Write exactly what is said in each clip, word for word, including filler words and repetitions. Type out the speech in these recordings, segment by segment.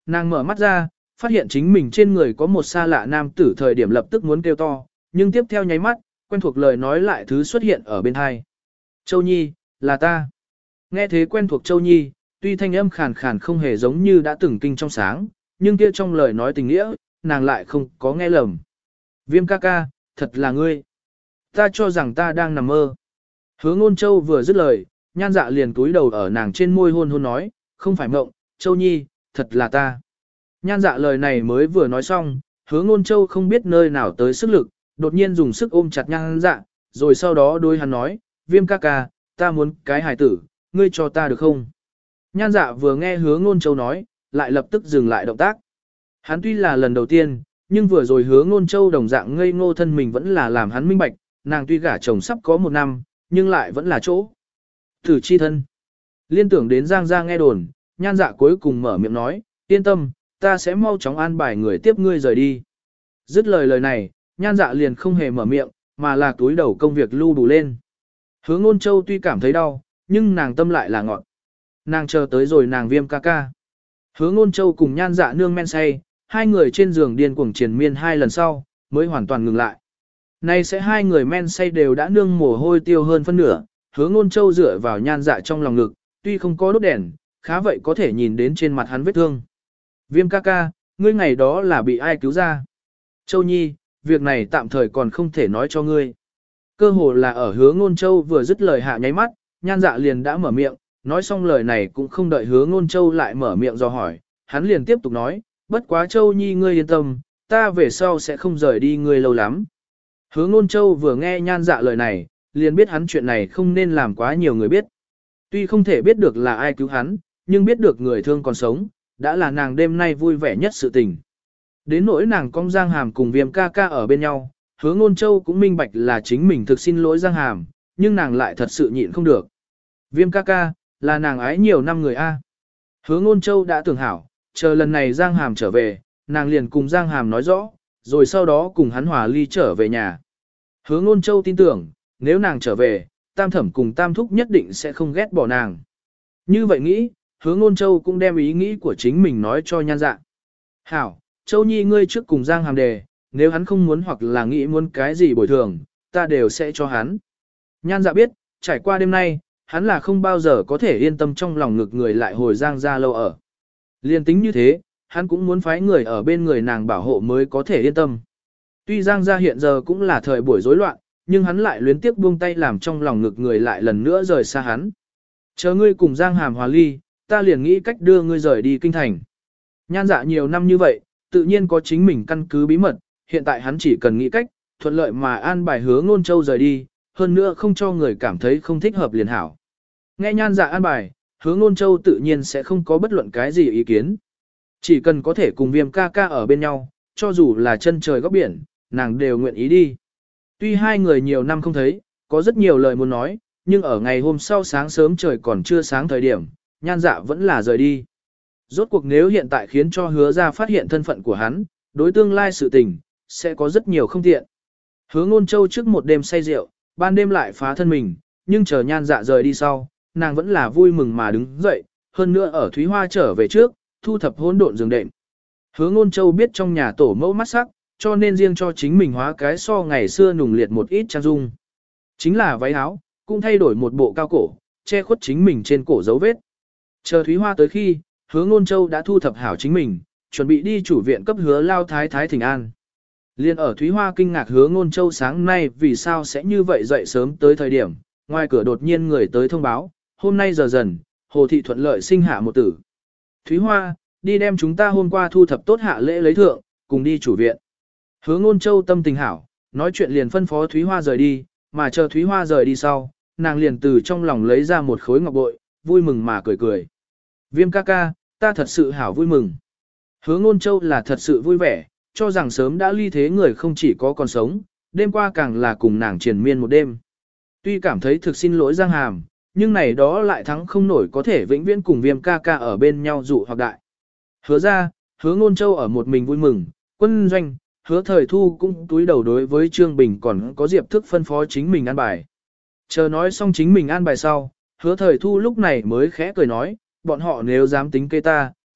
Nàng mở mắt ra, phát hiện chính mình trên người có một xa lạ nam tử thời điểm lập tức muốn kêu to, nhưng tiếp theo nháy mắt, quen thuộc lời nói lại thứ xuất hiện ở bên hai. Châu Nhi, là ta. Nghe thế quen thuộc Châu Nhi, tuy thanh âm khàn khàn không hề giống như đã từng kinh trong sáng, nhưng kia trong lời nói tình nghĩa, nàng lại không có nghe lầm. Viêm ca ca, thật là ngươi. Ta cho rằng ta đang nằm mơ. Hứa Ngôn Châu vừa dứt lời, Nhan Dạ liền cúi đầu ở nàng trên môi hôn hôn nói, không phải mộng, Châu Nhi, thật là ta. Nhan Dạ lời này mới vừa nói xong, Hứa Ngôn Châu không biết nơi nào tới sức lực, đột nhiên dùng sức ôm chặt Nhan Dạ, rồi sau đó đôi hắn nói, Viêm ca ca, ta muốn cái hài tử, ngươi cho ta được không? Nhan Dạ vừa nghe Hứa Ngôn Châu nói, lại lập tức dừng lại động tác. Hắn tuy là lần đầu tiên, nhưng vừa rồi Hứa Ngôn Châu đồng dạng ngây ngô thân mình vẫn là làm hắn minh bạch, nàng tuy gả chồng sắp có một năm, nhưng lại vẫn là chỗ. Thử chi thân. Liên tưởng đến Giang Gia nghe đồn, Nhan Dạ cuối cùng mở miệng nói, yên tâm, ta sẽ mau chóng an bài người tiếp ngươi rời đi. Dứt lời lời này, Nhan Dạ liền không hề mở miệng, mà là túi đầu công việc lưu đủ lên. Hứa Ngôn Châu tuy cảm thấy đau, nhưng nàng tâm lại là ngọt. Nàng chờ tới rồi nàng Viêm ca ca. Hứa Ngôn Châu cùng Nhan Dạ nương men say, hai người trên giường điên cuồng triền miên hai lần sau, mới hoàn toàn ngừng lại. Nay sẽ hai người men say đều đã nương mồ hôi tiêu hơn phân nửa, Hứa Ngôn Châu dựa vào Nhan Dạ trong lòng ngực, tuy không có đốt đèn, khá vậy có thể nhìn đến trên mặt hắn vết thương. Viêm ca ca, ngươi ngày đó là bị ai cứu ra? Châu Nhi, việc này tạm thời còn không thể nói cho ngươi. Cơ hồ là ở Hứa Ngôn Châu vừa dứt lời hạ nháy mắt, Nhan Dạ liền đã mở miệng, nói xong lời này cũng không đợi Hứa Ngôn Châu lại mở miệng do hỏi, hắn liền tiếp tục nói, bất quá Châu Nhi ngươi yên tâm, ta về sau sẽ không rời đi ngươi lâu lắm. Hứa Ngôn Châu vừa nghe Nhan Dạ lời này, liền biết hắn chuyện này không nên làm quá nhiều người biết. Tuy không thể biết được là ai cứu hắn, nhưng biết được người thương còn sống, đã là nàng đêm nay vui vẻ nhất sự tình. Đến nỗi nàng cong Giang Hàm cùng Viêm ca ca ở bên nhau, Hứa Ngôn Châu cũng minh bạch là chính mình thực xin lỗi Giang Hàm, nhưng nàng lại thật sự nhịn không được. Viêm ca ca, là nàng ái nhiều năm người A. Hứa Ngôn Châu đã tưởng hảo, chờ lần này Giang Hàm trở về, nàng liền cùng Giang Hàm nói rõ, rồi sau đó cùng hắn hòa ly trở về nhà. Hứa Ngôn Châu tin tưởng, nếu nàng trở về, Tam Thẩm cùng Tam Thúc nhất định sẽ không ghét bỏ nàng. Như vậy nghĩ, Hứa Ngôn Châu cũng đem ý nghĩ của chính mình nói cho Nhan Dạ. Hảo, Châu Nhi ngươi trước cùng Giang Hàm đề, nếu hắn không muốn hoặc là nghĩ muốn cái gì bồi thường, ta đều sẽ cho hắn. Nhan Dạ biết, trải qua đêm nay, hắn là không bao giờ có thể yên tâm trong lòng ngực người lại hồi Giang gia lâu ở. Liên tính như thế, hắn cũng muốn phái người ở bên người nàng bảo hộ mới có thể yên tâm. Tuy Giang gia hiện giờ cũng là thời buổi rối loạn, nhưng hắn lại luyến tiếc buông tay làm trong lòng ngực người lại lần nữa rời xa hắn. Chờ ngươi cùng Giang Hàm hòa ly, ta liền nghĩ cách đưa ngươi rời đi kinh thành. Nhan Dạ nhiều năm như vậy, tự nhiên có chính mình căn cứ bí mật, hiện tại hắn chỉ cần nghĩ cách, thuận lợi mà an bài Hứa Ngôn Châu rời đi, hơn nữa không cho người cảm thấy không thích hợp liền hảo. Nghe Nhan Dạ an bài, Hứa Ngôn Châu tự nhiên sẽ không có bất luận cái gì ý kiến. Chỉ cần có thể cùng Viêm ca ca ở bên nhau, cho dù là chân trời góc biển, nàng đều nguyện ý đi. Tuy hai người nhiều năm không thấy, có rất nhiều lời muốn nói, nhưng ở ngày hôm sau sáng sớm trời còn chưa sáng thời điểm, Nhan Dạ vẫn là rời đi. Rốt cuộc nếu hiện tại khiến cho Hứa ra phát hiện thân phận của hắn, đối tương lai sự tình, sẽ có rất nhiều không tiện. Hứa Ngôn Châu trước một đêm say rượu, ban đêm lại phá thân mình, nhưng chờ Nhan Dạ rời đi sau, nàng vẫn là vui mừng mà đứng dậy, hơn nữa ở Thúy Hoa trở về trước, thu thập hỗn độn giường đệm. Hứa Ngôn Châu biết trong nhà tổ mẫu mắt sắc, cho nên riêng cho chính mình hóa cái so ngày xưa nùng liệt một ít trang dung. Chính là váy áo, cũng thay đổi một bộ cao cổ, che khuất chính mình trên cổ dấu vết. Chờ Thúy Hoa tới khi, Hứa Ngôn Châu đã thu thập hảo chính mình, chuẩn bị đi chủ viện cấp Hứa Lao Thái Thái thỉnh an. Liên ở Thúy Hoa kinh ngạc Hứa Ngôn Châu sáng nay vì sao sẽ như vậy dậy sớm tới thời điểm, ngoài cửa đột nhiên người tới thông báo, hôm nay giờ dần, Hồ Thị thuận lợi sinh hạ một tử. Thúy Hoa, đi đem chúng ta hôm qua thu thập tốt hạ lễ lấy thượng, cùng đi chủ viện. Hứa Ngôn Châu tâm tình hảo, nói chuyện liền phân phó Thúy Hoa rời đi, mà chờ Thúy Hoa rời đi sau, nàng liền từ trong lòng lấy ra một khối ngọc bội, vui mừng mà cười cười. Viêm ca ca, ta thật sự hảo vui mừng. Hứa Ngôn Châu là thật sự vui vẻ, cho rằng sớm đã ly thế người không chỉ có còn sống, đêm qua càng là cùng nàng triền miên một đêm. Tuy cảm thấy thực xin lỗi Giang Hàm, nhưng này đó lại thắng không nổi có thể vĩnh viễn cùng Viêm ca ca ở bên nhau dụ hoặc đại. Hứa ra, Hứa Ngôn Châu ở một mình vui mừng, quân doanh, Hứa Thời Thu cũng túi đầu đối với Trương Bình còn có Diệp Thức phân phó chính mình an bài. Chờ nói xong chính mình an bài sau, Hứa Thời Thu lúc này mới khẽ cười nói, bọn họ nếu dám tính kế ta,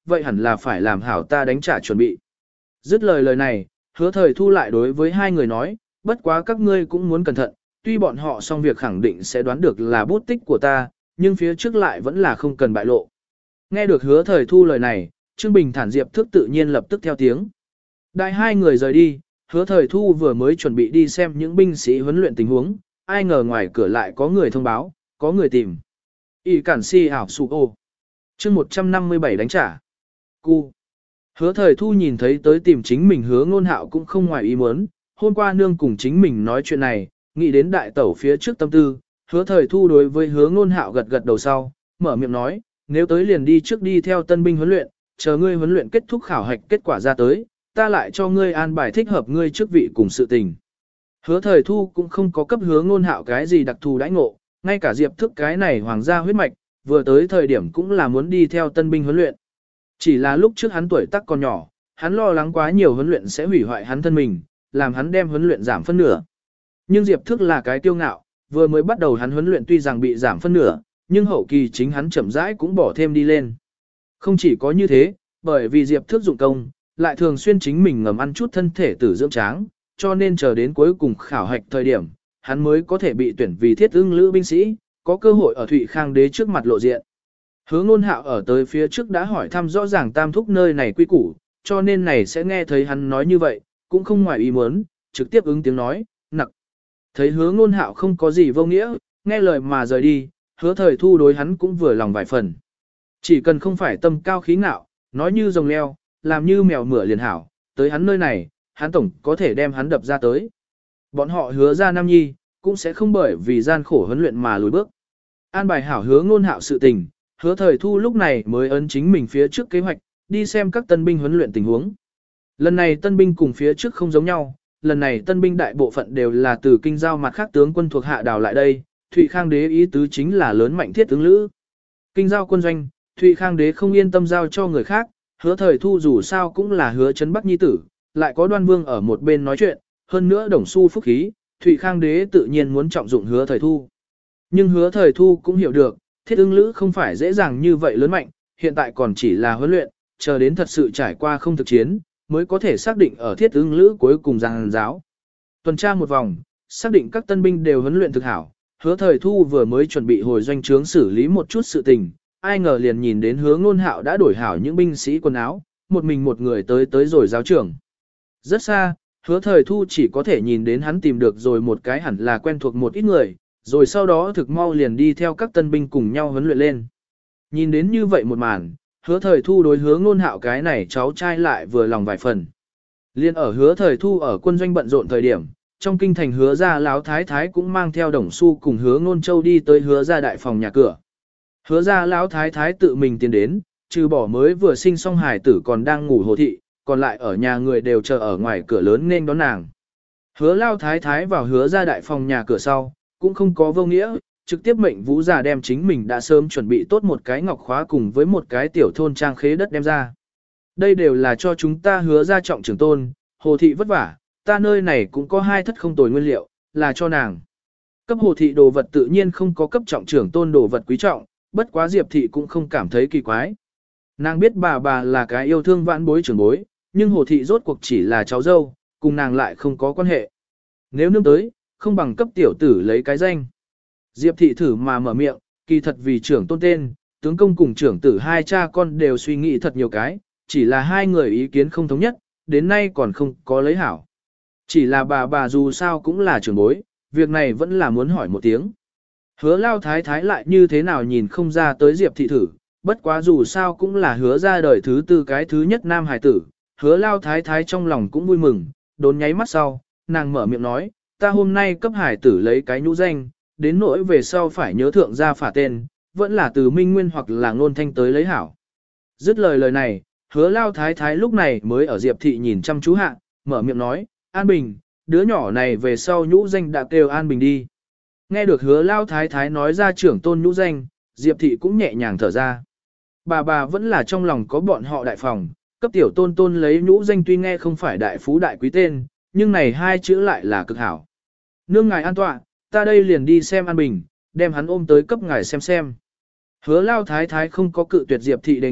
vậy hẳn là phải làm hảo ta đánh trả chuẩn bị. Dứt lời lời này, hứa thời thu lại đối với hai người nói, bất quá các ngươi cũng muốn cẩn thận, tuy bọn họ xong việc khẳng định sẽ đoán được là bút tích của ta, nhưng phía trước lại vẫn là không cần bại lộ. Nghe được hứa thời thu lời này, Trương Bình thản Diệp Thước tự nhiên lập tức theo tiếng. Đại hai người rời đi, hứa thời thu vừa mới chuẩn bị đi xem những binh sĩ huấn luyện tình huống, ai ngờ ngoài cửa lại có người thông báo, có người tìm. Y cản si ảo sụ ô. chương một trăm năm mươi bảy đánh trả. Cu. Hứa thời thu nhìn thấy tới tìm chính mình hứa ngôn hạo cũng không ngoài ý muốn, hôm qua nương cùng chính mình nói chuyện này, nghĩ đến đại tẩu phía trước tâm tư, hứa thời thu đối với hứa ngôn hạo gật gật đầu sau, mở miệng nói, nếu tới liền đi trước đi theo tân binh huấn luyện, chờ ngươi huấn luyện kết thúc khảo hạch kết quả ra tới, ta lại cho ngươi an bài thích hợp ngươi chức vị cùng sự tình. Hứa thời thu cũng không có cấp hứa ngôn hạo cái gì đặc thù đãi ngộ, ngay cả Diệp Thức cái này hoàng gia huyết mạch, vừa tới thời điểm cũng là muốn đi theo tân binh huấn luyện. Chỉ là lúc trước hắn tuổi tác còn nhỏ, hắn lo lắng quá nhiều huấn luyện sẽ hủy hoại hắn thân mình, làm hắn đem huấn luyện giảm phân nửa. Nhưng Diệp Thức là cái tiêu ngạo, vừa mới bắt đầu hắn huấn luyện tuy rằng bị giảm phân nửa, nhưng hậu kỳ chính hắn chậm rãi cũng bỏ thêm đi lên. Không chỉ có như thế, bởi vì Diệp Thức dụng công, lại thường xuyên chính mình ngầm ăn chút thân thể tử dưỡng tráng, cho nên chờ đến cuối cùng khảo hạch thời điểm, hắn mới có thể bị tuyển vì thiết ưng lữ binh sĩ, có cơ hội ở Thụy Khang đế trước mặt lộ diện. Hứa ngôn hạo ở tới phía trước đã hỏi thăm rõ ràng tam thúc nơi này quy củ, cho nên này sẽ nghe thấy hắn nói như vậy, cũng không ngoài ý muốn, trực tiếp ứng tiếng nói, nặc. Thấy hứa ngôn hạo không có gì vô nghĩa, nghe lời mà rời đi, hứa thời thu đối hắn cũng vừa lòng vài phần. Chỉ cần không phải tâm cao khí ngạo, nói như rồng leo, làm như mèo mửa liền hảo, tới hắn nơi này, hắn tổng có thể đem hắn đập ra tới. Bọn họ hứa ra Nam Nhi, cũng sẽ không bởi vì gian khổ huấn luyện mà lùi bước. An bài hảo hứa ngôn hạo sự tình, hứa thời thu lúc này mới ấn chính mình phía trước kế hoạch, đi xem các tân binh huấn luyện tình huống. Lần này tân binh cùng phía trước không giống nhau, lần này tân binh đại bộ phận đều là từ kinh giao mặt khác tướng quân thuộc hạ đào lại đây, Thụy Khang đế ý tứ chính là lớn mạnh thiết tướng lữ. Kinh giao quân doanh, Thụy Khang đế không yên tâm giao cho người khác, hứa thời thu dù sao cũng là hứa chấn bắc nhi tử, lại có đoan vương ở một bên nói chuyện, hơn nữa đồng su phúc khí, Thụy Khang đế tự nhiên muốn trọng dụng hứa thời thu. Nhưng hứa thời thu cũng hiểu được, thiết ưng lữ không phải dễ dàng như vậy lớn mạnh, hiện tại còn chỉ là huấn luyện, chờ đến thật sự trải qua không thực chiến, mới có thể xác định ở thiết ưng lữ cuối cùng giang giáo. Tuần tra một vòng, xác định các tân binh đều huấn luyện thực hảo, hứa thời thu vừa mới chuẩn bị hồi doanh trướng xử lý một chút sự tình, ai ngờ liền nhìn đến hứa ngôn hạo đã đổi hảo những binh sĩ quần áo, một mình một người tới tới rồi giáo trưởng. Rất xa, hứa thời thu chỉ có thể nhìn đến hắn tìm được rồi một cái hẳn là quen thuộc một ít người, rồi sau đó thực mau liền đi theo các tân binh cùng nhau huấn luyện lên. Nhìn đến như vậy một màn, hứa thời thu đối hứa ngôn hạo cái này cháu trai lại vừa lòng vài phần. Liên ở hứa thời thu ở quân doanh bận rộn thời điểm, trong kinh thành hứa ra láo thái thái cũng mang theo đồng xu cùng hứa ngôn châu đi tới hứa ra đại phòng nhà cửa. Hứa ra láo thái thái tự mình tiến đến, trừ bỏ mới vừa sinh xong hài tử còn đang ngủ hồ thị, còn lại ở nhà người đều chờ ở ngoài cửa lớn nên đón nàng. Hứa lao thái thái vào hứa ra đại phòng nhà cửa sau, cũng không có vô nghĩa, trực tiếp mệnh vũ già đem chính mình đã sớm chuẩn bị tốt một cái ngọc khóa cùng với một cái tiểu thôn trang khế đất đem ra. Đây đều là cho chúng ta hứa ra trọng trưởng tôn, hồ thị vất vả, ta nơi này cũng có hai thất không tồi nguyên liệu, là cho nàng. Cấp hồ thị đồ vật tự nhiên không có cấp trọng trưởng tôn đồ vật quý trọng, bất quá Diệp thị cũng không cảm thấy kỳ quái. Nàng biết bà bà là cái yêu thương vãn bối trưởng bối, nhưng hồ thị rốt cuộc chỉ là cháu dâu, cùng nàng lại không có quan hệ. Nếu nương tới, không bằng cấp tiểu tử lấy cái danh. Diệp thị thử mà mở miệng, kỳ thật vì trưởng tôn tên, tướng công cùng trưởng tử hai cha con đều suy nghĩ thật nhiều cái, chỉ là hai người ý kiến không thống nhất, đến nay còn không có lấy hảo. Chỉ là bà bà dù sao cũng là trưởng bối, việc này vẫn là muốn hỏi một tiếng. Hứa lao thái thái lại như thế nào nhìn không ra tới Diệp thị thử, bất quá dù sao cũng là hứa ra đời thứ tư cái thứ nhất nam hài tử, hứa lao thái thái trong lòng cũng vui mừng, đốn nháy mắt sau, nàng mở miệng nói, ta hôm nay cấp hài tử lấy cái nhũ danh, đến nỗi về sau phải nhớ thượng gia phả tên, vẫn là từ Minh Nguyên hoặc là Ngôn Thanh tới lấy hảo. Dứt lời lời này, hứa lao thái thái lúc này mới ở Diệp thị nhìn chăm chú hạ, mở miệng nói, An Bình, đứa nhỏ này về sau nhũ danh đã kêu An Bình đi. Nghe được hứa lao thái thái nói ra trưởng tôn nhũ danh, Diệp thị cũng nhẹ nhàng thở ra. Bà bà vẫn là trong lòng có bọn họ đại phòng, cấp tiểu tôn tôn lấy nhũ danh tuy nghe không phải đại phú đại quý tên, nhưng này hai chữ lại là cực hảo. Nương ngài an tọa, ta đây liền đi xem An Bình, đem hắn ôm tới cấp ngài xem xem. Hứa lao thái thái không có cự tuyệt Diệp thị đề nghị,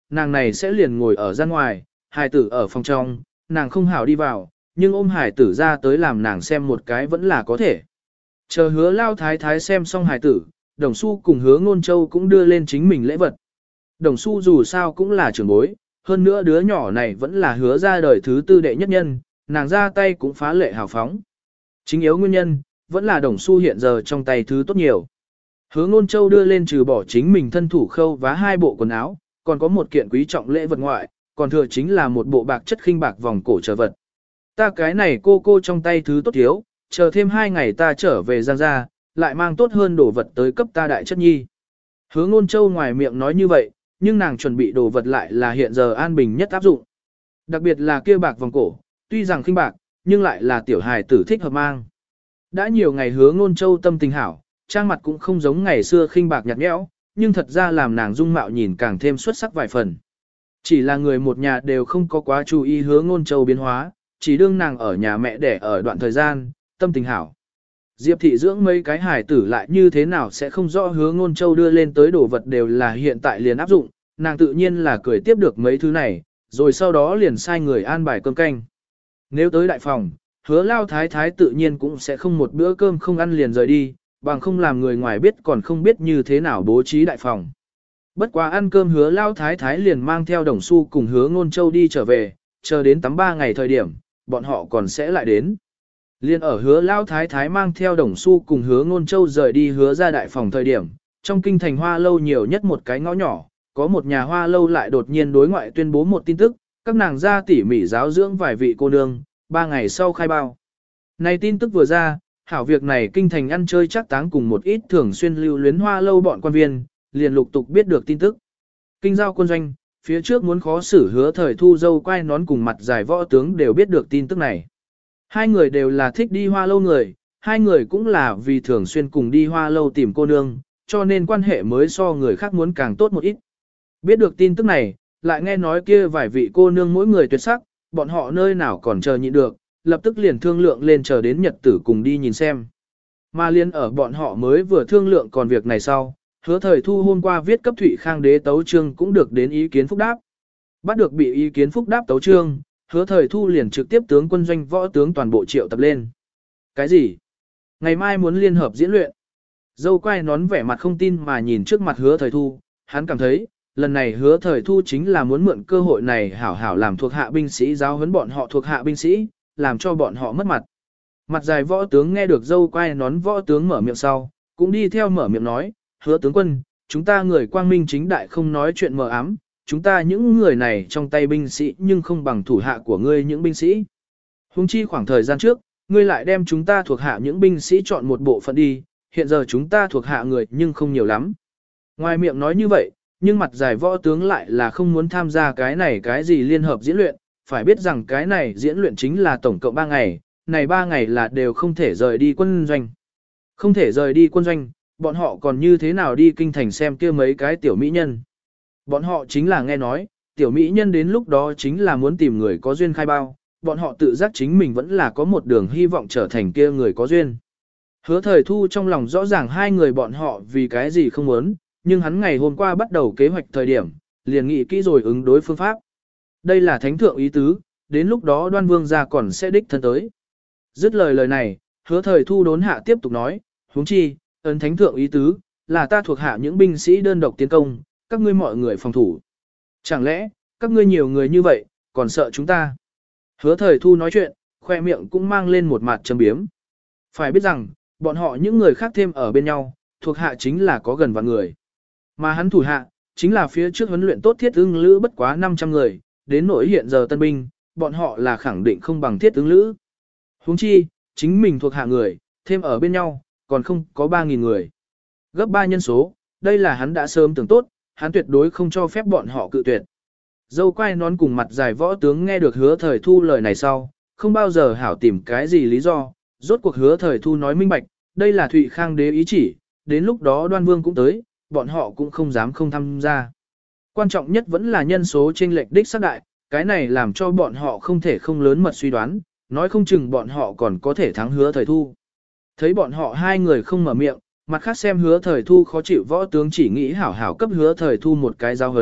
nàng này sẽ liền ngồi ở gian ngoài, hài tử ở phòng trong, nàng không hảo đi vào, nhưng ôm hài tử ra tới làm nàng xem một cái vẫn là có thể. Chờ hứa lao thái thái xem xong hài tử, Đồng Xu cùng hứa Ngôn Châu cũng đưa lên chính mình lễ vật. Đồng Xu dù sao cũng là trưởng bối, hơn nữa đứa nhỏ này vẫn là hứa ra đời thứ tư đệ nhất nhân, nàng ra tay cũng phá lệ hào phóng. Chính yếu nguyên nhân, vẫn là Đồng Xu hiện giờ trong tay thứ tốt nhiều. Hứa Ngôn Châu đưa lên trừ bỏ chính mình thân thủ khâu vá hai bộ quần áo, còn có một kiện quý trọng lễ vật ngoại, còn thừa chính là một bộ bạc chất khinh bạc vòng cổ trở vật. Ta cái này cô cô trong tay thứ tốt thiếu, chờ thêm hai ngày ta trở về Giang gia, lại mang tốt hơn đồ vật tới cấp ta đại chất nhi. Hứa Ngôn Châu ngoài miệng nói như vậy, nhưng nàng chuẩn bị đồ vật lại là hiện giờ an bình nhất áp dụng. Đặc biệt là kia bạc vòng cổ, tuy rằng khinh bạc, nhưng lại là tiểu hài tử thích hợp mang. Đã nhiều ngày Hứa Ngôn Châu tâm tình hảo, trang mặt cũng không giống ngày xưa khinh bạc nhạt nhẽo, nhưng thật ra làm nàng dung mạo nhìn càng thêm xuất sắc vài phần. Chỉ là người một nhà đều không có quá chú ý Hứa Ngôn Châu biến hóa, chỉ đương nàng ở nhà mẹ đẻ ở đoạn thời gian, tâm tình hảo. Diệp thị dưỡng mấy cái hài tử lại như thế nào sẽ không rõ Hứa Ngôn Châu đưa lên tới đồ vật đều là hiện tại liền áp dụng, nàng tự nhiên là cười tiếp được mấy thứ này, rồi sau đó liền sai người an bài cơm canh. Nếu tới đại phòng, Hứa lao thái thái tự nhiên cũng sẽ không một bữa cơm không ăn liền rời đi, bằng không làm người ngoài biết còn không biết như thế nào bố trí đại phòng. Bất quá ăn cơm Hứa lao thái thái liền mang theo Đồng Xu cùng Hứa Ngôn Châu đi trở về, chờ đến tắm ba ngày thời điểm, bọn họ còn sẽ lại đến. Liên ở Hứa lao thái thái mang theo Đồng Xu cùng Hứa Ngôn Châu rời đi Hứa ra đại phòng thời điểm, trong kinh thành hoa lâu nhiều nhất một cái ngõ nhỏ, có một nhà hoa lâu lại đột nhiên đối ngoại tuyên bố một tin tức, các nàng ra tỉ mỉ giáo dưỡng vài vị cô nương, ba ngày sau khai bao. Này tin tức vừa ra, hảo việc này kinh thành ăn chơi chắc táng cùng một ít thường xuyên lưu luyến hoa lâu bọn quan viên, liền lục tục biết được tin tức. Kinh giao quân doanh, phía trước muốn khó xử Hứa Thời Thu dâu quay nón cùng mặt dài võ tướng đều biết được tin tức này. Hai người đều là thích đi hoa lâu người, hai người cũng là vì thường xuyên cùng đi hoa lâu tìm cô nương, cho nên quan hệ mới so người khác muốn càng tốt một ít. Biết được tin tức này, lại nghe nói kia vài vị cô nương mỗi người tuyệt sắc, bọn họ nơi nào còn chờ nhịn được, lập tức liền thương lượng lên chờ đến nhật tử cùng đi nhìn xem. Mà liên ở bọn họ mới vừa thương lượng còn việc này sau, Hứa Thời Thu hôm qua viết cấp Thụy Khang đế tấu chương cũng được đến ý kiến phúc đáp. Bắt được bị ý kiến phúc đáp tấu chương, Hứa Thời Thu liền trực tiếp tướng quân doanh võ tướng toàn bộ triệu tập lên. Cái gì? Ngày mai muốn liên hợp diễn luyện. Dâu quay nón vẻ mặt không tin mà nhìn trước mặt Hứa Thời Thu, hắn cảm thấy, lần này Hứa Thời Thu chính là muốn mượn cơ hội này hảo hảo làm thuộc hạ binh sĩ giáo huấn bọn họ thuộc hạ binh sĩ, làm cho bọn họ mất mặt. Mặt dài võ tướng nghe được dâu quay nón võ tướng mở miệng sau, cũng đi theo mở miệng nói, Hứa tướng quân, chúng ta người quang minh chính đại không nói chuyện mờ ám, chúng ta những người này trong tay binh sĩ nhưng không bằng thủ hạ của ngươi những binh sĩ. Huống chi khoảng thời gian trước, ngươi lại đem chúng ta thuộc hạ những binh sĩ chọn một bộ phận đi, hiện giờ chúng ta thuộc hạ người nhưng không nhiều lắm. Ngoài miệng nói như vậy, nhưng mặt dài võ tướng lại là không muốn tham gia cái này cái gì liên hợp diễn luyện, phải biết rằng cái này diễn luyện chính là tổng cộng ba ngày, này ba ngày là đều không thể rời đi quân doanh. Không thể rời đi quân doanh, bọn họ còn như thế nào đi kinh thành xem kia mấy cái tiểu mỹ nhân. Bọn họ chính là nghe nói, tiểu mỹ nhân đến lúc đó chính là muốn tìm người có duyên khai bao, bọn họ tự giác chính mình vẫn là có một đường hy vọng trở thành kia người có duyên. Hứa Thời Thu trong lòng rõ ràng hai người bọn họ vì cái gì không muốn, nhưng hắn ngày hôm qua bắt đầu kế hoạch thời điểm, liền nghĩ kỹ rồi ứng đối phương pháp. Đây là thánh thượng ý tứ, đến lúc đó Đoan Vương gia còn sẽ đích thân tới. Dứt lời lời này, Hứa Thời Thu đốn hạ tiếp tục nói, huống chi, ấn thánh thượng ý tứ, là ta thuộc hạ những binh sĩ đơn độc tiến công, các ngươi mọi người phòng thủ. Chẳng lẽ, các ngươi nhiều người như vậy, còn sợ chúng ta? Hứa Thời Thu nói chuyện, khoe miệng cũng mang lên một mặt châm biếm. Phải biết rằng, bọn họ những người khác thêm ở bên nhau, thuộc hạ chính là có gần vạn người. Mà hắn thủ hạ, chính là phía trước huấn luyện tốt thiết ưng lữ bất quá năm trăm người, đến nỗi hiện giờ tân binh, bọn họ là khẳng định không bằng thiết ưng lữ. Huống chi, chính mình thuộc hạ người, thêm ở bên nhau, còn không có ba nghìn người. Gấp ba nhân số, đây là hắn đã sớm tưởng tốt, hắn tuyệt đối không cho phép bọn họ cự tuyệt. Dâu quay nón cùng mặt dài võ tướng nghe được Hứa Thời Thu lời này sau, không bao giờ hảo tìm cái gì lý do, rốt cuộc Hứa Thời Thu nói minh bạch, đây là Thụy Khang đế ý chỉ, đến lúc đó Đoan Vương cũng tới, bọn họ cũng không dám không tham gia. Quan trọng nhất vẫn là nhân số chênh lệch đích xác đại, cái này làm cho bọn họ không thể không lớn mật suy đoán, nói không chừng bọn họ còn có thể thắng Hứa Thời Thu. Thấy bọn họ hai người không mở miệng, mặt khác xem Hứa Thời Thu khó chịu võ tướng chỉ nghĩ hảo hảo cấp Hứa Thời Thu một cái giáo hấn,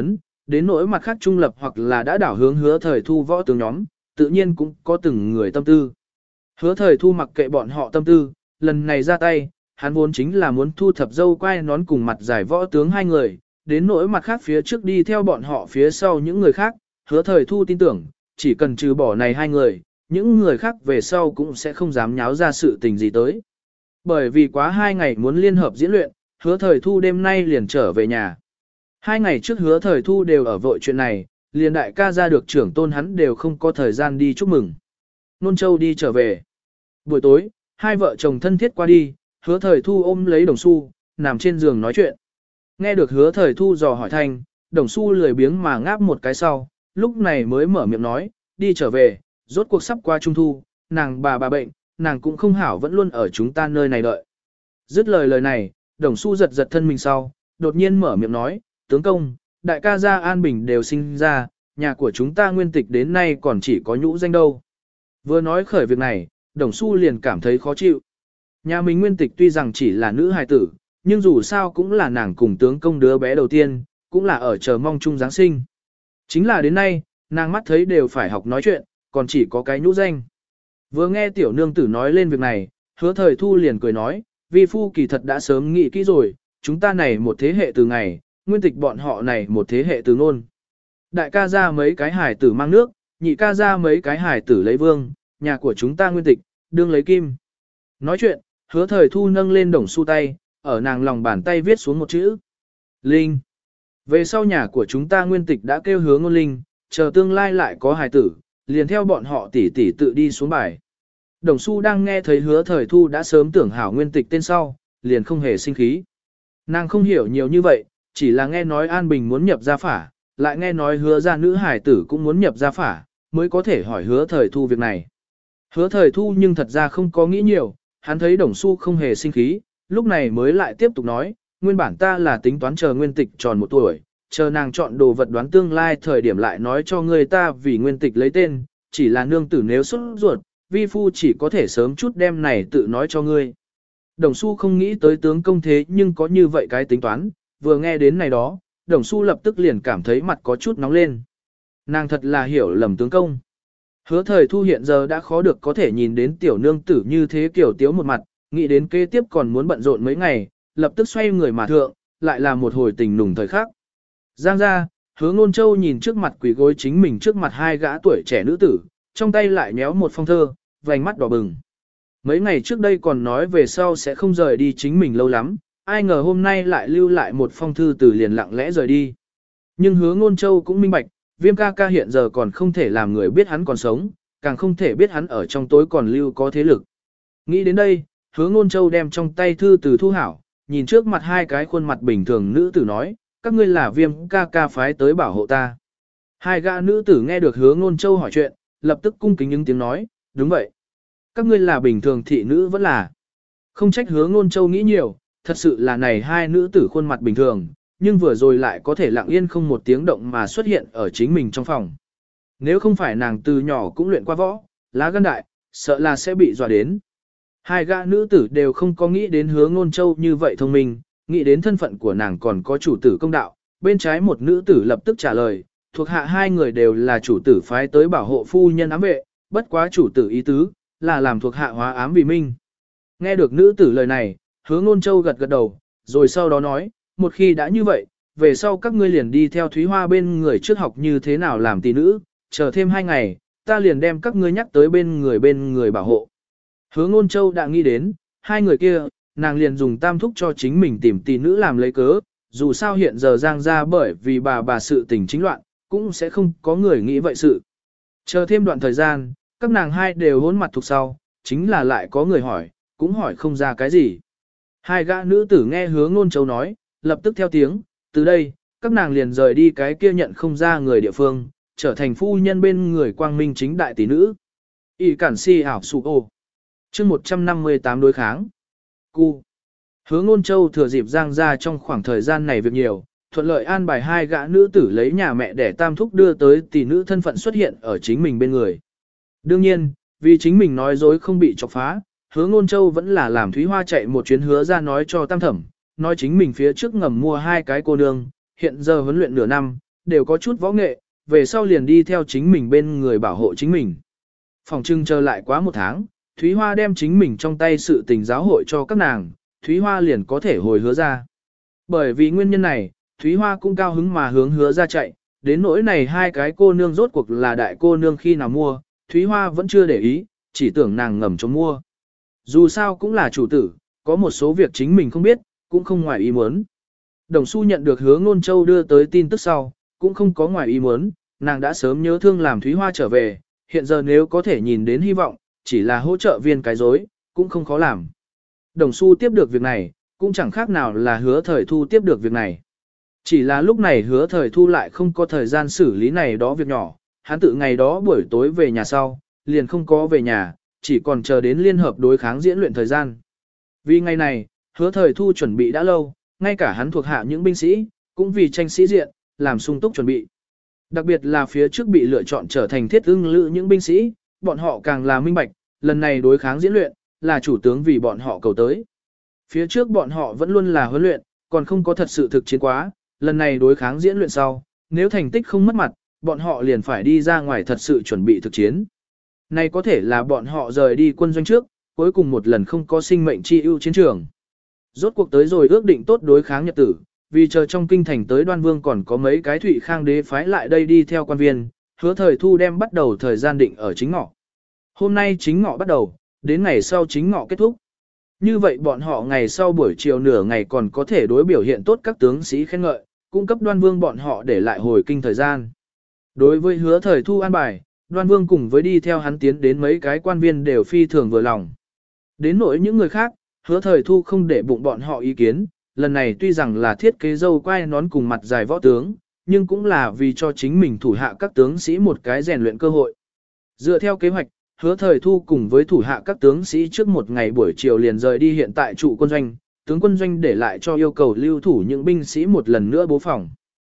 đến nỗi mặt khác trung lập hoặc là đã đảo hướng hứa thời thu võ tướng nhóm, tự nhiên cũng có từng người tâm tư. Hứa thời thu mặc kệ bọn họ tâm tư, lần này ra tay, hắn vốn chính là muốn thu thập dâu quai nón cùng mặt giải võ tướng hai người, đến nỗi mặt khác phía trước đi theo bọn họ phía sau những người khác, hứa thời thu tin tưởng, chỉ cần trừ bỏ này hai người, những người khác về sau cũng sẽ không dám nháo ra sự tình gì tới. Bởi vì quá hai ngày muốn liên hợp diễn luyện, hứa thời thu đêm nay liền trở về nhà. Hai ngày trước hứa thời thu đều ở vội chuyện này, liền đại ca ra được trưởng tôn hắn đều không có thời gian đi chúc mừng. Nôn Châu đi trở về. Buổi tối, hai vợ chồng thân thiết qua đi, hứa thời thu ôm lấy đồng xu, nằm trên giường nói chuyện. Nghe được hứa thời thu dò hỏi thanh, đồng xu lười biếng mà ngáp một cái sau, lúc này mới mở miệng nói, đi trở về, rốt cuộc sắp qua trung thu, nàng bà bà bệnh, nàng cũng không hảo vẫn luôn ở chúng ta nơi này đợi. Dứt lời lời này, đồng xu giật giật thân mình sau, đột nhiên mở miệng nói, tướng công, đại ca gia An Bình đều sinh ra, nhà của chúng ta nguyên tịch đến nay còn chỉ có nhũ danh đâu. Vừa nói khởi việc này, đồng xu liền cảm thấy khó chịu. Nhà mình nguyên tịch tuy rằng chỉ là nữ hài tử, nhưng dù sao cũng là nàng cùng tướng công đứa bé đầu tiên, cũng là ở chờ mong chung Giáng sinh. Chính là đến nay, nàng mắt thấy đều phải học nói chuyện, còn chỉ có cái nhũ danh. Vừa nghe tiểu nương tử nói lên việc này, hứa thời thu liền cười nói, vi phu kỳ thật đã sớm nghĩ kỹ rồi, chúng ta này một thế hệ từ ngày, nguyên tịch bọn họ này một thế hệ từ ngôn. Đại ca ra mấy cái hải tử mang nước, nhị ca ra mấy cái hải tử lấy vương, nhà của chúng ta nguyên tịch, đương lấy kim. Nói chuyện, hứa thời thu nâng lên đồng xu tay, ở nàng lòng bàn tay viết xuống một chữ. Linh. Về sau nhà của chúng ta nguyên tịch đã kêu hứa ngôn linh, chờ tương lai lại có hài tử, liền theo bọn họ tỉ tỉ tự đi xuống bài. Đồng xu đang nghe thấy hứa thời thu đã sớm tưởng hảo nguyên tịch tên sau, liền không hề sinh khí. Nàng không hiểu nhiều như vậy, chỉ là nghe nói An Bình muốn nhập gia phả, lại nghe nói hứa gia nữ hài tử cũng muốn nhập gia phả, mới có thể hỏi hứa thời thu việc này. Hứa thời thu nhưng thật ra không có nghĩ nhiều, hắn thấy đồng xu không hề sinh khí, lúc này mới lại tiếp tục nói, nguyên bản ta là tính toán chờ nguyên tịch tròn một tuổi, chờ nàng chọn đồ vật đoán tương lai thời điểm lại nói cho người ta vì nguyên tịch lấy tên, chỉ là nương tử nếu xuất ruột, vi phu chỉ có thể sớm chút đem này tự nói cho ngươi. Đồng xu không nghĩ tới tướng công thế nhưng có như vậy cái tính toán, vừa nghe đến này đó, đồng xu lập tức liền cảm thấy mặt có chút nóng lên. Nàng thật là hiểu lầm tướng công. Hứa thời thu hiện giờ đã khó được có thể nhìn đến tiểu nương tử như thế kiểu tiếu một mặt, nghĩ đến kế tiếp còn muốn bận rộn mấy ngày, lập tức xoay người mà thượng, lại là một hồi tình nùng thời khắc. Giang ra, hứa ngôn châu nhìn trước mặt quỷ gối chính mình trước mặt hai gã tuổi trẻ nữ tử, trong tay lại nhéo một phong thơ, vành mắt đỏ bừng. Mấy ngày trước đây còn nói về sau sẽ không rời đi chính mình lâu lắm, ai ngờ hôm nay lại lưu lại một phong thư từ liền lặng lẽ rời đi. Nhưng hứa ngôn châu cũng minh bạch, viêm ca ca hiện giờ còn không thể làm người biết hắn còn sống, càng không thể biết hắn ở trong tối còn lưu có thế lực. Nghĩ đến đây, hứa ngôn châu đem trong tay thư từ thu hảo, nhìn trước mặt hai cái khuôn mặt bình thường nữ tử nói, các ngươi là viêm ca ca phái tới bảo hộ ta. Hai gã nữ tử nghe được hứa ngôn châu hỏi chuyện, lập tức cung kính những tiếng nói, đúng vậy. Các ngươi là bình thường thị nữ vẫn là. Không trách hứa ngôn châu nghĩ nhiều, thật sự là này hai nữ tử khuôn mặt bình thường, nhưng vừa rồi lại có thể lặng yên không một tiếng động mà xuất hiện ở chính mình trong phòng. Nếu không phải nàng từ nhỏ cũng luyện qua võ, lá gan đại, sợ là sẽ bị dọa đến. Hai gã nữ tử đều không có nghĩ đến hứa ngôn châu như vậy thông minh, nghĩ đến thân phận của nàng còn có chủ tử công đạo. Bên trái một nữ tử lập tức trả lời, thuộc hạ hai người đều là chủ tử phái tới bảo hộ phu nhân ám vệ, bất quá chủ tử ý tứ, là làm thuộc hạ hóa ám vì minh. Nghe được nữ tử lời này, hứa ngôn châu gật gật đầu, rồi sau đó nói, một khi đã như vậy, về sau các ngươi liền đi theo Thúy Hoa bên người trước học như thế nào làm tỷ nữ, chờ thêm hai ngày, ta liền đem các ngươi nhắc tới bên người bên người bảo hộ. Hứa ngôn châu đã nghĩ đến, hai người kia, nàng liền dùng tam thúc cho chính mình tìm tỷ nữ làm lấy cớ, dù sao hiện giờ Giang ra bởi vì bà bà sự tình chính loạn, cũng sẽ không có người nghĩ vậy sự. Chờ thêm đoạn thời gian, các nàng hai đều hôn mặt thuộc sau, chính là lại có người hỏi, cũng hỏi không ra cái gì. Hai gã nữ tử nghe hứa ngôn châu nói, lập tức theo tiếng, từ đây, các nàng liền rời đi cái kia nhận không ra người địa phương, trở thành phu nhân bên người quang minh chính đại tỷ nữ. Y cản si ảo sụ ô. chương một trăm năm mươi tám đối kháng. Cu. Hứa ngôn châu thừa dịp Giang ra trong khoảng thời gian này việc nhiều, thuận lợi an bài hai gã nữ tử lấy nhà mẹ để tam thúc đưa tới tỷ nữ thân phận xuất hiện ở chính mình bên người. Đương nhiên, vì chính mình nói dối không bị chọc phá, hứa ngôn châu vẫn là làm Thúy Hoa chạy một chuyến hứa ra nói cho tam thẩm, nói chính mình phía trước ngầm mua hai cái cô nương, hiện giờ huấn luyện nửa năm, đều có chút võ nghệ, về sau liền đi theo chính mình bên người bảo hộ chính mình. Phòng trưng chờ lại quá một tháng, Thúy Hoa đem chính mình trong tay sự tình giáo hội cho các nàng, Thúy Hoa liền có thể hồi hứa ra. Bởi vì nguyên nhân này, Thúy Hoa cũng cao hứng mà hướng hứa ra chạy, đến nỗi này hai cái cô nương rốt cuộc là đại cô nương khi nào mua, Thúy Hoa vẫn chưa để ý, chỉ tưởng nàng ngầm chống mua. Dù sao cũng là chủ tử, có một số việc chính mình không biết, cũng không ngoài ý muốn. Đồng Xu nhận được hứa Ngôn Châu đưa tới tin tức sau, cũng không có ngoài ý muốn, nàng đã sớm nhớ thương làm Thúy Hoa trở về, hiện giờ nếu có thể nhìn đến hy vọng, chỉ là hỗ trợ viên cái dối, cũng không khó làm. Đồng Xu tiếp được việc này, cũng chẳng khác nào là hứa thời thu tiếp được việc này. Chỉ là lúc này hứa thời thu lại không có thời gian xử lý này đó việc nhỏ, hắn tự ngày đó buổi tối về nhà sau, liền không có về nhà, chỉ còn chờ đến liên hợp đối kháng diễn luyện thời gian. Vì ngày này, hứa thời thu chuẩn bị đã lâu, ngay cả hắn thuộc hạ những binh sĩ, cũng vì tranh sĩ diện, làm sung túc chuẩn bị. Đặc biệt là phía trước bị lựa chọn trở thành thiết ưng lữ những binh sĩ, bọn họ càng là minh bạch, lần này đối kháng diễn luyện, là chủ tướng vì bọn họ cầu tới. Phía trước bọn họ vẫn luôn là huấn luyện, còn không có thật sự thực chiến quá, lần này đối kháng diễn luyện sau, nếu thành tích không mất mặt, bọn họ liền phải đi ra ngoài thật sự chuẩn bị thực chiến. Này có thể là bọn họ rời đi quân doanh trước, cuối cùng một lần không có sinh mệnh chi ưu chiến trường. Rốt cuộc tới rồi ước định tốt đối kháng nhật tử, vì chờ trong kinh thành tới Đoan Vương còn có mấy cái Thụy Khang đế phái lại đây đi theo quan viên, hứa thời thu đem bắt đầu thời gian định ở chính ngọ. Hôm nay chính ngọ bắt đầu, đến ngày sau chính ngọ kết thúc. Như vậy bọn họ ngày sau buổi chiều nửa ngày còn có thể đối biểu hiện tốt các tướng sĩ khen ngợi, cung cấp Đoan Vương bọn họ để lại hồi kinh thời gian. Đối với hứa thời thu an bài, Đoan Vương cùng với đi theo hắn tiến đến mấy cái quan viên đều phi thường vừa lòng. Đến nỗi những người khác, hứa thời thu không để bụng bọn họ ý kiến, lần này tuy rằng là thiết kế dâu quai nón cùng mặt dài võ tướng, nhưng cũng là vì cho chính mình thủ hạ các tướng sĩ một cái rèn luyện cơ hội. Dựa theo kế hoạch, hứa thời thu cùng với thủ hạ các tướng sĩ trước một ngày buổi chiều liền rời đi hiện tại trụ quân doanh, tướng quân doanh để lại cho yêu cầu lưu thủ những binh sĩ một lần nữa bố phòng.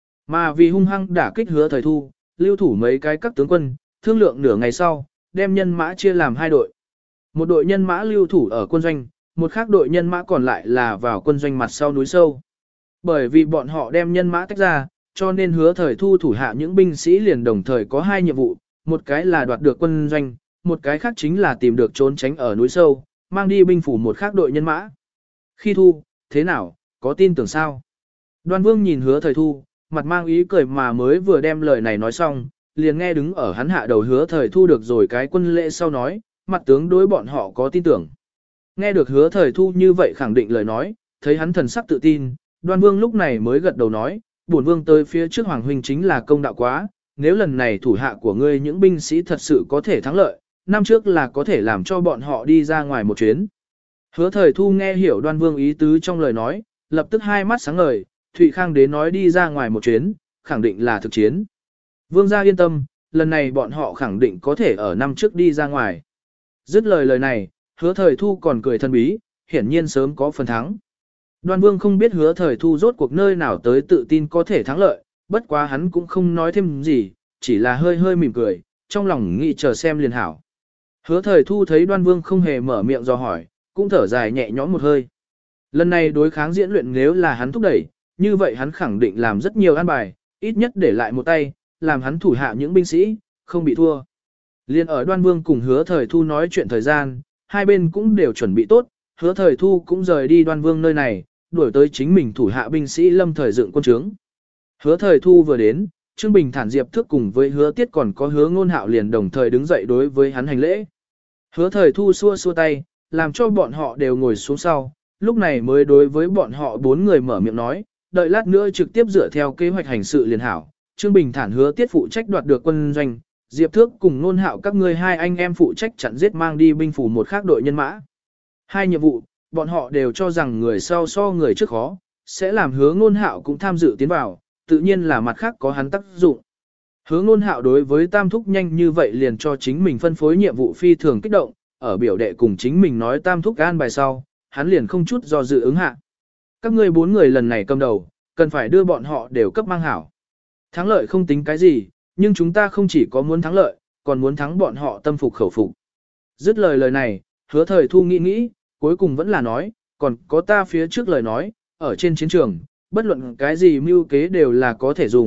Mà vì hung hăng đả kích hứa thời thu, lưu thủ mấy cái các tướng quân, thương lượng nửa ngày sau, đem nhân mã chia làm hai đội. Một đội nhân mã lưu thủ ở quân doanh, một khác đội nhân mã còn lại là vào quân doanh mặt sau núi sâu. Bởi vì bọn họ đem nhân mã tách ra, cho nên hứa thời thu thủ hạ những binh sĩ liền đồng thời có hai nhiệm vụ, một cái là đoạt được quân doanh, một cái khác chính là tìm được trốn tránh ở núi sâu, mang đi binh phủ một khác đội nhân mã. Khi thu, thế nào, có tin tưởng sao? Đoan Vương nhìn hứa thời thu, mặt mang ý cười mà mới vừa đem lời này nói xong, liền nghe đứng ở hắn hạ đầu hứa thời thu được rồi cái quân lễ sau nói, mặt tướng đối bọn họ có tin tưởng. Nghe được hứa thời thu như vậy khẳng định lời nói, thấy hắn thần sắc tự tin, Đoan Vương lúc này mới gật đầu nói, bổn vương tới phía trước Hoàng huynh chính là công đạo quá, nếu lần này thủ hạ của ngươi những binh sĩ thật sự có thể thắng lợi, năm trước là có thể làm cho bọn họ đi ra ngoài một chuyến. Hứa thời thu nghe hiểu Đoan Vương ý tứ trong lời nói, lập tức hai mắt sáng ngời, Thụy Khang đế nói đi ra ngoài một chuyến, khẳng định là thực chiến. Vương gia yên tâm, lần này bọn họ khẳng định có thể ở năm trước đi ra ngoài. Dứt lời lời này, hứa thời thu còn cười thân bí, hiển nhiên sớm có phần thắng. Đoan Vương không biết hứa thời thu rốt cuộc nơi nào tới tự tin có thể thắng lợi, bất quá hắn cũng không nói thêm gì, chỉ là hơi hơi mỉm cười, trong lòng nghĩ chờ xem liền hảo. Hứa thời thu thấy Đoan Vương không hề mở miệng do hỏi, cũng thở dài nhẹ nhõm một hơi. Lần này đối kháng diễn luyện nếu là hắn thúc đẩy, như vậy hắn khẳng định làm rất nhiều an bài, ít nhất để lại một tay, làm hắn thủ hạ những binh sĩ, không bị thua. Liên ở Đoan Vương cùng hứa thời thu nói chuyện thời gian, hai bên cũng đều chuẩn bị tốt, hứa thời thu cũng rời đi Đoan Vương nơi này, đuổi tới chính mình thủ hạ binh sĩ lâm thời dựng quân trướng. Hứa thời thu vừa đến, Trương Bình Thản Diệp Thước cùng với hứa tiết còn có hứa ngôn hạo liền đồng thời đứng dậy đối với hắn hành lễ. Hứa thời thu xua xua tay, làm cho bọn họ đều ngồi xuống sau, lúc này mới đối với bọn họ bốn người mở miệng nói, đợi lát nữa trực tiếp dựa theo kế hoạch hành sự liền hảo. Trương Bình Thản hứa tiết phụ trách đoạt được quân doanh, Diệp Thước cùng ngôn hạo các ngươi hai anh em phụ trách chặn giết mang đi binh phủ một khác đội nhân mã. Hai nhiệm vụ, bọn họ đều cho rằng người sau so người trước khó, sẽ làm hứa ngôn hạo cũng tham dự tiến vào, tự nhiên là mặt khác có hắn tác dụng. Hứa ngôn hạo đối với tam thúc nhanh như vậy liền cho chính mình phân phối nhiệm vụ phi thường kích động, ở biểu đệ cùng chính mình nói tam thúc an bài sau, hắn liền không chút do dự ứng hạ. Các ngươi bốn người lần này cầm đầu, cần phải đưa bọn họ đều cấp mang hảo. Thắng lợi không tính cái gì, nhưng chúng ta không chỉ có muốn thắng lợi, còn muốn thắng bọn họ tâm phục khẩu phục. Dứt lời lời này, hứa thời thu nghĩ nghĩ, cuối cùng vẫn là nói, còn có ta phía trước lời nói, ở trên chiến trường, bất luận cái gì mưu kế đều là có thể dùng,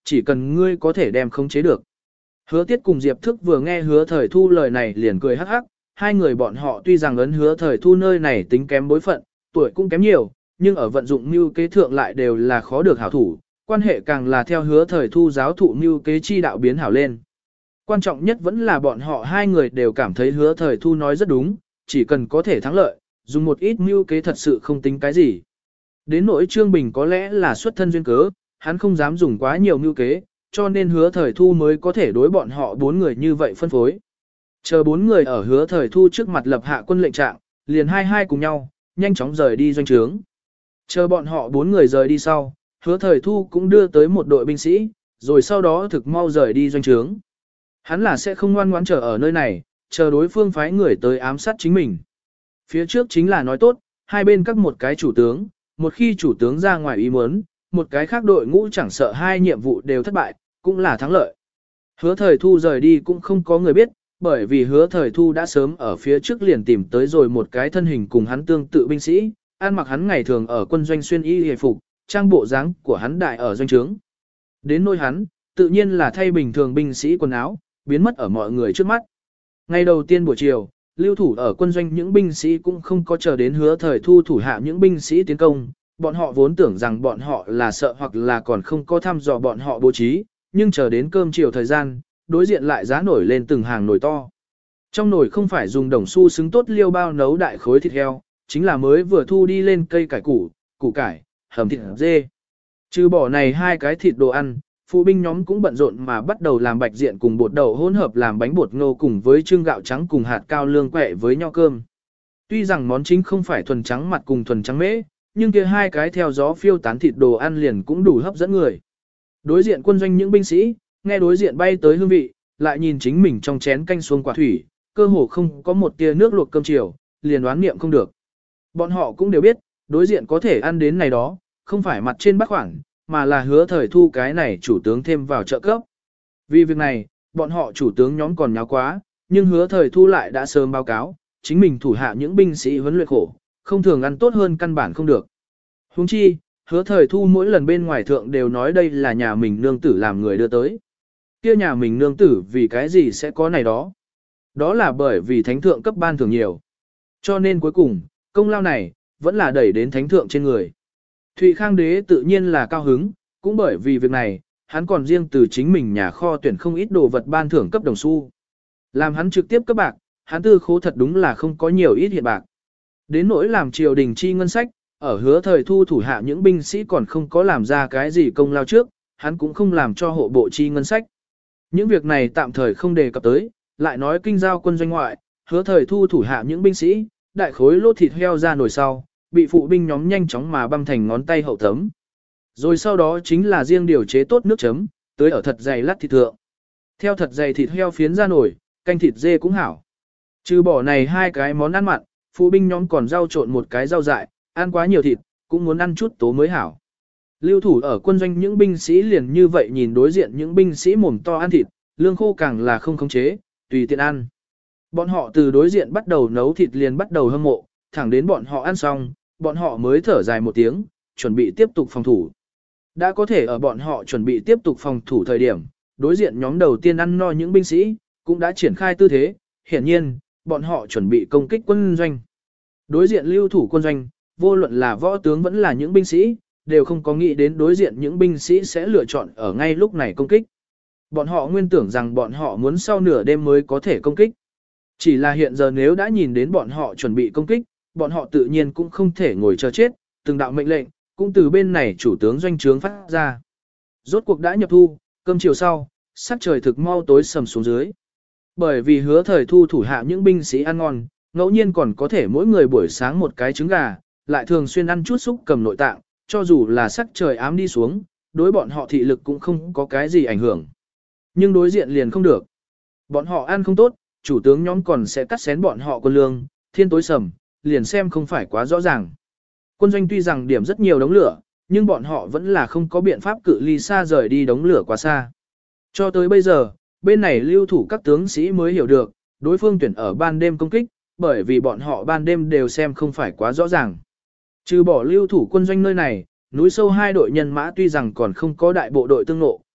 chỉ cần ngươi có thể đem khống chế được. Hứa Tiết cùng Diệp Thức vừa nghe Hứa Thời Thu lời này liền cười hắc hắc, hai người bọn họ tuy rằng ấn Hứa Thời Thu nơi này tính kém bối phận, tuổi cũng kém nhiều, nhưng ở vận dụng mưu kế thượng lại đều là khó được hảo thủ, quan hệ càng là theo Hứa Thời Thu giáo thụ mưu kế chi đạo biến hảo lên. Quan trọng nhất vẫn là bọn họ hai người đều cảm thấy Hứa Thời Thu nói rất đúng, chỉ cần có thể thắng lợi, dùng một ít mưu kế thật sự không tính cái gì. Đến nỗi Trương Bình có lẽ là xuất thân duyên cớ, hắn không dám dùng quá nhiều mưu kế, cho nên Hứa Thời Thu mới có thể đối bọn họ bốn người như vậy phân phối. Chờ bốn người ở Hứa Thời Thu trước mặt lập hạ quân lệnh trạng, liền hai hai cùng nhau, nhanh chóng rời đi doanh trướng. Chờ bọn họ bốn người rời đi sau, Hứa Thời Thu cũng đưa tới một đội binh sĩ, rồi sau đó thực mau rời đi doanh trướng. Hắn là sẽ không ngoan ngoãn chờ ở nơi này, chờ đối phương phái người tới ám sát chính mình. Phía trước chính là nói tốt, hai bên các một cái chủ tướng, một khi chủ tướng ra ngoài ý muốn, một cái khác đội ngũ chẳng sợ hai nhiệm vụ đều thất bại, cũng là thắng lợi. Hứa Thời Thu rời đi cũng không có người biết, bởi vì Hứa Thời Thu đã sớm ở phía trước liền tìm tới rồi một cái thân hình cùng hắn tương tự binh sĩ, ăn mặc hắn ngày thường ở quân doanh xuyên y hề phục, trang bộ dáng của hắn đại ở doanh trướng. Đến nỗi hắn, tự nhiên là thay bình thường binh sĩ quần áo, biến mất ở mọi người trước mắt. Ngày đầu tiên buổi chiều, lưu thủ ở quân doanh những binh sĩ cũng không có chờ đến Hứa Thời Thu thủ hạ những binh sĩ tiến công, bọn họ vốn tưởng rằng bọn họ là sợ hoặc là còn không có thăm dò bọn họ bố trí, nhưng chờ đến cơm chiều thời gian, đối diện lại giá nổi lên từng hàng nồi to. Trong nồi không phải dùng đồng xu xứng tốt liêu bao nấu đại khối thịt heo, chính là mới vừa thu đi lên cây cải củ, củ cải, hầm thịt dê. Trừ bỏ này hai cái thịt đồ ăn, phụ binh nhóm cũng bận rộn mà bắt đầu làm bạch diện cùng bột đậu hỗn hợp làm bánh bột ngô cùng với trưng gạo trắng cùng hạt cao lương quẹ với nhau cơm. Tuy rằng món chính không phải thuần trắng mặt cùng thuần trắng mễ, nhưng kia hai cái theo gió phiêu tán thịt đồ ăn liền cũng đủ hấp dẫn người. Đối diện quân doanh những binh sĩ, nghe đối diện bay tới hương vị, lại nhìn chính mình trong chén canh xuông quả thủy, cơ hồ không có một tia nước luộc cơm chiều, liền đoán niệm không được. Bọn họ cũng đều biết, đối diện có thể ăn đến này đó, không phải mặt trên bắt khoản, mà là Hứa Thời Thu cái này chủ tướng thêm vào trợ cấp. Vì việc này, bọn họ chủ tướng nhóm còn nháo quá, nhưng Hứa Thời Thu lại đã sớm báo cáo, chính mình thủ hạ những binh sĩ huấn luyện khổ, không thường ăn tốt hơn căn bản không được. Huống chi, Hứa Thời Thu mỗi lần bên ngoài thượng đều nói đây là nhà mình nương tử làm người đưa tới. Kia nhà mình nương tử vì cái gì sẽ có này đó? Đó là bởi vì thánh thượng cấp ban thưởng nhiều. Cho nên cuối cùng, công lao này, vẫn là đẩy đến thánh thượng trên người. Thụy Khang đế tự nhiên là cao hứng, cũng bởi vì việc này, hắn còn riêng từ chính mình nhà kho tuyển không ít đồ vật ban thưởng cấp đồng xu. Làm hắn trực tiếp cấp bạc, hắn tư khố thật đúng là không có nhiều ít hiện bạc. Đến nỗi làm triều đình chi ngân sách, ở Hứa Thời Thu thủ hạ những binh sĩ còn không có làm ra cái gì công lao trước, hắn cũng không làm cho hộ bộ chi ngân sách. Những việc này tạm thời không đề cập tới, lại nói kinh giao quân doanh ngoại, Hứa Thời Thu thủ hạ những binh sĩ, đại khối lô thịt heo ra nồi sau, bị phụ binh nhóm nhanh chóng mà băm thành ngón tay hậu tấm. Rồi sau đó chính là riêng điều chế tốt nước chấm, tưới ở thật dày lát thịt thượng. Theo thật dày thịt heo phiến ra nồi, canh thịt dê cũng hảo. Trừ bỏ này hai cái món ăn mặn, phụ binh nhóm còn rau trộn một cái rau dại, ăn quá nhiều thịt, cũng muốn ăn chút tố mới hảo. Lưu thủ ở quân doanh những binh sĩ liền như vậy nhìn đối diện những binh sĩ mồm to ăn thịt, lương khô càng là không khống chế, tùy tiện ăn. Bọn họ từ đối diện bắt đầu nấu thịt liền bắt đầu hâm mộ, thẳng đến bọn họ ăn xong, bọn họ mới thở dài một tiếng, chuẩn bị tiếp tục phòng thủ. Đã có thể ở bọn họ chuẩn bị tiếp tục phòng thủ thời điểm, đối diện nhóm đầu tiên ăn no những binh sĩ, cũng đã triển khai tư thế, hiển nhiên, bọn họ chuẩn bị công kích quân doanh. Đối diện lưu thủ quân doanh, vô luận là võ tướng vẫn là những binh sĩ, đều không có nghĩ đến đối diện những binh sĩ sẽ lựa chọn ở ngay lúc này công kích. Bọn họ nguyên tưởng rằng bọn họ muốn sau nửa đêm mới có thể công kích. Chỉ là hiện giờ nếu đã nhìn đến bọn họ chuẩn bị công kích, bọn họ tự nhiên cũng không thể ngồi chờ chết, từng đạo mệnh lệnh, cũng từ bên này chủ tướng doanh trướng phát ra. Rốt cuộc đã nhập thu, cơm chiều sau, sắc trời thực mau tối sầm xuống dưới. Bởi vì Hứa Thời Thu thủ hạ những binh sĩ ăn ngon, ngẫu nhiên còn có thể mỗi người buổi sáng một cái trứng gà, lại thường xuyên ăn chút xúc cầm nội tạng, cho dù là sắc trời ám đi xuống, đối bọn họ thị lực cũng không có cái gì ảnh hưởng. Nhưng đối diện liền không được. Bọn họ ăn không tốt, chủ tướng nhóm còn sẽ cắt xén bọn họ quân lương, thiên tối sầm, liền xem không phải quá rõ ràng. Quân doanh tuy rằng điểm rất nhiều đống lửa, nhưng bọn họ vẫn là không có biện pháp cự ly xa rời đi đống lửa quá xa. Cho tới bây giờ, bên này lưu thủ các tướng sĩ mới hiểu được, đối phương tuyển ở ban đêm công kích, bởi vì bọn họ ban đêm đều xem không phải quá rõ ràng. Trừ bỏ lưu thủ quân doanh nơi này, núi sâu hai đội nhân mã tuy rằng còn không có đại bộ đội tương nộ,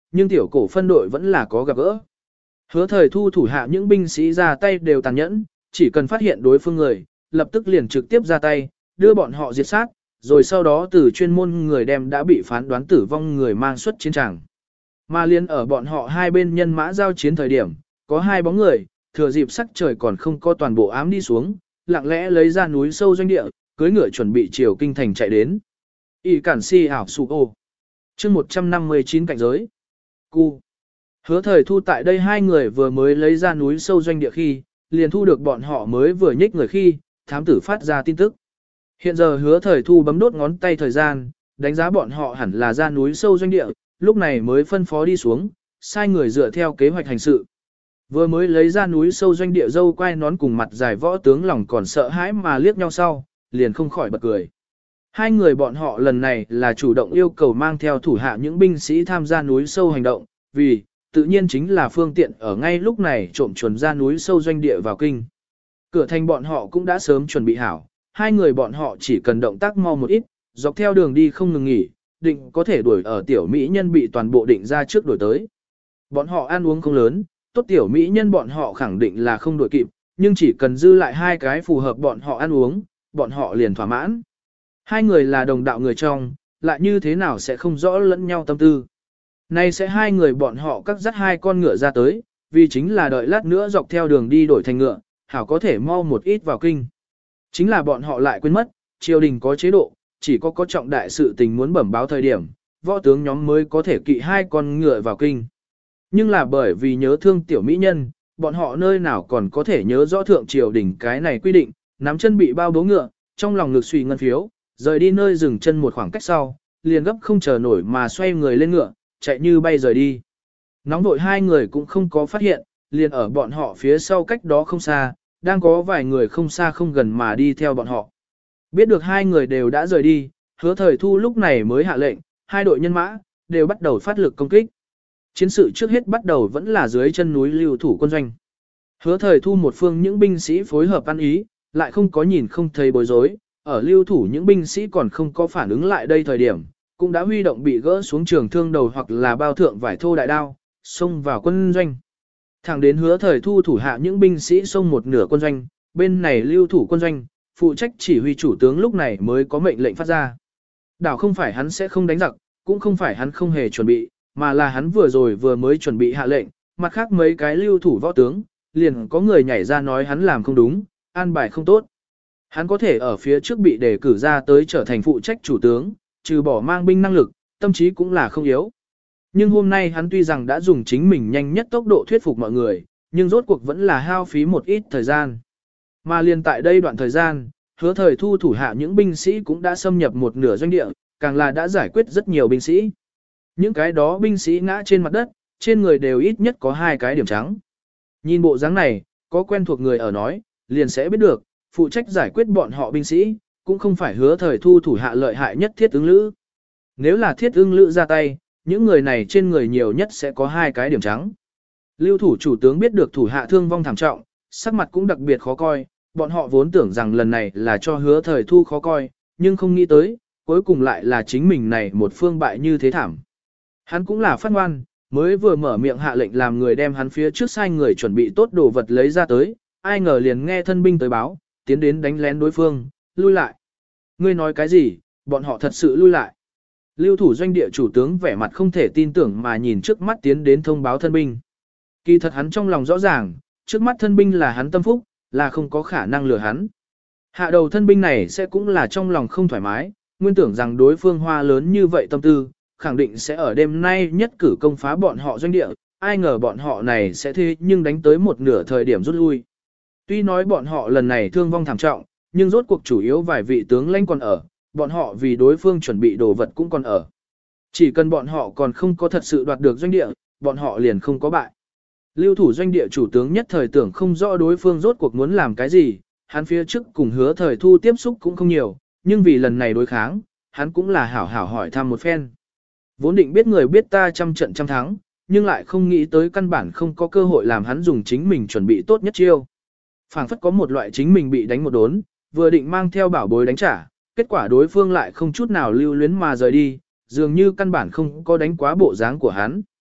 nhưng tiểu cổ phân đội vẫn là có gặp gỡ. Hứa thời thu thủ hạ những binh sĩ ra tay đều tàn nhẫn, chỉ cần phát hiện đối phương người, lập tức liền trực tiếp ra tay, đưa bọn họ diệt sát, rồi sau đó từ chuyên môn người đem đã bị phán đoán tử vong người mang xuất chiến tràng. Mà liên ở bọn họ hai bên nhân mã giao chiến thời điểm, có hai bóng người, thừa dịp sắc trời còn không có toàn bộ ám đi xuống, lặng lẽ lấy ra núi sâu doanh địa, cưỡi ngựa chuẩn bị chiều kinh thành chạy đến. Y cản si ảo sụ ô. chương một trăm năm mươi chín cảnh giới. Cu. Hứa thời thu tại đây hai người vừa mới lấy ra núi sâu doanh địa khi, liền thu được bọn họ mới vừa nhích người khi, thám tử phát ra tin tức. Hiện giờ hứa thời thu bấm đốt ngón tay thời gian, đánh giá bọn họ hẳn là ra núi sâu doanh địa, lúc này mới phân phó đi xuống, sai người dựa theo kế hoạch hành sự. Vừa mới lấy ra núi sâu doanh địa dâu quay nón cùng mặt dài võ tướng lòng còn sợ hãi mà liếc nhau sau, liền không khỏi bật cười. Hai người bọn họ lần này là chủ động yêu cầu mang theo thủ hạ những binh sĩ tham gia núi sâu hành động, vì, tự nhiên chính là phương tiện ở ngay lúc này trộm chuồn ra núi sâu doanh địa vào kinh. Cửa thành bọn họ cũng đã sớm chuẩn bị hảo, hai người bọn họ chỉ cần động tác mau một ít, dọc theo đường đi không ngừng nghỉ, định có thể đuổi ở tiểu mỹ nhân bị toàn bộ định ra trước đuổi tới. Bọn họ ăn uống không lớn, tốt tiểu mỹ nhân bọn họ khẳng định là không đuổi kịp, nhưng chỉ cần dư lại hai cái phù hợp bọn họ ăn uống, bọn họ liền thỏa mãn. Hai người là đồng đạo người trong, lại như thế nào sẽ không rõ lẫn nhau tâm tư. Nay sẽ hai người bọn họ cắt dắt hai con ngựa ra tới, vì chính là đợi lát nữa dọc theo đường đi đổi thành ngựa, hảo có thể mau một ít vào kinh. Chính là bọn họ lại quên mất, triều đình có chế độ, chỉ có có trọng đại sự tình muốn bẩm báo thời điểm, võ tướng nhóm mới có thể kỵ hai con ngựa vào kinh. Nhưng là bởi vì nhớ thương tiểu mỹ nhân, bọn họ nơi nào còn có thể nhớ rõ thượng triều đình cái này quy định, nắm chân bị bao bố ngựa, trong lòng ngực suy ngân phiếu, rời đi nơi dừng chân một khoảng cách sau, liền gấp không chờ nổi mà xoay người lên ngựa, chạy như bay rời đi. Nóng vội hai người cũng không có phát hiện, liền ở bọn họ phía sau cách đó không xa, đang có vài người không xa không gần mà đi theo bọn họ. Biết được hai người đều đã rời đi, hứa thời thu lúc này mới hạ lệnh, hai đội nhân mã, đều bắt đầu phát lực công kích. Chiến sự trước hết bắt đầu vẫn là dưới chân núi lưu thủ quân doanh. Hứa thời thu một phương những binh sĩ phối hợp ăn ý, lại không có nhìn không thấy bối rối, ở lưu thủ những binh sĩ còn không có phản ứng lại đây thời điểm, cũng đã huy động bị gỡ xuống trường thương đầu hoặc là bao thượng vải thô đại đao, xông vào quân doanh. Thẳng đến hứa thời thu thủ hạ những binh sĩ xông một nửa quân doanh, bên này lưu thủ quân doanh, phụ trách chỉ huy chủ tướng lúc này mới có mệnh lệnh phát ra. Đảo không phải hắn sẽ không đánh giặc, cũng không phải hắn không hề chuẩn bị, mà là hắn vừa rồi vừa mới chuẩn bị hạ lệnh, mặt khác mấy cái lưu thủ võ tướng, liền có người nhảy ra nói hắn làm không đúng, an bài không tốt. Hắn có thể ở phía trước bị đề cử ra tới trở thành phụ trách chủ tướng, trừ bỏ mang binh năng lực, tâm trí cũng là không yếu. Nhưng hôm nay hắn tuy rằng đã dùng chính mình nhanh nhất tốc độ thuyết phục mọi người, nhưng rốt cuộc vẫn là hao phí một ít thời gian. Mà liền tại đây đoạn thời gian, hứa thời thu thủ hạ những binh sĩ cũng đã xâm nhập một nửa doanh địa, càng là đã giải quyết rất nhiều binh sĩ. Những cái đó binh sĩ ngã trên mặt đất, trên người đều ít nhất có hai cái điểm trắng. Nhìn bộ dáng này, có quen thuộc người ở nói, liền sẽ biết được, phụ trách giải quyết bọn họ binh sĩ, cũng không phải hứa thời thu thủ hạ lợi hại nhất thiết ứng lữ. Nếu là thiết ứng lữ ra tay, những người này trên người nhiều nhất sẽ có hai cái điểm trắng. Lưu thủ chủ tướng biết được thủ hạ thương vong thảm trọng, sắc mặt cũng đặc biệt khó coi, bọn họ vốn tưởng rằng lần này là cho hứa thời thu khó coi, nhưng không nghĩ tới, cuối cùng lại là chính mình này một phương bại như thế thảm. Hắn cũng là phát ngoan, mới vừa mở miệng hạ lệnh làm người đem hắn phía trước sai người chuẩn bị tốt đồ vật lấy ra tới, ai ngờ liền nghe thân binh tới báo, tiến đến đánh lén đối phương, lui lại. Ngươi nói cái gì, bọn họ thật sự lui lại. Lưu thủ doanh địa chủ tướng vẻ mặt không thể tin tưởng mà nhìn trước mắt tiến đến thông báo thân binh. Kỳ thật hắn trong lòng rõ ràng, trước mắt thân binh là hắn tâm phúc, là không có khả năng lừa hắn. Hạ đầu thân binh này sẽ cũng là trong lòng không thoải mái, nguyên tưởng rằng đối phương hoa lớn như vậy tâm tư, khẳng định sẽ ở đêm nay nhất cử công phá bọn họ doanh địa, ai ngờ bọn họ này sẽ thế nhưng đánh tới một nửa thời điểm rút lui. Tuy nói bọn họ lần này thương vong thảm trọng, nhưng rốt cuộc chủ yếu vài vị tướng lãnh còn ở, bọn họ vì đối phương chuẩn bị đồ vật cũng còn ở. Chỉ cần bọn họ còn không có thật sự đoạt được doanh địa, bọn họ liền không có bại. Lưu thủ doanh địa chủ tướng nhất thời tưởng không rõ đối phương rốt cuộc muốn làm cái gì, hắn phía trước cùng hứa thời thu tiếp xúc cũng không nhiều, nhưng vì lần này đối kháng, hắn cũng là hảo hảo hỏi thăm một phen. Vốn định biết người biết ta trăm trận trăm thắng, nhưng lại không nghĩ tới căn bản không có cơ hội làm hắn dùng chính mình chuẩn bị tốt nhất chiêu. Phảng phất có một loại chính mình bị đánh một đốn, vừa định mang theo bảo bối đánh trả, kết quả đối phương lại không chút nào lưu luyến mà rời đi, dường như căn bản không có đánh quá bộ dáng của hắn.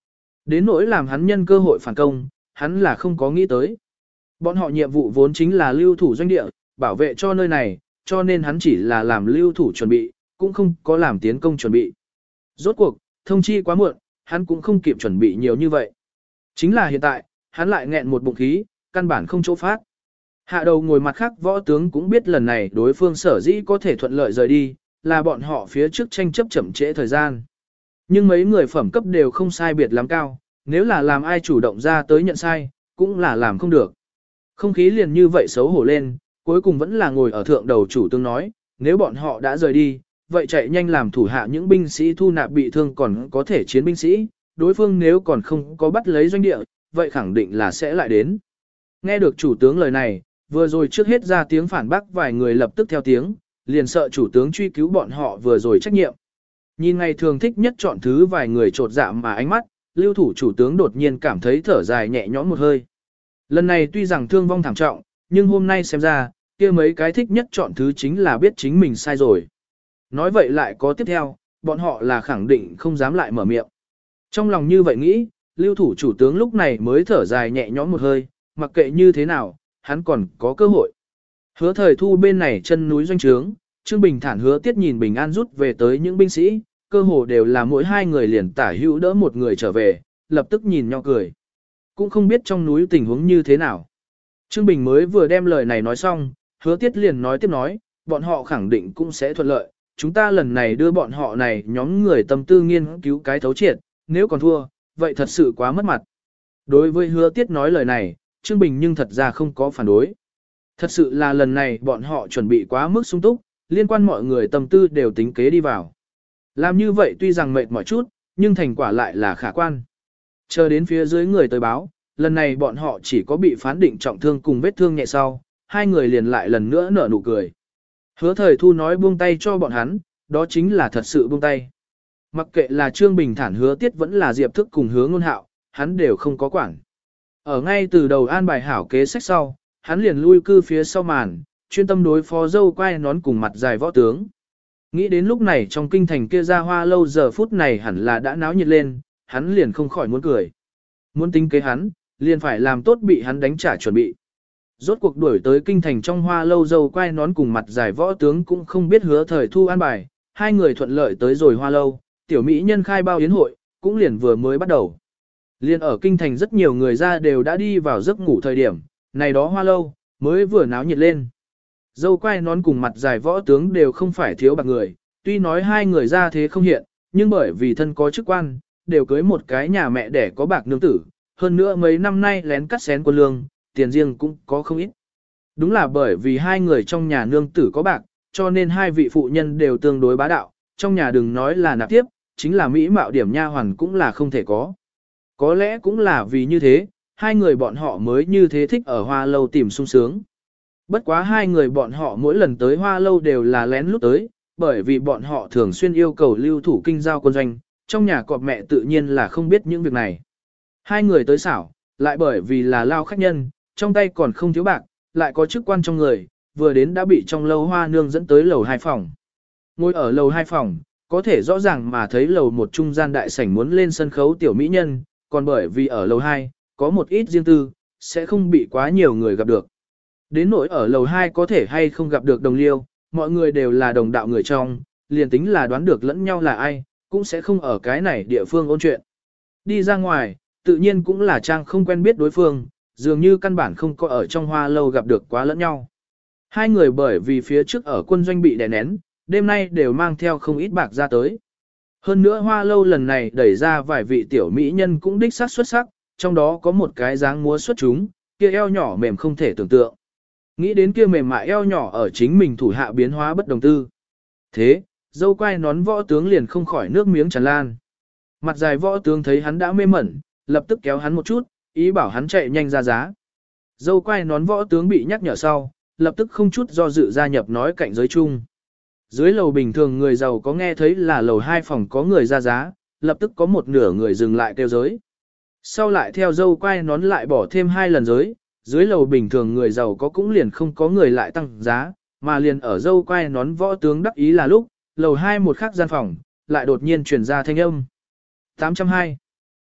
Đến nỗi làm hắn nhân cơ hội phản công, hắn là không có nghĩ tới. Bọn họ nhiệm vụ vốn chính là lưu thủ doanh địa, bảo vệ cho nơi này, cho nên hắn chỉ là làm lưu thủ chuẩn bị, cũng không có làm tiến công chuẩn bị. Rốt cuộc, thông chi quá muộn, hắn cũng không kịp chuẩn bị nhiều như vậy. Chính là hiện tại, hắn lại nghẹn một bụng khí, căn bản không chỗ phát. Hạ đầu ngồi mặt khác võ tướng cũng biết lần này đối phương sở dĩ có thể thuận lợi rời đi, là bọn họ phía trước tranh chấp chậm trễ thời gian. Nhưng mấy người phẩm cấp đều không sai biệt lắm cao, nếu là làm ai chủ động ra tới nhận sai, cũng là làm không được. Không khí liền như vậy xấu hổ lên, cuối cùng vẫn là ngồi ở thượng đầu chủ tướng nói, nếu bọn họ đã rời đi, vậy chạy nhanh làm thủ hạ những binh sĩ thu nạp bị thương còn có thể chiến binh sĩ, đối phương nếu còn không có bắt lấy doanh địa, vậy khẳng định là sẽ lại đến. Nghe được chủ tướng lời này, vừa rồi trước hết ra tiếng phản bác vài người lập tức theo tiếng, liền sợ chủ tướng truy cứu bọn họ vừa rồi trách nhiệm. Nhìn ngày thường thích nhất chọn thứ vài người trột dạ mà ánh mắt, lưu thủ chủ tướng đột nhiên cảm thấy thở dài nhẹ nhõm một hơi. Lần này tuy rằng thương vong thảm trọng, nhưng hôm nay xem ra, kia mấy cái thích nhất chọn thứ chính là biết chính mình sai rồi. Nói vậy lại có tiếp theo, bọn họ là khẳng định không dám lại mở miệng. Trong lòng như vậy nghĩ, lưu thủ chủ tướng lúc này mới thở dài nhẹ nhõm một hơi, mặc kệ như thế nào, hắn còn có cơ hội. Hứa thời thu bên này chân núi doanh trướng, Trương Bình thản hứa tiết nhìn Bình An rút về tới những binh sĩ, cơ hồ đều là mỗi hai người liền tả hữu đỡ một người trở về, lập tức nhìn nhau cười. Cũng không biết trong núi tình huống như thế nào. Trương Bình mới vừa đem lời này nói xong, hứa tiết liền nói tiếp nói, bọn họ khẳng định cũng sẽ thuận lợi, chúng ta lần này đưa bọn họ này nhóm người tâm tư nghiên cứu cái thấu triệt, nếu còn thua, vậy thật sự quá mất mặt. Đối với hứa tiết nói lời này, Trương Bình nhưng thật ra không có phản đối. Thật sự là lần này bọn họ chuẩn bị quá mức sung túc, liên quan mọi người tâm tư đều tính kế đi vào. Làm như vậy tuy rằng mệt mỏi chút, nhưng thành quả lại là khả quan. Chờ đến phía dưới người tới báo, lần này bọn họ chỉ có bị phán định trọng thương cùng vết thương nhẹ sau, hai người liền lại lần nữa nở nụ cười. Hứa thời thu nói buông tay cho bọn hắn, đó chính là thật sự buông tay. Mặc kệ là Trương Bình thản hứa tiết vẫn là Diệp Thức cùng hứa ngôn hạo, hắn đều không có quản. Ở ngay từ đầu an bài hảo kế sách sau, hắn liền lui cư phía sau màn, chuyên tâm đối phó dâu quai nón cùng mặt dài võ tướng. Nghĩ đến lúc này trong kinh thành kia ra hoa lâu giờ phút này hẳn là đã náo nhiệt lên, hắn liền không khỏi muốn cười. Muốn tính kế hắn, liền phải làm tốt bị hắn đánh trả chuẩn bị. Rốt cuộc đuổi tới kinh thành trong hoa lâu dâu quai nón cùng mặt dài võ tướng cũng không biết hứa thời thu an bài, hai người thuận lợi tới rồi hoa lâu, tiểu mỹ nhân khai bao yến hội, cũng liền vừa mới bắt đầu. Liên ở kinh thành rất nhiều người ra đều đã đi vào giấc ngủ thời điểm, này đó hoa lâu, mới vừa náo nhiệt lên. Dâu quai nón cùng mặt dài võ tướng đều không phải thiếu bạc người, tuy nói hai người ra thế không hiện, nhưng bởi vì thân có chức quan, đều cưới một cái nhà mẹ đẻ có bạc nương tử, hơn nữa mấy năm nay lén cắt xén quân lương, tiền riêng cũng có không ít. Đúng là bởi vì hai người trong nhà nương tử có bạc, cho nên hai vị phụ nhân đều tương đối bá đạo, trong nhà đừng nói là nạp tiếp, chính là mỹ mạo điểm nha hoàn cũng là không thể có. Có lẽ cũng là vì như thế, hai người bọn họ mới như thế thích ở hoa lâu tìm sung sướng. Bất quá hai người bọn họ mỗi lần tới hoa lâu đều là lén lút tới, bởi vì bọn họ thường xuyên yêu cầu lưu thủ kinh giao quân doanh, trong nhà cọp mẹ tự nhiên là không biết những việc này. Hai người tới xảo, lại bởi vì là lao khách nhân, trong tay còn không thiếu bạc, lại có chức quan trong người, vừa đến đã bị trong lâu hoa nương dẫn tới lầu hai phòng. Ngồi ở lầu hai phòng, có thể rõ ràng mà thấy lầu một trung gian đại sảnh muốn lên sân khấu tiểu mỹ nhân, còn bởi vì ở lầu hai, có một ít riêng tư, sẽ không bị quá nhiều người gặp được. Đến nỗi ở lầu hai có thể hay không gặp được đồng liêu, mọi người đều là đồng đạo người trong, liền tính là đoán được lẫn nhau là ai, cũng sẽ không ở cái này địa phương ôn chuyện. Đi ra ngoài, tự nhiên cũng là trang không quen biết đối phương, dường như căn bản không có ở trong hoa lâu gặp được quá lẫn nhau. Hai người bởi vì phía trước ở quân doanh bị đè nén, đêm nay đều mang theo không ít bạc ra tới. Hơn nữa hoa lâu lần này đẩy ra vài vị tiểu mỹ nhân cũng đích xác xuất sắc, trong đó có một cái dáng múa xuất chúng, kia eo nhỏ mềm không thể tưởng tượng. Nghĩ đến kia mềm mại eo nhỏ ở chính mình thủ hạ biến hóa bất đồng tư. Thế, dâu quai nón võ tướng liền không khỏi nước miếng tràn lan. Mặt dài võ tướng thấy hắn đã mê mẩn, lập tức kéo hắn một chút, ý bảo hắn chạy nhanh ra giá. Dâu quai nón võ tướng bị nhắc nhở sau, lập tức không chút do dự gia nhập nói cạnh giới chung. Dưới lầu bình thường người giàu có nghe thấy là lầu hai phòng có người ra giá, lập tức có một nửa người dừng lại kêu giới. Sau lại theo dâu quai nón lại bỏ thêm hai lần giới, dưới lầu bình thường người giàu có cũng liền không có người lại tăng giá, mà liền ở dâu quai nón võ tướng đắc ý là lúc, lầu hai một khắc gian phòng, lại đột nhiên truyền ra thanh âm. tám trăm hai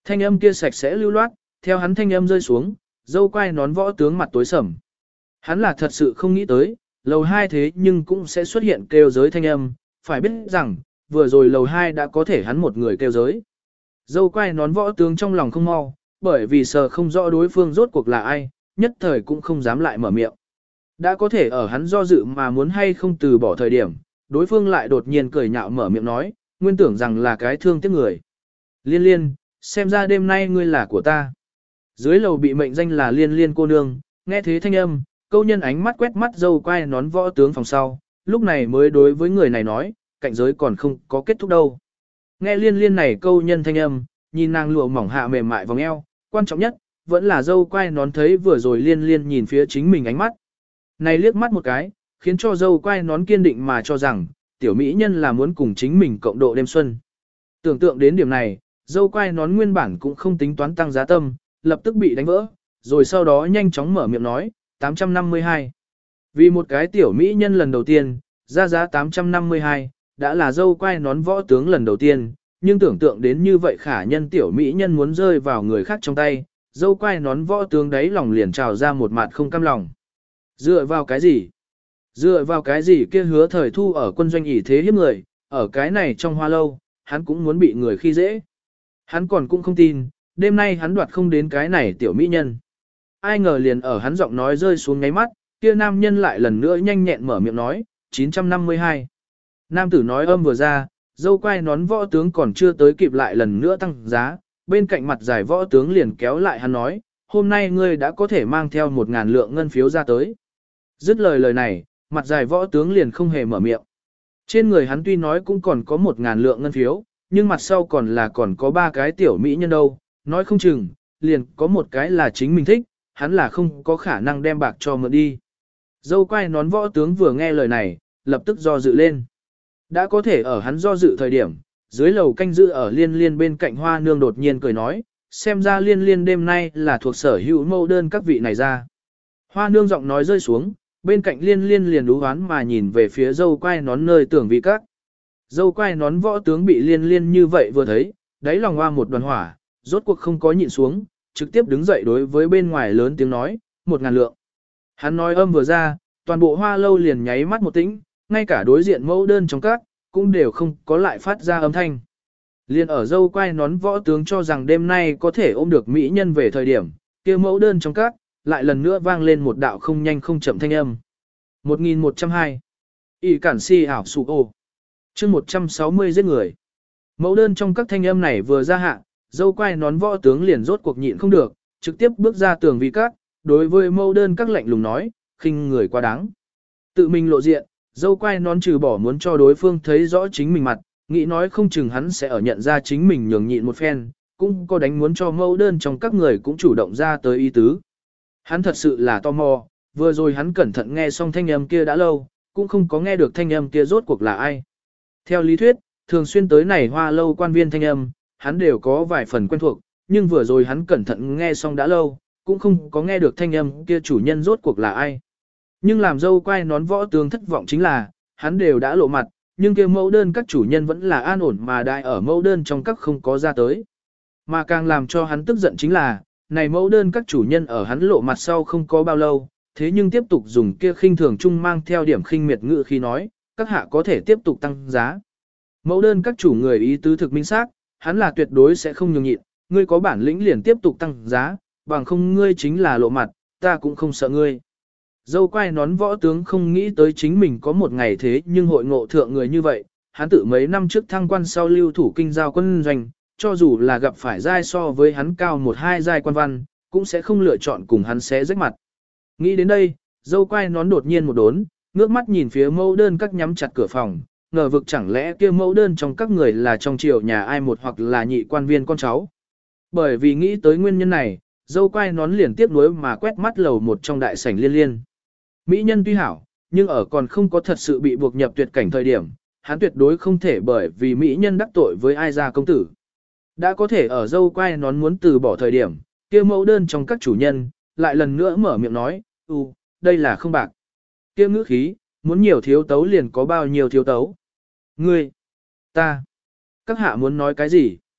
Thanh âm kia sạch sẽ lưu loát, theo hắn thanh âm rơi xuống, dâu quai nón võ tướng mặt tối sầm. Hắn là thật sự không nghĩ tới, lầu hai thế nhưng cũng sẽ xuất hiện kêu giới thanh âm, phải biết rằng, vừa rồi lầu hai đã có thể hắn một người kêu giới. Dâu quai nón võ tướng trong lòng không mau, bởi vì sợ không rõ đối phương rốt cuộc là ai, nhất thời cũng không dám lại mở miệng. Đã có thể ở hắn do dự mà muốn hay không từ bỏ thời điểm, đối phương lại đột nhiên cười nhạo mở miệng nói, nguyên tưởng rằng là cái thương tiếc người. Liên liên, xem ra đêm nay ngươi là của ta. Dưới lầu bị mệnh danh là liên liên cô nương, nghe thế thanh âm, câu nhân ánh mắt quét mắt dâu quai nón võ tướng phòng sau, lúc này mới đối với người này nói, cạnh giới còn không có kết thúc đâu. Nghe liên liên này câu nhân thanh âm, nhìn nàng lụa mỏng hạ mềm mại vòng eo, quan trọng nhất, vẫn là dâu quai nón thấy vừa rồi liên liên nhìn phía chính mình ánh mắt. Này liếc mắt một cái, khiến cho dâu quai nón kiên định mà cho rằng, tiểu mỹ nhân là muốn cùng chính mình cộng độ đêm xuân. Tưởng tượng đến điểm này, dâu quai nón nguyên bản cũng không tính toán tăng giá tâm, lập tức bị đánh vỡ, rồi sau đó nhanh chóng mở miệng nói, tám trăm năm mươi hai. Vì một cái tiểu mỹ nhân lần đầu tiên, ra giá tám trăm năm mươi hai, đã là dâu quai nón võ tướng lần đầu tiên, nhưng tưởng tượng đến như vậy khả nhân tiểu mỹ nhân muốn rơi vào người khác trong tay, dâu quai nón võ tướng đấy lòng liền trào ra một mặt không cam lòng. Dựa vào cái gì? Dựa vào cái gì kia hứa thời thu ở quân doanh ỷ thế hiếp người, ở cái này trong hoa lâu, hắn cũng muốn bị người khi dễ. Hắn còn cũng không tin, đêm nay hắn đoạt không đến cái này tiểu mỹ nhân. Ai ngờ liền ở hắn giọng nói rơi xuống ngáy mắt, kia nam nhân lại lần nữa nhanh nhẹn mở miệng nói, chín trăm năm mươi hai. Nam tử nói âm vừa ra, dâu quai nón võ tướng còn chưa tới kịp lại lần nữa tăng giá, bên cạnh mặt dài võ tướng liền kéo lại hắn nói, hôm nay ngươi đã có thể mang theo một ngàn lượng ngân phiếu ra tới. Dứt lời lời này, mặt dài võ tướng liền không hề mở miệng. Trên người hắn tuy nói cũng còn có một ngàn lượng ngân phiếu, nhưng mặt sau còn là còn có ba cái tiểu mỹ nhân đâu, nói không chừng, liền có một cái là chính mình thích, hắn là không có khả năng đem bạc cho mượn đi. Dâu quai nón võ tướng vừa nghe lời này, lập tức do dự lên. Đã có thể ở hắn do dự thời điểm, dưới lầu canh giữ ở liên liên bên cạnh hoa nương đột nhiên cười nói, xem ra liên liên đêm nay là thuộc sở hữu mẫu đơn các vị này ra. Hoa nương giọng nói rơi xuống, bên cạnh liên liên liền đú hoán mà nhìn về phía dâu quai nón nơi tưởng vị các. Dâu quai nón võ tướng bị liên liên như vậy vừa thấy, đáy lòng hoa một đoàn hỏa, rốt cuộc không có nhịn xuống, trực tiếp đứng dậy đối với bên ngoài lớn tiếng nói, một ngàn lượng. Hắn nói âm vừa ra, toàn bộ hoa lâu liền nháy mắt một tĩnh, ngay cả đối diện mẫu đơn trong các, cũng đều không có lại phát ra âm thanh. Liên ở dâu quai nón võ tướng cho rằng đêm nay có thể ôm được mỹ nhân về thời điểm, kia mẫu đơn trong các, lại lần nữa vang lên một đạo không nhanh không chậm thanh âm. một nghìn một trăm hai. ỷ cản si ảo sụ ô. chương một trăm sáu mươi giết người. Mẫu đơn trong các thanh âm này vừa ra hạ, dâu quai nón võ tướng liền rốt cuộc nhịn không được, trực tiếp bước ra tường vi các, đối với mẫu đơn các lạnh lùng nói, khinh người quá đáng. Tự mình lộ diện, dâu quai nón trừ bỏ muốn cho đối phương thấy rõ chính mình mặt, nghĩ nói không chừng hắn sẽ ở nhận ra chính mình nhường nhịn một phen, cũng có đánh muốn cho mẫu đơn trong các người cũng chủ động ra tới ý tứ. Hắn thật sự là tò mò, vừa rồi hắn cẩn thận nghe xong thanh âm kia đã lâu, cũng không có nghe được thanh âm kia rốt cuộc là ai. Theo lý thuyết, thường xuyên tới này hoa lâu quan viên thanh âm, hắn đều có vài phần quen thuộc, nhưng vừa rồi hắn cẩn thận nghe xong đã lâu, cũng không có nghe được thanh âm kia chủ nhân rốt cuộc là ai. Nhưng làm dâu quai nón võ tướng thất vọng chính là, hắn đều đã lộ mặt, nhưng kia mẫu đơn các chủ nhân vẫn là an ổn mà đại ở mẫu đơn trong các không có ra tới. Mà càng làm cho hắn tức giận chính là, này mẫu đơn các chủ nhân ở hắn lộ mặt sau không có bao lâu, thế nhưng tiếp tục dùng kia khinh thường chung mang theo điểm khinh miệt ngữ khi nói, các hạ có thể tiếp tục tăng giá. Mẫu đơn các chủ người ý tứ thực minh xác, hắn là tuyệt đối sẽ không nhường nhịn, ngươi có bản lĩnh liền tiếp tục tăng giá, bằng không ngươi chính là lộ mặt, ta cũng không sợ ngươi. Dâu quai nón võ tướng không nghĩ tới chính mình có một ngày thế nhưng hội ngộ thượng người như vậy, hắn tự mấy năm trước thăng quan sau lưu thủ kinh giao quân doanh, cho dù là gặp phải giai so với hắn cao một hai giai quan văn, cũng sẽ không lựa chọn cùng hắn xé rách mặt. Nghĩ đến đây, dâu quai nón đột nhiên một đốn, ngước mắt nhìn phía mẫu đơn các nhắm chặt cửa phòng, ngờ vực chẳng lẽ kia mẫu đơn trong các người là trong triều nhà ai một hoặc là nhị quan viên con cháu. Bởi vì nghĩ tới nguyên nhân này, dâu quai nón liền tiếp nối mà quét mắt lầu một trong đại sảnh liên liên. Mỹ nhân tuy hảo, nhưng ở còn không có thật sự bị buộc nhập tuyệt cảnh thời điểm, hắn tuyệt đối không thể bởi vì Mỹ nhân đắc tội với ai ra công tử. Đã có thể ở dâu quai nón muốn từ bỏ thời điểm, kia mẫu đơn trong các chủ nhân, lại lần nữa mở miệng nói, ừ, đây là không bạc. Kia ngữ khí, muốn nhiều thiếu tấu liền có bao nhiêu thiếu tấu. Ngươi, ta, các hạ muốn nói cái gì?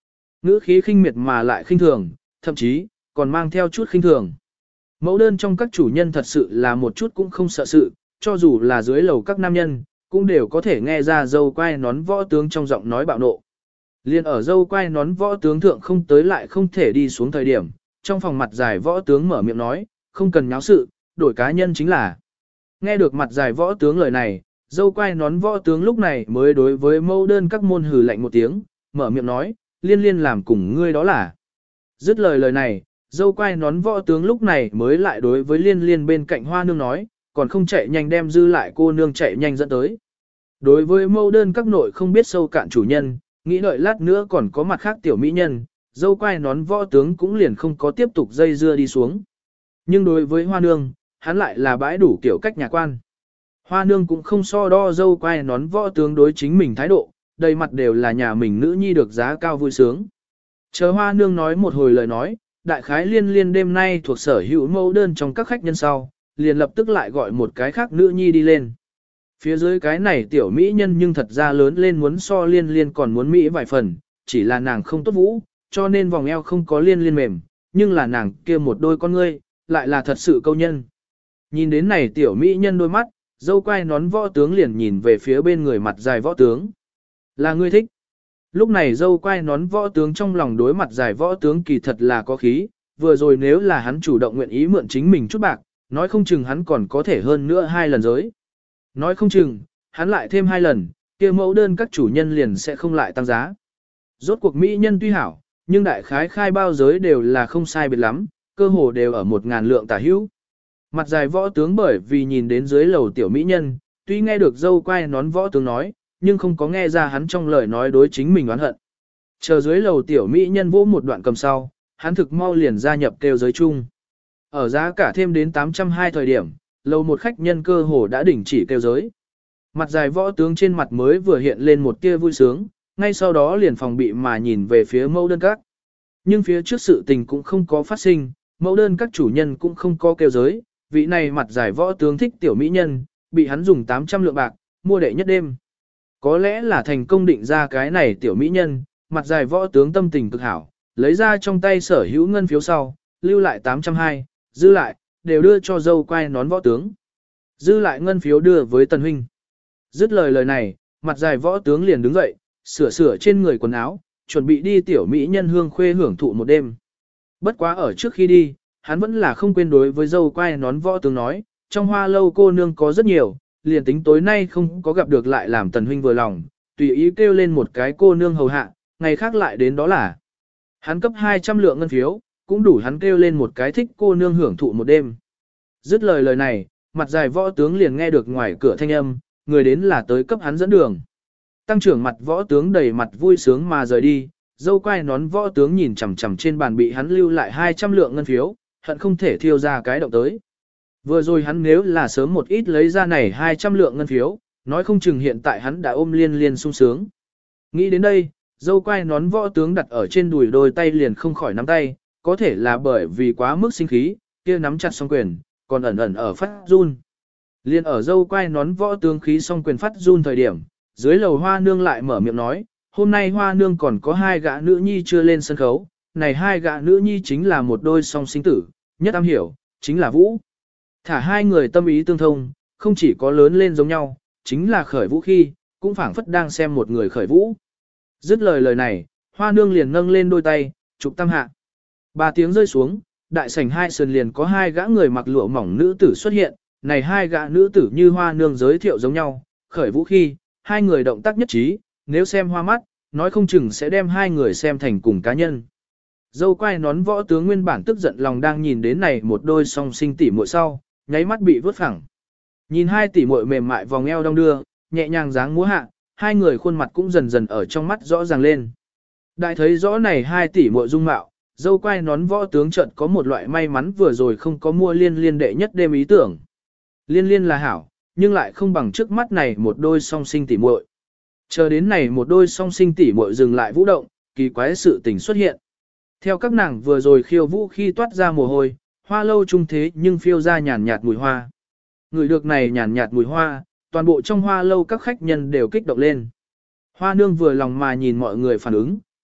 Ngữ khí khinh miệt mà lại khinh thường, thậm chí, còn mang theo chút khinh thường. Mẫu đơn trong các chủ nhân thật sự là một chút cũng không sợ sự, cho dù là dưới lầu các nam nhân, cũng đều có thể nghe ra dâu quai nón võ tướng trong giọng nói bạo nộ. Liên ở dâu quai nón võ tướng thượng không tới lại không thể đi xuống thời điểm, trong phòng mặt dài võ tướng mở miệng nói, không cần nháo sự, đổi cá nhân chính là. Nghe được mặt dài võ tướng lời này, dâu quai nón võ tướng lúc này mới đối với mẫu đơn các môn hừ lạnh một tiếng, mở miệng nói, liên liên làm cùng ngươi đó là. Dứt lời lời này, dâu quai nón võ tướng lúc này mới lại đối với liên liên bên cạnh hoa nương nói, còn không chạy nhanh đem dư lại cô nương chạy nhanh dẫn tới. Đối với mẫu đơn các nội không biết sâu cạn chủ nhân, nghĩ đợi lát nữa còn có mặt khác tiểu mỹ nhân, dâu quai nón võ tướng cũng liền không có tiếp tục dây dưa đi xuống. Nhưng đối với hoa nương, hắn lại là bãi đủ kiểu cách nhà quan. Hoa nương cũng không so đo dâu quai nón võ tướng đối chính mình thái độ, đầy mặt đều là nhà mình nữ nhi được giá cao vui sướng. Chờ hoa nương nói một hồi lời nói, đại khái liên liên đêm nay thuộc sở hữu mẫu đơn trong các khách nhân sau, liền lập tức lại gọi một cái khác nữ nhi đi lên. Phía dưới cái này tiểu mỹ nhân nhưng thật ra lớn lên muốn so liên liên còn muốn mỹ vài phần, chỉ là nàng không tốt vũ, cho nên vòng eo không có liên liên mềm, nhưng là nàng kia một đôi con ngươi, lại là thật sự câu nhân. Nhìn đến này tiểu mỹ nhân đôi mắt, dâu quai nón võ tướng liền nhìn về phía bên người mặt dài võ tướng. Là ngươi thích. Lúc này dâu quai nón võ tướng trong lòng đối mặt dài võ tướng kỳ thật là có khí, vừa rồi nếu là hắn chủ động nguyện ý mượn chính mình chút bạc, nói không chừng hắn còn có thể hơn nữa hai lần giới. Nói không chừng, hắn lại thêm hai lần, kia mẫu đơn các chủ nhân liền sẽ không lại tăng giá. Rốt cuộc mỹ nhân tuy hảo, nhưng đại khái khai bao giới đều là không sai biệt lắm, cơ hồ đều ở một ngàn lượng tả hữu. Mặt dài võ tướng bởi vì nhìn đến dưới lầu tiểu mỹ nhân, tuy nghe được dâu quai nón võ tướng nói, nhưng không có nghe ra hắn trong lời nói đối chính mình oán hận. Chờ dưới lầu tiểu mỹ nhân vỗ một đoạn cầm sau, hắn thực mau liền gia nhập kêu giới chung. Ở giá cả thêm đến tám trăm hai thời điểm, lầu một khách nhân cơ hồ đã đỉnh chỉ kêu giới. Mặt dài võ tướng trên mặt mới vừa hiện lên một tia vui sướng, ngay sau đó liền phòng bị mà nhìn về phía mẫu đơn các. Nhưng phía trước sự tình cũng không có phát sinh, mẫu đơn các chủ nhân cũng không có kêu giới, vị này mặt dài võ tướng thích tiểu mỹ nhân, bị hắn dùng tám trăm lượng bạc, mua đệ nhất đêm. Có lẽ là thành công định ra cái này tiểu mỹ nhân, mặt dài võ tướng tâm tình cực hảo, lấy ra trong tay sở hữu ngân phiếu sau, lưu lại tám trăm hai, dư lại, đều đưa cho dâu quai nón võ tướng. Dư lại ngân phiếu đưa với Tần Huynh. Dứt lời lời này, mặt dài võ tướng liền đứng dậy, sửa sửa trên người quần áo, chuẩn bị đi tiểu mỹ nhân hương khuê hưởng thụ một đêm. Bất quá ở trước khi đi, hắn vẫn là không quên đối với dâu quai nón võ tướng nói, trong hoa lâu cô nương có rất nhiều, liền tính tối nay không có gặp được lại làm Tần Huynh vừa lòng, tùy ý kêu lên một cái cô nương hầu hạ, ngày khác lại đến đó là. Hắn cấp hai trăm lượng ngân phiếu, cũng đủ hắn kêu lên một cái thích cô nương hưởng thụ một đêm. Dứt lời lời này, mặt dài võ tướng liền nghe được ngoài cửa thanh âm, người đến là tới cấp hắn dẫn đường. Tăng trưởng mặt võ tướng đầy mặt vui sướng mà rời đi, dâu quai nón võ tướng nhìn chằm chằm trên bàn bị hắn lưu lại hai trăm lượng ngân phiếu, hận không thể thiêu ra cái động tới. Vừa rồi hắn nếu là sớm một ít lấy ra này hai trăm lượng ngân phiếu, nói không chừng hiện tại hắn đã ôm liên liên sung sướng. Nghĩ đến đây, dâu quai nón võ tướng đặt ở trên đùi đôi tay liền không khỏi nắm tay, có thể là bởi vì quá mức sinh khí, kia nắm chặt song quyền, còn ẩn ẩn ở phát run. Liên ở dâu quai nón võ tướng khí song quyền phát run thời điểm, dưới lầu hoa nương lại mở miệng nói, hôm nay hoa nương còn có hai gã nữ nhi chưa lên sân khấu, này hai gã nữ nhi chính là một đôi song sinh tử, nhất am hiểu, chính là Vũ. Thả hai người tâm ý tương thông, không chỉ có lớn lên giống nhau, chính là khởi vũ khi, cũng phảng phất đang xem một người khởi vũ. Dứt lời lời này, hoa nương liền nâng lên đôi tay, chụp tam hạ. Ba tiếng rơi xuống, đại sảnh hai sườn liền có hai gã người mặc lụa mỏng nữ tử xuất hiện, này hai gã nữ tử như hoa nương giới thiệu giống nhau, khởi vũ khi, hai người động tác nhất trí, nếu xem hoa mắt, nói không chừng sẽ đem hai người xem thành cùng cá nhân. Dâu quai nón võ tướng nguyên bản tức giận lòng đang nhìn đến này một đôi song sinh tỷ muội sau, nháy mắt bị vớt phẳng. Nhìn hai tỷ muội mềm mại vòng eo đong đưa, nhẹ nhàng dáng múa hạ, hai người khuôn mặt cũng dần dần ở trong mắt rõ ràng lên. Đại thấy rõ này hai tỷ muội dung mạo, dâu quai nón võ tướng chợt có một loại may mắn vừa rồi không có mua liên liên đệ nhất đêm ý tưởng. Liên liên là hảo, nhưng lại không bằng trước mắt này một đôi song sinh tỷ muội. Chờ đến này một đôi song sinh tỷ muội dừng lại vũ động, kỳ quái sự tình xuất hiện. Theo các nàng vừa rồi khiêu vũ khi toát ra mồ hôi, hoa lâu trung thế nhưng phiêu ra nhàn nhạt mùi hoa. Người được này nhàn nhạt mùi hoa, toàn bộ trong hoa lâu các khách nhân đều kích động lên. Hoa nương vừa lòng mà nhìn mọi người phản ứng,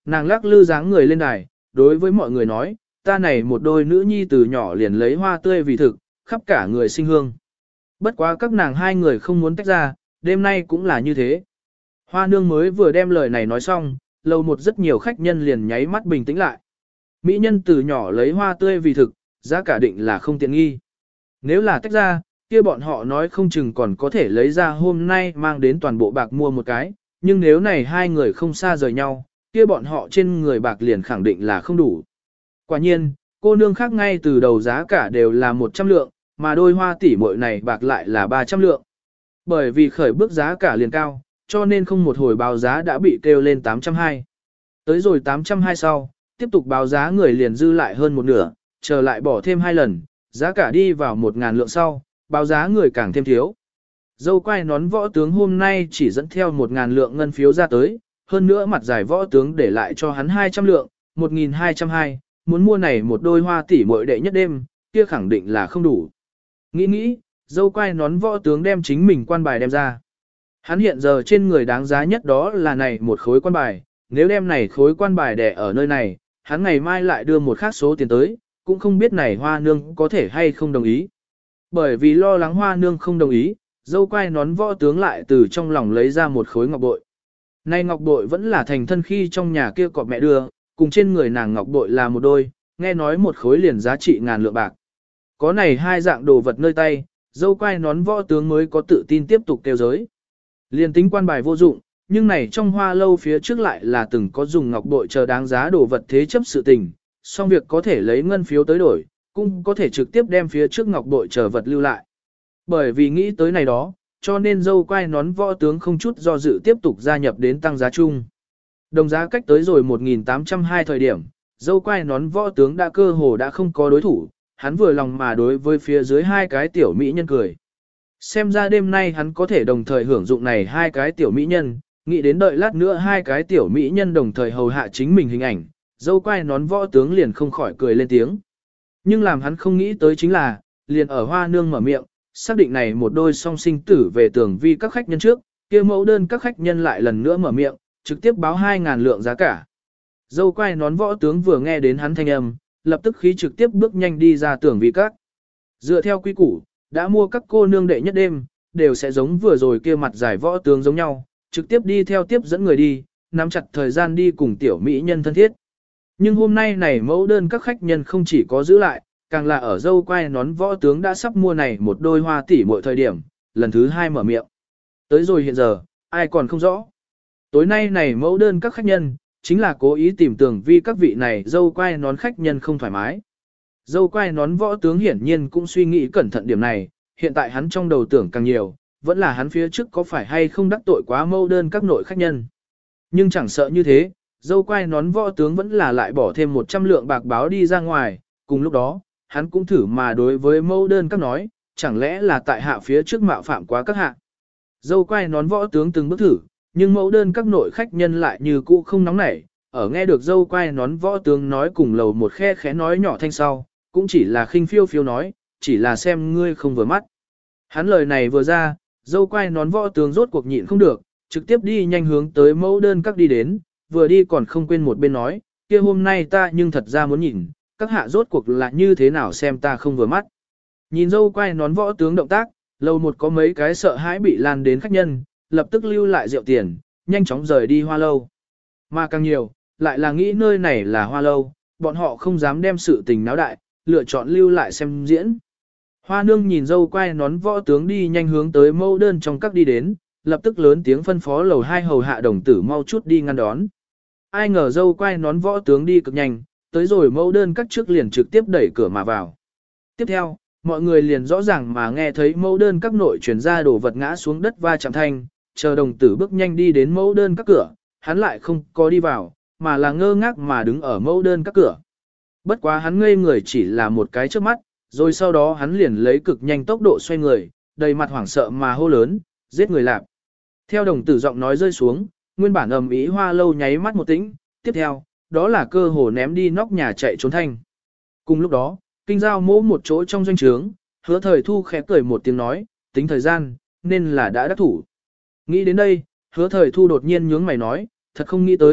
Nàng lắc lư dáng người lên đài, đối với mọi người nói, ta này một đôi nữ nhi từ nhỏ liền lấy hoa tươi vì thực, khắp cả người sinh hương. Bất quá các nàng hai người không muốn tách ra, đêm nay cũng là như thế. Hoa nương mới vừa đem lời này nói xong, lâu một rất nhiều khách nhân liền nháy mắt bình tĩnh lại. Mỹ nhân từ nhỏ lấy hoa tươi vì thực, giá cả định là không tiện nghi. Nếu là tách ra, kia bọn họ nói không chừng còn có thể lấy ra hôm nay mang đến toàn bộ bạc mua một cái, nhưng nếu này hai người không xa rời nhau, kia bọn họ trên người bạc liền khẳng định là không đủ. Quả nhiên, cô nương khác ngay từ đầu giá cả đều là một trăm lượng, mà đôi hoa tỷ muội này bạc lại là ba trăm lượng. Bởi vì khởi bước giá cả liền cao, cho nên không một hồi báo giá đã bị kêu lên tám trăm hai. Tới rồi tám trăm hai sau, tiếp tục báo giá người liền dư lại hơn một nửa, chờ lại bỏ thêm hai lần, giá cả đi vào một ngàn lượng sau, báo giá người càng thêm thiếu. Dâu quai nón võ tướng hôm nay chỉ dẫn theo một ngàn lượng ngân phiếu ra tới, hơn nữa mặt giải võ tướng để lại cho hắn hai trăm lượng, một nghìn hai trăm hai, muốn mua này một đôi hoa tỷ muội đệ nhất đêm, kia khẳng định là không đủ. Nghĩ nghĩ, dâu quai nón võ tướng đem chính mình quan bài đem ra. Hắn hiện giờ trên người đáng giá nhất đó là này một khối quan bài, nếu đem này khối quan bài đẻ ở nơi này, hắn ngày mai lại đưa một khác số tiền tới, cũng không biết này hoa nương có thể hay không đồng ý. Bởi vì lo lắng hoa nương không đồng ý, dâu quai nón võ tướng lại từ trong lòng lấy ra một khối ngọc bội. Nay ngọc bội vẫn là thành thân khi trong nhà kia cọp mẹ đưa, cùng trên người nàng ngọc bội là một đôi, nghe nói một khối liền giá trị ngàn lượng bạc. Có này hai dạng đồ vật nơi tay, dâu quai nón võ tướng mới có tự tin tiếp tục kêu giới. Liên tính quan bài vô dụng, nhưng này trong hoa lâu phía trước lại là từng có dùng ngọc bội chờ đáng giá đồ vật thế chấp sự tình, xong việc có thể lấy ngân phiếu tới đổi, cũng có thể trực tiếp đem phía trước ngọc bội chờ vật lưu lại. Bởi vì nghĩ tới này đó, cho nên dâu quai nón võ tướng không chút do dự tiếp tục gia nhập đến tăng giá chung. Đồng giá cách tới rồi một nghìn tám trăm hai thời điểm, dâu quai nón võ tướng đã cơ hồ đã không có đối thủ, hắn vừa lòng mà đối với phía dưới hai cái tiểu mỹ nhân cười. Xem ra đêm nay hắn có thể đồng thời hưởng dụng này hai cái tiểu mỹ nhân, nghĩ đến đợi lát nữa hai cái tiểu mỹ nhân đồng thời hầu hạ chính mình hình ảnh, dâu quai nón võ tướng liền không khỏi cười lên tiếng. Nhưng làm hắn không nghĩ tới chính là, liền ở hoa nương mở miệng, xác định này một đôi song sinh tử về tường vi các khách nhân trước, kia mẫu đơn các khách nhân lại lần nữa mở miệng, trực tiếp báo hai ngàn lượng giá cả. Dâu quai nón võ tướng vừa nghe đến hắn thanh âm, lập tức khí trực tiếp bước nhanh đi ra tưởng vi các. Dựa theo quy củ, đã mua các cô nương đệ nhất đêm, đều sẽ giống vừa rồi kia mặt giải võ tướng giống nhau, trực tiếp đi theo tiếp dẫn người đi, nắm chặt thời gian đi cùng tiểu mỹ nhân thân thiết. Nhưng hôm nay này mẫu đơn các khách nhân không chỉ có giữ lại, càng là ở dâu quai nón võ tướng đã sắp mua này một đôi hoa tỷ mỗi thời điểm, lần thứ hai mở miệng. Tới rồi hiện giờ, ai còn không rõ. Tối nay này mẫu đơn các khách nhân, chính là cố ý tìm tưởng vì các vị này dâu quai nón khách nhân không thoải mái. Dâu quai nón võ tướng hiển nhiên cũng suy nghĩ cẩn thận điểm này, hiện tại hắn trong đầu tưởng càng nhiều, vẫn là hắn phía trước có phải hay không đắc tội quá mẫu đơn các nội khách nhân. Nhưng chẳng sợ như thế, dâu quai nón võ tướng vẫn là lại bỏ thêm một trăm lượng bạc báo đi ra ngoài, cùng lúc đó, hắn cũng thử mà đối với mẫu đơn các nói, chẳng lẽ là tại hạ phía trước mạo phạm quá các hạ. Dâu quai nón võ tướng từng bước thử, nhưng mẫu đơn các nội khách nhân lại như cũ không nóng nảy, ở nghe được dâu quai nón võ tướng nói cùng lầu một khe khẽ nói nhỏ thanh sau, cũng chỉ là khinh phiêu phiêu nói, chỉ là xem ngươi không vừa mắt. Hắn lời này vừa ra, dâu quai nón võ tướng rốt cuộc nhịn không được, trực tiếp đi nhanh hướng tới mẫu đơn các đi đến, vừa đi còn không quên một bên nói, kia hôm nay ta nhưng thật ra muốn nhìn, các hạ rốt cuộc là như thế nào xem ta không vừa mắt. Nhìn dâu quai nón võ tướng động tác, lầu một có mấy cái sợ hãi bị lan đến khách nhân, lập tức lưu lại rượu tiền, nhanh chóng rời đi hoa lâu. Mà càng nhiều, lại là nghĩ nơi này là hoa lâu, bọn họ không dám đem sự tình náo đại, lựa chọn lưu lại xem diễn. Hoa nương nhìn dâu quai nón võ tướng đi nhanh hướng tới mẫu đơn trong các đi đến, lập tức lớn tiếng phân phó lầu hai hầu hạ đồng tử mau chút đi ngăn đón. Ai ngờ dâu quai nón võ tướng đi cực nhanh, tới rồi mẫu đơn các trước liền trực tiếp đẩy cửa mà vào. Tiếp theo, mọi người liền rõ ràng mà nghe thấy mẫu đơn các nội chuyển ra đổ vật ngã xuống đất va chạm thanh, chờ đồng tử bước nhanh đi đến mẫu đơn các cửa, hắn lại không có đi vào, mà là ngơ ngác mà đứng ở mẫu đơn các cửa. Bất quá hắn ngây người chỉ là một cái trước mắt, rồi sau đó hắn liền lấy cực nhanh tốc độ xoay người, đầy mặt hoảng sợ mà hô lớn, giết người lạp. Theo đồng tử giọng nói rơi xuống, nguyên bản ầm ĩ hoa lâu nháy mắt một tĩnh, tiếp theo, đó là cơ hồ ném đi nóc nhà chạy trốn thanh. Cùng lúc đó, kinh giao mỗ một chỗ trong doanh trướng, hứa thời thu khẽ cười một tiếng nói, tính thời gian, nên là đã đắc thủ. Nghĩ đến đây, hứa thời thu đột nhiên nhướng mày nói, thật không nghĩ tới,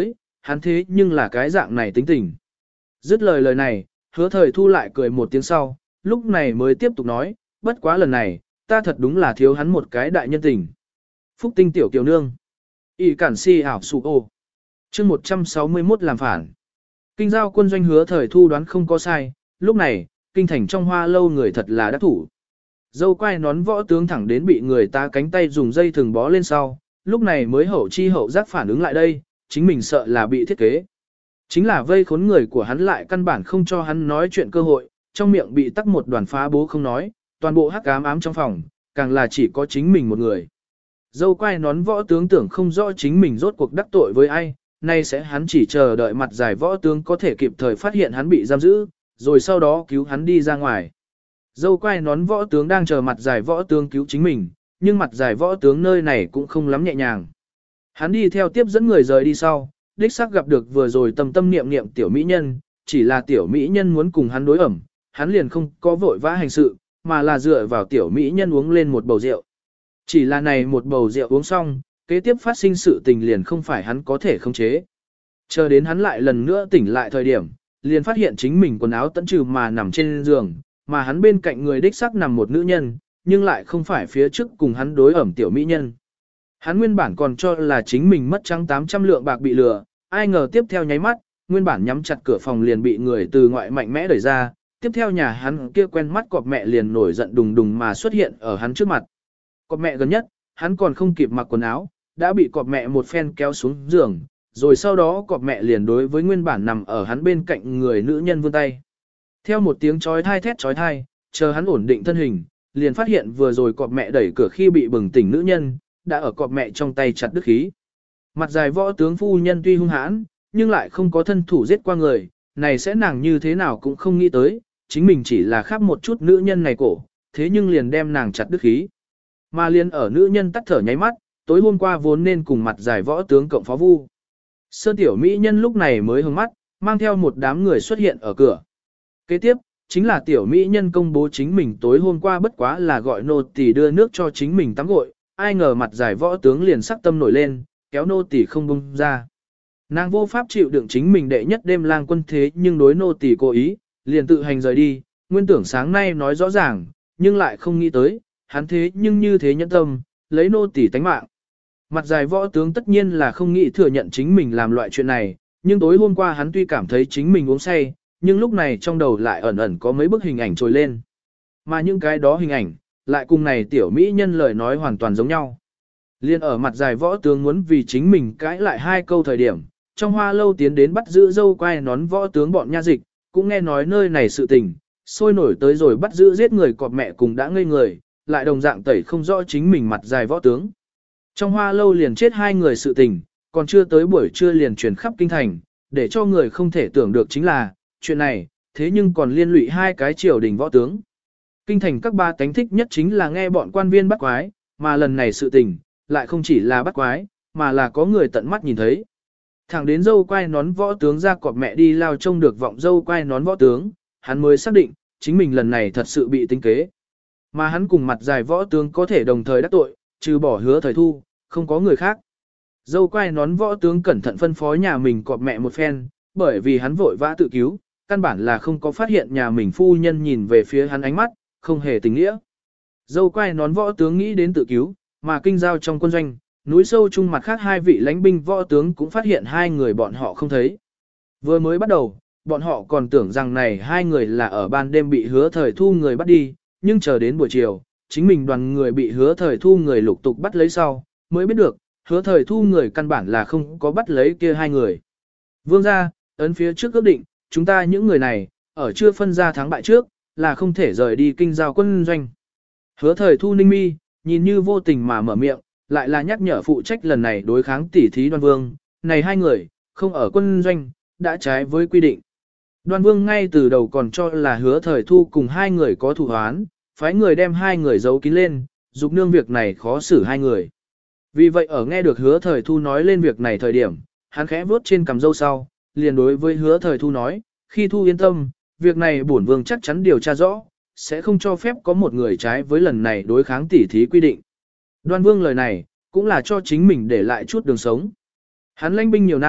hắn thế nhưng là cái dạng này tính tình. Dứt lời lời này, hứa thời thu lại cười một tiếng sau, lúc này mới tiếp tục nói, bất quá lần này, ta thật đúng là thiếu hắn một cái đại nhân tình. Phúc tinh tiểu kiều nương. Y cản si ảo sụ ô. chương một trăm sáu mươi mốt làm phản. Kinh giao quân doanh hứa thời thu đoán không có sai, lúc này, kinh thành trong hoa lâu người thật là đắc thủ. Dâu quai nón võ tướng thẳng đến bị người ta cánh tay dùng dây thừng bó lên sau, lúc này mới hậu chi hậu giác phản ứng lại đây, chính mình sợ là bị thiết kế. Chính là vây khốn người của hắn lại căn bản không cho hắn nói chuyện cơ hội, trong miệng bị tắc một đoàn phá bố không nói, toàn bộ hắc ám ám trong phòng, càng là chỉ có chính mình một người. Dâu quai nón võ tướng tưởng không rõ chính mình rốt cuộc đắc tội với ai, nay sẽ hắn chỉ chờ đợi mặt dài võ tướng có thể kịp thời phát hiện hắn bị giam giữ, rồi sau đó cứu hắn đi ra ngoài. Dâu quai nón võ tướng đang chờ mặt dài võ tướng cứu chính mình, nhưng mặt dài võ tướng nơi này cũng không lắm nhẹ nhàng. Hắn đi theo tiếp dẫn người rời đi sau, đích xác gặp được vừa rồi tâm tâm niệm niệm tiểu mỹ nhân, chỉ là tiểu mỹ nhân muốn cùng hắn đối ẩm, hắn liền không có vội vã hành sự, mà là dựa vào tiểu mỹ nhân uống lên một bầu rượu. Chỉ là này một bầu rượu uống xong, kế tiếp phát sinh sự tình liền không phải hắn có thể khống chế. Chờ đến hắn lại lần nữa tỉnh lại thời điểm, liền phát hiện chính mình quần áo tẫn trừ mà nằm trên giường, mà hắn bên cạnh người đích xác nằm một nữ nhân, nhưng lại không phải phía trước cùng hắn đối ẩm tiểu mỹ nhân. Hắn nguyên bản còn cho là chính mình mất trắng tám trăm lượng bạc bị lừa, ai ngờ tiếp theo nháy mắt, nguyên bản nhắm chặt cửa phòng liền bị người từ ngoại mạnh mẽ đẩy ra, tiếp theo nhà hắn kia quen mắt cọp mẹ liền nổi giận đùng đùng mà xuất hiện ở hắn trước mặt. Cọp mẹ gần nhất, hắn còn không kịp mặc quần áo, đã bị cọp mẹ một phen kéo xuống giường, rồi sau đó cọp mẹ liền đối với nguyên bản nằm ở hắn bên cạnh người nữ nhân vươn tay. Theo một tiếng chói thai thét chói thai, chờ hắn ổn định thân hình, liền phát hiện vừa rồi cọp mẹ đẩy cửa khi bị bừng tỉnh nữ nhân, đã ở cọp mẹ trong tay chặt đứt khí. Mặt dài võ tướng phu nhân tuy hung hãn, nhưng lại không có thân thủ giết qua người, này sẽ nàng như thế nào cũng không nghĩ tới, chính mình chỉ là khắp một chút nữ nhân này cổ, thế nhưng liền đem nàng chặt đứt khí. Mà liền ở nữ nhân tắt thở nháy mắt, tối hôm qua vốn nên cùng mặt dài võ tướng cộng phó vu. Sơn tiểu mỹ nhân lúc này mới hướng mắt, mang theo một đám người xuất hiện ở cửa. Kế tiếp, chính là tiểu mỹ nhân công bố chính mình tối hôm qua bất quá là gọi nô tỳ đưa nước cho chính mình tắm gội, ai ngờ mặt dài võ tướng liền sắc tâm nổi lên, kéo nô tỳ không buông ra. Nàng vô pháp chịu đựng chính mình đệ nhất đêm lang quân thế nhưng đối nô tỳ cố ý, liền tự hành rời đi, nguyên tưởng sáng nay nói rõ ràng, nhưng lại không nghĩ tới, hắn thế nhưng như thế nhẫn tâm, lấy nô tỳ tánh mạng. Mặt dài võ tướng tất nhiên là không nghĩ thừa nhận chính mình làm loại chuyện này, nhưng tối hôm qua hắn tuy cảm thấy chính mình uống say, nhưng lúc này trong đầu lại ẩn ẩn có mấy bức hình ảnh trồi lên. Mà những cái đó hình ảnh, lại cùng này tiểu mỹ nhân lời nói hoàn toàn giống nhau. Liên ở mặt dài võ tướng muốn vì chính mình cãi lại hai câu thời điểm, trong hoa lâu tiến đến bắt giữ dâu quai nón võ tướng bọn nha dịch, cũng nghe nói nơi này sự tình, sôi nổi tới rồi bắt giữ giết người cọp mẹ cùng đã ngây người, lại đồng dạng tẩy không rõ chính mình mặt dài võ tướng. Trong hoa lâu liền chết hai người sự tình, còn chưa tới buổi trưa liền truyền khắp kinh thành, để cho người không thể tưởng được chính là, chuyện này, thế nhưng còn liên lụy hai cái triều đình võ tướng. Kinh thành các ba tánh thích nhất chính là nghe bọn quan viên bắt quái, mà lần này sự tình, lại không chỉ là bắt quái, mà là có người tận mắt nhìn thấy. Thẳng đến dâu quai nón võ tướng ra cọp mẹ đi lao trông được vọng dâu quai nón võ tướng, hắn mới xác định, chính mình lần này thật sự bị tính kế. Mà hắn cùng mặt dài võ tướng có thể đồng thời đắc tội, trừ bỏ hứa thời thu, không có người khác. Dâu quai nón võ tướng cẩn thận phân phó nhà mình cọp mẹ một phen, bởi vì hắn vội vã tự cứu, căn bản là không có phát hiện nhà mình phu nhân nhìn về phía hắn ánh mắt, không hề tình nghĩa. Dâu quai nón võ tướng nghĩ đến tự cứu, mà kinh giao trong quân doanh, núi sâu chung mặt khác hai vị lãnh binh võ tướng cũng phát hiện hai người bọn họ không thấy. Vừa mới bắt đầu, bọn họ còn tưởng rằng này hai người là ở ban đêm bị hứa thời thu người bắt đi, nhưng chờ đến buổi chiều, chính mình đoàn người bị hứa thời thu người lục tục bắt lấy sau, mới biết được, hứa thời thu người căn bản là không có bắt lấy kia hai người. Vương gia, ấn phía trước ước định, chúng ta những người này, ở chưa phân ra thắng bại trước, là không thể rời đi kinh giao quân doanh. Hứa thời thu ninh mi, nhìn như vô tình mà mở miệng, lại là nhắc nhở phụ trách lần này đối kháng tỉ thí Đoan Vương, này hai người, không ở quân doanh, đã trái với quy định. Đoan Vương ngay từ đầu còn cho là hứa thời thu cùng hai người có thủ hoán, phái người đem hai người giấu kín lên, dục nương việc này khó xử hai người. Vì vậy ở nghe được hứa thời thu nói lên việc này thời điểm, hắn khẽ vuốt trên cằm râu sau, liền đối với hứa thời thu nói, khi thu yên tâm, việc này bổn vương chắc chắn điều tra rõ, sẽ không cho phép có một người trái với lần này đối kháng tỉ thí quy định. Đoan Vương lời này, cũng là cho chính mình để lại chút đường sống. Hắn lãnh binh nhiều năm,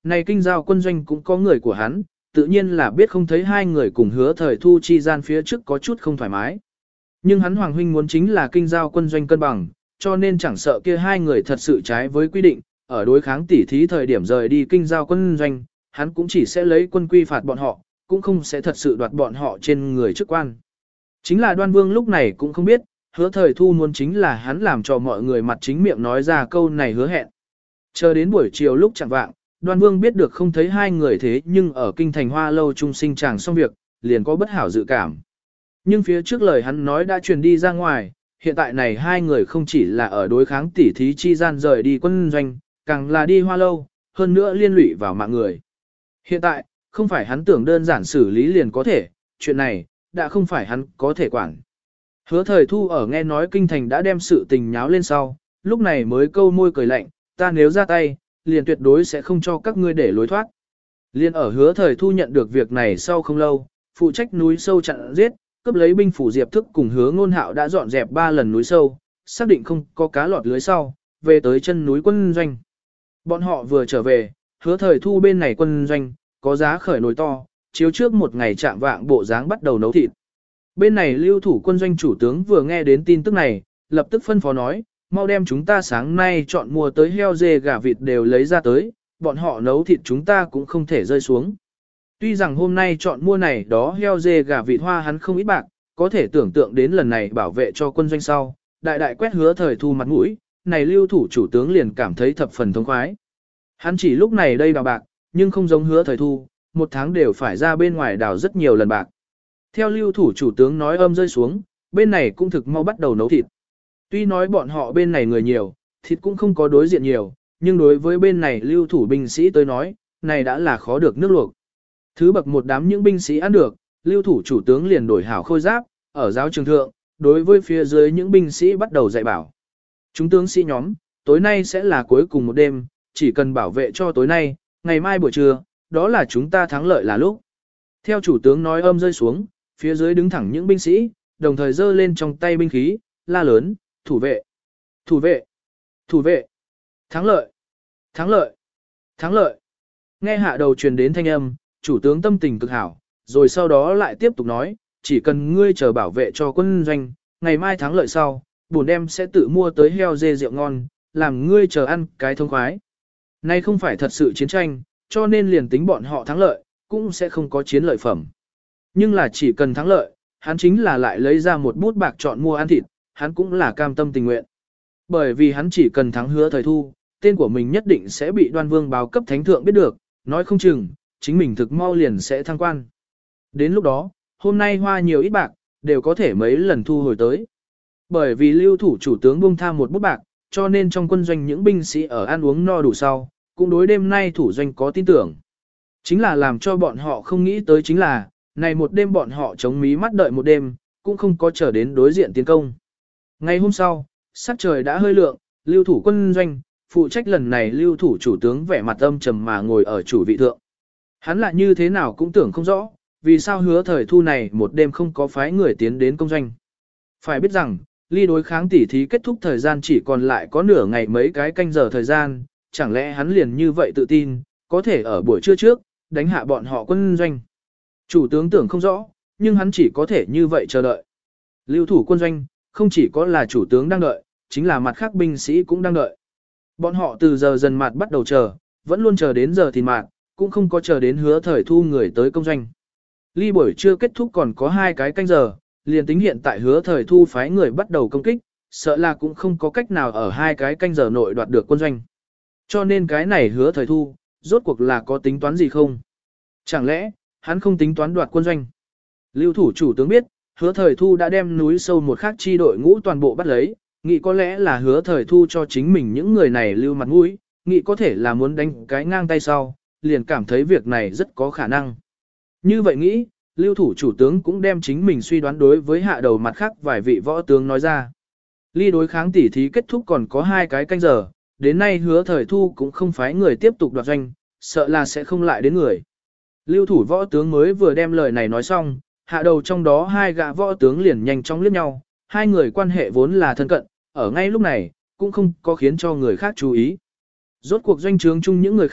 Này kinh giao quân doanh cũng có người của hắn, tự nhiên là biết không thấy hai người cùng hứa thời thu chi gian phía trước có chút không thoải mái. Nhưng hắn Hoàng huynh muốn chính là kinh giao quân doanh cân bằng, cho nên chẳng sợ kia hai người thật sự trái với quy định, ở đối kháng tỉ thí thời điểm rời đi kinh giao quân doanh, hắn cũng chỉ sẽ lấy quân quy phạt bọn họ, cũng không sẽ thật sự đoạt bọn họ trên người chức quan. Chính là Đoan Vương lúc này cũng không biết, hứa thời thu muốn chính là hắn làm cho mọi người mặt chính miệng nói ra câu này hứa hẹn. Chờ đến buổi chiều lúc chẳng vạng, Đoan Vương biết được không thấy hai người thế nhưng ở kinh thành Hoa Lâu trung sinh chàng xong việc, liền có bất hảo dự cảm. Nhưng phía trước lời hắn nói đã truyền đi ra ngoài, hiện tại này hai người không chỉ là ở đối kháng tỉ thí chi gian rời đi quân doanh, càng là đi Hoa Lâu, hơn nữa liên lụy vào mạng người. Hiện tại, không phải hắn tưởng đơn giản xử lý liền có thể, chuyện này, đã không phải hắn có thể quản. Hứa thời thu ở nghe nói kinh thành đã đem sự tình nháo lên sau, lúc này mới câu môi cười lạnh, ta nếu ra tay, liền tuyệt đối sẽ không cho các ngươi để lối thoát. Liên ở hứa thời thu nhận được việc này sau không lâu, phụ trách núi sâu chặn giết, cướp lấy binh phủ diệp thức cùng hứa ngôn hạo đã dọn dẹp ba lần núi sâu, xác định không có cá lọt lưới sau, về tới chân núi quân doanh. Bọn họ vừa trở về, hứa thời thu bên này quân doanh, có giá khởi nồi to, chiếu trước một ngày chạm vạng bộ dáng bắt đầu nấu thịt. Bên này lưu thủ quân doanh chủ tướng vừa nghe đến tin tức này, lập tức phân phó nói, mau đem chúng ta sáng nay chọn mua tới heo dê gà vịt đều lấy ra tới, bọn họ nấu thịt chúng ta cũng không thể rơi xuống. Tuy rằng hôm nay chọn mua này đó heo dê gà vịt hoa hắn không ít bạc, có thể tưởng tượng đến lần này bảo vệ cho quân doanh sau, đại đại quét hứa thời thu mặt mũi, này lưu thủ chủ tướng liền cảm thấy thập phần thống khoái. Hắn chỉ lúc này đây đào bạc, nhưng không giống hứa thời thu, một tháng đều phải ra bên ngoài đào rất nhiều lần bạc. Theo lưu thủ chủ tướng nói âm rơi xuống, bên này cũng thực mau bắt đầu nấu thịt. Tuy nói bọn họ bên này người nhiều, thịt cũng không có đối diện nhiều, nhưng đối với bên này lưu thủ binh sĩ tới nói, này đã là khó được nước luộc. Thứ bậc một đám những binh sĩ ăn được, lưu thủ chủ tướng liền đổi hảo khôi giáp, ở giáo trường thượng, đối với phía dưới những binh sĩ bắt đầu dạy bảo. Chúng tướng sĩ nhóm, tối nay sẽ là cuối cùng một đêm, chỉ cần bảo vệ cho tối nay, ngày mai buổi trưa, đó là chúng ta thắng lợi là lúc. Theo chủ tướng nói âm rơi xuống, phía dưới đứng thẳng những binh sĩ, đồng thời giơ lên trong tay binh khí, la lớn, thủ vệ, thủ vệ, thủ vệ, thắng lợi, thắng lợi, thắng lợi. Nghe hạ đầu truyền đến thanh âm, chủ tướng tâm tình cực hảo, rồi sau đó lại tiếp tục nói, chỉ cần ngươi chờ bảo vệ cho quân doanh, ngày mai thắng lợi sau, bổn đem sẽ tự mua tới heo dê rượu ngon, làm ngươi chờ ăn cái thông khoái. Nay không phải thật sự chiến tranh, cho nên liền tính bọn họ thắng lợi, cũng sẽ không có chiến lợi phẩm. Nhưng là chỉ cần thắng lợi, hắn chính là lại lấy ra một bút bạc chọn mua ăn thịt, hắn cũng là cam tâm tình nguyện. Bởi vì hắn chỉ cần thắng hứa thời thu, tên của mình nhất định sẽ bị Đoan Vương báo cấp thánh thượng biết được, nói không chừng, chính mình thực mau liền sẽ thăng quan. Đến lúc đó, hôm nay hoa nhiều ít bạc, đều có thể mấy lần thu hồi tới. Bởi vì lưu thủ chủ tướng buông tha một bút bạc, cho nên trong quân doanh những binh sĩ ở ăn uống no đủ sau, cũng đối đêm nay thủ doanh có tin tưởng. Chính là làm cho bọn họ không nghĩ tới chính là, này một đêm bọn họ chống mí mắt đợi một đêm, cũng không có chờ đến đối diện tiến công. Ngày hôm sau, sắc trời đã hơi lượng, lưu thủ quân doanh, phụ trách lần này lưu thủ chủ tướng vẻ mặt âm trầm mà ngồi ở chủ vị thượng. Hắn là như thế nào cũng tưởng không rõ, vì sao hứa thời thu này một đêm không có phái người tiến đến công doanh. Phải biết rằng, ly đối kháng tỉ thí kết thúc thời gian chỉ còn lại có nửa ngày mấy cái canh giờ thời gian, chẳng lẽ hắn liền như vậy tự tin, có thể ở buổi trưa trước, đánh hạ bọn họ quân doanh. Chủ tướng tưởng không rõ, nhưng hắn chỉ có thể như vậy chờ đợi. Lưu thủ quân doanh, không chỉ có là chủ tướng đang đợi, chính là mặt khác binh sĩ cũng đang đợi. Bọn họ từ giờ dần mạt bắt đầu chờ, vẫn luôn chờ đến giờ thì mạt, cũng không có chờ đến hứa thời thu người tới công doanh. Ly buổi trưa kết thúc còn có hai cái canh giờ, liền tính hiện tại hứa thời thu phái người bắt đầu công kích, sợ là cũng không có cách nào ở hai cái canh giờ nội đoạt được quân doanh. Cho nên cái này hứa thời thu, rốt cuộc là có tính toán gì không? Chẳng lẽ, hắn không tính toán đoạt quân doanh? Lưu thủ chủ tướng biết, hứa thời thu đã đem núi sâu một khác chi đội ngũ toàn bộ bắt lấy, nghĩ có lẽ là hứa thời thu cho chính mình những người này lưu mặt mũi, nghĩ có thể là muốn đánh cái ngang tay sau, liền cảm thấy việc này rất có khả năng. Như vậy nghĩ, lưu thủ chủ tướng cũng đem chính mình suy đoán đối với hạ đầu mặt khác vài vị võ tướng nói ra. Ly đối kháng tỉ thí kết thúc còn có hai cái canh giờ, đến nay hứa thời thu cũng không phái người tiếp tục đoạt doanh, sợ là sẽ không lại đến người. Lưu thủ võ tướng mới vừa đem lời này nói xong, hạ đầu trong đó hai gã võ tướng liền nhanh chóng liếc nhau, hai người quan hệ vốn là thân cận, ở ngay lúc này, cũng không có khiến cho người khác chú ý. Rốt cuộc doanh trướng chung những người khác,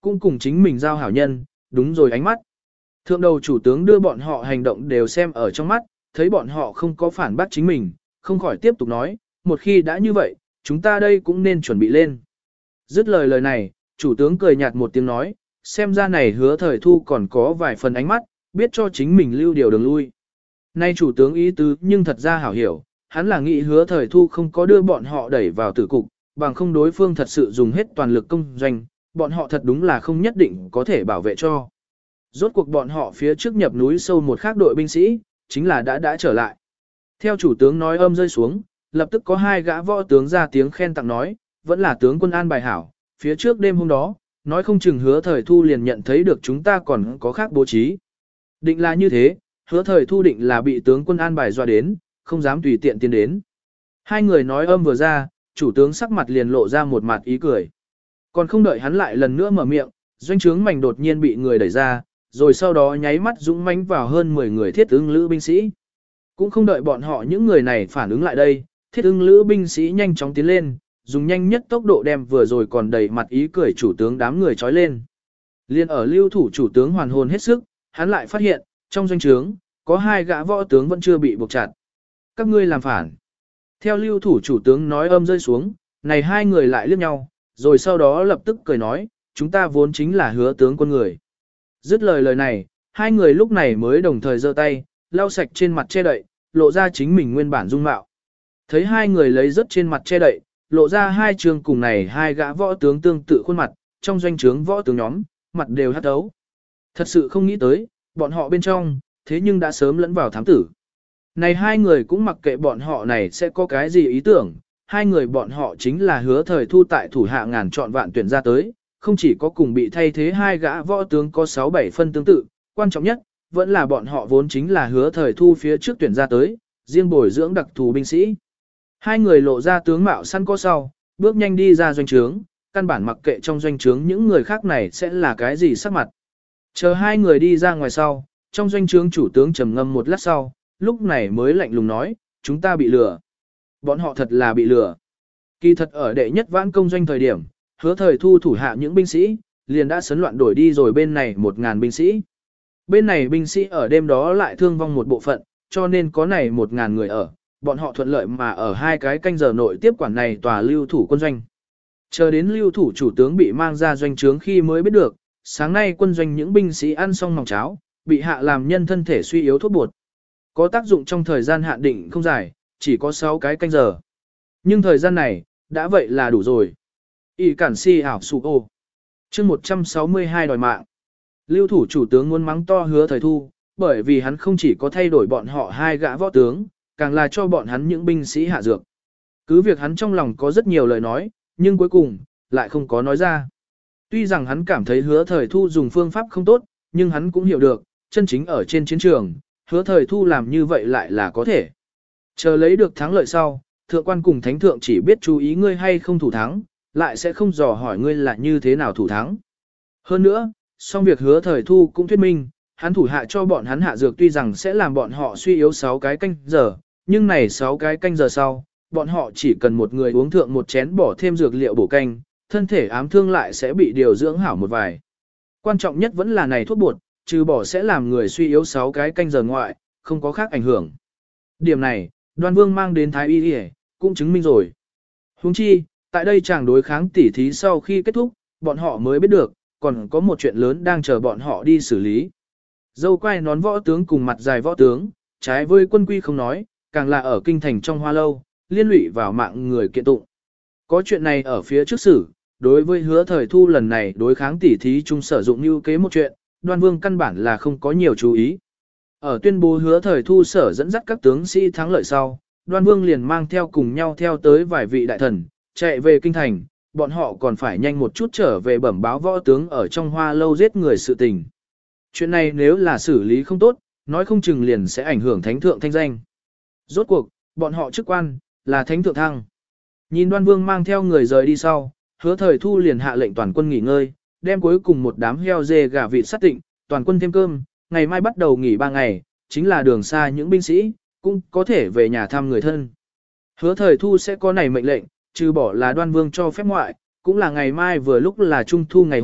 cũng cùng chính mình giao hảo nhân, đúng rồi ánh mắt. Thượng đầu chủ tướng đưa bọn họ hành động đều xem ở trong mắt, thấy bọn họ không có phản bác chính mình, không khỏi tiếp tục nói, một khi đã như vậy, chúng ta đây cũng nên chuẩn bị lên. Dứt lời lời này, chủ tướng cười nhạt một tiếng nói, xem ra này hứa thời thu còn có vài phần ánh mắt, biết cho chính mình lưu điều đường lui. Nay chủ tướng ý tứ nhưng thật ra hảo hiểu, hắn là nghĩ hứa thời thu không có đưa bọn họ đẩy vào tử cục, bằng không đối phương thật sự dùng hết toàn lực công doanh, bọn họ thật đúng là không nhất định có thể bảo vệ cho. Rốt cuộc bọn họ phía trước nhập núi sâu một khác đội binh sĩ, chính là đã đã trở lại. Theo chủ tướng nói âm rơi xuống, lập tức có hai gã võ tướng ra tiếng khen tặng nói, vẫn là tướng quân an bài hảo, phía trước đêm hôm đó, nói không chừng hứa thời thu liền nhận thấy được chúng ta còn có khác bố trí. Định là như thế, hứa thời thu định là bị tướng quân an bài dọa đến, không dám tùy tiện tiến đến. Hai người nói âm vừa ra, chủ tướng sắc mặt liền lộ ra một mặt ý cười. Còn không đợi hắn lại lần nữa mở miệng, doanh trướng mảnh đột nhiên bị người đẩy ra, rồi sau đó nháy mắt dũng mãnh vào hơn mười người thiết ưng lữ binh sĩ. Cũng không đợi bọn họ những người này phản ứng lại đây, thiết ưng lữ binh sĩ nhanh chóng tiến lên, dùng nhanh nhất tốc độ đem vừa rồi còn đầy mặt ý cười chủ tướng đám người trói lên. Liên ở lưu thủ chủ tướng hoàn hồn hết sức, hắn lại phát hiện, trong doanh trướng, có hai gã võ tướng vẫn chưa bị buộc chặt. Các ngươi làm phản. Theo lưu thủ chủ tướng nói âm rơi xuống, này hai người lại liếc nhau, rồi sau đó lập tức cười nói, chúng ta vốn chính là hứa tướng quân người. Dứt lời lời này, hai người lúc này mới đồng thời giơ tay, lau sạch trên mặt che đậy, lộ ra chính mình nguyên bản dung mạo. Thấy hai người lấy rất trên mặt che đậy, lộ ra hai trường cùng này hai gã võ tướng tương tự khuôn mặt, trong doanh trướng võ tướng nhóm, mặt đều hắt đấu. Thật sự không nghĩ tới, bọn họ bên trong, thế nhưng đã sớm lẫn vào thám tử. Này hai người cũng mặc kệ bọn họ này sẽ có cái gì ý tưởng, hai người bọn họ chính là hứa thời thu tại thủ hạ ngàn chọn vạn tuyển ra tới, không chỉ có cùng bị thay thế hai gã võ tướng có sáu bảy phân tương tự, quan trọng nhất, vẫn là bọn họ vốn chính là hứa thời thu phía trước tuyển ra tới, riêng bồi dưỡng đặc thù binh sĩ. Hai người lộ ra tướng mạo săn có sau, bước nhanh đi ra doanh trướng, căn bản mặc kệ trong doanh trướng những người khác này sẽ là cái gì sắc mặt. Chờ hai người đi ra ngoài sau, trong doanh trướng chủ tướng trầm ngâm một lát sau, lúc này mới lạnh lùng nói, chúng ta bị lừa. Bọn họ thật là bị lừa. Kỳ thật ở đệ nhất vãn công doanh thời điểm, hứa thời thu thủ hạ những binh sĩ, liền đã sấn loạn đổi đi rồi bên này một ngàn binh sĩ. Bên này binh sĩ ở đêm đó lại thương vong một bộ phận, cho nên có này một ngàn người ở, bọn họ thuận lợi mà ở hai cái canh giờ nội tiếp quản này tòa lưu thủ quân doanh. Chờ đến lưu thủ chủ tướng bị mang ra doanh trướng khi mới biết được, sáng nay quân doanh những binh sĩ ăn xong nòng cháo, bị hạ làm nhân thân thể suy yếu thuốc bột. Có tác dụng trong thời gian hạn định không dài, chỉ có sáu cái canh giờ. Nhưng thời gian này, đã vậy là đủ rồi. Y cản si ảo sụ ô. chương một trăm sáu mươi hai đòi mạng. Lưu thủ chủ tướng muốn mắng to hứa thời thu, bởi vì hắn không chỉ có thay đổi bọn họ hai gã võ tướng, càng là cho bọn hắn những binh sĩ hạ dược. Cứ việc hắn trong lòng có rất nhiều lời nói, nhưng cuối cùng, lại không có nói ra. Tuy rằng hắn cảm thấy hứa thời thu dùng phương pháp không tốt, nhưng hắn cũng hiểu được, chân chính ở trên chiến trường, hứa thời thu làm như vậy lại là có thể. Chờ lấy được thắng lợi sau, thượng quan cùng thánh thượng chỉ biết chú ý ngươi hay không thủ thắng, lại sẽ không dò hỏi ngươi là như thế nào thủ thắng. Hơn nữa, song việc hứa thời thu cũng thuyết minh, hắn thủ hạ cho bọn hắn hạ dược tuy rằng sẽ làm bọn họ suy yếu sáu cái canh giờ, nhưng này sáu cái canh giờ sau, bọn họ chỉ cần một người uống thượng một chén bỏ thêm dược liệu bổ canh, thân thể ám thương lại sẽ bị điều dưỡng hảo một vài. Quan trọng nhất vẫn là này thuốc bột, trừ bỏ sẽ làm người suy yếu sáu cái canh giờ ngoại, không có khác ảnh hưởng. Điểm này, Đoan Vương mang đến Thái Y Y, cũng chứng minh rồi. Huống chi, tại đây chàng đối kháng tỉ thí sau khi kết thúc, bọn họ mới biết được, còn có một chuyện lớn đang chờ bọn họ đi xử lý. Dâu quai nón võ tướng cùng mặt dài võ tướng, trái với quân quy không nói, càng là ở kinh thành trong hoa lâu, liên lụy vào mạng người kiện tụng. Có chuyện này ở phía trước xử, đối với hứa thời thu lần này đối kháng tỉ thí chung sử dụng như kế một chuyện, Đoan Vương căn bản là không có nhiều chú ý. Ở tuyên bố hứa thời thu sở dẫn dắt các tướng sĩ thắng lợi sau, Đoan Vương liền mang theo cùng nhau theo tới vài vị đại thần, chạy về kinh thành, bọn họ còn phải nhanh một chút trở về bẩm báo võ tướng ở trong hoa lâu giết người sự tình. Chuyện này nếu là xử lý không tốt, nói không chừng liền sẽ ảnh hưởng thánh thượng thanh danh. Rốt cuộc, bọn họ chức quan, là thánh thượng thăng. Nhìn Đoan Vương mang theo người rời đi sau, hứa thời thu liền hạ lệnh toàn quân nghỉ ngơi, đem cuối cùng một đám heo dê gà vịt sát tịnh, toàn quân thêm cơm, ngày mai bắt đầu nghỉ ba ngày, chính là đường xa những binh sĩ, cũng có thể về nhà thăm người thân. Hứa thời thu sẽ có này mệnh lệnh, trừ bỏ là Đoan Vương cho phép ngoại, cũng là ngày mai vừa lúc là trung thu ngày hội,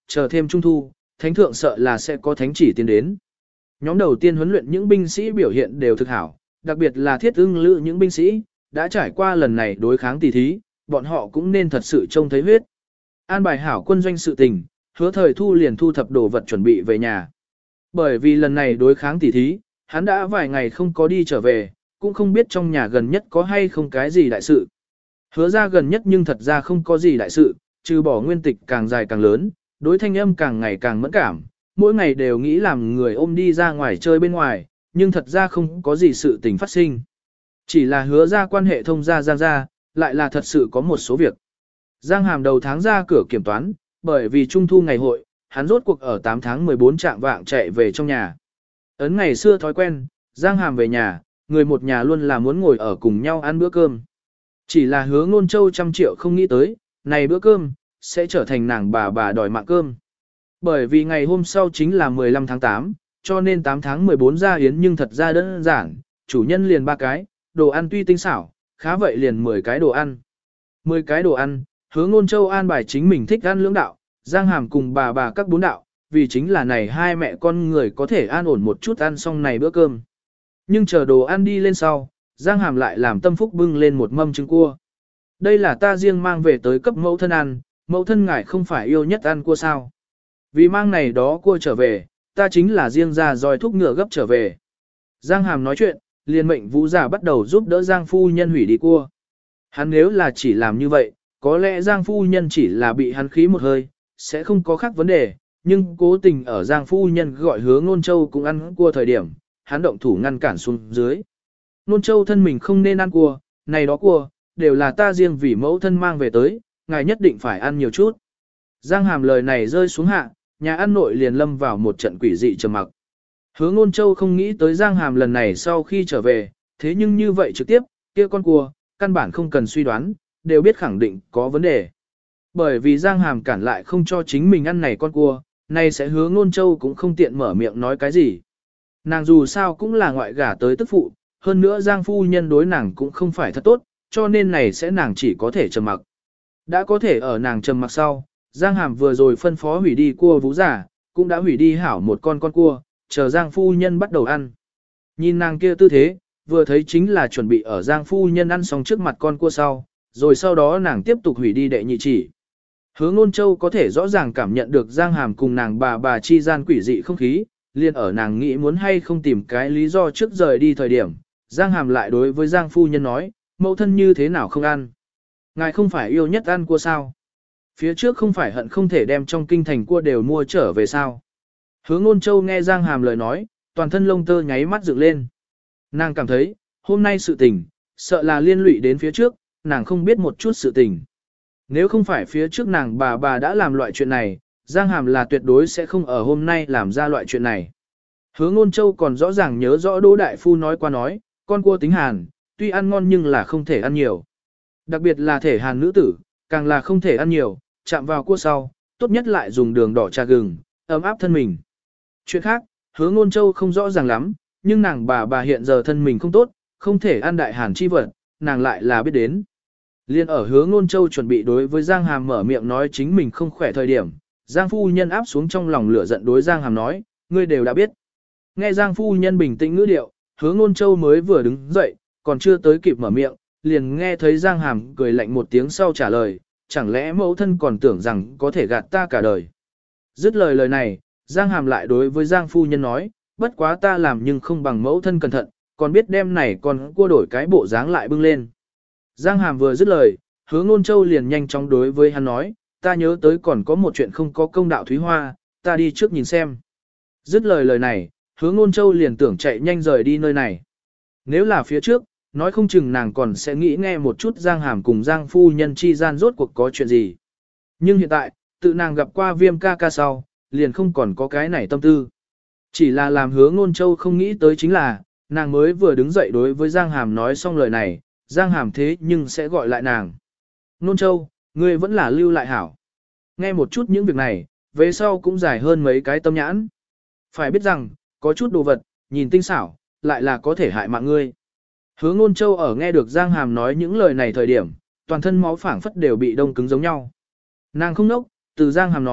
chờ thêm trung thu, thánh thượng sợ là sẽ có thánh chỉ tiến đến. Nhóm đầu tiên huấn luyện những binh sĩ biểu hiện đều thực hảo, đặc biệt là thiết ưng lữ những binh sĩ, đã trải qua lần này đối kháng tỷ thí, bọn họ cũng nên thật sự trông thấy huyết. An bài hảo quân doanh sự tình, Hứa Thời Thu liền thu thập đồ vật chuẩn bị về nhà. Bởi vì lần này đối kháng tỷ thí, hắn đã vài ngày không có đi trở về, cũng không biết trong nhà gần nhất có hay không cái gì đại sự. Hứa ra gần nhất nhưng thật ra không có gì đại sự, trừ bỏ nguyên tịch càng dài càng lớn, đối thanh âm càng ngày càng mẫn cảm, mỗi ngày đều nghĩ làm người ôm đi ra ngoài chơi bên ngoài, nhưng thật ra không có gì sự tình phát sinh. Chỉ là hứa ra quan hệ thông gia Giang ra, lại là thật sự có một số việc. Giang Hàm đầu tháng ra cửa kiểm toán, bởi vì trung thu ngày hội, hắn rốt cuộc ở tám tháng mười bốn trạng vạng chạy về trong nhà. Ấn ngày xưa thói quen, Giang Hàm về nhà, người một nhà luôn là muốn ngồi ở cùng nhau ăn bữa cơm. Chỉ là hứa ngôn châu trăm triệu không nghĩ tới, này bữa cơm, sẽ trở thành nàng bà bà đòi mạng cơm. Bởi vì ngày hôm sau chính là mười lăm tháng tám, cho nên tám tháng mười bốn ra yến nhưng thật ra đơn giản, chủ nhân liền ba cái, đồ ăn tuy tinh xảo, khá vậy liền mười cái đồ ăn. mười cái đồ ăn, hứa ngôn châu an bài chính mình thích ăn lưỡng đạo, Giang Hàm cùng bà bà các bốn đạo, vì chính là này hai mẹ con người có thể an ổn một chút ăn xong này bữa cơm. Nhưng chờ đồ ăn đi lên sau, Giang Hàm lại làm tâm phúc bưng lên một mâm trứng cua. Đây là ta riêng mang về tới cấp mẫu thân ăn, mẫu thân ngài không phải yêu nhất ăn cua sao. Vì mang này đó cua trở về, ta chính là riêng ra dòi thúc ngựa gấp trở về. Giang Hàm nói chuyện, liền mệnh Vũ giả bắt đầu giúp đỡ Giang phu nhân hủy đi cua. Hắn nếu là chỉ làm như vậy, có lẽ Giang phu nhân chỉ là bị hắn khí một hơi, sẽ không có khác vấn đề, nhưng cố tình ở Giang phu nhân gọi hứa Nôn Châu cũng ăn cua thời điểm, hắn động thủ ngăn cản xuống dưới. Nôn Châu thân mình không nên ăn cua, này đó cua, đều là ta riêng vì mẫu thân mang về tới, ngài nhất định phải ăn nhiều chút. Giang Hàm lời này rơi xuống hạ, nhà ăn nội liền lâm vào một trận quỷ dị trầm mặc. Hứa Nôn Châu không nghĩ tới Giang Hàm lần này sau khi trở về, thế nhưng như vậy trực tiếp, kia con cua, căn bản không cần suy đoán, đều biết khẳng định có vấn đề. Bởi vì Giang Hàm cản lại không cho chính mình ăn này con cua, này sẽ Hứa Nôn Châu cũng không tiện mở miệng nói cái gì. Nàng dù sao cũng là ngoại gả tới tức phụ, hơn nữa Giang phu nhân đối nàng cũng không phải thật tốt, cho nên này sẽ nàng chỉ có thể trầm mặc. Đã có thể ở nàng trầm mặc sau, Giang Hàm vừa rồi phân phó hủy đi cua Vũ giả, cũng đã hủy đi hảo một con con cua, chờ Giang phu nhân bắt đầu ăn. Nhìn nàng kia tư thế, vừa thấy chính là chuẩn bị ở Giang phu nhân ăn xong trước mặt con cua sau, rồi sau đó nàng tiếp tục hủy đi đệ nhị chỉ. Hứa Nôn Châu có thể rõ ràng cảm nhận được Giang Hàm cùng nàng bà bà chi gian quỷ dị không khí, liền ở nàng nghĩ muốn hay không tìm cái lý do trước rời đi thời điểm, Giang Hàm lại đối với Giang phu nhân nói, mẫu thân như thế nào không ăn. Ngài không phải yêu nhất ăn cua sao? Phía trước không phải hận không thể đem trong kinh thành cua đều mua trở về sao? Hứa Nôn Châu nghe Giang Hàm lời nói, toàn thân lông tơ nháy mắt dựng lên. Nàng cảm thấy, hôm nay sự tình, sợ là liên lụy đến phía trước, nàng không biết một chút sự tình. Nếu không phải phía trước nàng bà bà đã làm loại chuyện này, Giang Hàm là tuyệt đối sẽ không ở hôm nay làm ra loại chuyện này. Hứa Nôn Châu còn rõ ràng nhớ rõ Đỗ Đại Phu nói qua nói, con cua tính hàn, tuy ăn ngon nhưng là không thể ăn nhiều. Đặc biệt là thể hàn nữ tử, càng là không thể ăn nhiều, chạm vào cua sau, tốt nhất lại dùng đường đỏ trà gừng, ấm áp thân mình. Chuyện khác, Hứa Nôn Châu không rõ ràng lắm, nhưng nàng bà bà hiện giờ thân mình không tốt, không thể ăn đại hàn chi vật, nàng lại là biết đến. Liên ở Hứa Nôn Châu chuẩn bị đối với Giang Hàm mở miệng nói chính mình không khỏe thời điểm, Giang phu nhân áp xuống trong lòng lửa giận đối Giang Hàm nói, ngươi đều đã biết. Nghe Giang phu nhân bình tĩnh ngữ điệu, Hứa Nôn Châu mới vừa đứng dậy, còn chưa tới kịp mở miệng, liền nghe thấy Giang Hàm cười lạnh một tiếng sau trả lời, chẳng lẽ mẫu thân còn tưởng rằng có thể gạt ta cả đời. Dứt lời lời này, Giang Hàm lại đối với Giang phu nhân nói, bất quá ta làm nhưng không bằng mẫu thân cẩn thận, còn biết đem này còn cua đổi cái bộ dáng lại bưng lên. Giang Hàm vừa dứt lời, Hứa Nôn Châu liền nhanh chóng đối với hắn nói, ta nhớ tới còn có một chuyện không có công đạo Thúy Hoa, ta đi trước nhìn xem. Dứt lời lời này, Hứa Nôn Châu liền tưởng chạy nhanh rời đi nơi này. Nếu là phía trước, nói không chừng nàng còn sẽ nghĩ nghe một chút Giang Hàm cùng Giang phu nhân chi gian rốt cuộc có chuyện gì. Nhưng hiện tại, tự nàng gặp qua Viêm ca ca sau, liền không còn có cái này tâm tư. Chỉ là làm Hứa Nôn Châu không nghĩ tới chính là, nàng mới vừa đứng dậy đối với Giang Hàm nói xong lời này, Giang Hàm thế nhưng sẽ gọi lại nàng. Nôn Châu, ngươi vẫn là lưu lại hảo. Nghe một chút những việc này, về sau cũng dài hơn mấy cái tâm nhãn. Phải biết rằng, có chút đồ vật, nhìn tinh xảo, lại là có thể hại mạng ngươi. Hứa Nôn Châu ở nghe được Giang Hàm nói những lời này thời điểm, toàn thân máu phảng phất đều bị đông cứng giống nhau. Nàng không nốc, từ Giang Hàm nói,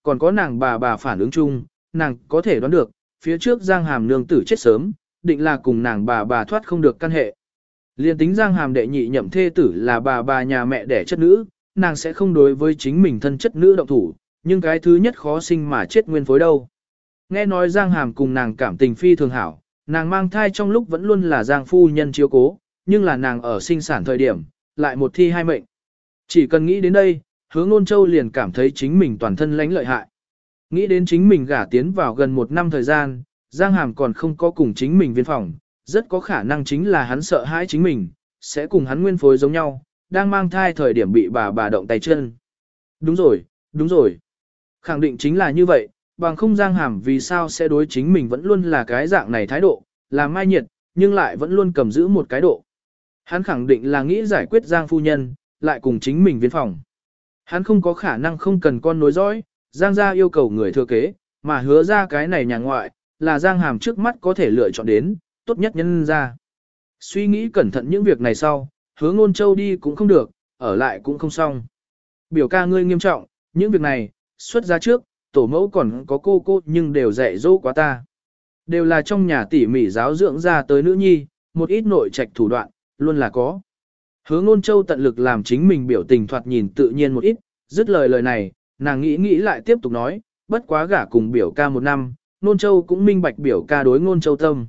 còn có nàng bà bà phản ứng chung, nàng có thể đoán được, phía trước Giang Hàm nương tử chết sớm, định là cùng nàng bà bà thoát không được căn hệ. Liên tính Giang Hàm đệ nhị nhậm thê tử là bà bà nhà mẹ đẻ chất nữ, nàng sẽ không đối với chính mình thân chất nữ động thủ, nhưng cái thứ nhất khó sinh mà chết nguyên phối đâu. Nghe nói Giang Hàm cùng nàng cảm tình phi thường hảo, nàng mang thai trong lúc vẫn luôn là Giang phu nhân chiếu cố, nhưng là nàng ở sinh sản thời điểm, lại một thi hai mệnh. Chỉ cần nghĩ đến đây, Hứa Ngôn Châu liền cảm thấy chính mình toàn thân lãnh lợi hại. Nghĩ đến chính mình gả tiến vào gần một năm thời gian, Giang Hàm còn không có cùng chính mình viên phòng, rất có khả năng chính là hắn sợ hãi chính mình, sẽ cùng hắn nguyên phối giống nhau, đang mang thai thời điểm bị bà bà động tay chân. Đúng rồi, đúng rồi. Khẳng định chính là như vậy, bằng không Giang Hàm vì sao sẽ đối chính mình vẫn luôn là cái dạng này thái độ, là mai nhiệt, nhưng lại vẫn luôn cầm giữ một cái độ. Hắn khẳng định là nghĩ giải quyết Giang phu nhân, lại cùng chính mình viên phòng. Hắn không có khả năng không cần con nối dõi, Giang gia yêu cầu người thừa kế, mà hứa ra cái này nhà ngoại, là Giang Hàm trước mắt có thể lựa chọn đến, tốt nhất nhân ra. Suy nghĩ cẩn thận những việc này sau, Hứa Ngôn Châu đi cũng không được, ở lại cũng không xong. Biểu ca ngươi nghiêm trọng, những việc này, xuất ra trước, tổ mẫu còn có cô cô nhưng đều dạy dỗ quá ta. Đều là trong nhà tỉ mỉ giáo dưỡng ra tới nữ nhi, một ít nội trạch thủ đoạn, luôn là có. Hứa Ngôn Châu tận lực làm chính mình biểu tình thoạt nhìn tự nhiên một ít, dứt lời lời này, nàng nghĩ nghĩ lại tiếp tục nói, bất quá gả cùng biểu ca một năm, Ngôn Châu cũng minh bạch biểu ca đối Ngôn Châu tâm.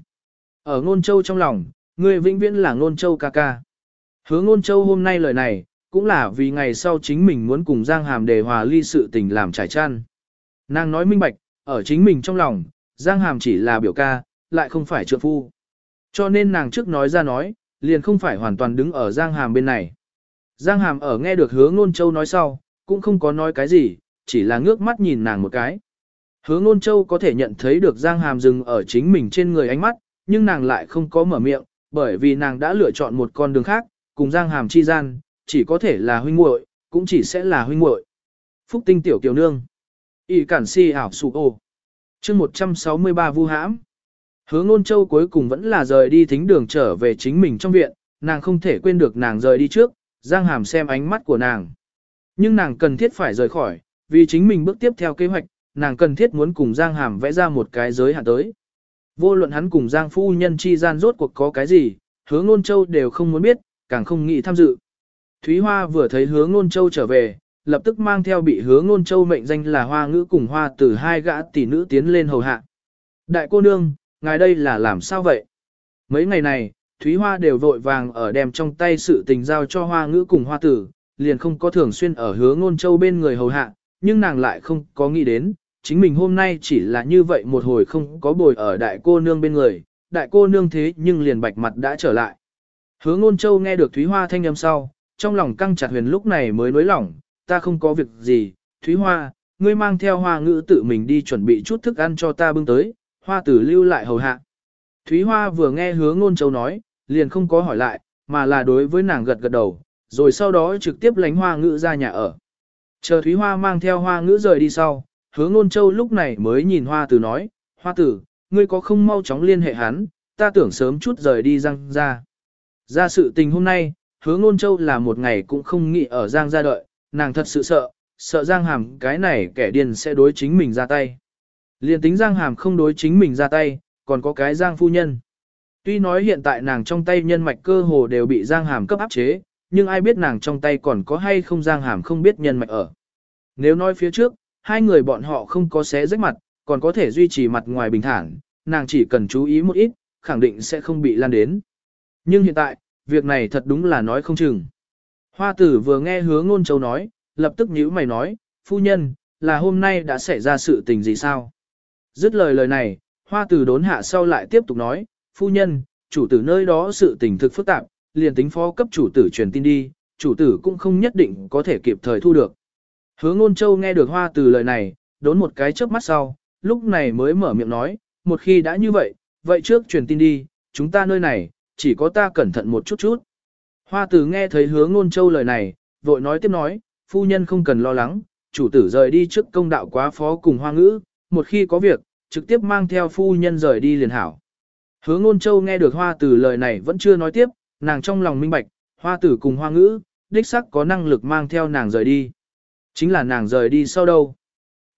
Ở Ngôn Châu trong lòng, người vĩnh viễn là Ngôn Châu ca ca. Hứa Ngôn Châu hôm nay lời này, cũng là vì ngày sau chính mình muốn cùng Giang Hàm đề hòa ly sự tình làm trải chăn. Nàng nói minh bạch, ở chính mình trong lòng, Giang Hàm chỉ là biểu ca, lại không phải trượng phu. Cho nên nàng trước nói ra nói, liền không phải hoàn toàn đứng ở Giang Hàm bên này. Giang Hàm ở nghe được Hứa Ngôn Châu nói sau, cũng không có nói cái gì, chỉ là ngước mắt nhìn nàng một cái. Hứa Ngôn Châu có thể nhận thấy được Giang Hàm dừng ở chính mình trên người ánh mắt, nhưng nàng lại không có mở miệng, bởi vì nàng đã lựa chọn một con đường khác, cùng Giang Hàm chi gian, chỉ có thể là huynh muội, cũng chỉ sẽ là huynh muội. Phúc tinh tiểu kiều nương. Y cản si ảo sụ ô. Chương một trăm sáu mươi ba vu hãm. Hứa Ngôn Châu cuối cùng vẫn là rời đi thính đường trở về chính mình trong viện, nàng không thể quên được nàng rời đi trước, Giang Hàm xem ánh mắt của nàng. Nhưng nàng cần thiết phải rời khỏi, vì chính mình bước tiếp theo kế hoạch, nàng cần thiết muốn cùng Giang Hàm vẽ ra một cái giới hạn tới. Vô luận hắn cùng Giang phu nhân chi gian rốt cuộc có cái gì, Hứa Ngôn Châu đều không muốn biết, càng không nghĩ tham dự. Thúy Hoa vừa thấy Hứa Ngôn Châu trở về, lập tức mang theo bị Hứa Ngôn Châu mệnh danh là Hoa Ngữ cùng Hoa Tử hai gã tỷ nữ tiến lên hầu hạ. Đại cô nương, ngài đây là làm sao vậy? Mấy ngày này, Thúy Hoa đều vội vàng ở đem trong tay sự tình giao cho Hoa Ngữ cùng Hoa Tử, liền không có thường xuyên ở Hứa Ngôn Châu bên người hầu hạ, nhưng nàng lại không có nghĩ đến, chính mình hôm nay chỉ là như vậy một hồi không có bồi ở đại cô nương bên người, đại cô nương thế nhưng liền bạch mặt đã trở lại. Hứa Ngôn Châu nghe được Thúy Hoa thanh âm sau, trong lòng căng chặt huyền lúc này mới nối lỏng, ta không có việc gì, Thúy Hoa, ngươi mang theo Hoa Ngữ tự mình đi chuẩn bị chút thức ăn cho ta bưng tới, Hoa Tử lưu lại hầu hạ. Thúy Hoa vừa nghe Hứa Ngôn Châu nói, liền không có hỏi lại, mà là đối với nàng gật gật đầu, rồi sau đó trực tiếp lánh Hoa Ngữ ra nhà ở. Chờ Thúy Hoa mang theo Hoa Ngữ rời đi sau, Hứa Ngôn Châu lúc này mới nhìn Hoa Tử nói, Hoa Tử, ngươi có không mau chóng liên hệ hắn, ta tưởng sớm chút rời đi Giang ra. Ra sự tình hôm nay, Hứa Ngôn Châu là một ngày cũng không nghĩ ở Giang ra đợi, nàng thật sự sợ, sợ Giang Hàm cái này kẻ điên sẽ đối chính mình ra tay. Liên tính Giang Hàm không đối chính mình ra tay, còn có cái Giang phu nhân. Tuy nói hiện tại nàng trong tay nhân mạch cơ hồ đều bị Giang Hàm cấp áp chế, nhưng ai biết nàng trong tay còn có hay không Giang Hàm không biết nhân mạch ở. Nếu nói phía trước, hai người bọn họ không có xé rách mặt, còn có thể duy trì mặt ngoài bình thản, nàng chỉ cần chú ý một ít, khẳng định sẽ không bị lan đến. Nhưng hiện tại, việc này thật đúng là nói không chừng. Hoa Tử vừa nghe Hứa Ngôn Châu nói, lập tức nhíu mày nói, phu nhân, là hôm nay đã xảy ra sự tình gì sao? Dứt lời lời này, Hoa Tử đốn hạ sau lại tiếp tục nói, phu nhân, chủ tử nơi đó sự tình thực phức tạp, liền tính phó cấp chủ tử truyền tin đi, chủ tử cũng không nhất định có thể kịp thời thu được. Hứa Ngôn Châu nghe được Hoa Tử lời này, đốn một cái chớp mắt sau, lúc này mới mở miệng nói, một khi đã như vậy, vậy trước truyền tin đi, chúng ta nơi này, chỉ có ta cẩn thận một chút chút. Hoa Tử nghe thấy Hứa Ngôn Châu lời này, vội nói tiếp nói, phu nhân không cần lo lắng, chủ tử rời đi trước công đạo quá phó cùng Hoa Ngữ, một khi có việc, trực tiếp mang theo phu nhân rời đi liền hảo. Hứa Ngôn Châu nghe được Hoa Tử lời này vẫn chưa nói tiếp, nàng trong lòng minh bạch, Hoa Tử cùng Hoa Ngữ, đích xác có năng lực mang theo nàng rời đi. Chính là nàng rời đi sau đâu.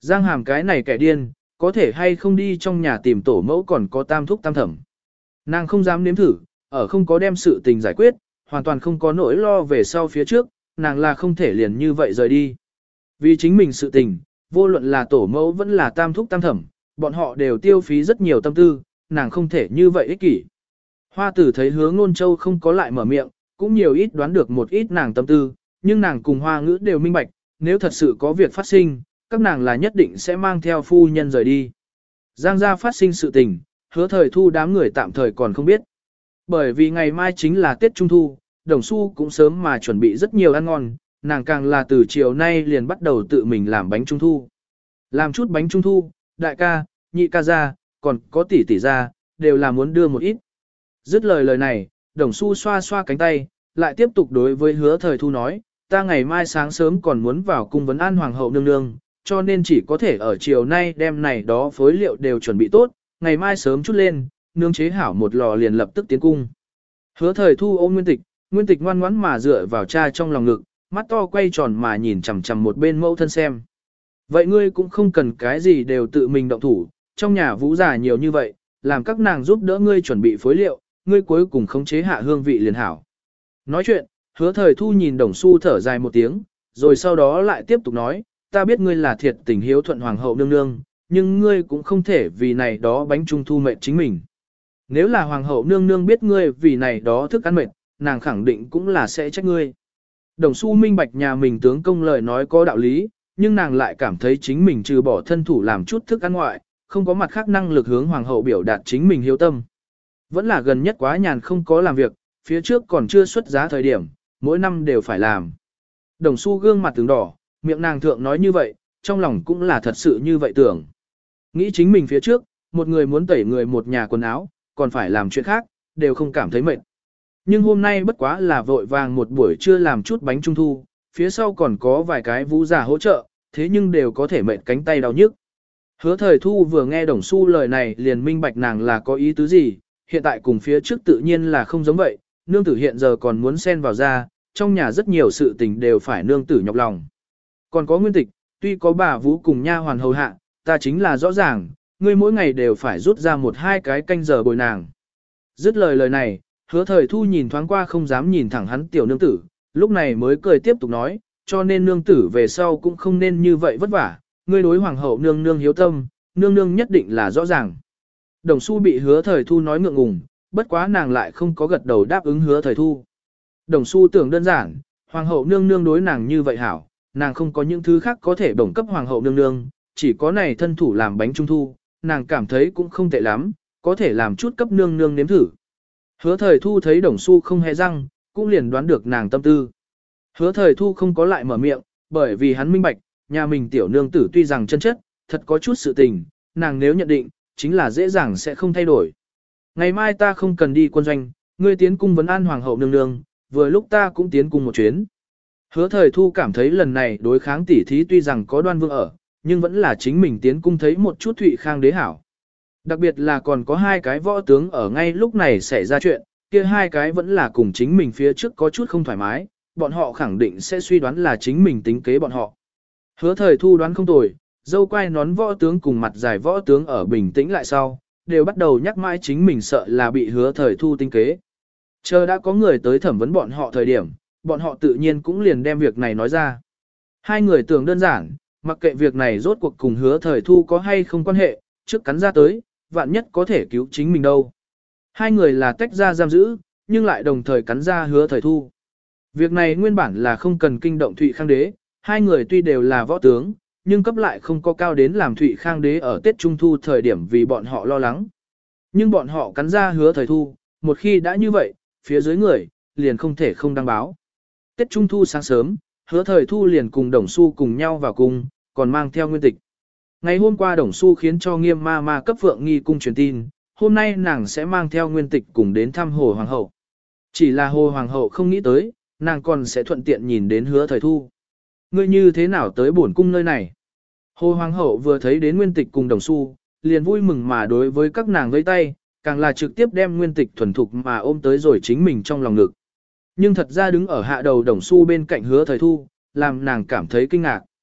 Giang Hàm cái này kẻ điên, có thể hay không đi trong nhà tìm tổ mẫu còn có tam thúc tam thẩm. Nàng không dám nếm thử, ở không có đem sự tình giải quyết, hoàn toàn không có nỗi lo về sau phía trước, nàng là không thể liền như vậy rời đi. Vì chính mình sự tình, vô luận là tổ mẫu vẫn là tam thúc tam thẩm, bọn họ đều tiêu phí rất nhiều tâm tư, nàng không thể như vậy ích kỷ. Hoa tử thấy hứa ngôn châu không có lại mở miệng, cũng nhiều ít đoán được một ít nàng tâm tư, nhưng nàng cùng hoa ngữ đều minh bạch, nếu thật sự có việc phát sinh, các nàng là nhất định sẽ mang theo phu nhân rời đi. Giang gia phát sinh sự tình, hứa thời thu đám người tạm thời còn không biết. Bởi vì ngày mai chính là Tết Trung Thu, Đồng Xu cũng sớm mà chuẩn bị rất nhiều ăn ngon, nàng càng là từ chiều nay liền bắt đầu tự mình làm bánh Trung Thu. Làm chút bánh Trung Thu, đại ca, nhị ca ra, còn có tỷ tỷ ra, đều là muốn đưa một ít. Dứt lời lời này, Đồng Xu xoa xoa cánh tay, lại tiếp tục đối với hứa thời thu nói, ta ngày mai sáng sớm còn muốn vào cung vấn an hoàng hậu nương nương, cho nên chỉ có thể ở chiều nay đem này đó phối liệu đều chuẩn bị tốt, ngày mai sớm chút lên, nương chế hảo một lò liền lập tức tiến cung. Hứa thời thu ôm Nguyên Tịch, Nguyên Tịch ngoan ngoãn mà dựa vào cha trong lòng ngực, mắt to quay tròn mà nhìn chằm chằm một bên mẫu thân xem. Vậy ngươi cũng không cần cái gì đều tự mình động thủ, trong nhà vũ già nhiều như vậy, làm các nàng giúp đỡ ngươi chuẩn bị phối liệu, ngươi cuối cùng khống chế hạ hương vị liền hảo. Nói chuyện, hứa thời thu nhìn Đồng Xu thở dài một tiếng, rồi sau đó lại tiếp tục nói, ta biết ngươi là thiệt tình hiếu thuận hoàng hậu nương nương, nhưng ngươi cũng không thể vì này đó bánh trung thu mệt chính mình. Nếu là hoàng hậu nương nương biết ngươi vì này đó thức ăn mệt, nàng khẳng định cũng là sẽ trách ngươi. Đồng Xu minh bạch nhà mình tướng công lời nói có đạo lý, nhưng nàng lại cảm thấy chính mình trừ bỏ thân thủ làm chút thức ăn ngoại, không có mặt khác năng lực hướng hoàng hậu biểu đạt chính mình hiếu tâm. Vẫn là gần nhất quá nhàn không có làm việc, phía trước còn chưa xuất giá thời điểm, mỗi năm đều phải làm. Đồng Xu gương mặt tướng đỏ, miệng nàng thượng nói như vậy, trong lòng cũng là thật sự như vậy tưởng. Nghĩ chính mình phía trước, một người muốn tẩy người một nhà quần áo, còn phải làm chuyện khác, đều không cảm thấy mệt. Nhưng hôm nay bất quá là vội vàng một buổi trưa làm chút bánh trung thu, phía sau còn có vài cái vũ giả hỗ trợ, thế nhưng đều có thể mệt cánh tay đau nhức. Hứa thời thu vừa nghe Đồng Xu lời này liền minh bạch nàng là có ý tứ gì, hiện tại cùng phía trước tự nhiên là không giống vậy, nương tử hiện giờ còn muốn xen vào ra, trong nhà rất nhiều sự tình đều phải nương tử nhọc lòng. Còn có Nguyên Tịch, tuy có bà Vũ cùng nha hoàn hầu hạ, ta chính là rõ ràng, ngươi mỗi ngày đều phải rút ra một hai cái canh giờ bồi nàng. Dứt lời lời này, hứa thời thu nhìn thoáng qua không dám nhìn thẳng hắn tiểu nương tử, lúc này mới cười tiếp tục nói, cho nên nương tử về sau cũng không nên như vậy vất vả, ngươi đối hoàng hậu nương nương hiếu tâm, nương nương nhất định là rõ ràng. Đồng Xu bị hứa thời thu nói ngượng ngùng, bất quá nàng lại không có gật đầu đáp ứng hứa thời thu. Đồng Xu tưởng đơn giản, hoàng hậu nương nương đối nàng như vậy hảo, nàng không có những thứ khác có thể bổng cấp hoàng hậu nương nương, chỉ có này thân thủ làm bánh trung thu, nàng cảm thấy cũng không tệ lắm, có thể làm chút cấp nương nương nếm thử. Hứa thời thu thấy Đồng Xu không hề răng, cũng liền đoán được nàng tâm tư. Hứa thời thu không có lại mở miệng, bởi vì hắn minh bạch, nhà mình tiểu nương tử tuy rằng chân chất, thật có chút sự tình, nàng nếu nhận định, chính là dễ dàng sẽ không thay đổi. Ngày mai ta không cần đi quân doanh, ngươi tiến cung vấn an hoàng hậu nương nương, vừa lúc ta cũng tiến cung một chuyến. Hứa thời thu cảm thấy lần này đối kháng tỉ thí tuy rằng có Đoan Vương ở, nhưng vẫn là chính mình tiến cung thấy một chút Thụy Khang đế hảo. Đặc biệt là còn có hai cái võ tướng ở ngay lúc này xảy ra chuyện, kia hai cái vẫn là cùng chính mình phía trước có chút không thoải mái, bọn họ khẳng định sẽ suy đoán là chính mình tính kế bọn họ. Hứa thời thu đoán không tồi, dâu quai nón võ tướng cùng mặt dài võ tướng ở bình tĩnh lại sau, đều bắt đầu nhắc mãi chính mình sợ là bị hứa thời thu tính kế. Chờ đã có người tới thẩm vấn bọn họ thời điểm, bọn họ tự nhiên cũng liền đem việc này nói ra. Hai người tưởng đơn giản, mặc kệ việc này rốt cuộc cùng hứa thời thu có hay không quan hệ, trước cắn ra tới, vạn nhất có thể cứu chính mình đâu. Hai người là tách ra giam giữ, nhưng lại đồng thời cắn ra hứa thời thu. Việc này nguyên bản là không cần kinh động Thụy Khang đế, hai người tuy đều là võ tướng, nhưng cấp lại không có cao đến làm Thụy Khang đế ở Tết Trung Thu thời điểm vì bọn họ lo lắng. Nhưng bọn họ cắn ra hứa thời thu, một khi đã như vậy, phía dưới người, liền không thể không đăng báo. Tết Trung Thu sáng sớm, hứa thời thu liền cùng Đồng Xu cùng nhau vào cung, còn mang theo Nguyên Tịch. Ngày hôm qua Đồng Xu khiến cho Nghiêm ma ma cấp Phượng Nghi cung truyền tin, hôm nay nàng sẽ mang theo Nguyên Tịch cùng đến thăm Hồ Hoàng hậu. Chỉ là Hồ Hoàng hậu không nghĩ tới, nàng còn sẽ thuận tiện nhìn đến hứa thời thu. Ngươi như thế nào tới bổn cung nơi này? Hồ Hoàng hậu vừa thấy đến Nguyên Tịch cùng Đồng Xu, liền vui mừng mà đối với các nàng vẫy tay, càng là trực tiếp đem Nguyên Tịch thuần thục mà ôm tới rồi chính mình trong lòng ngực. Nhưng thật ra đứng ở hạ đầu Đồng Xu bên cạnh hứa thời thu, làm nàng cảm thấy kinh ngạc.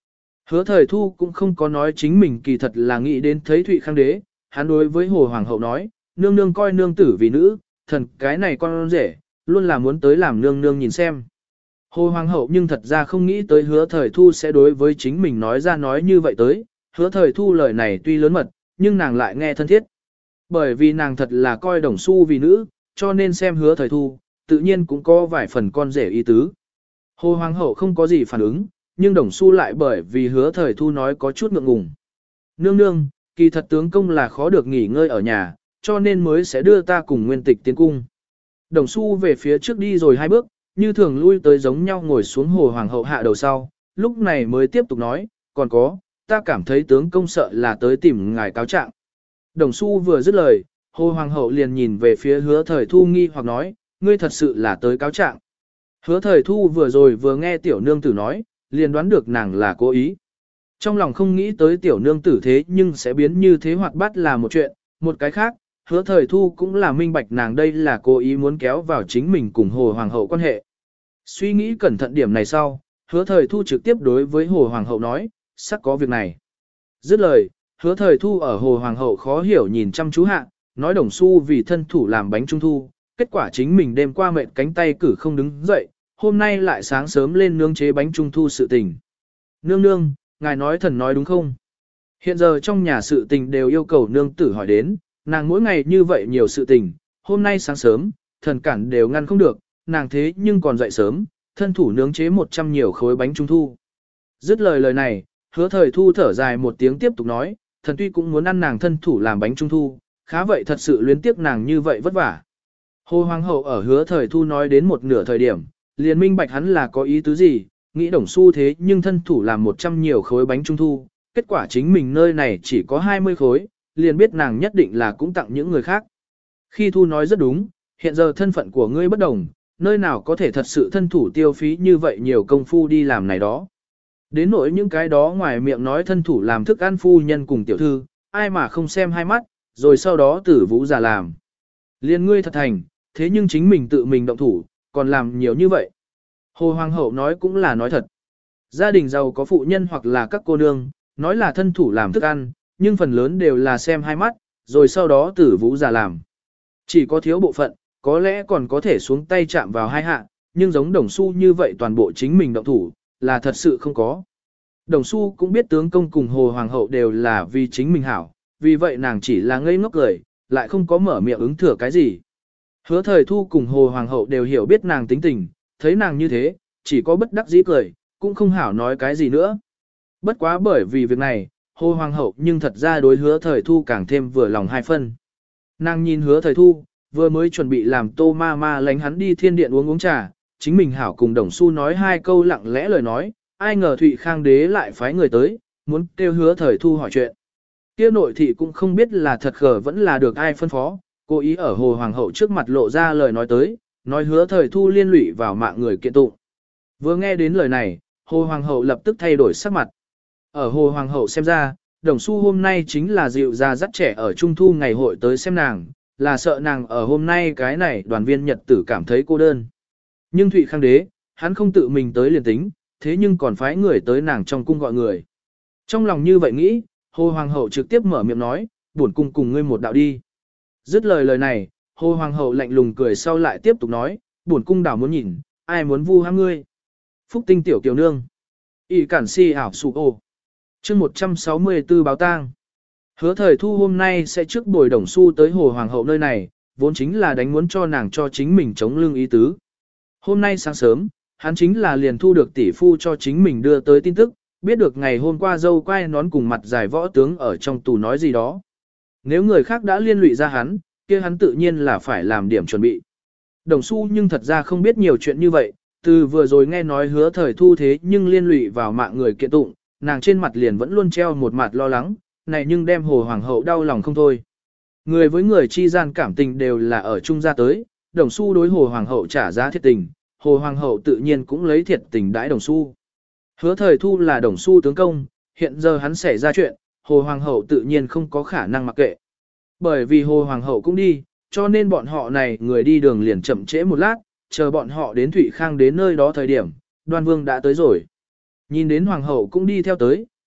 Hứa thời thu cũng không có nói chính mình kỳ thật là nghĩ đến thấy Thụy Khang đế, hắn đối với Hồ Hoàng hậu nói, nương nương coi nương tử vì nữ, thần cái này con rể, luôn là muốn tới làm nương nương nhìn xem. Hồ Hoàng hậu nhưng thật ra không nghĩ tới hứa thời thu sẽ đối với chính mình nói ra nói như vậy tới, hứa thời thu lời này tuy lớn mật, nhưng nàng lại nghe thân thiết. Bởi vì nàng thật là coi Đồng Xu vì nữ, cho nên xem hứa thời thu, tự nhiên cũng có vài phần con rể ý tứ. Hồ Hoàng hậu không có gì phản ứng, nhưng Đồng Xu lại bởi vì hứa thời thu nói có chút ngượng ngùng. Nương nương, kỳ thật tướng công là khó được nghỉ ngơi ở nhà, cho nên mới sẽ đưa ta cùng nguyên tịch tiến cung. Đồng Xu về phía trước đi rồi hai bước, như thường lui tới giống nhau ngồi xuống Hồ Hoàng hậu hạ đầu sau, lúc này mới tiếp tục nói, còn có, ta cảm thấy tướng công sợ là tới tìm ngài cáo trạng. Đồng Xu vừa dứt lời, Hồ Hoàng hậu liền nhìn về phía hứa thời thu nghi hoặc nói, ngươi thật sự là tới cáo trạng. Hứa thời thu vừa rồi vừa nghe tiểu nương tử nói, liền đoán được nàng là cố ý. Trong lòng không nghĩ tới tiểu nương tử thế nhưng sẽ biến như thế hoạt bát là một chuyện, một cái khác, hứa thời thu cũng là minh bạch nàng đây là cố ý muốn kéo vào chính mình cùng Hồ Hoàng hậu quan hệ. Suy nghĩ cẩn thận điểm này sau, hứa thời thu trực tiếp đối với Hồ Hoàng hậu nói, sắc có việc này. Dứt lời, hứa thời thu ở Hồ Hoàng hậu khó hiểu nhìn chăm chú hạ, nói Đồng Xu vì thân thủ làm bánh trung thu, kết quả chính mình đêm qua mệt cánh tay cử không đứng dậy, hôm nay lại sáng sớm lên nướng chế bánh trung thu sự tình. Nương nương, ngài nói thần nói đúng không? Hiện giờ trong nhà sự tình đều yêu cầu nương tử hỏi đến, nàng mỗi ngày như vậy nhiều sự tình, hôm nay sáng sớm, thần cản đều ngăn không được, nàng thế nhưng còn dậy sớm, thân thủ nướng chế một trăm nhiều khối bánh trung thu. Dứt lời lời này, hứa thời thu thở dài một tiếng tiếp tục nói, thần tuy cũng muốn ăn nàng thân thủ làm bánh trung thu, khá vậy thật sự luyến tiếc nàng như vậy vất vả. Hồ Hoàng hậu ở hứa thời thu nói đến một nửa thời điểm, liền minh bạch hắn là có ý tứ gì, nghĩ Đồng Xu thế nhưng thân thủ làm một trăm nhiều khối bánh trung thu, kết quả chính mình nơi này chỉ có hai mươi khối, liền biết nàng nhất định là cũng tặng những người khác. Khi thu nói rất đúng, hiện giờ thân phận của ngươi bất đồng, nơi nào có thể thật sự thân thủ tiêu phí như vậy nhiều công phu đi làm này đó. Đến nỗi những cái đó ngoài miệng nói thân thủ làm thức ăn phu nhân cùng tiểu thư, ai mà không xem hai mắt, rồi sau đó tử vũ giả làm. Liên ngươi thật thành, thế nhưng chính mình tự mình động thủ, còn làm nhiều như vậy. Hồ Hoàng hậu nói cũng là nói thật. Gia đình giàu có phụ nhân hoặc là các cô nương, nói là thân thủ làm thức ăn, nhưng phần lớn đều là xem hai mắt, rồi sau đó tử vũ giả làm. Chỉ có thiếu bộ phận, có lẽ còn có thể xuống tay chạm vào hai hạ, nhưng giống Đồng Xu như vậy toàn bộ chính mình động thủ, là thật sự không có. Đồng Xu cũng biết tướng công cùng Hồ Hoàng hậu đều là vì chính mình hảo, vì vậy nàng chỉ là ngây ngốc cười, lại không có mở miệng ứng thừa cái gì. Hứa thời thu cùng Hồ Hoàng hậu đều hiểu biết nàng tính tình, thấy nàng như thế, chỉ có bất đắc dĩ cười, cũng không hảo nói cái gì nữa. Bất quá bởi vì việc này, Hồ Hoàng hậu nhưng thật ra đối hứa thời thu càng thêm vừa lòng hai phân. Nàng nhìn hứa thời thu, vừa mới chuẩn bị làm tô ma ma lánh hắn đi thiên điện uống uống trà, chính mình hảo cùng Đồng Xu nói hai câu lặng lẽ lời nói, ai ngờ Thụy Khang đế lại phái người tới, muốn kêu hứa thời thu hỏi chuyện. Kia nội thị cũng không biết là thật khờ vẫn là được ai phân phó, cố ý ở Hồ Hoàng hậu trước mặt lộ ra lời nói tới, nói hứa thời thu liên lụy vào mạng người kiện tụng. Vừa nghe đến lời này, Hồ Hoàng hậu lập tức thay đổi sắc mặt. Ở Hồ Hoàng hậu xem ra, Đồng Xu hôm nay chính là dịu ra dắt trẻ ở Trung Thu ngày hội tới xem nàng, là sợ nàng ở hôm nay cái này đoàn viên nhật tử cảm thấy cô đơn. Nhưng Thụy Khang đế, hắn không tự mình tới liền tính, thế nhưng còn phái người tới nàng trong cung gọi người. Trong lòng như vậy nghĩ, Hồ Hoàng hậu trực tiếp mở miệng nói, buồn cung cùng ngươi một đạo đi. Dứt lời lời này, Hồ Hoàng hậu lạnh lùng cười sau lại tiếp tục nói, buồn cung đảo muốn nhìn, ai muốn vu ham ngươi. Phúc tinh tiểu kiều nương. ỷ cản si ảo sụ ô. chương một trăm sáu mươi tư báo tang. Hứa thời thu hôm nay sẽ trước bồi Đồng Xu tới Hồ Hoàng hậu nơi này, vốn chính là đánh muốn cho nàng cho chính mình chống lưng ý tứ. Hôm nay sáng sớm, hắn chính là liền thu được tỷ phu cho chính mình đưa tới tin tức, biết được ngày hôm qua dâu quay nón cùng mặt dài võ tướng ở trong tù nói gì đó. Nếu người khác đã liên lụy ra hắn, kia hắn tự nhiên là phải làm điểm chuẩn bị. Đồng Xu nhưng thật ra không biết nhiều chuyện như vậy, từ vừa rồi nghe nói hứa thời thu thế nhưng liên lụy vào mạng người kiện tụng, nàng trên mặt liền vẫn luôn treo một mặt lo lắng, này nhưng đem Hồ Hoàng hậu đau lòng không thôi. Người với người chi gian cảm tình đều là ở chung ra tới, Đồng Xu đối Hồ Hoàng hậu trả giá thiệt tình, Hồ Hoàng hậu tự nhiên cũng lấy thiệt tình đãi Đồng Xu. Hứa thời thu là Đồng Xu tướng công, hiện giờ hắn xảy ra chuyện, Hồ Hoàng hậu tự nhiên không có khả năng mặc kệ. Bởi vì Hồ Hoàng hậu cũng đi, cho nên bọn họ này người đi đường liền chậm trễ một lát, chờ bọn họ đến Thụy Khang đến nơi đó thời điểm, Đoan Vương đã tới rồi. Nhìn đến Hoàng hậu cũng đi theo tới,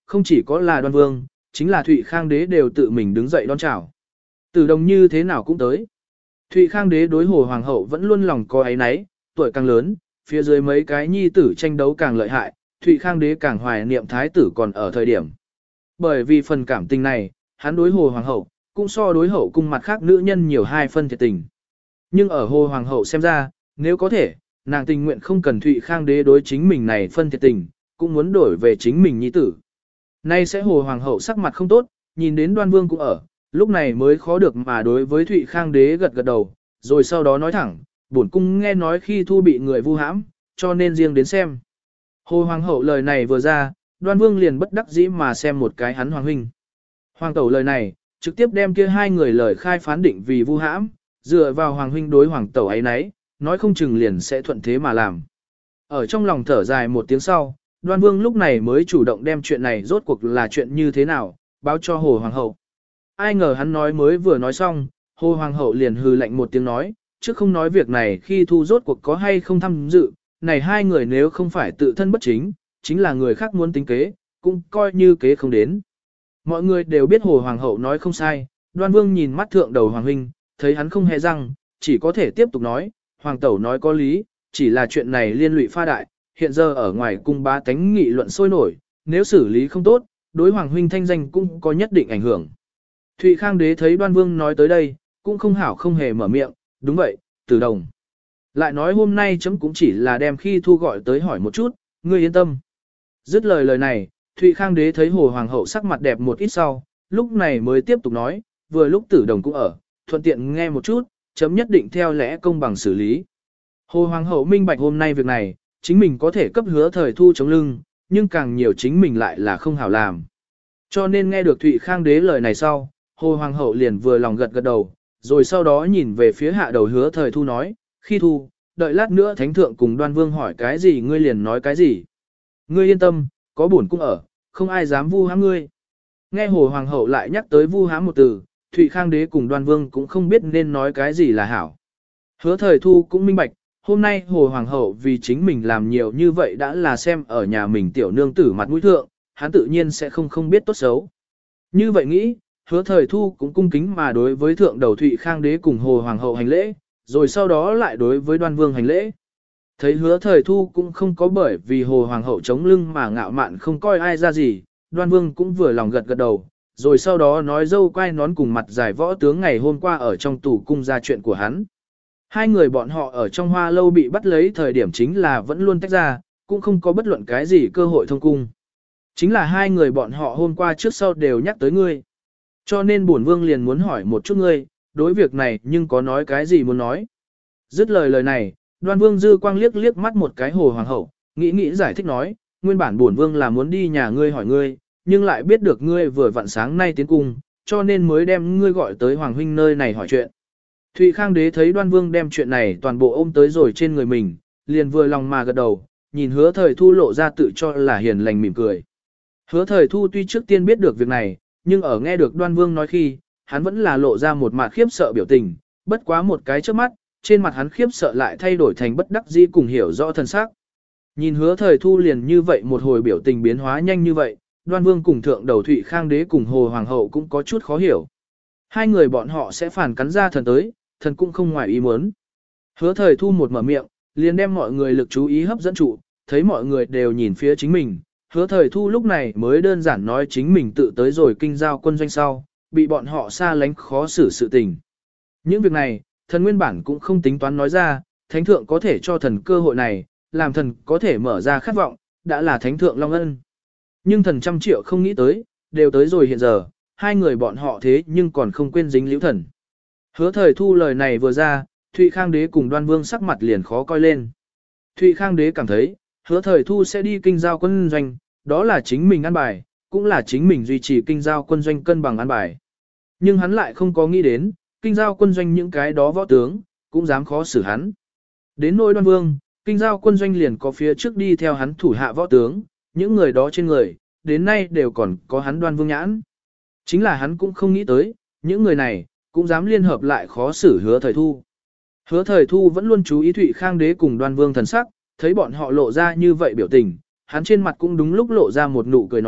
không chỉ có là Đoan Vương, chính là Thụy Khang đế đều tự mình đứng dậy đón chào. Tử Đồng như thế nào cũng tới. Thụy Khang đế đối Hồ Hoàng hậu vẫn luôn lòng có áy náy, tuổi càng lớn, phía dưới mấy cái nhi tử tranh đấu càng lợi hại, Thụy Khang đế càng hoài niệm thái tử còn ở thời điểm. Bởi vì phần cảm tình này, hắn đối Hồ Hoàng hậu, cũng so đối hậu cung mặt khác nữ nhân nhiều hai phân thiệt tình. Nhưng ở Hồ Hoàng hậu xem ra, nếu có thể, nàng tình nguyện không cần Thụy Khang đế đối chính mình này phân thiệt tình, cũng muốn đổi về chính mình nhi tử. Nay sẽ Hồ Hoàng hậu sắc mặt không tốt, nhìn đến Đoan Vương cũng ở, lúc này mới khó được mà đối với Thụy Khang đế gật gật đầu, rồi sau đó nói thẳng, bổn cung nghe nói khi thu bị người vu hãm, cho nên riêng đến xem. Hồ Hoàng hậu lời này vừa ra, Đoan Vương liền bất đắc dĩ mà xem một cái hắn Hoàng huynh. Hoàng tẩu lời này, trực tiếp đem kia hai người lời khai phán định vì vu hãm, dựa vào Hoàng huynh đối Hoàng tẩu ấy nấy, nói không chừng liền sẽ thuận thế mà làm. Ở trong lòng thở dài một tiếng sau, Đoan Vương lúc này mới chủ động đem chuyện này rốt cuộc là chuyện như thế nào, báo cho Hồ Hoàng hậu. Ai ngờ hắn nói mới vừa nói xong, Hồ Hoàng hậu liền hừ lạnh một tiếng nói, chứ không nói việc này khi thu rốt cuộc có hay không tham dự, này hai người nếu không phải tự thân bất chính, chính là người khác muốn tính kế, cũng coi như kế không đến. Mọi người đều biết Hồ Hoàng hậu nói không sai, Đoan Vương nhìn mắt thượng đầu Hoàng huynh, thấy hắn không hề răng, chỉ có thể tiếp tục nói, Hoàng tẩu nói có lý, chỉ là chuyện này liên lụy pha đại, hiện giờ ở ngoài cung bá tánh nghị luận sôi nổi, nếu xử lý không tốt, đối Hoàng huynh thanh danh cũng có nhất định ảnh hưởng. Thụy Khang đế thấy Đoan Vương nói tới đây, cũng không hảo không hề mở miệng, đúng vậy, Tử Đồng. Lại nói hôm nay chấm cũng chỉ là đem khi thu gọi tới hỏi một chút, ngươi yên tâm. Dứt lời lời này, Thụy Khang đế thấy Hồ Hoàng hậu sắc mặt đẹp một ít sau, lúc này mới tiếp tục nói, vừa lúc Tử Đồng cũng ở, thuận tiện nghe một chút, chấm nhất định theo lẽ công bằng xử lý. Hồ Hoàng hậu minh bạch hôm nay việc này, chính mình có thể cấp hứa thời thu chống lưng, nhưng càng nhiều chính mình lại là không hảo làm. Cho nên nghe được Thụy Khang đế lời này sau, Hồ Hoàng hậu liền vừa lòng gật gật đầu, rồi sau đó nhìn về phía hạ đầu hứa thời thu nói, khi thu, đợi lát nữa thánh thượng cùng Đoan Vương hỏi cái gì ngươi liền nói cái gì. Ngươi yên tâm, có bổn cung ở, không ai dám vu hãm ngươi. Nghe Hồ Hoàng hậu lại nhắc tới vu hãm một từ, Thụy Khang đế cùng Đoan Vương cũng không biết nên nói cái gì là hảo. Hứa thời thu cũng minh bạch, hôm nay Hồ Hoàng hậu vì chính mình làm nhiều như vậy đã là xem ở nhà mình tiểu nương tử mặt mũi thượng, hắn tự nhiên sẽ không không biết tốt xấu. Như vậy nghĩ, hứa thời thu cũng cung kính mà đối với thượng đầu Thụy Khang đế cùng Hồ Hoàng hậu hành lễ, rồi sau đó lại đối với Đoan Vương hành lễ. Thấy hứa thời thu cũng không có bởi vì Hồ Hoàng hậu chống lưng mà ngạo mạn không coi ai ra gì, Đoan Vương cũng vừa lòng gật gật đầu, rồi sau đó nói dâu quay nón cùng mặt dài võ tướng ngày hôm qua ở trong tủ cung ra chuyện của hắn. Hai người bọn họ ở trong hoa lâu bị bắt lấy thời điểm chính là vẫn luôn tách ra, cũng không có bất luận cái gì cơ hội thông cung. Chính là hai người bọn họ hôm qua trước sau đều nhắc tới ngươi. Cho nên bổn vương liền muốn hỏi một chút ngươi, đối việc này nhưng có nói cái gì muốn nói. Dứt lời lời này, Đoan Vương dư quang liếc liếc mắt một cái Hồ Hoàng hậu, nghĩ nghĩ giải thích nói, nguyên bản bổn vương là muốn đi nhà ngươi hỏi ngươi, nhưng lại biết được ngươi vừa vặn sáng nay tiến cung, cho nên mới đem ngươi gọi tới Hoàng huynh nơi này hỏi chuyện. Thụy Khang đế thấy Đoan Vương đem chuyện này toàn bộ ôm tới rồi trên người mình, liền vừa lòng mà gật đầu, nhìn hứa thời thu lộ ra tự cho là hiền lành mỉm cười. Hứa thời thu tuy trước tiên biết được việc này, nhưng ở nghe được Đoan Vương nói khi, hắn vẫn là lộ ra một mặt khiếp sợ biểu tình, bất quá một cái trước mắt, trên mặt hắn khiếp sợ lại thay đổi thành bất đắc dĩ cùng hiểu rõ thân xác. Nhìn hứa thời thu liền như vậy một hồi biểu tình biến hóa nhanh như vậy, Đoan Vương cùng thượng đầu Thụy Khang đế cùng Hồ Hoàng hậu cũng có chút khó hiểu. Hai người bọn họ sẽ phản cắn ra thần tới, thần cũng không ngoài ý muốn. Hứa thời thu một mở miệng, liền đem mọi người lực chú ý hấp dẫn trụ, thấy mọi người đều nhìn phía chính mình. Hứa thời thu lúc này mới đơn giản nói chính mình tự tới rồi kinh giao quân doanh sau, bị bọn họ xa lánh khó xử sự tình. Những việc này, thần nguyên bản cũng không tính toán nói ra, thánh thượng có thể cho thần cơ hội này, làm thần có thể mở ra khát vọng, đã là thánh thượng long ân. Nhưng thần trăm triệu không nghĩ tới, đều tới rồi hiện giờ, hai người bọn họ thế nhưng còn không quên dính liễu thần. Hứa thời thu lời này vừa ra, Thụy Khang đế cùng Đoan Vương sắc mặt liền khó coi lên. Thụy Khang đế cảm thấy, hứa thời thu sẽ đi kinh giao quân doanh, đó là chính mình ăn bài, cũng là chính mình duy trì kinh giao quân doanh cân bằng ăn bài. Nhưng hắn lại không có nghĩ đến, kinh giao quân doanh những cái đó võ tướng, cũng dám khó xử hắn. Đến nỗi Đoan Vương, kinh giao quân doanh liền có phía trước đi theo hắn thủ hạ võ tướng, những người đó trên người, đến nay đều còn có hắn Đoan Vương nhãn. Chính là hắn cũng không nghĩ tới, những người này, cũng dám liên hợp lại khó xử hứa thời thu. Hứa thời thu vẫn luôn chú ý Thụy Khang đế cùng Đoan Vương thần sắc, thấy bọn họ lộ ra như vậy biểu tình, hắn trên mặt cũng đúng lúc lộ ra một nụ cười nói,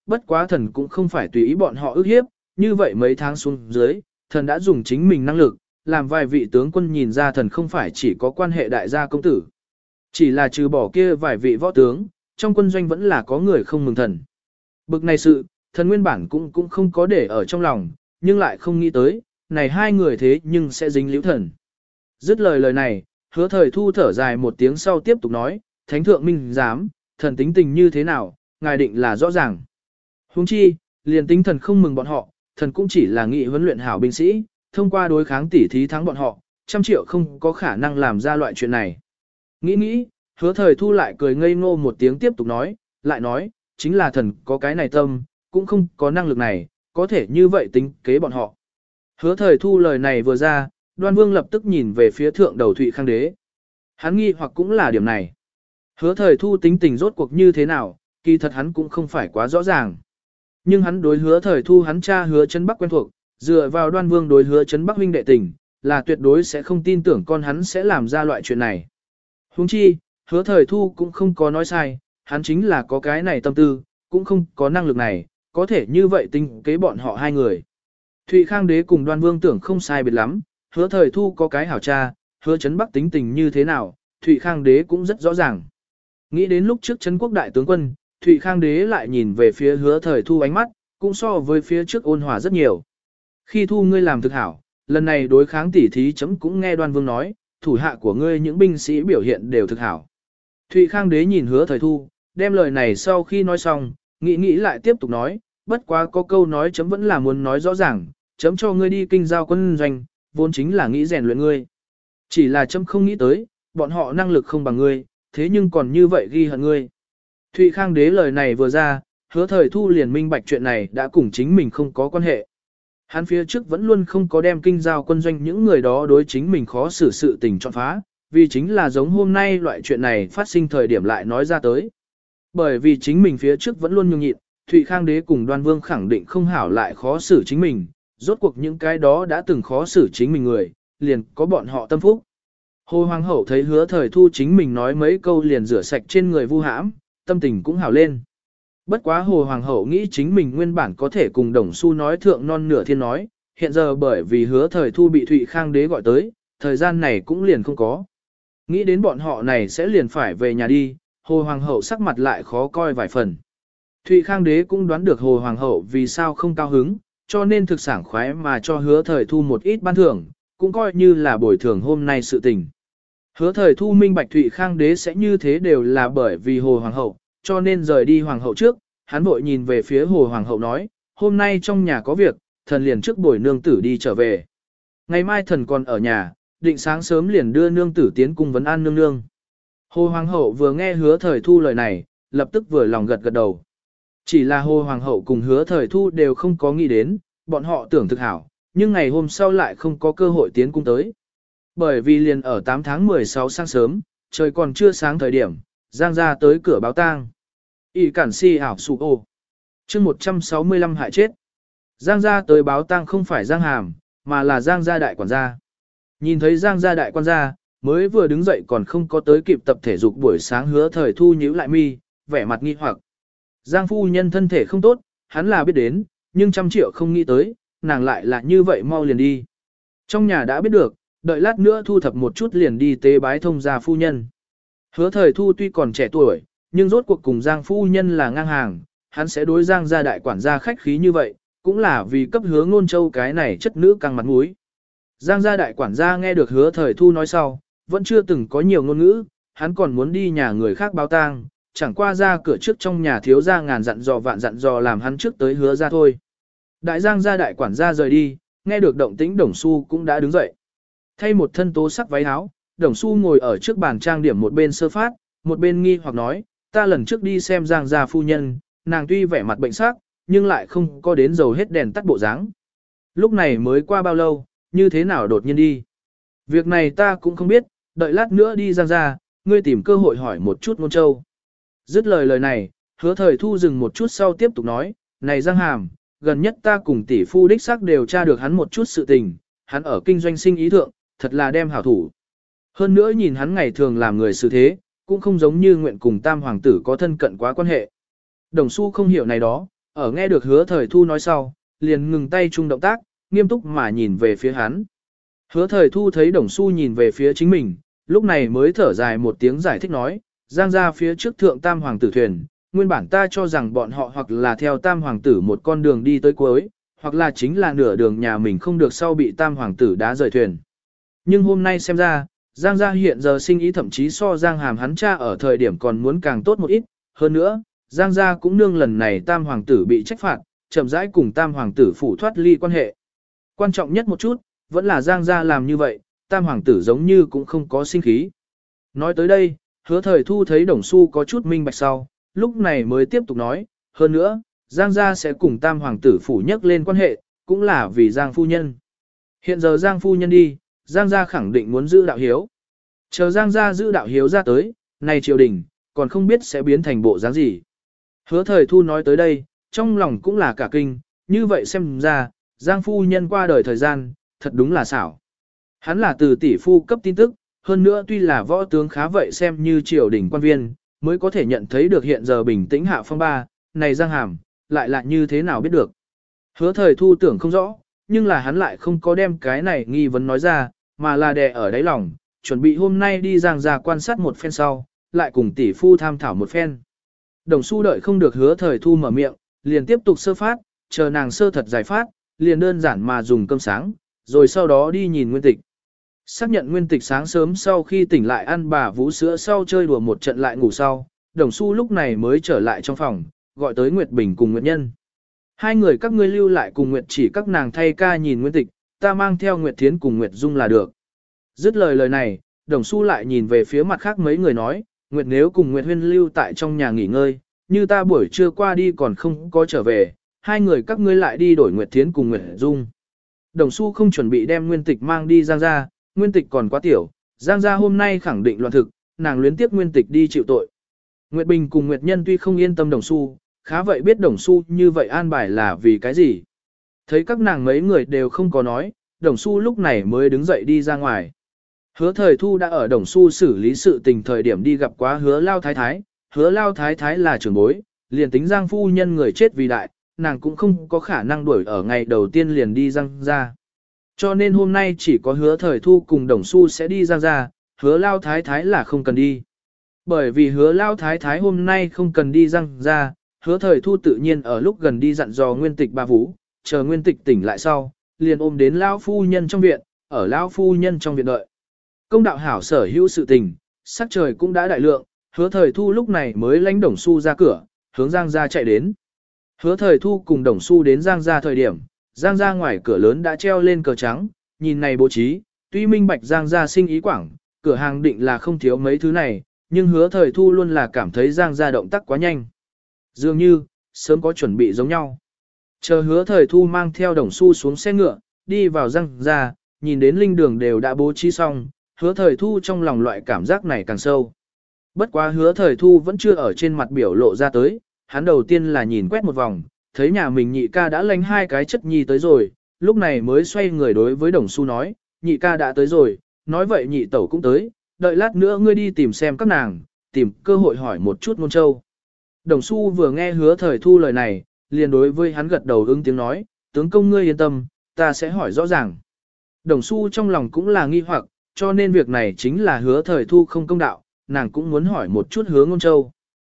bất quá thần cũng không phải tùy ý bọn họ ức hiếp, như vậy mấy tháng xuống dưới, thần đã dùng chính mình năng lực, làm vài vị tướng quân nhìn ra thần không phải chỉ có quan hệ đại gia công tử. Chỉ là trừ bỏ kia vài vị võ tướng, trong quân doanh vẫn là có người không mừng thần. Bực này sự, thần nguyên bản cũng cũng không có để ở trong lòng, nhưng lại không nghĩ tới, này hai người thế nhưng sẽ dính liễu thần. Dứt lời lời này, hứa thời thu thở dài một tiếng sau tiếp tục nói, thánh thượng minh giám, thần tính tình như thế nào, ngài định là rõ ràng. Huống chi, liền tính thần không mừng bọn họ, thần cũng chỉ là nghị huấn luyện hảo binh sĩ, thông qua đối kháng tỉ thí thắng bọn họ, trăm triệu không có khả năng làm ra loại chuyện này. Nghĩ nghĩ, hứa thời thu lại cười ngây ngô một tiếng tiếp tục nói, lại nói, chính là thần có cái này tâm, cũng không có năng lực này, có thể như vậy tính kế bọn họ. Hứa thời thu lời này vừa ra, Đoan Vương lập tức nhìn về phía thượng đầu Thụy Khang Đế. Hắn nghi hoặc cũng là điểm này. Hứa thời thu tính tình rốt cuộc như thế nào, kỳ thật hắn cũng không phải quá rõ ràng. Nhưng hắn đối hứa thời thu hắn cha hứa Trấn Bắc quen thuộc, dựa vào Đoan Vương đối hứa Trấn Bắc huynh đệ tình, là tuyệt đối sẽ không tin tưởng con hắn sẽ làm ra loại chuyện này. Huống chi, hứa thời thu cũng không có nói sai, hắn chính là có cái này tâm tư, cũng không có năng lực này, có thể như vậy tính kế bọn họ hai người. Thụy Khang Đế cùng Đoan Vương tưởng không sai biệt lắm, hứa thời thu có cái hảo cha, hứa Trấn Bắc tính tình như thế nào, Thụy Khang Đế cũng rất rõ ràng. Nghĩ đến lúc trước Trấn Quốc đại tướng quân, Thụy Khang Đế lại nhìn về phía hứa thời thu ánh mắt, cũng so với phía trước ôn hòa rất nhiều. Khi thu ngươi làm thực hảo, lần này đối kháng tỉ thí chấm cũng nghe Đoan Vương nói, thủ hạ của ngươi những binh sĩ biểu hiện đều thực hảo. Thụy Khang Đế nhìn hứa thời thu, đem lời này sau khi nói xong, nghĩ nghĩ lại tiếp tục nói, bất quá có câu nói chấm vẫn là muốn nói rõ ràng, chấm cho ngươi đi kinh giao quân doanh, vốn chính là nghĩ rèn luyện ngươi. Chỉ là chấm không nghĩ tới, bọn họ năng lực không bằng ngươi, thế nhưng còn như vậy ghi hận ngươi. Thụy Khang Đế lời này vừa ra, hứa thời thu liền minh bạch chuyện này đã cùng chính mình không có quan hệ. Hắn phía trước vẫn luôn không có đem kinh giao quân doanh những người đó đối chính mình khó xử sự tình chọn phá, vì chính là giống hôm nay loại chuyện này phát sinh thời điểm lại nói ra tới. Bởi vì chính mình phía trước vẫn luôn nhường nhịn, Thụy Khang Đế cùng Đoan Vương khẳng định không hảo lại khó xử chính mình, rốt cuộc những cái đó đã từng khó xử chính mình người, liền có bọn họ tâm phúc. Hồ Hoàng hậu thấy hứa thời thu chính mình nói mấy câu liền rửa sạch trên người vu hãm, tâm tình cũng hảo lên. Bất quá Hồ Hoàng hậu nghĩ chính mình nguyên bản có thể cùng Đồng Xu nói thượng non nửa thiên nói, hiện giờ bởi vì hứa thời thu bị Thụy Khang Đế gọi tới, thời gian này cũng liền không có. Nghĩ đến bọn họ này sẽ liền phải về nhà đi, Hồ Hoàng hậu sắc mặt lại khó coi vài phần. Thụy Khang Đế cũng đoán được Hồ Hoàng hậu vì sao không cao hứng, cho nên thực sảng khoái mà cho hứa thời thu một ít ban thưởng, cũng coi như là bồi thường hôm nay sự tình. Hứa thời thu minh bạch Thụy Khang Đế sẽ như thế đều là bởi vì Hồ Hoàng hậu, cho nên rời đi Hoàng hậu trước, hắn vội nhìn về phía Hồ Hoàng hậu nói, hôm nay trong nhà có việc, thần liền trước bồi nương tử đi trở về. Ngày mai thần còn ở nhà, định sáng sớm liền đưa nương tử tiến cung vấn an nương nương. Hồ Hoàng hậu vừa nghe hứa thời thu lời này, lập tức vừa lòng gật gật đầu. Chỉ là Hồ Hoàng hậu cùng hứa thời thu đều không có nghĩ đến, bọn họ tưởng thực hảo, nhưng ngày hôm sau lại không có cơ hội tiến cung tới. Bởi vì liền ở tám tháng mười sáu sáng sớm, trời còn chưa sáng thời điểm, Giang gia tới cửa báo tang. ỷ cản si ảo sụ ô. chương một trăm sáu mươi lăm hại chết. Giang gia tới báo tang không phải Giang Hàm, mà là Giang gia đại quản gia. Nhìn thấy Giang gia đại quản gia, mới vừa đứng dậy còn không có tới kịp tập thể dục buổi sáng hứa thời thu nhíu lại mi, vẻ mặt nghi hoặc. Giang phu nhân thân thể không tốt, hắn là biết đến, nhưng trăm triệu không nghĩ tới, nàng lại là như vậy mau liền đi. Trong nhà đã biết được, đợi lát nữa thu thập một chút liền đi tế bái thông gia phu nhân. Hứa thời thu tuy còn trẻ tuổi, nhưng rốt cuộc cùng Giang phu nhân là ngang hàng, hắn sẽ đối Giang gia đại quản gia khách khí như vậy, cũng là vì cấp hứa ngôn châu cái này chất nữ căng mặt mũi. Giang gia đại quản gia nghe được hứa thời thu nói sau, vẫn chưa từng có nhiều ngôn ngữ, hắn còn muốn đi nhà người khác báo tang, chẳng qua ra cửa trước trong nhà thiếu gia ngàn dặn dò vạn dặn dò làm hắn trước tới hứa ra thôi. Đại Giang gia đại quản gia rời đi, nghe được động tĩnh Đồng Xu cũng đã đứng dậy. Thay một thân tố sắc váy áo, Đồng Xu ngồi ở trước bàn trang điểm một bên sơ phát, một bên nghi hoặc nói, ta lần trước đi xem Giang gia phu nhân, nàng tuy vẻ mặt bệnh sắc, nhưng lại không có đến dầu hết đèn tắt bộ dáng. Lúc này mới qua bao lâu, như thế nào đột nhiên đi. Việc này ta cũng không biết, đợi lát nữa đi Giang gia, ngươi tìm cơ hội hỏi một chút Ngôn Châu. Dứt lời lời này, hứa thời thu dừng một chút sau tiếp tục nói, này Giang Hàm, gần nhất ta cùng tỷ phu đích xác đều tra được hắn một chút sự tình, hắn ở kinh doanh sinh ý thượng, thật là đem hảo thủ. Hơn nữa nhìn hắn ngày thường làm người xử thế, cũng không giống như nguyện cùng tam hoàng tử có thân cận quá quan hệ. Đồng Xu không hiểu này đó, ở nghe được hứa thời thu nói sau, liền ngừng tay chung động tác, nghiêm túc mà nhìn về phía hắn. Hứa thời thu thấy đồng su nhìn về phía chính mình, lúc này mới thở dài một tiếng giải thích nói, giang ra phía trước thượng tam hoàng tử thuyền, nguyên bản ta cho rằng bọn họ hoặc là theo tam hoàng tử một con đường đi tới cuối, hoặc là chính là nửa đường nhà mình không được sau bị tam hoàng tử đá rời thuyền. Nhưng hôm nay xem ra, giang gia hiện giờ sinh ý thậm chí so giang hàm hắn cha ở thời điểm còn muốn càng tốt một ít, hơn nữa, giang gia cũng nương lần này tam hoàng tử bị trách phạt, chậm rãi cùng tam hoàng tử phủ thoát ly quan hệ. Quan trọng nhất một chút, vẫn là giang gia làm như vậy, tam hoàng tử giống như cũng không có sinh khí. Nói tới đây, hứa thời thu thấy đồng su có chút minh bạch sau, lúc này mới tiếp tục nói, hơn nữa, giang gia sẽ cùng tam hoàng tử phủ nhắc lên quan hệ, cũng là vì giang phu nhân. Hiện giờ giang phu nhân đi, giang gia khẳng định muốn giữ đạo hiếu. Chờ giang gia giữ đạo hiếu ra tới, này triều đình, còn không biết sẽ biến thành bộ dáng gì. Hứa thời thu nói tới đây, trong lòng cũng là cả kinh, như vậy xem ra, giang phu nhân qua đời thời gian, thật đúng là xảo. Hắn là từ tỷ phu cấp tin tức, hơn nữa tuy là võ tướng khá vậy xem như triều đình quan viên, mới có thể nhận thấy được hiện giờ bình tĩnh hạ phong ba, này giang hàm, lại là như thế nào biết được. Hứa thời thu tưởng không rõ, nhưng là hắn lại không có đem cái này nghi vấn nói ra, mà là đè ở đáy lòng, chuẩn bị hôm nay đi giang ra quan sát một phen sau, lại cùng tỷ phu tham thảo một phen. Đồng su đợi không được hứa thời thu mở miệng, liền tiếp tục sơ phát, chờ nàng sơ thật giải phát, liền đơn giản mà dùng cơm sáng, rồi sau đó đi nhìn nguyên tịch. Xác nhận nguyên tịch sáng sớm sau khi tỉnh lại ăn bà vú sữa sau chơi đùa một trận lại ngủ sau, đồng su lúc này mới trở lại trong phòng, gọi tới Nguyệt Bình cùng Nguyệt Nhân. Hai người các ngươi lưu lại cùng Nguyệt chỉ các nàng thay ca nhìn nguyên tịch, ta mang theo Nguyệt Thiến cùng Nguyệt Dung là được. Dứt lời lời này, đồng su lại nhìn về phía mặt khác mấy người nói, Nguyệt nếu cùng Nguyệt Huyên lưu tại trong nhà nghỉ ngơi, như ta buổi trưa qua đi còn không có trở về, hai người các ngươi lại đi đổi Nguyệt Thiến cùng Nguyệt Dung. Đồng su không chuẩn bị đem nguyên tịch mang đi giang ra, nguyên tịch còn quá tiểu, giang ra hôm nay khẳng định loạn thực, nàng luyến tiếc nguyên tịch đi chịu tội. Nguyệt Bình cùng Nguyệt Nhân tuy không yên tâm đồng su, khá vậy biết đồng su như vậy an bài là vì cái gì. Thấy các nàng mấy người đều không có nói, đồng su lúc này mới đứng dậy đi ra ngoài. Hứa thời thu đã ở đồng su xử lý sự tình thời điểm đi gặp quá hứa lao thái thái, hứa lao thái thái là trưởng bối, liền tính giang phu nhân người chết vì đại, nàng cũng không có khả năng đuổi ở ngày đầu tiên liền đi giang ra. Cho nên hôm nay chỉ có hứa thời thu cùng đồng su sẽ đi giang ra, hứa lao thái thái là không cần đi. Bởi vì hứa lao thái thái hôm nay không cần đi giang ra, hứa thời thu tự nhiên ở lúc gần đi dặn dò nguyên tịch bà vũ, chờ nguyên tịch tỉnh lại sau, liền ôm đến lao phu nhân trong viện, ở lao phu nhân trong viện đợi. Công đạo hảo sở hữu sự tình, sắc trời cũng đã đại lượng, hứa thời thu lúc này mới lánh đồng su ra cửa, hướng giang ra chạy đến. Hứa thời thu cùng đồng su đến giang ra thời điểm, giang ra ngoài cửa lớn đã treo lên cờ trắng, nhìn này bố trí, tuy minh bạch giang ra sinh ý quảng, cửa hàng định là không thiếu mấy thứ này, nhưng hứa thời thu luôn là cảm thấy giang ra động tác quá nhanh. Dường như, sớm có chuẩn bị giống nhau. Chờ hứa thời thu mang theo đồng su xuống xe ngựa, đi vào giang ra, nhìn đến linh đường đều đã bố trí xong, hứa thời thu trong lòng loại cảm giác này càng sâu. Bất quá hứa thời thu vẫn chưa ở trên mặt biểu lộ ra tới, hắn đầu tiên là nhìn quét một vòng, thấy nhà mình nhị ca đã lánh hai cái chất nhi tới rồi, lúc này mới xoay người đối với đồng su nói, nhị ca đã tới rồi, nói vậy nhị tẩu cũng tới, đợi lát nữa ngươi đi tìm xem các nàng, tìm cơ hội hỏi một chút ngôn châu. Đồng su vừa nghe hứa thời thu lời này, liền đối với hắn gật đầu ứng tiếng nói, tướng công ngươi yên tâm, ta sẽ hỏi rõ ràng. Đồng su trong lòng cũng là nghi hoặc, cho nên việc này chính là hứa thời thu không công đạo, nàng cũng muốn hỏi một chút hứa ngôn châu.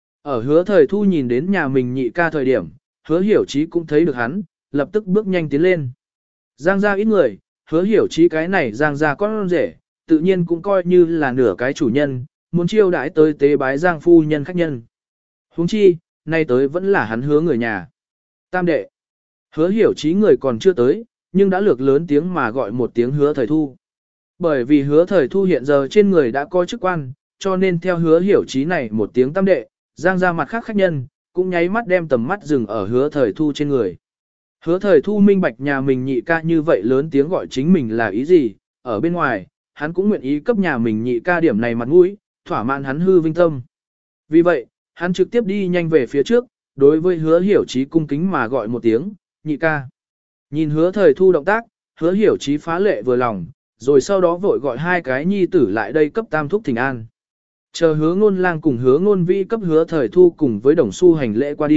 Ở hứa thời thu nhìn đến nhà mình nhị ca thời điểm, hứa hiểu chí cũng thấy được hắn, lập tức bước nhanh tiến lên. Giang ra ít người, hứa hiểu chí cái này giang ra con rể, tự nhiên cũng coi như là nửa cái chủ nhân, muốn chiêu đãi tới tế bái giang phu nhân khách nhân. Huống chi, nay tới vẫn là hắn hứa người nhà. Tam đệ, hứa hiểu chí người còn chưa tới, nhưng đã lược lớn tiếng mà gọi một tiếng hứa thời thu. Bởi vì hứa thời thu hiện giờ trên người đã có chức quan, cho nên theo hứa hiểu chí này một tiếng tam đệ, giang ra mặt khác khách nhân, cũng nháy mắt đem tầm mắt dừng ở hứa thời thu trên người. Hứa thời thu minh bạch nhà mình nhị ca như vậy lớn tiếng gọi chính mình là ý gì, ở bên ngoài, hắn cũng nguyện ý cấp nhà mình nhị ca điểm này mặt mũi, thỏa mãn hắn hư vinh tâm. Vì vậy, hắn trực tiếp đi nhanh về phía trước, đối với hứa hiểu chí cung kính mà gọi một tiếng, nhị ca. Nhìn hứa thời thu động tác, hứa hiểu chí phá lệ vừa lòng, rồi sau đó vội gọi hai cái nhi tử lại đây cấp tam thúc thỉnh an. Chờ hứa ngôn lang cùng hứa ngôn vi cấp hứa thời thu cùng với đồng su hành lễ qua đi,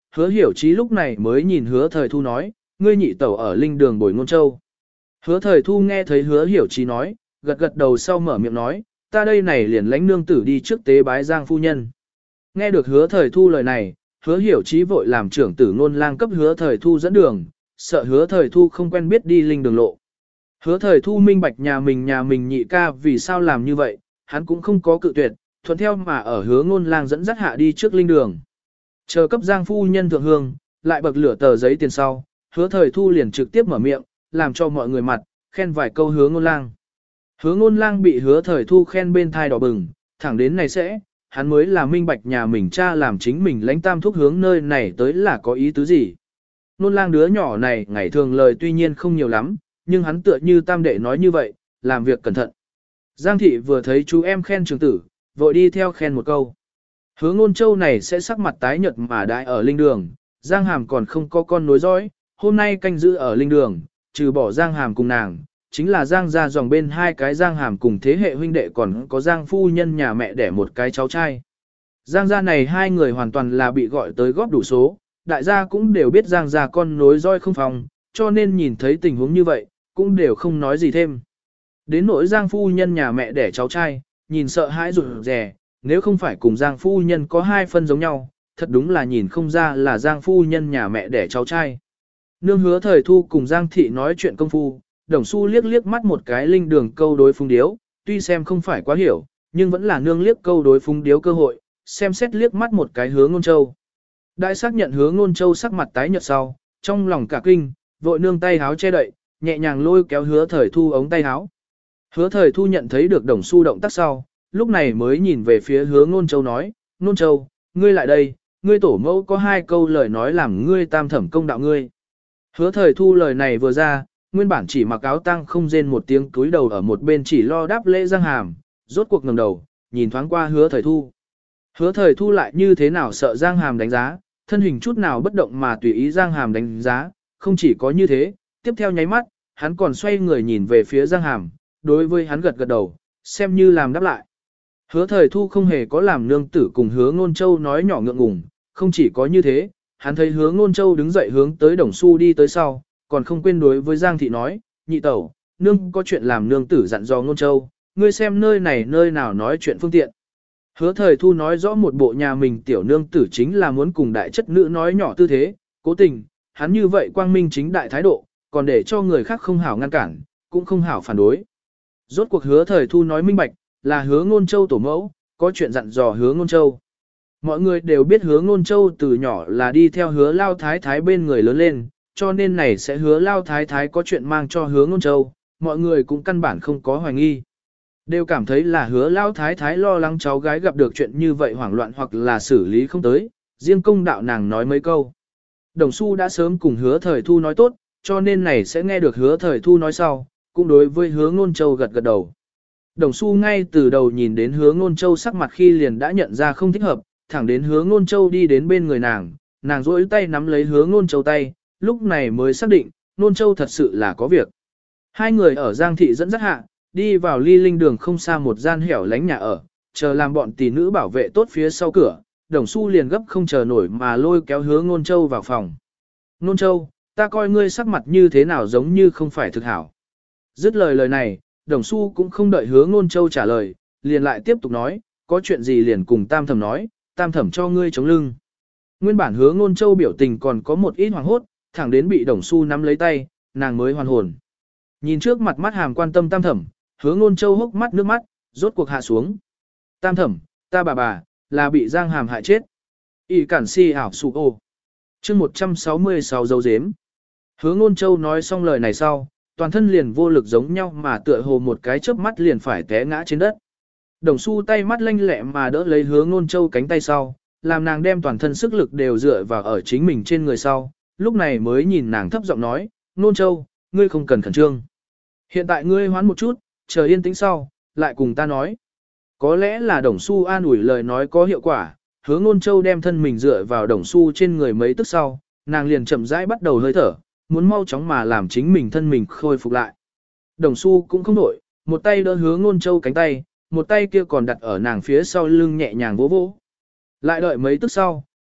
hứa hiểu chí lúc này mới nhìn hứa thời thu nói, ngươi nhị tẩu ở linh đường bồi ngôn châu. Hứa thời thu nghe thấy hứa hiểu chí nói, gật gật đầu sau mở miệng nói, ta đây này liền lãnh nương tử đi trước tế bái Giang phu nhân. Nghe được hứa thời thu lời này, hứa hiểu chí vội làm trưởng tử ngôn lang cấp hứa thời thu dẫn đường, sợ hứa thời thu không quen biết đi linh đường lộ. Hứa thời thu minh bạch nhà mình nhà mình nhị ca vì sao làm như vậy, hắn cũng không có cự tuyệt, thuận theo mà ở hứa ngôn lang dẫn dắt hạ đi trước linh đường. Chờ cấp Giang phu nhân thượng hương, lại bậc lửa tờ giấy tiền sau, hứa thời thu liền trực tiếp mở miệng, làm cho mọi người mặt, khen vài câu hứa ngôn lang. Hứa ngôn lang bị hứa thời thu khen bên thai đỏ bừng, thẳng đến này sẽ, hắn mới là minh bạch nhà mình cha làm chính mình lãnh tam thúc hướng nơi này tới là có ý tứ gì. Ngôn lang đứa nhỏ này ngày thường lời tuy nhiên không nhiều lắm, nhưng hắn tựa như tam đệ nói như vậy, làm việc cẩn thận. Giang thị vừa thấy chú em khen trường tử, vội đi theo khen một câu. Hứa ngôn châu này sẽ sắc mặt tái nhợt mà đại ở linh đường, Giang Hàm còn không có con nối dõi, hôm nay canh giữ ở linh đường, trừ bỏ Giang Hàm cùng nàng, chính là Giang gia dòng bên hai cái Giang Hàm cùng thế hệ huynh đệ còn có Giang phu nhân nhà mẹ đẻ một cái cháu trai. Giang gia này hai người hoàn toàn là bị gọi tới góp đủ số, đại gia cũng đều biết Giang gia con nối dõi không phòng, cho nên nhìn thấy tình huống như vậy, cũng đều không nói gì thêm. Đến nỗi Giang phu nhân nhà mẹ đẻ cháu trai, nhìn sợ hãi rụt rè, nếu không phải cùng Giang phu nhân có hai phân giống nhau, thật đúng là nhìn không ra là Giang phu nhân nhà mẹ đẻ cháu trai. Nương hứa thời thu cùng Giang thị nói chuyện công phu, Đồng Xu liếc liếc mắt một cái linh đường câu đối phung điếu, tuy xem không phải quá hiểu, nhưng vẫn là nương liếc câu đối phung điếu cơ hội, xem xét liếc mắt một cái hứa ngôn châu. Đại xác nhận hứa ngôn châu sắc mặt tái nhợt sau, trong lòng cả kinh, vội nương tay háo che đậy, nhẹ nhàng lôi kéo hứa thời thu ống tay háo. Hứa thời thu nhận thấy được Đồng Xu động tác sau, lúc này mới nhìn về phía hứa ngôn châu nói, ngôn châu, ngươi lại đây, ngươi tổ mẫu có hai câu lời nói làm ngươi tam thẩm công đạo ngươi. Hứa thời thu lời này vừa ra, nguyên bản chỉ mặc áo tang không rên một tiếng túi đầu ở một bên chỉ lo đáp lễ Giang Hàm, rốt cuộc ngẩng đầu, nhìn thoáng qua hứa thời thu. Hứa thời thu lại như thế nào sợ Giang Hàm đánh giá, thân hình chút nào bất động mà tùy ý Giang Hàm đánh giá, không chỉ có như thế, tiếp theo nháy mắt, hắn còn xoay người nhìn về phía Giang Hàm, đối với hắn gật gật đầu, xem như làm đáp lại. Hứa thời thu không hề có làm nương tử cùng hứa ngôn châu nói nhỏ ngượng ngùng, không chỉ có như thế, hắn thấy hứa ngôn châu đứng dậy hướng tới Đồng Xu đi tới sau, còn không quên đối với Giang thị nói, nhị tẩu, nương có chuyện làm nương tử dặn dò ngôn châu, ngươi xem nơi này nơi nào nói chuyện phương tiện. Hứa thời thu nói rõ một bộ nhà mình tiểu nương tử chính là muốn cùng đại chất nữ nói nhỏ tư thế, cố tình, hắn như vậy quang minh chính đại thái độ, còn để cho người khác không hảo ngăn cản, cũng không hảo phản đối. Rốt cuộc hứa thời thu nói minh bạch, là hứa ngôn châu tổ mẫu, có chuyện dặn dò hứa ngôn châu. Mọi người đều biết hứa ngôn châu từ nhỏ là đi theo hứa lao thái thái bên người lớn lên, cho nên này sẽ hứa lao thái thái có chuyện mang cho hứa ngôn châu, mọi người cũng căn bản không có hoài nghi. Đều cảm thấy là hứa lao thái thái lo lắng cháu gái gặp được chuyện như vậy hoảng loạn hoặc là xử lý không tới, riêng công đạo nàng nói mấy câu. Đồng Xu đã sớm cùng hứa thời thu nói tốt, cho nên này sẽ nghe được hứa thời thu nói sau, cũng đối với hứa ngôn châu gật gật đầu. Đồng Xu ngay từ đầu nhìn đến hứa ngôn châu sắc mặt khi liền đã nhận ra không thích hợp, thẳng đến hứa ngôn châu đi đến bên người nàng, nàng rỗi tay nắm lấy hứa ngôn châu tay, lúc này mới xác định, ngôn châu thật sự là có việc. Hai người ở Giang thị dẫn dắt hạ, đi vào ly linh đường không xa một gian hẻo lánh nhà ở, chờ làm bọn tỷ nữ bảo vệ tốt phía sau cửa, Đồng Xu liền gấp không chờ nổi mà lôi kéo hứa ngôn châu vào phòng. Ngôn châu, ta coi ngươi sắc mặt như thế nào giống như không phải thực hảo. Dứt lời lời này, Đồng Xu cũng không đợi hứa ngôn châu trả lời, liền lại tiếp tục nói, có chuyện gì liền cùng tam thẩm nói, tam thẩm cho ngươi chống lưng. Nguyên bản hứa ngôn châu biểu tình còn có một ít hoảng hốt, thẳng đến bị Đồng Xu nắm lấy tay, nàng mới hoàn hồn. Nhìn trước mặt mắt hàm quan tâm tam thẩm, hứa ngôn châu hốc mắt nước mắt, rốt cuộc hạ xuống. Tam thẩm, ta bà bà, là bị Giang Hàm hại chết. Y cản si ảo sụ ô. chương một trăm sáu mươi sáu dấu dếm. Hứa ngôn châu nói xong lời này sau, toàn thân liền vô lực giống nhau mà tựa hồ một cái chớp mắt liền phải té ngã trên đất. Đồng Xu tay mắt lanh lẹ mà đỡ lấy hứa ngôn châu cánh tay sau, làm nàng đem toàn thân sức lực đều dựa vào ở chính mình trên người sau, lúc này mới nhìn nàng thấp giọng nói, ngôn châu, ngươi không cần khẩn trương. Hiện tại ngươi hoán một chút, chờ yên tĩnh sau, lại cùng ta nói. Có lẽ là Đồng Xu an ủi lời nói có hiệu quả, hứa ngôn châu đem thân mình dựa vào Đồng Xu trên người mấy tức sau, nàng liền chậm rãi bắt đầu hơi thở, muốn mau chóng mà làm chính mình thân mình khôi phục lại. Đồng Xu cũng không đổi, một tay đỡ hứa ngôn châu cánh tay, một tay kia còn đặt ở nàng phía sau lưng nhẹ nhàng vỗ vỗ. Lại đợi mấy tức sau,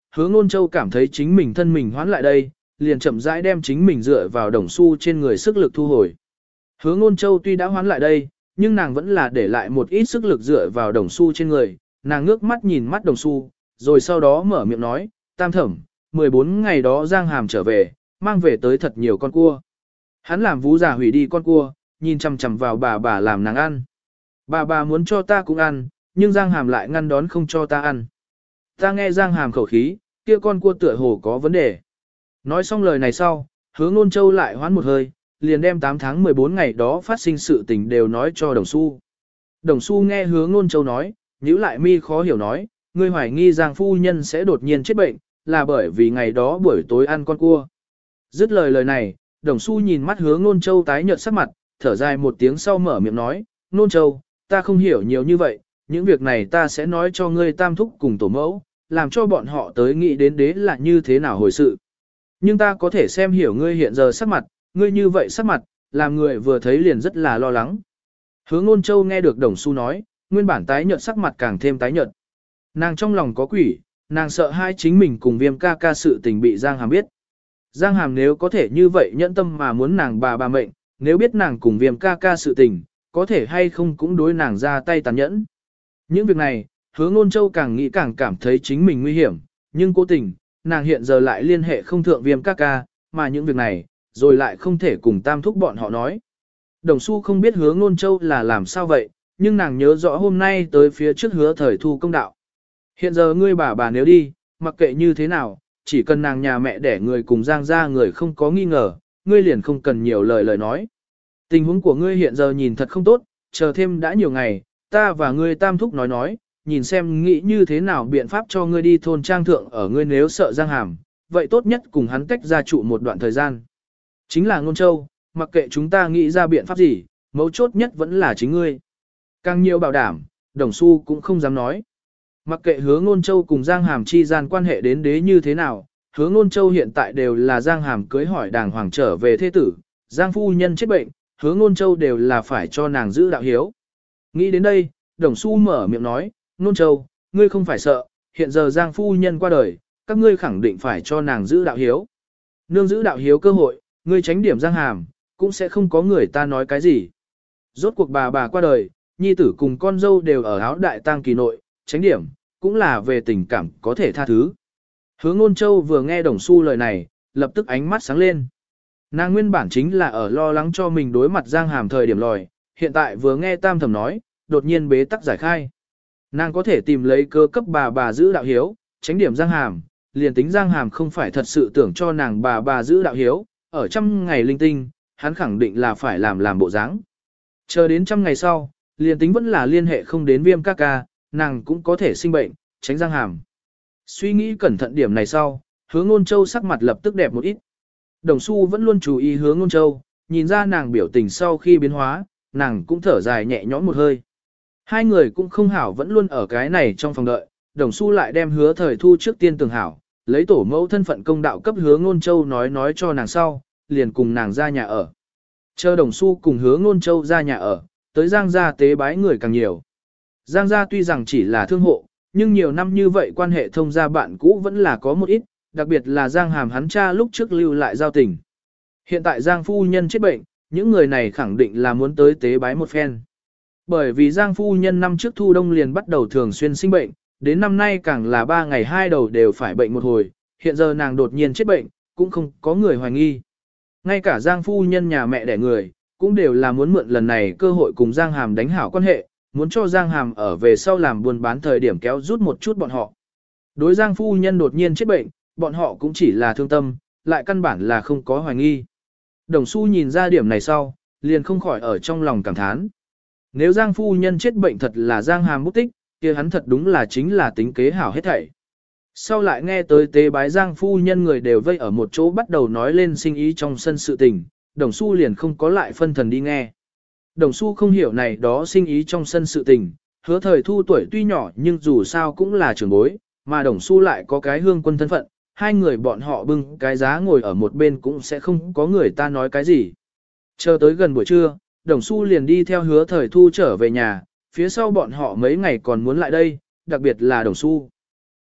hứa ngôn châu cảm thấy chính mình thân mình hoán lại đây, liền chậm rãi đem chính mình dựa vào đồng xu trên người sức lực thu hồi. Hứa ngôn châu tuy đã hoán lại đây, nhưng nàng vẫn là để lại một ít sức lực dựa vào đồng xu trên người, nàng ngước mắt nhìn mắt đồng xu, rồi sau đó mở miệng nói, tam thẩm, mười bốn ngày đó Giang Hàm trở về, mang về tới thật nhiều con cua. Hắn làm vú già hủy đi con cua, nhìn chằm chằm vào bà bà làm nàng ăn. Bà bà muốn cho ta cũng ăn, nhưng Giang Hàm lại ngăn đón không cho ta ăn. Ta nghe Giang Hàm khẩu khí, kia con cua tựa hồ có vấn đề. Nói xong lời này sau, hứa ngôn châu lại hoán một hơi, liền đem tám tháng mười bốn ngày đó phát sinh sự tình đều nói cho Đồng Xu. Đồng Xu nghe hứa ngôn châu nói, nhíu lại mi khó hiểu nói, ngươi hoài nghi Giang phu nhân sẽ đột nhiên chết bệnh, là bởi vì ngày đó buổi tối ăn con cua. Dứt lời lời này, Đồng Xu nhìn mắt hứa ngôn châu tái nhợt sắc mặt, thở dài một tiếng sau mở miệng nói, ngôn châu, ta không hiểu nhiều như vậy, những việc này ta sẽ nói cho ngươi tam thúc cùng tổ mẫu, làm cho bọn họ tới nghĩ đến đế là như thế nào hồi sự. Nhưng ta có thể xem hiểu ngươi hiện giờ sắc mặt, ngươi như vậy sắc mặt, làm người vừa thấy liền rất là lo lắng. Hứa ngôn châu nghe được Đồng Xu nói, nguyên bản tái nhợt sắc mặt càng thêm tái nhợt. Nàng trong lòng có quỷ, nàng sợ hai chính mình cùng Viêm ca ca sự tình bị Giang Hàm biết. Giang Hàm nếu có thể như vậy nhẫn tâm mà muốn nàng bà bà mệnh, nếu biết nàng cùng Viêm ca ca sự tình, có thể hay không cũng đối nàng ra tay tàn nhẫn. Những việc này, hứa ngôn châu càng nghĩ càng cảm thấy chính mình nguy hiểm, nhưng cố tình, nàng hiện giờ lại liên hệ không thượng Viêm ca ca, mà những việc này, rồi lại không thể cùng tam thúc bọn họ nói. Đồng Xu không biết hứa ngôn châu là làm sao vậy, nhưng nàng nhớ rõ hôm nay tới phía trước hứa thời thu công đạo. Hiện giờ ngươi bà bà nếu đi, mặc kệ như thế nào, chỉ cần nàng nhà mẹ đẻ người cùng Giang gia người không có nghi ngờ, ngươi liền không cần nhiều lời lời nói. Tình huống của ngươi hiện giờ nhìn thật không tốt, chờ thêm đã nhiều ngày, ta và ngươi tam thúc nói nói, nhìn xem nghĩ như thế nào biện pháp cho ngươi đi thôn trang thượng ở ngươi nếu sợ Giang Hàm, vậy tốt nhất cùng hắn tách ra trụ một đoạn thời gian. Chính là Ngôn Châu, mặc kệ chúng ta nghĩ ra biện pháp gì, mấu chốt nhất vẫn là chính ngươi. Càng nhiều bảo đảm, Đồng Xu cũng không dám nói. Mặc kệ hứa Ngôn Châu cùng Giang Hàm chi gian quan hệ đến đế như thế nào, hứa Ngôn Châu hiện tại đều là Giang Hàm cưới hỏi đàng hoàng trở về thế tử, Giang phu nhân chết bệnh, hứa Ngôn Châu đều là phải cho nàng giữ đạo hiếu. Nghĩ đến đây, Đồng Xu mở miệng nói, Ngôn Châu, ngươi không phải sợ, hiện giờ Giang phu nhân qua đời, các ngươi khẳng định phải cho nàng giữ đạo hiếu. Nương giữ đạo hiếu cơ hội, ngươi tránh điểm Giang Hàm, cũng sẽ không có người ta nói cái gì. Rốt cuộc bà bà qua đời, nhi tử cùng con dâu đều ở áo đại tang kỳ nội, tránh điểm, cũng là về tình cảm có thể tha thứ. Hứa Ngôn Châu vừa nghe Đồng Xu lời này, lập tức ánh mắt sáng lên. Nàng nguyên bản chính là ở lo lắng cho mình đối mặt Giang Hàm thời điểm lòi, hiện tại vừa nghe Tam Thẩm nói, đột nhiên bế tắc giải khai. Nàng có thể tìm lấy cơ cấp bà bà giữ đạo hiếu, tránh điểm Giang Hàm, liền tính Giang Hàm không phải thật sự tưởng cho nàng bà bà giữ đạo hiếu, ở trăm ngày linh tinh, hắn khẳng định là phải làm làm bộ dáng. Chờ đến trăm ngày sau, liền tính vẫn là liên hệ không đến Viêm ca ca, nàng cũng có thể sinh bệnh, tránh Giang Hàm. Suy nghĩ cẩn thận điểm này sau, Hứa Ngôn Châu sắc mặt lập tức đẹp một ít. Đồng Xu vẫn luôn chú ý Hứa Ngôn Châu, nhìn ra nàng biểu tình sau khi biến hóa, nàng cũng thở dài nhẹ nhõm một hơi. Hai người cũng không hảo vẫn luôn ở cái này trong phòng đợi, Đồng Xu lại đem Hứa Thời Thu trước tiên tường hảo, lấy tổ mẫu thân phận công đạo cấp Hứa Ngôn Châu nói nói cho nàng sau, liền cùng nàng ra nhà ở. Chờ Đồng Xu cùng Hứa Ngôn Châu ra nhà ở, tới Giang gia tế bái người càng nhiều. Giang gia tuy rằng chỉ là thương hộ, nhưng nhiều năm như vậy quan hệ thông gia bạn cũ vẫn là có một ít, đặc biệt là Giang Hàm hắn cha lúc trước lưu lại giao tình. Hiện tại Giang phu nhân chết bệnh, những người này khẳng định là muốn tới tế bái một phen. Bởi vì Giang phu nhân năm trước thu đông liền bắt đầu thường xuyên sinh bệnh, đến năm nay càng là ba ngày hai đầu đều phải bệnh một hồi, hiện giờ nàng đột nhiên chết bệnh, cũng không có người hoài nghi. Ngay cả Giang phu nhân nhà mẹ đẻ người, cũng đều là muốn mượn lần này cơ hội cùng Giang Hàm đánh hảo quan hệ, muốn cho Giang Hàm ở về sau làm buôn bán thời điểm kéo rút một chút bọn họ. Đối Giang phu nhân đột nhiên chết bệnh, bọn họ cũng chỉ là thương tâm, lại căn bản là không có hoài nghi. Đồng Xu nhìn ra điểm này sau, liền không khỏi ở trong lòng cảm thán. Nếu Giang phu nhân chết bệnh thật là Giang Hàm mục tích, kia hắn thật đúng là chính là tính kế hảo hết thảy. Sau lại nghe tới tế bái Giang phu nhân người đều vây ở một chỗ bắt đầu nói lên sinh ý trong sân sự tình, Đồng Xu liền không có lại phân thần đi nghe. Đồng Xu không hiểu này đó sinh ý trong sân sự tình, Hứa Thời Thu tuổi tuy nhỏ nhưng dù sao cũng là trưởng bối, mà Đồng Xu lại có cái hương quân thân phận, hai người bọn họ bưng cái giá ngồi ở một bên cũng sẽ không có người ta nói cái gì. Chờ tới gần buổi trưa, Đồng Xu liền đi theo Hứa Thời Thu trở về nhà, phía sau bọn họ mấy ngày còn muốn lại đây, đặc biệt là Đồng Xu.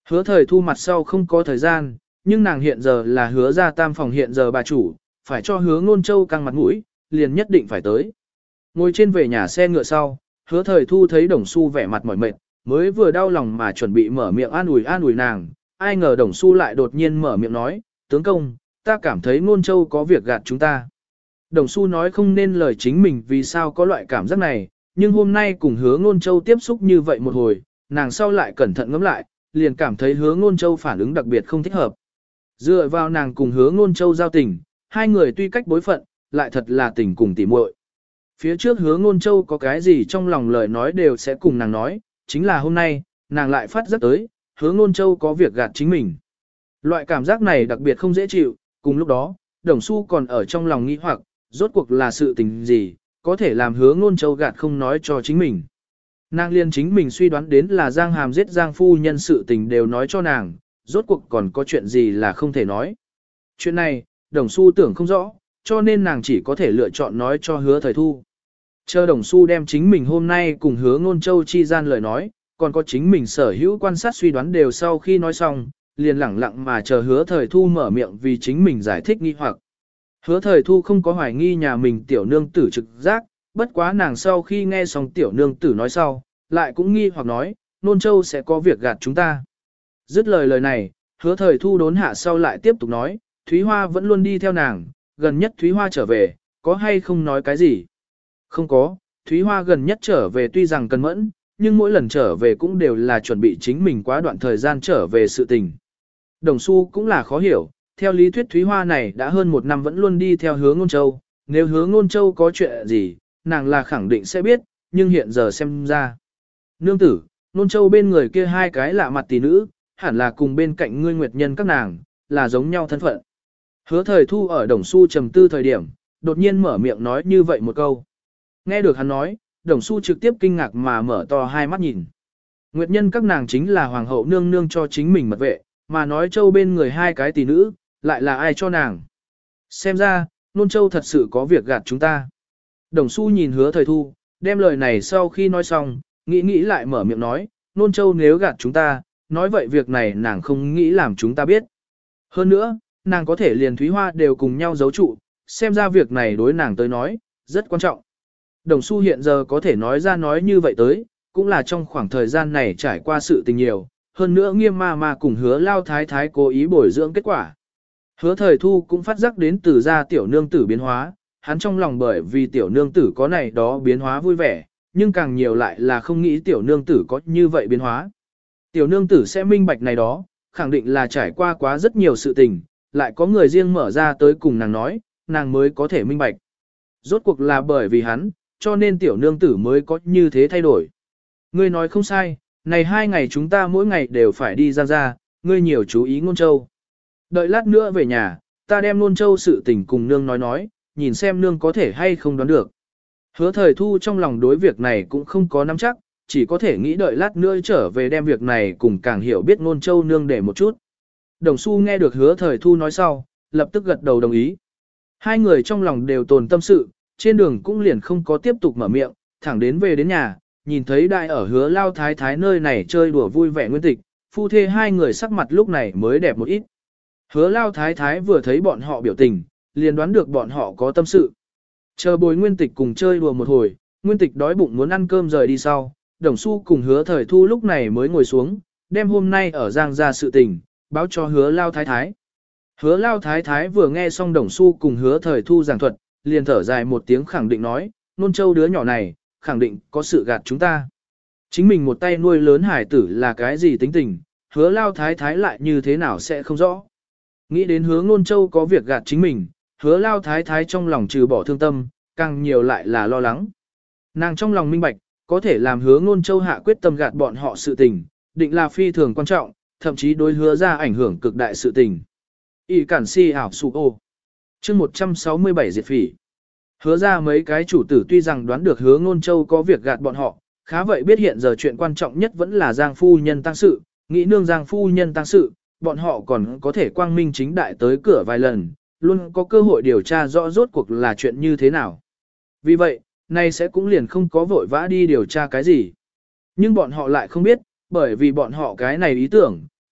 Hứa thời thu mặt sau không có thời gian, nhưng nàng hiện giờ là hứa ra tam phòng hiện giờ bà chủ, phải cho hứa ngôn châu căng mặt mũi, liền nhất định phải tới. Ngồi trên về nhà xe ngựa sau, hứa thời thu thấy đồng xu vẻ mặt mỏi mệt, mới vừa đau lòng mà chuẩn bị mở miệng an ủi an ủi nàng, ai ngờ đồng xu lại đột nhiên mở miệng nói, tướng công, ta cảm thấy ngôn châu có việc gạt chúng ta. Đồng xu nói không nên lời chính mình vì sao có loại cảm giác này, nhưng hôm nay cùng hứa ngôn châu tiếp xúc như vậy một hồi, nàng sau lại cẩn thận ngẫm lại, liền cảm thấy hứa ngôn châu phản ứng đặc biệt không thích hợp. Dựa vào nàng cùng hứa ngôn châu giao tình, hai người tuy cách bối phận, lại thật là tình cùng tỉ muội. Phía trước hứa ngôn châu có cái gì trong lòng lời nói đều sẽ cùng nàng nói, chính là hôm nay, nàng lại phát giác tới, hứa ngôn châu có việc gạt chính mình. Loại cảm giác này đặc biệt không dễ chịu, cùng lúc đó, đồng xu còn ở trong lòng nghi hoặc, rốt cuộc là sự tình gì, có thể làm hứa ngôn châu gạt không nói cho chính mình. Nàng liên chính mình suy đoán đến là Giang Hàm giết Giang Phu Nhân sự tình đều nói cho nàng, rốt cuộc còn có chuyện gì là không thể nói. Chuyện này, đồng xu tưởng không rõ, cho nên nàng chỉ có thể lựa chọn nói cho hứa thời thu. Chờ đồng xu đem chính mình hôm nay cùng hứa ngôn châu chi gian lời nói, còn có chính mình sở hữu quan sát suy đoán đều sau khi nói xong, liền lẳng lặng mà chờ hứa thời thu mở miệng vì chính mình giải thích nghi hoặc. Hứa thời thu không có hoài nghi nhà mình tiểu nương tử trực giác, bất quá nàng sau khi nghe xong tiểu nương tử nói sau, lại cũng nghi hoặc nói, nôn châu sẽ có việc gạt chúng ta. Dứt lời lời này, hứa thời thu đốn hạ sau lại tiếp tục nói, Thúy Hoa vẫn luôn đi theo nàng, gần nhất Thúy Hoa trở về, có hay không nói cái gì? Không có, Thúy Hoa gần nhất trở về tuy rằng cần mẫn, nhưng mỗi lần trở về cũng đều là chuẩn bị chính mình quá đoạn thời gian trở về sự tình. Đồng Xu cũng là khó hiểu, theo lý thuyết Thúy Hoa này đã hơn một năm vẫn luôn đi theo Hứa Ngôn Châu, nếu Hứa Ngôn Châu có chuyện gì, nàng là khẳng định sẽ biết, nhưng hiện giờ xem ra. Nương tử, Ngôn Châu bên người kia hai cái lạ mặt tỷ nữ, hẳn là cùng bên cạnh ngươi nguyệt nhân các nàng, là giống nhau thân phận. Hứa thời thu ở Đồng Xu trầm tư thời điểm, đột nhiên mở miệng nói như vậy một câu. Nghe được hắn nói, Đồng Xu trực tiếp kinh ngạc mà mở to hai mắt nhìn. Nguyệt nhân các nàng chính là hoàng hậu nương nương cho chính mình mật vệ, mà nói Châu bên người hai cái tỷ nữ, lại là ai cho nàng. Xem ra, Nôn Châu thật sự có việc gạt chúng ta. Đồng Xu nhìn hứa thời thu, đem lời này sau khi nói xong, nghĩ nghĩ lại mở miệng nói, Nôn Châu nếu gạt chúng ta, nói vậy việc này nàng không nghĩ làm chúng ta biết. Hơn nữa, nàng có thể liền Thúy Hoa đều cùng nhau giấu trụ, xem ra việc này đối nàng tới nói, rất quan trọng. Đồng Xu hiện giờ có thể nói ra nói như vậy tới, cũng là trong khoảng thời gian này trải qua sự tình nhiều, hơn nữa Nghiêm ma ma cùng hứa lao thái thái cố ý bồi dưỡng kết quả. Hứa thời thu cũng phát giác đến từ gia tiểu nương tử biến hóa, hắn trong lòng bởi vì tiểu nương tử có này đó biến hóa vui vẻ, nhưng càng nhiều lại là không nghĩ tiểu nương tử có như vậy biến hóa. Tiểu nương tử sẽ minh bạch này đó, khẳng định là trải qua quá rất nhiều sự tình, lại có người riêng mở ra tới cùng nàng nói, nàng mới có thể minh bạch. Rốt cuộc là bởi vì hắn, cho nên tiểu nương tử mới có như thế thay đổi. Ngươi nói không sai, này hai ngày chúng ta mỗi ngày đều phải đi ra ra, ngươi nhiều chú ý Ngôn Châu. Đợi lát nữa về nhà, ta đem Ngôn Châu sự tình cùng nương nói nói, nhìn xem nương có thể hay không đoán được. Hứa thời thu trong lòng đối việc này cũng không có nắm chắc, chỉ có thể nghĩ đợi lát nữa trở về đem việc này cùng càng hiểu biết Ngôn Châu nương để một chút. Đồng Xu nghe được hứa thời thu nói sau, lập tức gật đầu đồng ý. Hai người trong lòng đều tồn tâm sự, trên đường cũng liền không có tiếp tục mở miệng, thẳng đến về đến nhà, nhìn thấy đại ở hứa lao thái thái nơi này chơi đùa vui vẻ nguyên tịch, phu thê hai người sắc mặt lúc này mới đẹp một ít. Hứa lao thái thái vừa thấy bọn họ biểu tình, liền đoán được bọn họ có tâm sự. Chờ bồi nguyên tịch cùng chơi đùa một hồi, nguyên tịch đói bụng muốn ăn cơm rời đi sau, Đồng Xu cùng hứa thời thu lúc này mới ngồi xuống, đem hôm nay ở Giang gia sự tình, báo cho hứa lao thái thái. Hứa lao thái thái vừa nghe xong Đồng Xu cùng hứa thời thu giảng thuật, liền thở dài một tiếng khẳng định nói, Nôn Châu đứa nhỏ này, khẳng định có sự gạt chúng ta. Chính mình một tay nuôi lớn hải tử là cái gì tính tình, hứa lao thái thái lại như thế nào sẽ không rõ. Nghĩ đến hứa Nôn Châu có việc gạt chính mình, hứa lao thái thái trong lòng trừ bỏ thương tâm, càng nhiều lại là lo lắng. Nàng trong lòng minh bạch, có thể làm hứa Nôn Châu hạ quyết tâm gạt bọn họ sự tình, định là phi thường quan trọng, thậm chí đối hứa ra ảnh hưởng cực đại sự tình. Y cản si ảo sụ ô. chương một trăm sáu mươi bảy diệt phỉ. Hứa ra mấy cái chủ tử tuy rằng đoán được hứa Ngôn Châu có việc gạt bọn họ, khá vậy biết hiện giờ chuyện quan trọng nhất vẫn là Giang phu nhân tang sự, nghĩ nương Giang phu nhân tang sự, bọn họ còn có thể quang minh chính đại tới cửa vài lần, luôn có cơ hội điều tra rõ rốt cuộc là chuyện như thế nào. Vì vậy, nay sẽ cũng liền không có vội vã đi điều tra cái gì. Nhưng bọn họ lại không biết, bởi vì bọn họ cái này ý tưởng,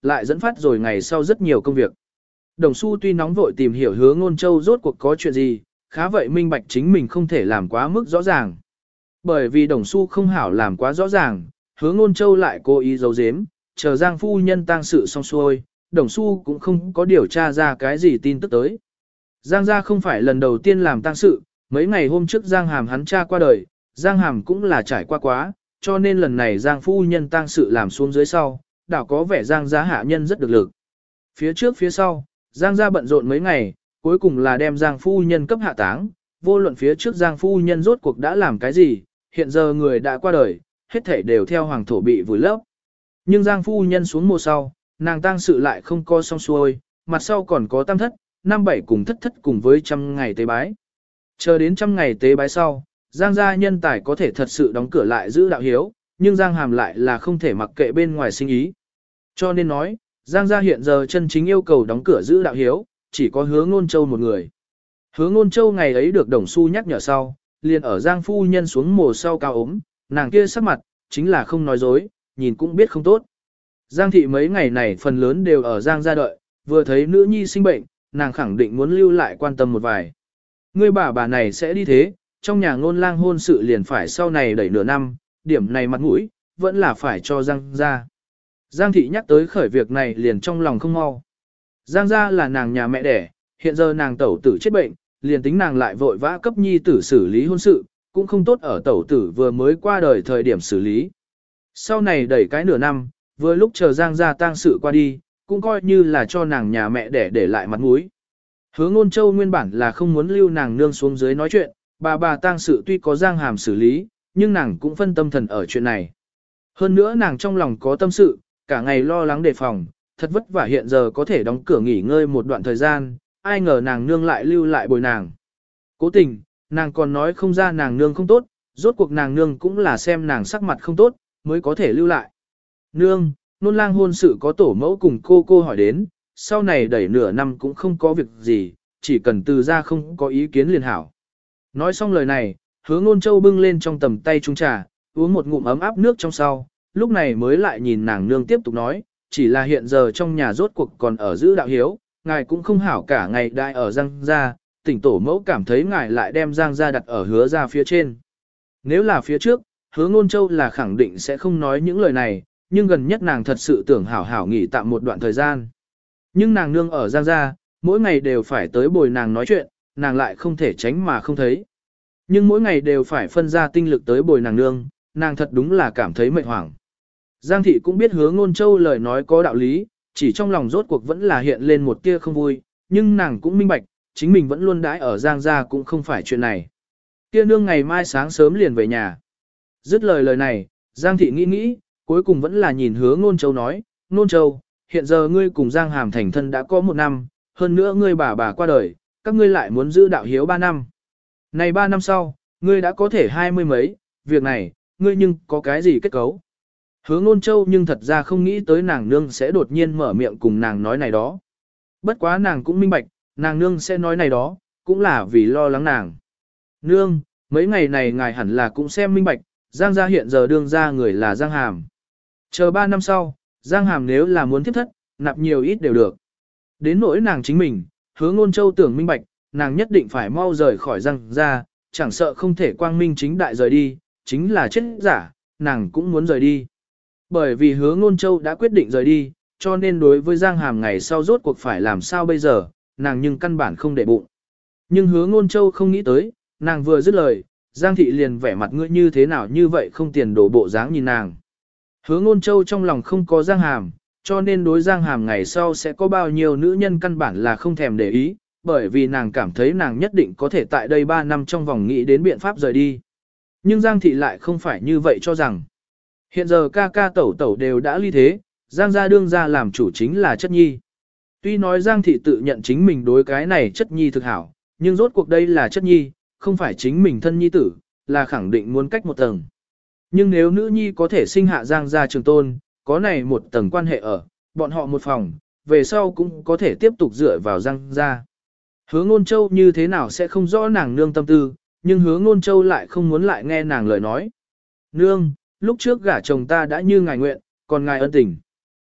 lại dẫn phát rồi ngày sau rất nhiều công việc. Đồng Xu tuy nóng vội tìm hiểu Hứa Ngôn Châu rốt cuộc có chuyện gì, khá vậy minh bạch chính mình không thể làm quá mức rõ ràng. Bởi vì Đồng Xu không hảo làm quá rõ ràng, Hứa Ngôn Châu lại cố ý giấu giếm, chờ Giang phu nhân tang sự xong xuôi, Đồng Xu cũng không có điều tra ra cái gì tin tức tới. Giang gia không phải lần đầu tiên làm tang sự, mấy ngày hôm trước Giang Hàm hắn cha qua đời, Giang Hàm cũng là trải qua quá, cho nên lần này Giang phu nhân tang sự làm xuống dưới sau, đảo có vẻ Giang gia hạ nhân rất được lực. Phía trước phía sau, Giang gia bận rộn mấy ngày, cuối cùng là đem Giang phu nhân cấp hạ táng, vô luận phía trước Giang phu nhân rốt cuộc đã làm cái gì, hiện giờ người đã qua đời, hết thảy đều theo hoàng thổ bị vùi lấp. Nhưng Giang phu nhân xuống mùa sau, nàng tang sự lại không co xong xuôi, mặt sau còn có tam thất, năm bảy cùng thất thất cùng với trăm ngày tế bái. Chờ đến trăm ngày tế bái sau, Giang gia nhân tài có thể thật sự đóng cửa lại giữ đạo hiếu, nhưng Giang Hàm lại là không thể mặc kệ bên ngoài sinh ý. Cho nên nói, Giang gia hiện giờ chân chính yêu cầu đóng cửa giữ đạo hiếu, chỉ có Hứa Ngôn Châu một người. Hứa Ngôn Châu ngày ấy được Đồng Xu nhắc nhở sau, liền ở Giang phu nhân xuống mồ sau cao ốm, nàng kia sắc mặt, chính là không nói dối, nhìn cũng biết không tốt. Giang thị mấy ngày này phần lớn đều ở Giang gia đợi, vừa thấy nữ nhi sinh bệnh, nàng khẳng định muốn lưu lại quan tâm một vài. Người bà bà này sẽ đi thế, trong nhà Ngôn Lang hôn sự liền phải sau này đẩy nửa năm, điểm này mặt mũi, vẫn là phải cho Giang gia. Giang thị nhắc tới khởi việc này liền trong lòng không mau. Giang gia là nàng nhà mẹ đẻ, hiện giờ nàng tẩu tử chết bệnh, liền tính nàng lại vội vã cấp nhi tử xử lý hôn sự, cũng không tốt ở tẩu tử vừa mới qua đời thời điểm xử lý. Sau này đẩy cái nửa năm, vừa lúc chờ Giang gia tang sự qua đi, cũng coi như là cho nàng nhà mẹ đẻ để lại mặt mũi. Hứa Ngôn Châu nguyên bản là không muốn lưu nàng nương xuống dưới nói chuyện, bà bà tang sự tuy có Giang Hàm xử lý, nhưng nàng cũng phân tâm thần ở chuyện này. Hơn nữa nàng trong lòng có tâm sự, cả ngày lo lắng đề phòng, thật vất vả hiện giờ có thể đóng cửa nghỉ ngơi một đoạn thời gian, ai ngờ nàng nương lại lưu lại bồi nàng. Cố tình, nàng còn nói không ra nàng nương không tốt, rốt cuộc nàng nương cũng là xem nàng sắc mặt không tốt, mới có thể lưu lại. Nương, Ngôn Lang hôn sự có tổ mẫu cùng cô cô hỏi đến, sau này đẩy nửa năm cũng không có việc gì, chỉ cần từ ra không có ý kiến liền hảo. Nói xong lời này, Hứa Ngôn Châu bưng lên trong tầm tay chung trà, uống một ngụm ấm áp nước trong sau, lúc này mới lại nhìn nàng nương tiếp tục nói, chỉ là hiện giờ trong nhà rốt cuộc còn ở giữ đạo hiếu, ngài cũng không hảo cả ngày đại ở Giang gia, tỉnh tổ mẫu cảm thấy ngài lại đem Giang gia đặt ở Hứa gia phía trên. Nếu là phía trước, Hứa Ngôn Châu là khẳng định sẽ không nói những lời này, nhưng gần nhất nàng thật sự tưởng hảo hảo nghỉ tạm một đoạn thời gian. Nhưng nàng nương ở Giang gia, mỗi ngày đều phải tới bồi nàng nói chuyện, nàng lại không thể tránh mà không thấy. Nhưng mỗi ngày đều phải phân ra tinh lực tới bồi nàng nương, nàng thật đúng là cảm thấy mệt hoảng. Giang thị cũng biết Hứa Ngôn Châu lời nói có đạo lý, chỉ trong lòng rốt cuộc vẫn là hiện lên một tia không vui, nhưng nàng cũng minh bạch, chính mình vẫn luôn đãi ở Giang gia cũng không phải chuyện này. Kia nương ngày mai sáng sớm liền về nhà. Dứt lời lời này, Giang thị nghĩ nghĩ, cuối cùng vẫn là nhìn Hứa Ngôn Châu nói, Ngôn Châu, hiện giờ ngươi cùng Giang Hàm thành thân đã có một năm, hơn nữa ngươi bà bà qua đời, các ngươi lại muốn giữ đạo hiếu ba năm. Này ba năm sau, ngươi đã có thể hai mươi mấy, việc này, ngươi nhưng có cái gì kết cấu? Hứa Ngôn Châu nhưng thật ra không nghĩ tới nàng nương sẽ đột nhiên mở miệng cùng nàng nói này đó. Bất quá nàng cũng minh bạch, nàng nương sẽ nói này đó, cũng là vì lo lắng nàng. Nương, mấy ngày này ngài hẳn là cũng xem minh bạch, Giang gia hiện giờ đương ra người là Giang Hàm. Chờ ba năm sau, Giang Hàm nếu là muốn tiếp thất, nạp nhiều ít đều được. Đến nỗi nàng chính mình, Hứa Ngôn Châu tưởng minh bạch, nàng nhất định phải mau rời khỏi Giang gia, chẳng sợ không thể quang minh chính đại rời đi, chính là chết giả, nàng cũng muốn rời đi. Bởi vì Hứa Ngôn Châu đã quyết định rời đi, cho nên đối với Giang Hàm ngày sau rốt cuộc phải làm sao bây giờ, nàng nhưng căn bản không để bụng. Nhưng Hứa Ngôn Châu không nghĩ tới, nàng vừa dứt lời, Giang thị liền vẻ mặt ngươi như thế nào như vậy không tiền đổ bộ dáng nhìn nàng. Hứa Ngôn Châu trong lòng không có Giang Hàm, cho nên đối Giang Hàm ngày sau sẽ có bao nhiêu nữ nhân căn bản là không thèm để ý, bởi vì nàng cảm thấy nàng nhất định có thể tại đây ba năm trong vòng nghĩ đến biện pháp rời đi. Nhưng Giang thị lại không phải như vậy cho rằng. Hiện giờ ca ca tẩu tẩu đều đã ly thế, Giang gia đương gia làm chủ chính là chất nhi. Tuy nói Giang thị tự nhận chính mình đối cái này chất nhi thực hảo, nhưng rốt cuộc đây là chất nhi, không phải chính mình thân nhi tử, là khẳng định muốn cách một tầng. Nhưng nếu nữ nhi có thể sinh hạ Giang gia trường tôn, có này một tầng quan hệ ở, bọn họ một phòng, về sau cũng có thể tiếp tục dựa vào Giang gia. Hứa Ngôn Châu như thế nào sẽ không rõ nàng nương tâm tư, nhưng Hứa Ngôn Châu lại không muốn lại nghe nàng lời nói. Nương, lúc trước gả chồng ta đã như ngài nguyện, còn ngài ân tình.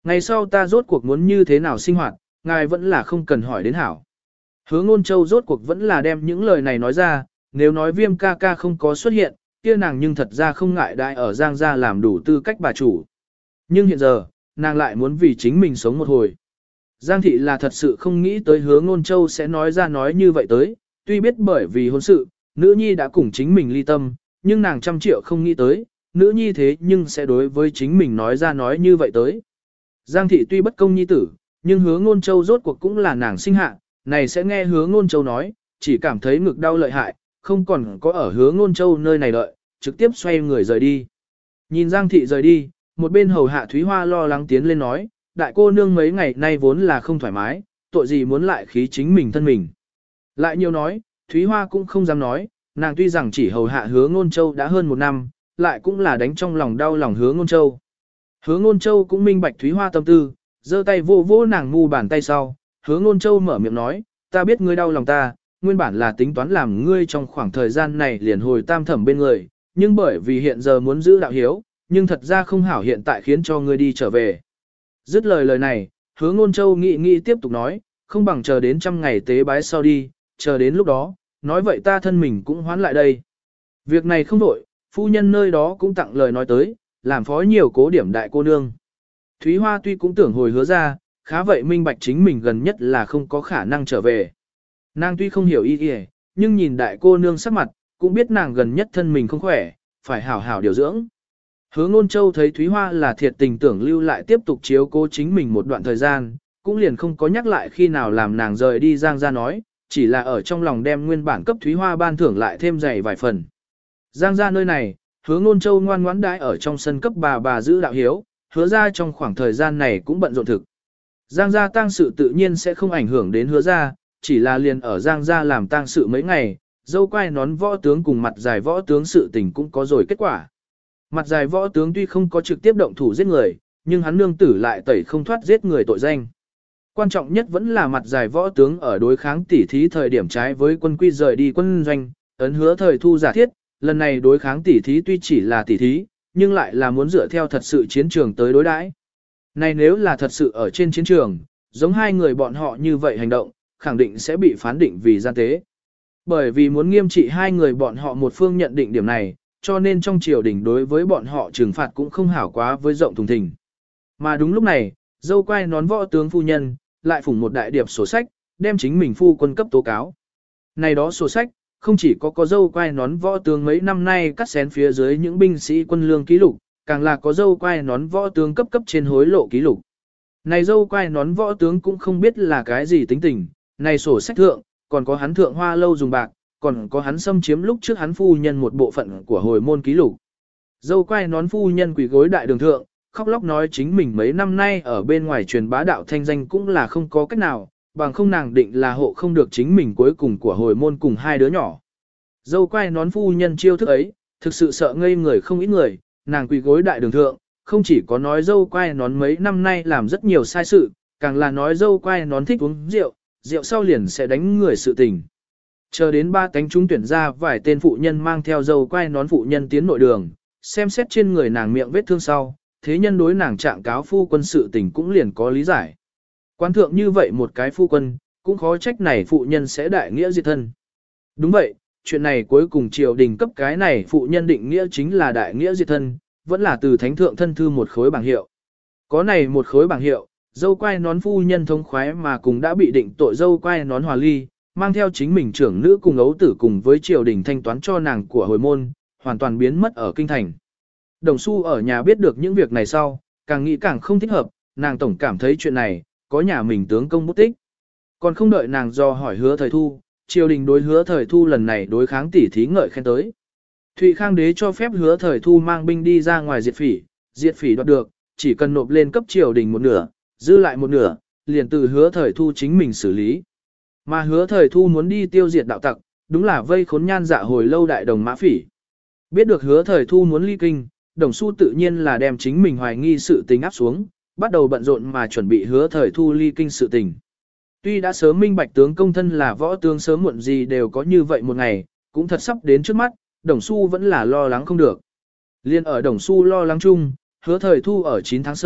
Ngày sau ta rốt cuộc muốn như thế nào sinh hoạt, ngài vẫn là không cần hỏi đến hảo. Hứa ngôn châu rốt cuộc vẫn là đem những lời này nói ra, nếu nói viêm ca ca không có xuất hiện, kia nàng nhưng thật ra không ngại đại ở Giang gia làm đủ tư cách bà chủ. Nhưng hiện giờ, nàng lại muốn vì chính mình sống một hồi. Giang thị là thật sự không nghĩ tới hứa ngôn châu sẽ nói ra nói như vậy tới, tuy biết bởi vì hôn sự, nữ nhi đã cùng chính mình ly tâm, nhưng nàng trăm triệu không nghĩ tới, nữ nhi thế nhưng sẽ đối với chính mình nói ra nói như vậy tới. Giang thị tuy bất công nhi tử, nhưng hứa ngôn châu rốt cuộc cũng là nàng sinh hạ, này sẽ nghe hứa ngôn châu nói, chỉ cảm thấy ngực đau lợi hại, không còn có ở hứa ngôn châu nơi này đợi, trực tiếp xoay người rời đi. Nhìn Giang thị rời đi, một bên hầu hạ Thúy Hoa lo lắng tiến lên nói, đại cô nương mấy ngày nay vốn là không thoải mái, tội gì muốn lại khí chính mình thân mình. Lại nhiều nói, Thúy Hoa cũng không dám nói, nàng tuy rằng chỉ hầu hạ hứa ngôn châu đã hơn một năm, lại cũng là đánh trong lòng đau lòng hứa ngôn châu. Hứa ngôn châu cũng minh bạch Thúy Hoa tâm tư, giơ tay vô vô nàng ngu bàn tay sau, hứa ngôn châu mở miệng nói, ta biết ngươi đau lòng ta, nguyên bản là tính toán làm ngươi trong khoảng thời gian này liền hồi tam thẩm bên người, nhưng bởi vì hiện giờ muốn giữ đạo hiếu, nhưng thật ra không hảo hiện tại khiến cho ngươi đi trở về. Dứt lời lời này, hứa ngôn châu nghĩ nghĩ tiếp tục nói, không bằng chờ đến trăm ngày tế bái sau đi, chờ đến lúc đó, nói vậy ta thân mình cũng hoán lại đây. Việc này không đổi, phu nhân nơi đó cũng tặng lời nói tới, làm phó nhiều cố điểm đại cô nương. Thúy Hoa tuy cũng tưởng hồi hứa ra, khá vậy minh bạch chính mình gần nhất là không có khả năng trở về. Nàng tuy không hiểu ý ý, nhưng nhìn đại cô nương sắc mặt, cũng biết nàng gần nhất thân mình không khỏe, phải hảo hảo điều dưỡng. Hứa Ngôn Châu thấy Thúy Hoa là thiệt tình tưởng lưu lại tiếp tục chiếu cố chính mình một đoạn thời gian, cũng liền không có nhắc lại khi nào làm nàng rời đi Giang gia nói, chỉ là ở trong lòng đem nguyên bản cấp Thúy Hoa ban thưởng lại thêm dày vài phần. Giang gia nơi này, Hứa Ngôn Châu ngoan ngoãn đãi ở trong sân cấp bà bà giữ đạo hiếu, hứa ra trong khoảng thời gian này cũng bận rộn thực. Giang gia tang sự tự nhiên sẽ không ảnh hưởng đến hứa ra, chỉ là liền ở Giang gia làm tang sự mấy ngày, dâu quai nón võ tướng cùng mặt dài võ tướng sự tình cũng có rồi kết quả. Mặt dài võ tướng tuy không có trực tiếp động thủ giết người, nhưng hắn nương tử lại tẩy không thoát giết người tội danh. Quan trọng nhất vẫn là mặt dài võ tướng ở đối kháng tỉ thí thời điểm trái với quân quy rời đi quân doanh, ấn hứa thời thu giả thiết, lần này đối kháng tỉ thí tuy chỉ là tỉ thí, nhưng lại là muốn dựa theo thật sự chiến trường tới đối đãi. Này nếu là thật sự ở trên chiến trường, giống hai người bọn họ như vậy hành động, khẳng định sẽ bị phán định vì gian tế. Bởi vì muốn nghiêm trị hai người bọn họ một phương nhận định điểm này, cho nên trong triều đình đối với bọn họ trừng phạt cũng không hảo quá với rộng thùng thình. Mà đúng lúc này, dâu quai nón võ tướng phu nhân, lại phủng một đại điệp sổ sách, đem chính mình phu quân cấp tố cáo. Này đó sổ sách, không chỉ có có dâu quai nón võ tướng mấy năm nay cắt xén phía dưới những binh sĩ quân lương ký lục, càng là có dâu quai nón võ tướng cấp cấp trên hối lộ ký lục. Này dâu quai nón võ tướng cũng không biết là cái gì tính tình, này sổ sách thượng, còn có hắn thượng hoa lâu dùng bạc, còn có hắn xâm chiếm lúc trước hắn phu nhân một bộ phận của hồi môn ký lục. Dâu quai nón phu nhân quỳ gối đại đường thượng, khóc lóc nói chính mình mấy năm nay ở bên ngoài truyền bá đạo thanh danh cũng là không có cách nào, bằng không nàng định là hộ không được chính mình cuối cùng của hồi môn cùng hai đứa nhỏ. Dâu quai nón phu nhân chiêu thức ấy, thực sự sợ ngây người không ít người, nàng quỳ gối đại đường thượng, không chỉ có nói dâu quai nón mấy năm nay làm rất nhiều sai sự, càng là nói dâu quai nón thích uống rượu, rượu sau liền sẽ đánh người sự tình. Chờ đến ba cánh chúng tuyển ra vài tên phụ nhân mang theo dâu quai nón phụ nhân tiến nội đường, xem xét trên người nàng miệng vết thương sau, thế nhân đối nàng trạng cáo phu quân sự tình cũng liền có lý giải. Quan thượng như vậy một cái phu quân, cũng khó trách này phụ nhân sẽ đại nghĩa diệt thân. Đúng vậy, chuyện này cuối cùng triều đình cấp cái này phụ nhân định nghĩa chính là đại nghĩa diệt thân, vẫn là từ thánh thượng thân thư một khối bảng hiệu. Có này một khối bảng hiệu, dâu quai nón phu nhân thống khoái mà cùng đã bị định tội dâu quai nón hòa ly, mang theo chính mình trưởng nữ cùng ấu tử cùng với triều đình thanh toán cho nàng của hồi môn, hoàn toàn biến mất ở kinh thành. Đồng Xu ở nhà biết được những việc này sau, càng nghĩ càng không thích hợp, nàng tổng cảm thấy chuyện này, có nhà mình tướng công bút tích. Còn không đợi nàng do hỏi hứa thời thu, triều đình đối hứa thời thu lần này đối kháng tỉ thí ngợi khen tới. Thụy Khang đế cho phép hứa thời thu mang binh đi ra ngoài diệt phỉ, diệt phỉ đoạt được, chỉ cần nộp lên cấp triều đình một nửa, dư lại một nửa, liền từ hứa thời thu chính mình xử lý. Mà hứa thời thu muốn đi tiêu diệt đạo tặc, đúng là vây khốn nhan dạ hồi lâu đại đồng mã phỉ. Biết được hứa thời thu muốn ly kinh, Đồng Xu tự nhiên là đem chính mình hoài nghi sự tình áp xuống, bắt đầu bận rộn mà chuẩn bị hứa thời thu ly kinh sự tình. Tuy đã sớm minh bạch tướng công thân là võ tướng sớm muộn gì đều có như vậy một ngày, cũng thật sắp đến trước mắt, Đồng Xu vẫn là lo lắng không được. Liên ở Đồng Xu lo lắng chung, hứa thời thu ở chín tháng sơ,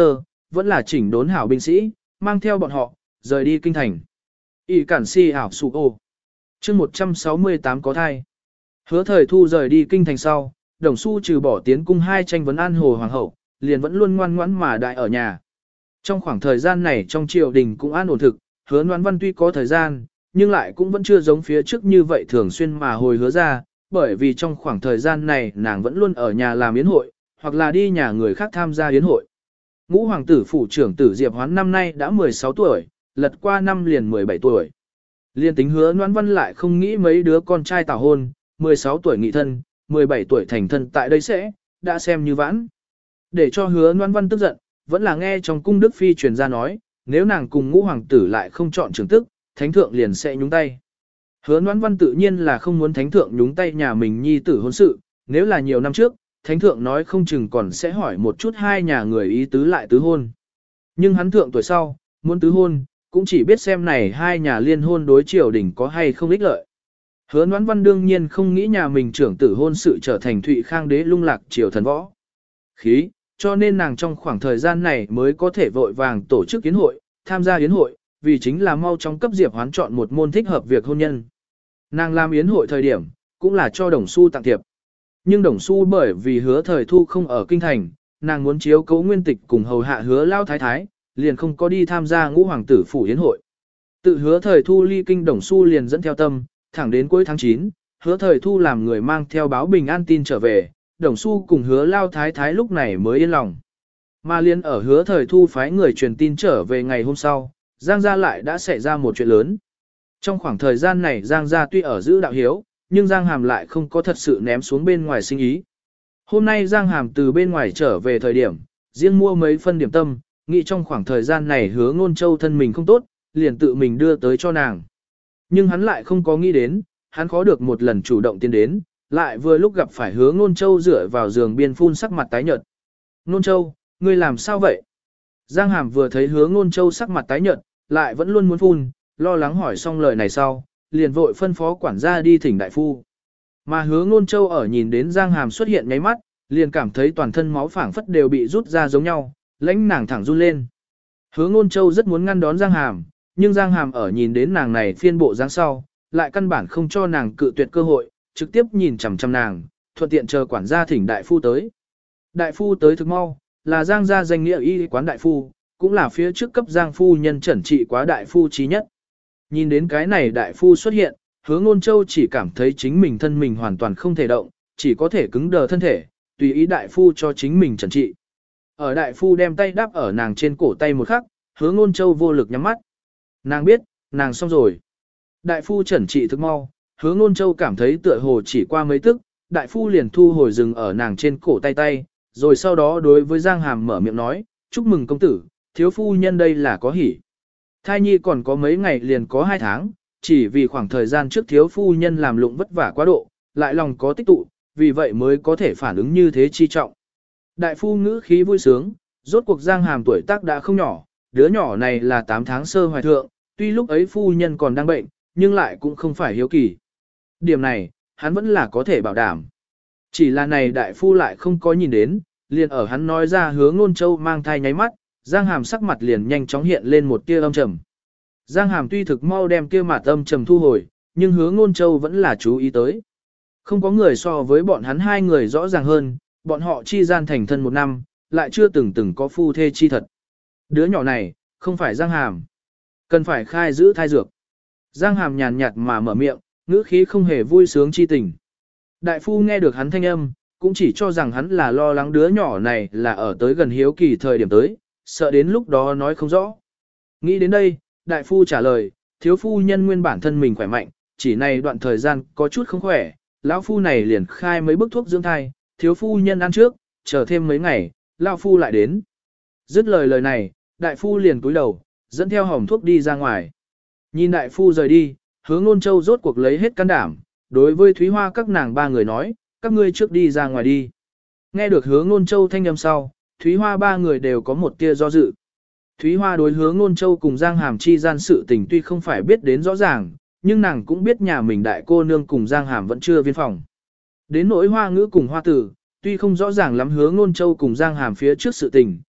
vẫn là chỉnh đốn hảo binh sĩ, mang theo bọn họ, rời đi kinh thành. Y cản si ảo sụ ô. chương một trăm sáu mươi tám có thai. Hứa thời thu rời đi kinh thành sau, Đồng Xu trừ bỏ tiến cung hai tranh vấn an hồ hoàng hậu, liền vẫn luôn ngoan ngoãn mà đại ở nhà. Trong khoảng thời gian này trong triều đình cũng an ổn thực, Hứa Noãn Văn tuy có thời gian, nhưng lại cũng vẫn chưa giống phía trước như vậy thường xuyên mà hồi hứa ra, bởi vì trong khoảng thời gian này nàng vẫn luôn ở nhà làm yến hội, hoặc là đi nhà người khác tham gia yến hội. Ngũ hoàng tử phủ trưởng tử Diệp Hoán năm nay đã mười sáu tuổi, lật qua năm liền mười bảy tuổi. Liên tính Hứa Noãn Văn lại không nghĩ mấy đứa con trai tảo hôn, mười sáu tuổi nghị thân, mười bảy tuổi thành thân tại đây sẽ, đã xem như vãn. Để cho Hứa Noãn Văn tức giận, vẫn là nghe trong cung Đức Phi truyền ra nói, nếu nàng cùng ngũ hoàng tử lại không chọn trưởng tức, thánh thượng liền sẽ nhúng tay. Hứa Noãn Văn tự nhiên là không muốn thánh thượng nhúng tay nhà mình nhi tử hôn sự, nếu là nhiều năm trước, thánh thượng nói không chừng còn sẽ hỏi một chút hai nhà người ý tứ lại tứ hôn. Nhưng hắn thượng tuổi sau, muốn tứ hôn, cũng chỉ biết xem này hai nhà liên hôn đối triều đình có hay không ích lợi. Hứa Noãn Văn đương nhiên không nghĩ nhà mình trưởng tử hôn sự trở thành Thụy Khang đế lung lạc triều thần võ. Khí, cho nên nàng trong khoảng thời gian này mới có thể vội vàng tổ chức yến hội, tham gia yến hội, vì chính là mau chóng cấp Diệp Hoán chọn một môn thích hợp việc hôn nhân. Nàng làm yến hội thời điểm, cũng là cho Đồng Xu tặng thiệp. Nhưng Đồng Xu bởi vì Hứa thời thu không ở kinh thành, nàng muốn chiếu cố nguyên tịch cùng hầu hạ Hứa lao thái thái, liền không có đi tham gia ngũ hoàng tử phủ yến hội. Tự Hứa thời thu ly kinh Đồng Xu liền dẫn theo tâm, thẳng đến cuối tháng chín, Hứa thời thu làm người mang theo báo bình an tin trở về, Đồng Xu cùng Hứa lao thái thái lúc này mới yên lòng. Mà liên ở Hứa thời thu phái người truyền tin trở về ngày hôm sau, Giang gia lại đã xảy ra một chuyện lớn. Trong khoảng thời gian này Giang gia tuy ở giữ đạo hiếu, nhưng Giang Hàm lại không có thật sự ném xuống bên ngoài sinh ý. Hôm nay Giang Hàm từ bên ngoài trở về thời điểm, riêng mua mấy phân điểm tâm, nghĩ trong khoảng thời gian này Hứa Ngôn Châu thân mình không tốt, liền tự mình đưa tới cho nàng. Nhưng hắn lại không có nghĩ đến, hắn khó được một lần chủ động tiến đến, lại vừa lúc gặp phải Hứa Ngôn Châu dựa vào giường biên phun sắc mặt tái nhợt. Ngôn Châu, ngươi làm sao vậy? Giang Hàm vừa thấy Hứa Ngôn Châu sắc mặt tái nhợt, lại vẫn luôn muốn phun, lo lắng hỏi xong lời này sau, liền vội phân phó quản gia đi thỉnh đại phu. Mà Hứa Ngôn Châu ở nhìn đến Giang Hàm xuất hiện nháy mắt, liền cảm thấy toàn thân máu phảng phất đều bị rút ra giống nhau, lãnh nàng thẳng run lên. Hứa Ngôn Châu rất muốn ngăn đón Giang Hàm, nhưng Giang Hàm ở nhìn đến nàng này phiên bộ dáng sau, lại căn bản không cho nàng cự tuyệt cơ hội, trực tiếp nhìn chằm chằm nàng, thuận tiện chờ quản gia thỉnh đại phu tới. Đại phu tới thực mau, là Giang gia danh nghĩa y quán đại phu, cũng là phía trước cấp Giang phu nhân chẩn trị quá đại phu trí nhất. Nhìn đến cái này đại phu xuất hiện, Hứa Ngôn Châu chỉ cảm thấy chính mình thân mình hoàn toàn không thể động, chỉ có thể cứng đờ thân thể, tùy ý đại phu cho chính mình chẩn trị. Ở đại phu đem tay đáp ở nàng trên cổ tay một khắc, Hứa Ngôn Châu vô lực nhắm mắt. Nàng biết, nàng xong rồi. Đại phu chẩn trị thực mau, Hứa Ngôn Châu cảm thấy tựa hồ chỉ qua mấy tức, đại phu liền thu hồi dừng ở nàng trên cổ tay tay, rồi sau đó đối với Giang Hàm mở miệng nói, chúc mừng công tử, thiếu phu nhân đây là có hỉ. Thai nhi còn có mấy ngày liền có hai tháng, chỉ vì khoảng thời gian trước thiếu phu nhân làm lụng vất vả quá độ, lại lòng có tích tụ, vì vậy mới có thể phản ứng như thế chi trọng. Đại phu ngữ khí vui sướng, rốt cuộc Giang Hàm tuổi tác đã không nhỏ, đứa nhỏ này là tám tháng sơ hoài thượng, tuy lúc ấy phu nhân còn đang bệnh, nhưng lại cũng không phải hiếu kỳ. Điểm này, hắn vẫn là có thể bảo đảm. Chỉ là này đại phu lại không có nhìn đến, liền ở hắn nói ra Hứa Ngôn Châu mang thai nháy mắt, Giang Hàm sắc mặt liền nhanh chóng hiện lên một tia âm trầm. Giang Hàm tuy thực mau đem kia mặt âm trầm thu hồi, nhưng Hứa Ngôn Châu vẫn là chú ý tới. Không có người so với bọn hắn hai người rõ ràng hơn, bọn họ chi gian thành thân một năm, lại chưa từng từng có phu thê chi thật. Đứa nhỏ này, không phải Giang Hàm. Cần phải khai giữ thai dược. Giang Hàm nhàn nhạt mà mở miệng, ngữ khí không hề vui sướng chi tình. Đại phu nghe được hắn thanh âm, cũng chỉ cho rằng hắn là lo lắng đứa nhỏ này là ở tới gần hiếu kỳ thời điểm tới, sợ đến lúc đó nói không rõ. Nghĩ đến đây, đại phu trả lời, thiếu phu nhân nguyên bản thân mình khỏe mạnh, chỉ này đoạn thời gian có chút không khỏe, lão phu này liền khai mấy bức thuốc dưỡng thai, thiếu phu nhân ăn trước, chờ thêm mấy ngày, lão phu lại đến. Dứt lời lời này, đại phu liền cúi đầu, dẫn theo hòm thuốc đi ra ngoài. Nhìn đại phu rời đi, Hứa Ngôn Châu rốt cuộc lấy hết can đảm, đối với Thúy Hoa các nàng ba người nói, các ngươi trước đi ra ngoài đi. Nghe được Hứa Ngôn Châu thanh âm sau, Thúy Hoa ba người đều có một tia do dự. Thúy Hoa đối Hứa Ngôn Châu cùng Giang Hàm chi gian sự tình tuy không phải biết đến rõ ràng, nhưng nàng cũng biết nhà mình đại cô nương cùng Giang Hàm vẫn chưa viên phòng. Đến nỗi Hoa Ngữ cùng Hoa Tử, tuy không rõ ràng lắm Hứa Ngôn Châu cùng Giang Hàm phía trước sự tình,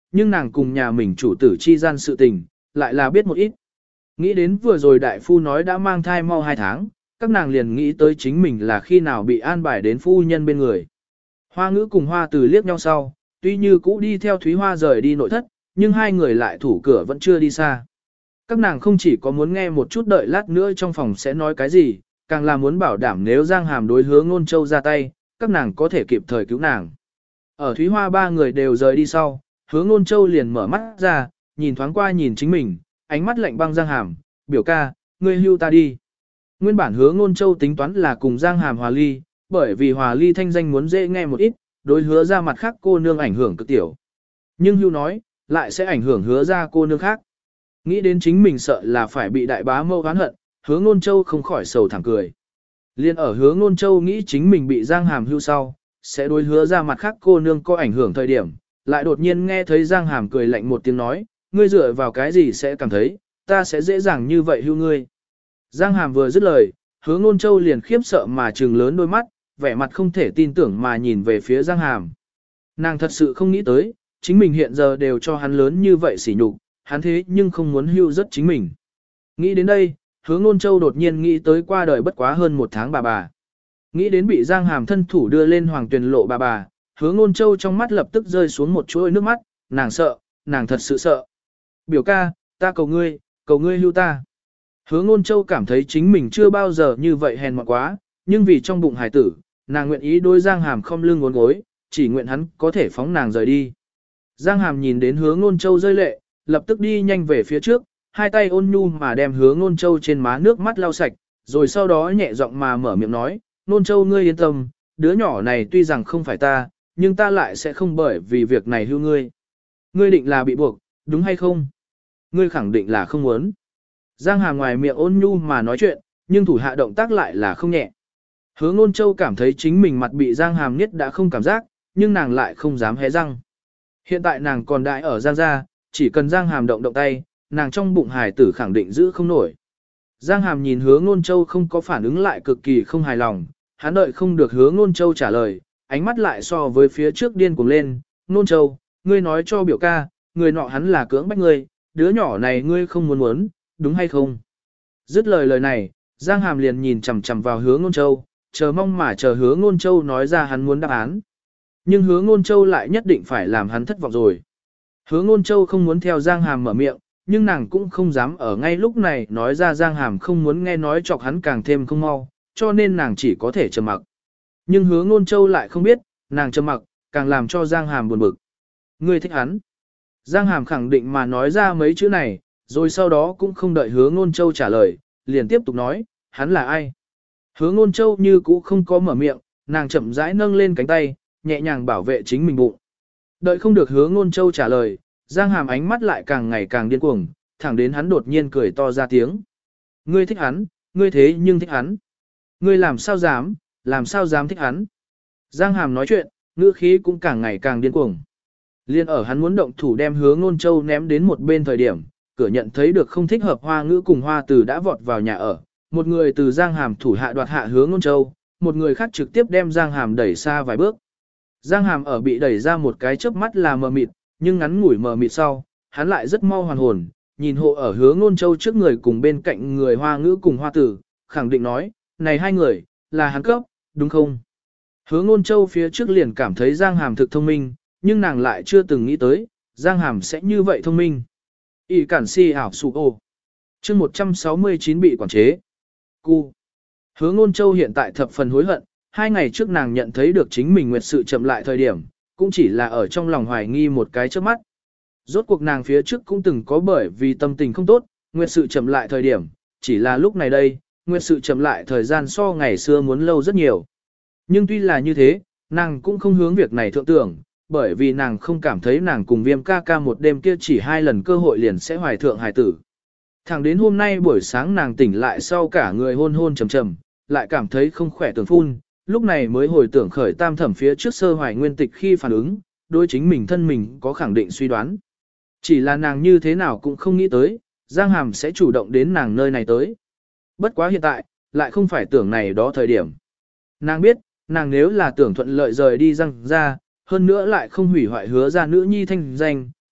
nhưng nàng cùng nhà mình chủ tử chi gian sự tình, lại là biết một ít. Nghĩ đến vừa rồi đại phu nói đã mang thai mau hai tháng, các nàng liền nghĩ tới chính mình là khi nào bị an bài đến phu nhân bên người. Hoa ngữ cùng hoa từ liếc nhau sau, tuy như cũ đi theo Thúy Hoa rời đi nội thất, nhưng hai người lại thủ cửa vẫn chưa đi xa. Các nàng không chỉ có muốn nghe một chút đợi lát nữa trong phòng sẽ nói cái gì, càng là muốn bảo đảm nếu Giang Hàm đối Hứa Ngôn Châu ra tay, các nàng có thể kịp thời cứu nàng. Ở Thúy Hoa ba người đều rời đi sau, Hứa Ngôn Châu liền mở mắt ra, nhìn thoáng qua nhìn chính mình, ánh mắt lạnh băng Giang Hàm, biểu ca, ngươi hưu ta đi. Nguyên bản Hứa Ngôn Châu tính toán là cùng Giang Hàm hòa ly, bởi vì hòa ly thanh danh muốn dễ nghe một ít, đối hứa ra mặt khác cô nương ảnh hưởng cực tiểu. Nhưng hưu nói, lại sẽ ảnh hưởng hứa ra cô nương khác. Nghĩ đến chính mình sợ là phải bị đại bá mâu oán hận, Hứa Ngôn Châu không khỏi sầu thẳng cười. Liên ở Hứa Ngôn Châu nghĩ chính mình bị Giang Hàm hưu sau, sẽ đối hứa ra mặt khác cô nương có ảnh hưởng thời điểm, lại đột nhiên nghe thấy Giang Hàm cười lạnh một tiếng nói, ngươi dựa vào cái gì sẽ cảm thấy, ta sẽ dễ dàng như vậy hưu ngươi. Giang Hàm vừa dứt lời, Hứa Ngôn Châu liền khiếp sợ mà trừng lớn đôi mắt, vẻ mặt không thể tin tưởng mà nhìn về phía Giang Hàm. Nàng thật sự không nghĩ tới, chính mình hiện giờ đều cho hắn lớn như vậy sỉ nhục, hắn thế nhưng không muốn hưu rất chính mình. Nghĩ đến đây, Hứa Ngôn Châu đột nhiên nghĩ tới qua đời bất quá hơn một tháng bà bà. Nghĩ đến bị Giang Hàm thân thủ đưa lên hoàng tuyền lộ bà bà, Hứa Ngôn Châu trong mắt lập tức rơi xuống một chuỗi nước mắt, nàng sợ, nàng thật sự sợ. Biểu ca, ta cầu ngươi, cầu ngươi hưu ta. Hứa Ngôn Châu cảm thấy chính mình chưa bao giờ như vậy hèn mọn quá, nhưng vì trong bụng hải tử, nàng nguyện ý đối Giang Hàm không lưng ngốn gối, chỉ nguyện hắn có thể phóng nàng rời đi. Giang Hàm nhìn đến Hứa Ngôn Châu rơi lệ, lập tức đi nhanh về phía trước, hai tay ôn nhu mà đem Hứa Ngôn Châu trên má nước mắt lau sạch, rồi sau đó nhẹ giọng mà mở miệng nói, Ngôn Châu ngươi yên tâm, đứa nhỏ này tuy rằng không phải ta, nhưng ta lại sẽ không bởi vì việc này hưu ngươi. Ngươi định là bị buộc, đúng hay không? Ngươi khẳng định là không muốn. Giang Hàm ngoài miệng ôn nhu mà nói chuyện, nhưng thủ hạ động tác lại là không nhẹ. Hứa Ngôn Châu cảm thấy chính mình mặt bị Giang Hàm niết đã không cảm giác, nhưng nàng lại không dám hé răng. Hiện tại nàng còn đại ở Giang gia, chỉ cần Giang Hàm động động tay, nàng trong bụng hài tử khẳng định giữ không nổi. Giang Hàm nhìn Hứa Ngôn Châu không có phản ứng lại cực kỳ không hài lòng, hắn đợi không được Hứa Ngôn Châu trả lời, ánh mắt lại so với phía trước điên cuồng lên, Ngôn Châu, ngươi nói cho biểu ca, người nọ hắn là cưỡng bách ngươi, đứa nhỏ này ngươi không muốn muốn, đúng hay không? Dứt lời lời này, Giang Hàm liền nhìn chằm chằm vào Hứa Ngôn Châu, chờ mong mà chờ Hứa Ngôn Châu nói ra hắn muốn đáp án. Nhưng Hứa Ngôn Châu lại nhất định phải làm hắn thất vọng rồi. Hứa Ngôn Châu không muốn theo Giang Hàm mở miệng, nhưng nàng cũng không dám ở ngay lúc này nói ra Giang Hàm không muốn nghe nói chọc hắn càng thêm không mau, cho nên nàng chỉ có thể trầm mặc. Nhưng Hứa Ngôn Châu lại không biết, nàng trầm mặc, càng làm cho Giang Hàm buồn bực. Ngươi thích hắn. Giang Hàm khẳng định mà nói ra mấy chữ này, rồi sau đó cũng không đợi Hứa Ngôn Châu trả lời, liền tiếp tục nói, hắn là ai? Hứa Ngôn Châu như cũ không có mở miệng, nàng chậm rãi nâng lên cánh tay, nhẹ nhàng bảo vệ chính mình bụng. Đợi không được Hứa Ngôn Châu trả lời, Giang Hàm ánh mắt lại càng ngày càng điên cuồng, thẳng đến hắn đột nhiên cười to ra tiếng. Ngươi thích hắn, ngươi thế nhưng thích hắn. Ngươi làm sao dám, làm sao dám thích hắn. Giang Hàm nói chuyện, ngữ khí cũng càng ngày càng điên cuồng. Liên ở hắn muốn động thủ đem Hứa Ngôn Châu ném đến một bên thời điểm, cửa nhận thấy được không thích hợp Hoa Ngữ cùng Hoa Từ đã vọt vào nhà ở. Một người từ Giang Hàm thủ hạ đoạt hạ Hứa Ngôn Châu, một người khác trực tiếp đem Giang Hàm đẩy xa vài bước. Giang Hàm ở bị đẩy ra một cái chớp mắt là mờ mịt, nhưng ngắn ngủi mờ mịt sau, hắn lại rất mau hoàn hồn, nhìn hộ ở Hứa Ngôn Châu trước người cùng bên cạnh người Hoa Ngữ cùng Hoa Tử, khẳng định nói, này hai người, là hắn cấp, đúng không? Hứa Ngôn Châu phía trước liền cảm thấy Giang Hàm thực thông minh, nhưng nàng lại chưa từng nghĩ tới, Giang Hàm sẽ như vậy thông minh. ỷ cản si ảo sụ ô. Chương một trăm sáu mươi chín bị quản chế. Cu. Hứa Ngôn Châu hiện tại thập phần hối hận, hai ngày trước nàng nhận thấy được chính mình nguyệt sự chậm lại thời điểm, cũng chỉ là ở trong lòng hoài nghi một cái trước mắt. Rốt cuộc nàng phía trước cũng từng có bởi vì tâm tình không tốt, nguyệt sự chậm lại thời điểm, chỉ là lúc này đây, nguyệt sự chậm lại thời gian so ngày xưa muốn lâu rất nhiều. Nhưng tuy là như thế, nàng cũng không hướng việc này thượng tưởng, bởi vì nàng không cảm thấy nàng cùng viêm ca ca một đêm kia chỉ hai lần cơ hội liền sẽ hoài thượng hài tử. Thẳng đến hôm nay buổi sáng nàng tỉnh lại sau cả người hôn hôn trầm trầm, lại cảm thấy không khỏe tưởng phun, lúc này mới hồi tưởng khởi tam thẩm phía trước sơ hoài nguyên tịch khi phản ứng, đối chính mình thân mình có khẳng định suy đoán. Chỉ là nàng như thế nào cũng không nghĩ tới, Giang Hàm sẽ chủ động đến nàng nơi này tới. Bất quá hiện tại, lại không phải tưởng này đó thời điểm. Nàng biết, nàng nếu là tưởng thuận lợi rời đi Giang ra, hơn nữa lại không hủy hoại hứa ra nữ nhi thanh danh,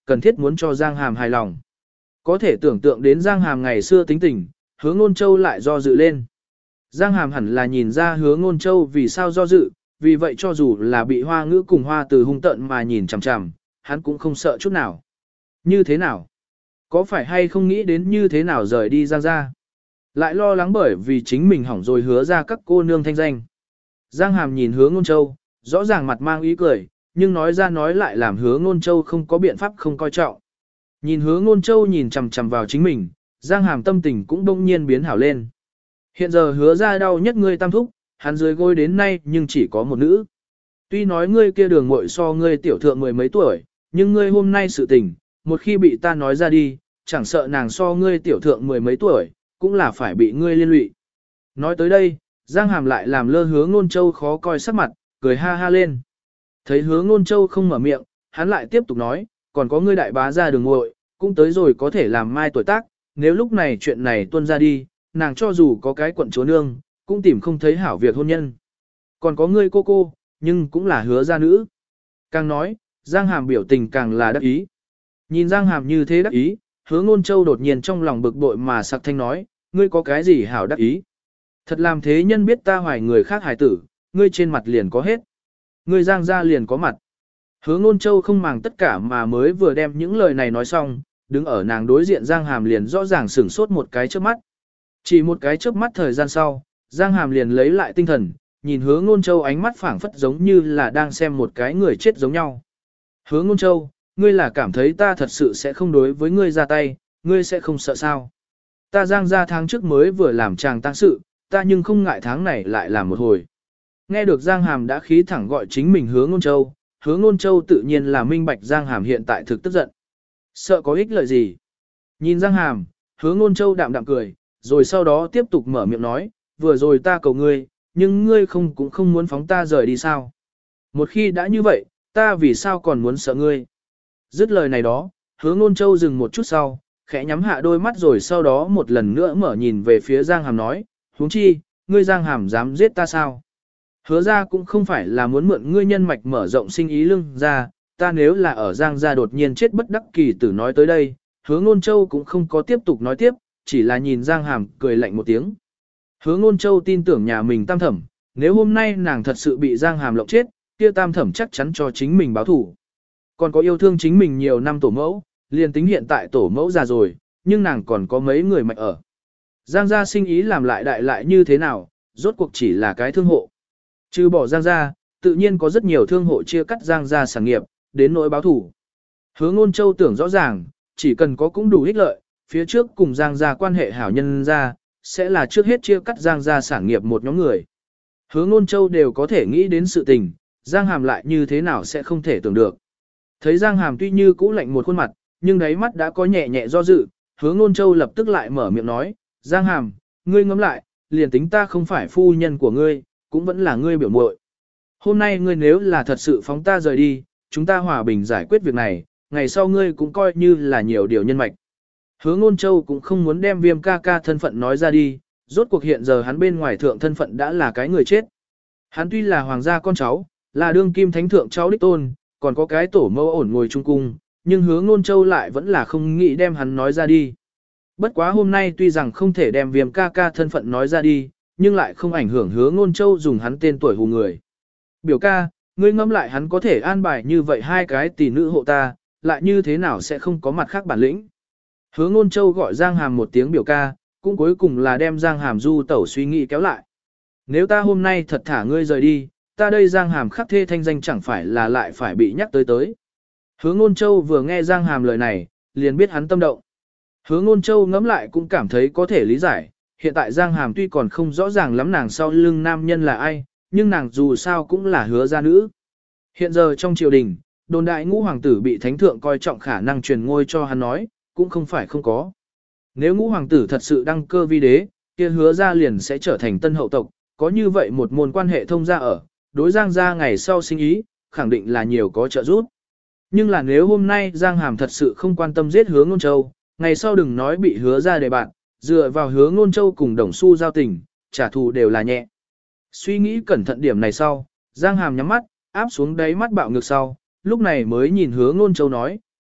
cần thiết muốn cho Giang Hàm hài lòng. Có thể tưởng tượng đến Giang Hàm ngày xưa tính tình, Hứa Ngôn Châu lại do dự lên. Giang Hàm hẳn là nhìn ra Hứa Ngôn Châu vì sao do dự, vì vậy cho dù là bị Hoa Ngữ cùng Hoa Từ hung tận mà nhìn chằm chằm, hắn cũng không sợ chút nào. Như thế nào? Có phải hay không nghĩ đến như thế nào rời đi Giang gia? Lại lo lắng bởi vì chính mình hỏng rồi hứa ra các cô nương thanh danh. Giang Hàm nhìn Hứa Ngôn Châu, rõ ràng mặt mang ý cười, nhưng nói ra nói lại làm Hứa Ngôn Châu không có biện pháp không coi trọng. Nhìn Hứa Ngôn Châu nhìn chằm chằm vào chính mình, Giang Hàm tâm tình cũng đông nhiên biến hảo lên. Hiện giờ hứa ra đau nhất ngươi tam thúc, hắn dưới gối đến nay nhưng chỉ có một nữ. Tuy nói ngươi kia đường muội so ngươi tiểu thượng mười mấy tuổi, nhưng ngươi hôm nay sự tình, một khi bị ta nói ra đi, chẳng sợ nàng so ngươi tiểu thượng mười mấy tuổi, cũng là phải bị ngươi liên lụy. Nói tới đây, Giang Hàm lại làm lơ Hứa Ngôn Châu khó coi sắc mặt, cười ha ha lên. Thấy Hứa Ngôn Châu không mở miệng, hắn lại tiếp tục nói, còn có ngươi đại bá ra đường muội, cũng tới rồi có thể làm mai tuổi tác, nếu lúc này chuyện này tuôn ra đi, nàng cho dù có cái quận chúa nương, cũng tìm không thấy hảo việc hôn nhân. Còn có ngươi cô cô, nhưng cũng là hứa gia nữ. Càng nói, Giang Hàm biểu tình càng là đắc ý. Nhìn Giang Hàm như thế đắc ý, Hứa Ngôn Châu đột nhiên trong lòng bực bội mà sặc thanh nói, ngươi có cái gì hảo đắc ý? Thật làm thế nhân biết ta hoài người khác hài tử, ngươi trên mặt liền có hết. Ngươi Giang gia liền có mặt. Hứa Ngôn Châu không màng tất cả mà mới vừa đem những lời này nói xong, đứng ở nàng đối diện Giang Hàm liền rõ ràng sửng sốt một cái chớp mắt. Chỉ một cái chớp mắt thời gian sau, Giang Hàm liền lấy lại tinh thần, nhìn Hứa Ngôn Châu ánh mắt phảng phất giống như là đang xem một cái người chết giống nhau. Hứa Ngôn Châu, ngươi là cảm thấy ta thật sự sẽ không đối với ngươi ra tay, ngươi sẽ không sợ sao? Ta Giang gia tháng trước mới vừa làm chàng tang sự, ta nhưng không ngại tháng này lại làm một hồi. Nghe được Giang Hàm đã khí thẳng gọi chính mình Hứa Ngôn Châu, Hứa Ngôn Châu tự nhiên là minh bạch Giang Hàm hiện tại thực tức giận. Sợ có ích lợi gì? Nhìn Giang Hàm, Hứa Ngôn Châu đạm đạm cười, rồi sau đó tiếp tục mở miệng nói, vừa rồi ta cầu ngươi, nhưng ngươi không cũng không muốn phóng ta rời đi sao? Một khi đã như vậy, ta vì sao còn muốn sợ ngươi? Dứt lời này đó, Hứa Ngôn Châu dừng một chút sau, khẽ nhắm hạ đôi mắt rồi sau đó một lần nữa mở nhìn về phía Giang Hàm nói, huống chi, ngươi Giang Hàm dám giết ta sao? Hứa ra cũng không phải là muốn mượn ngươi nhân mạch mở rộng sinh ý lưng ra, ta nếu là ở Giang gia đột nhiên chết bất đắc kỳ tử nói tới đây, Hứa Ngôn Châu cũng không có tiếp tục nói tiếp, chỉ là nhìn Giang Hàm cười lạnh một tiếng. Hứa Ngôn Châu tin tưởng nhà mình tam thẩm, nếu hôm nay nàng thật sự bị Giang Hàm lộng chết, kia tam thẩm chắc chắn cho chính mình báo thủ. Còn có yêu thương chính mình nhiều năm tổ mẫu, liền tính hiện tại tổ mẫu già rồi, nhưng nàng còn có mấy người mạnh ở. Giang gia sinh ý làm lại đại lại như thế nào, rốt cuộc chỉ là cái thương hộ. Trừ bỏ Giang gia, tự nhiên có rất nhiều thương hộ chia cắt Giang gia sản nghiệp, đến nỗi báo thủ. Hứa Ngôn Châu tưởng rõ ràng, chỉ cần có cũng đủ ích lợi, phía trước cùng Giang gia quan hệ hảo nhân gia, sẽ là trước hết chia cắt Giang gia sản nghiệp một nhóm người. Hứa Ngôn Châu đều có thể nghĩ đến sự tình, Giang Hàm lại như thế nào sẽ không thể tưởng được. Thấy Giang Hàm tuy như cũ lạnh một khuôn mặt, nhưng đáy mắt đã có nhẹ nhẹ do dự, Hứa Ngôn Châu lập tức lại mở miệng nói, Giang Hàm, ngươi ngẫm lại, liền tính ta không phải phu nhân của ngươi, cũng vẫn là ngươi biểu muội. Hôm nay ngươi nếu là thật sự phóng ta rời đi, chúng ta hòa bình giải quyết việc này, ngày sau ngươi cũng coi như là nhiều điều nhân mạch. Hứa Ngôn Châu cũng không muốn đem Viêm ca ca thân phận nói ra đi, rốt cuộc hiện giờ hắn bên ngoài thượng thân phận đã là cái người chết. Hắn tuy là hoàng gia con cháu, là đương kim thánh thượng cháu đích tôn, còn có cái tổ mẫu ổn ngồi trung cung, nhưng Hứa Ngôn Châu lại vẫn là không nghĩ đem hắn nói ra đi. Bất quá hôm nay tuy rằng không thể đem Viêm ca ca thân phận nói ra đi, nhưng lại không ảnh hưởng Hứa Ngôn Châu dùng hắn tên tuổi hù người. Biểu ca, ngươi ngẫm lại hắn có thể an bài như vậy hai cái tỷ nữ hộ ta, lại như thế nào sẽ không có mặt khác bản lĩnh. Hứa Ngôn Châu gọi Giang Hàm một tiếng biểu ca, cũng cuối cùng là đem Giang Hàm du tẩu suy nghĩ kéo lại. Nếu ta hôm nay thật thả ngươi rời đi, ta đây Giang Hàm khắc thê thanh danh chẳng phải là lại phải bị nhắc tới tới. Hứa Ngôn Châu vừa nghe Giang Hàm lời này, liền biết hắn tâm động. Hứa Ngôn Châu ngẫm lại cũng cảm thấy có thể lý giải, hiện tại Giang Hàm tuy còn không rõ ràng lắm nàng sau lưng nam nhân là ai, nhưng nàng dù sao cũng là hứa gia nữ. Hiện giờ trong triều đình, đồn đại ngũ hoàng tử bị thánh thượng coi trọng khả năng truyền ngôi cho hắn nói, cũng không phải không có. Nếu ngũ hoàng tử thật sự đăng cơ vi đế, kia hứa gia liền sẽ trở thành tân hậu tộc, có như vậy một môn quan hệ thông gia ở, đối Giang gia ngày sau sinh ý, khẳng định là nhiều có trợ giúp. Nhưng là nếu hôm nay Giang Hàm thật sự không quan tâm giết Hứa Ngôn Châu, ngày sau đừng nói bị hứa ra đề bạn, dựa vào Hứa Ngôn Châu cùng Đồng Xu giao tình, trả thù đều là nhẹ. Suy nghĩ cẩn thận điểm này sau, Giang Hàm nhắm mắt, áp xuống đáy mắt bạo ngược sau, lúc này mới nhìn Hứa Ngôn Châu nói,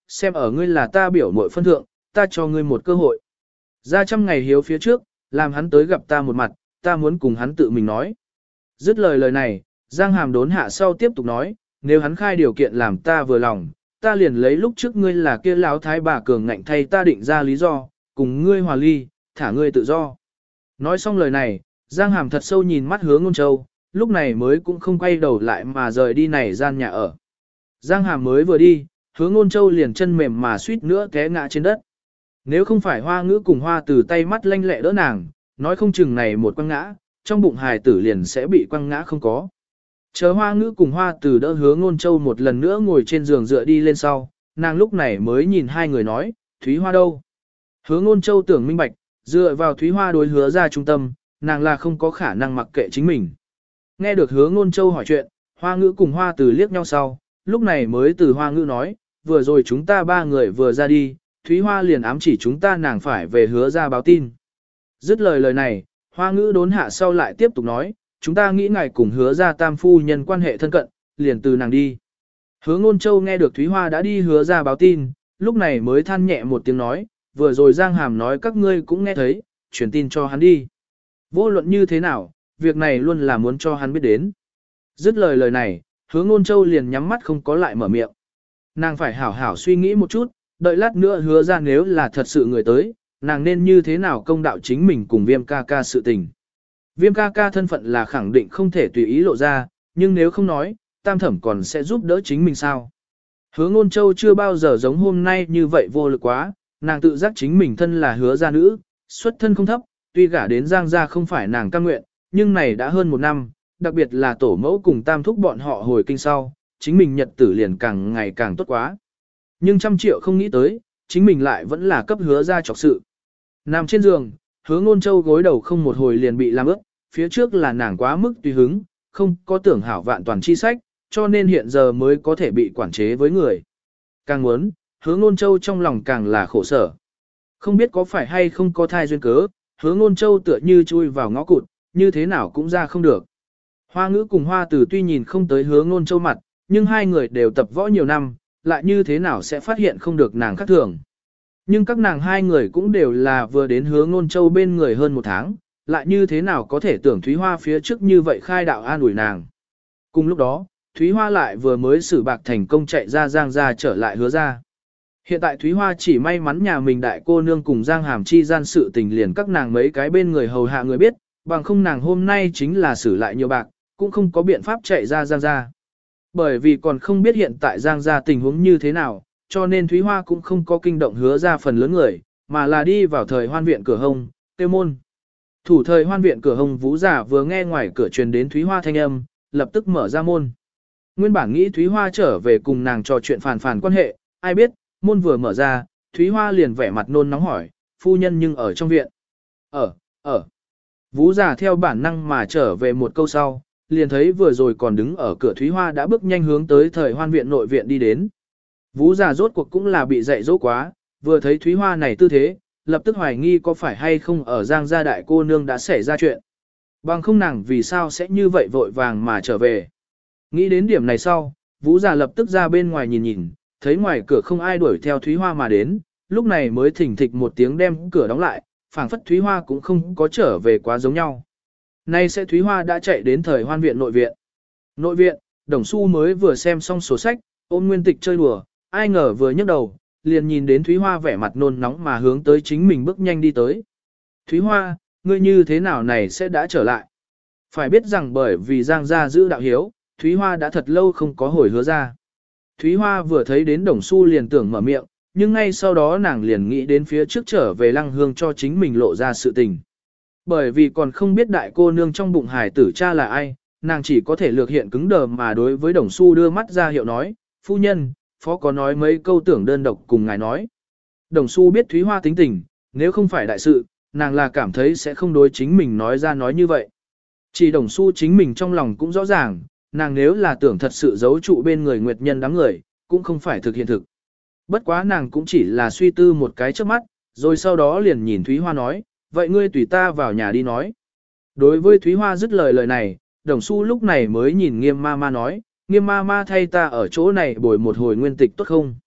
xem ở ngươi là ta biểu muội phân thượng, ta cho ngươi một cơ hội. Ra trăm ngày hiếu phía trước, làm hắn tới gặp ta một mặt, ta muốn cùng hắn tự mình nói. Dứt lời lời này, Giang Hàm đốn hạ sau tiếp tục nói, nếu hắn khai điều kiện làm ta vừa lòng, ta liền lấy lúc trước ngươi là kia lão thái bà cường ngạnh thay ta định ra lý do, cùng ngươi hòa ly, thả ngươi tự do. Nói xong lời này, Giang Hàm thật sâu nhìn mắt Hứa Ngôn Châu, lúc này mới cũng không quay đầu lại mà rời đi này gian nhà ở. Giang Hàm mới vừa đi, Hứa Ngôn Châu liền chân mềm mà suýt nữa té ngã trên đất. Nếu không phải Hoa Ngữ cùng Hoa Từ tay mắt lanh lẹ đỡ nàng, nói không chừng này một quăng ngã, trong bụng hài tử liền sẽ bị quăng ngã không có. Chờ Hoa Ngữ cùng Hoa Từ đỡ Hứa Ngôn Châu một lần nữa ngồi trên giường dựa đi lên sau, nàng lúc này mới nhìn hai người nói, Thúy Hoa đâu? Hứa Ngôn Châu tưởng minh bạch, dựa vào Thúy Hoa đối Hứa ra trung tâm, nàng là không có khả năng mặc kệ chính mình. Nghe được Hứa Ngôn Châu hỏi chuyện, Hoa Ngữ cùng Hoa Từ liếc nhau sau, lúc này mới từ Hoa Ngữ nói, vừa rồi chúng ta ba người vừa ra đi, Thúy Hoa liền ám chỉ chúng ta nàng phải về Hứa ra báo tin. Dứt lời lời này, Hoa Ngữ đốn hạ sau lại tiếp tục nói, chúng ta nghĩ ngài cùng Hứa ra tam phu nhân quan hệ thân cận, liền từ nàng đi. Hứa Ngôn Châu nghe được Thúy Hoa đã đi Hứa ra báo tin, lúc này mới than nhẹ một tiếng nói, vừa rồi Giang Hàm nói các ngươi cũng nghe thấy, truyền tin cho hắn đi. Vô luận như thế nào, việc này luôn là muốn cho hắn biết đến. Dứt lời lời này, Hứa Ngôn Châu liền nhắm mắt không có lại mở miệng. Nàng phải hảo hảo suy nghĩ một chút, đợi lát nữa Hứa ra nếu là thật sự người tới, nàng nên như thế nào công đạo chính mình cùng Viêm ca ca sự tình. Viêm ca ca thân phận là khẳng định không thể tùy ý lộ ra, nhưng nếu không nói, Tam Thẩm còn sẽ giúp đỡ chính mình sao. Hứa Ngôn Châu chưa bao giờ giống hôm nay như vậy vô lực quá, nàng tự giác chính mình thân là Hứa gia nữ, xuất thân không thấp, tuy gả đến Giang gia không phải nàng cam nguyện, nhưng này đã hơn một năm, đặc biệt là tổ mẫu cùng Tam thúc bọn họ hồi kinh sau, chính mình nhật tử liền càng ngày càng tốt quá. Nhưng trăm triệu không nghĩ tới, chính mình lại vẫn là cấp Hứa gia trọc sự. Nằm trên giường, Hứa Ngôn Châu gối đầu không một hồi liền bị làm ướt, phía trước là nàng quá mức tùy hứng, không có tưởng hảo vạn toàn chi sách, cho nên hiện giờ mới có thể bị quản chế với người. Càng muốn, Hứa Ngôn Châu trong lòng càng là khổ sở. Không biết có phải hay không có thai duyên cớ, Hứa Ngôn Châu tựa như chui vào ngõ cụt, như thế nào cũng ra không được. Hoa Ngữ cùng Hoa Từ tuy nhìn không tới Hứa Ngôn Châu mặt, nhưng hai người đều tập võ nhiều năm, lại như thế nào sẽ phát hiện không được nàng khác thường. Nhưng các nàng hai người cũng đều là vừa đến Hứa Ngôn Châu bên người hơn một tháng, lại như thế nào có thể tưởng Thúy Hoa phía trước như vậy khai đạo an ủi nàng. Cùng lúc đó, Thúy Hoa lại vừa mới xử bạc thành công chạy ra Giang gia trở lại Hứa ra. Hiện tại Thúy Hoa chỉ may mắn nhà mình đại cô nương cùng Giang Hàm chi gian sự tình liền các nàng mấy cái bên người hầu hạ người biết, bằng không nàng hôm nay chính là xử lại nhiều bạc, cũng không có biện pháp chạy ra Giang gia. Bởi vì còn không biết hiện tại Giang gia tình huống như thế nào, cho nên Thúy Hoa cũng không có kinh động Hứa ra phần lớn người, mà là đi vào thời hoan viện cửa hông, tiêu môn. Thủ thời hoan viện cửa hông Vũ giả vừa nghe ngoài cửa truyền đến Thúy Hoa thanh âm, lập tức mở ra môn. Nguyên bản nghĩ Thúy Hoa trở về cùng nàng trò chuyện phàn phàn quan hệ, ai biết, môn vừa mở ra, Thúy Hoa liền vẻ mặt nôn nóng hỏi, phu nhân nhưng ở trong viện. Ở, ở. Vũ giả theo bản năng mà trở về một câu sau, liền thấy vừa rồi còn đứng ở cửa Thúy Hoa đã bước nhanh hướng tới thời hoan viện nội viện đi đến. Vũ giả rốt cuộc cũng là bị dạy dỗ quá, vừa thấy Thúy Hoa này tư thế, lập tức hoài nghi có phải hay không ở Giang gia đại cô nương đã xảy ra chuyện. Bằng không nàng vì sao sẽ như vậy vội vàng mà trở về. Nghĩ đến điểm này sau, Vũ giả lập tức ra bên ngoài nhìn nhìn, thấy ngoài cửa không ai đuổi theo Thúy Hoa mà đến, lúc này mới thỉnh thịch một tiếng đem cửa đóng lại, phảng phất Thúy Hoa cũng không có trở về quá giống nhau. Nay sẽ Thúy Hoa đã chạy đến thời hoan viện nội viện. Nội viện, Đồng Xu mới vừa xem xong sổ sách, ôn nguyên tịch chơi đùa, ai ngờ vừa nhấc đầu, liền nhìn đến Thúy Hoa vẻ mặt nôn nóng mà hướng tới chính mình bước nhanh đi tới. Thúy Hoa, ngươi như thế nào này sẽ đã trở lại? Phải biết rằng bởi vì Giang gia giữ đạo hiếu, Thúy Hoa đã thật lâu không có hồi Hứa ra. Thúy Hoa vừa thấy đến Đồng Xu liền tưởng mở miệng, nhưng ngay sau đó nàng liền nghĩ đến phía trước trở về Lăng Hương cho chính mình lộ ra sự tình. Bởi vì còn không biết đại cô nương trong bụng hải tử cha là ai, nàng chỉ có thể lược hiện cứng đờ mà đối với Đồng Xu đưa mắt ra hiệu nói, phu nhân, phó có nói mấy câu tưởng đơn độc cùng ngài nói. Đồng Xu biết Thúy Hoa tính tình, nếu không phải đại sự, nàng là cảm thấy sẽ không đối chính mình nói ra nói như vậy. Chỉ Đồng Xu chính mình trong lòng cũng rõ ràng, nàng nếu là tưởng thật sự giấu trụ bên người Nguyệt Nhân đám người, cũng không phải thực hiện thực. Bất quá nàng cũng chỉ là suy tư một cái trước mắt, rồi sau đó liền nhìn Thúy Hoa nói, vậy ngươi tùy ta vào nhà đi nói. Đối với Thúy Hoa dứt lời lời này, Đồng Xu lúc này mới nhìn Nghiêm ma ma nói, Nghiêm ma ma thay ta ở chỗ này bồi một hồi nguyên tịch tốt không?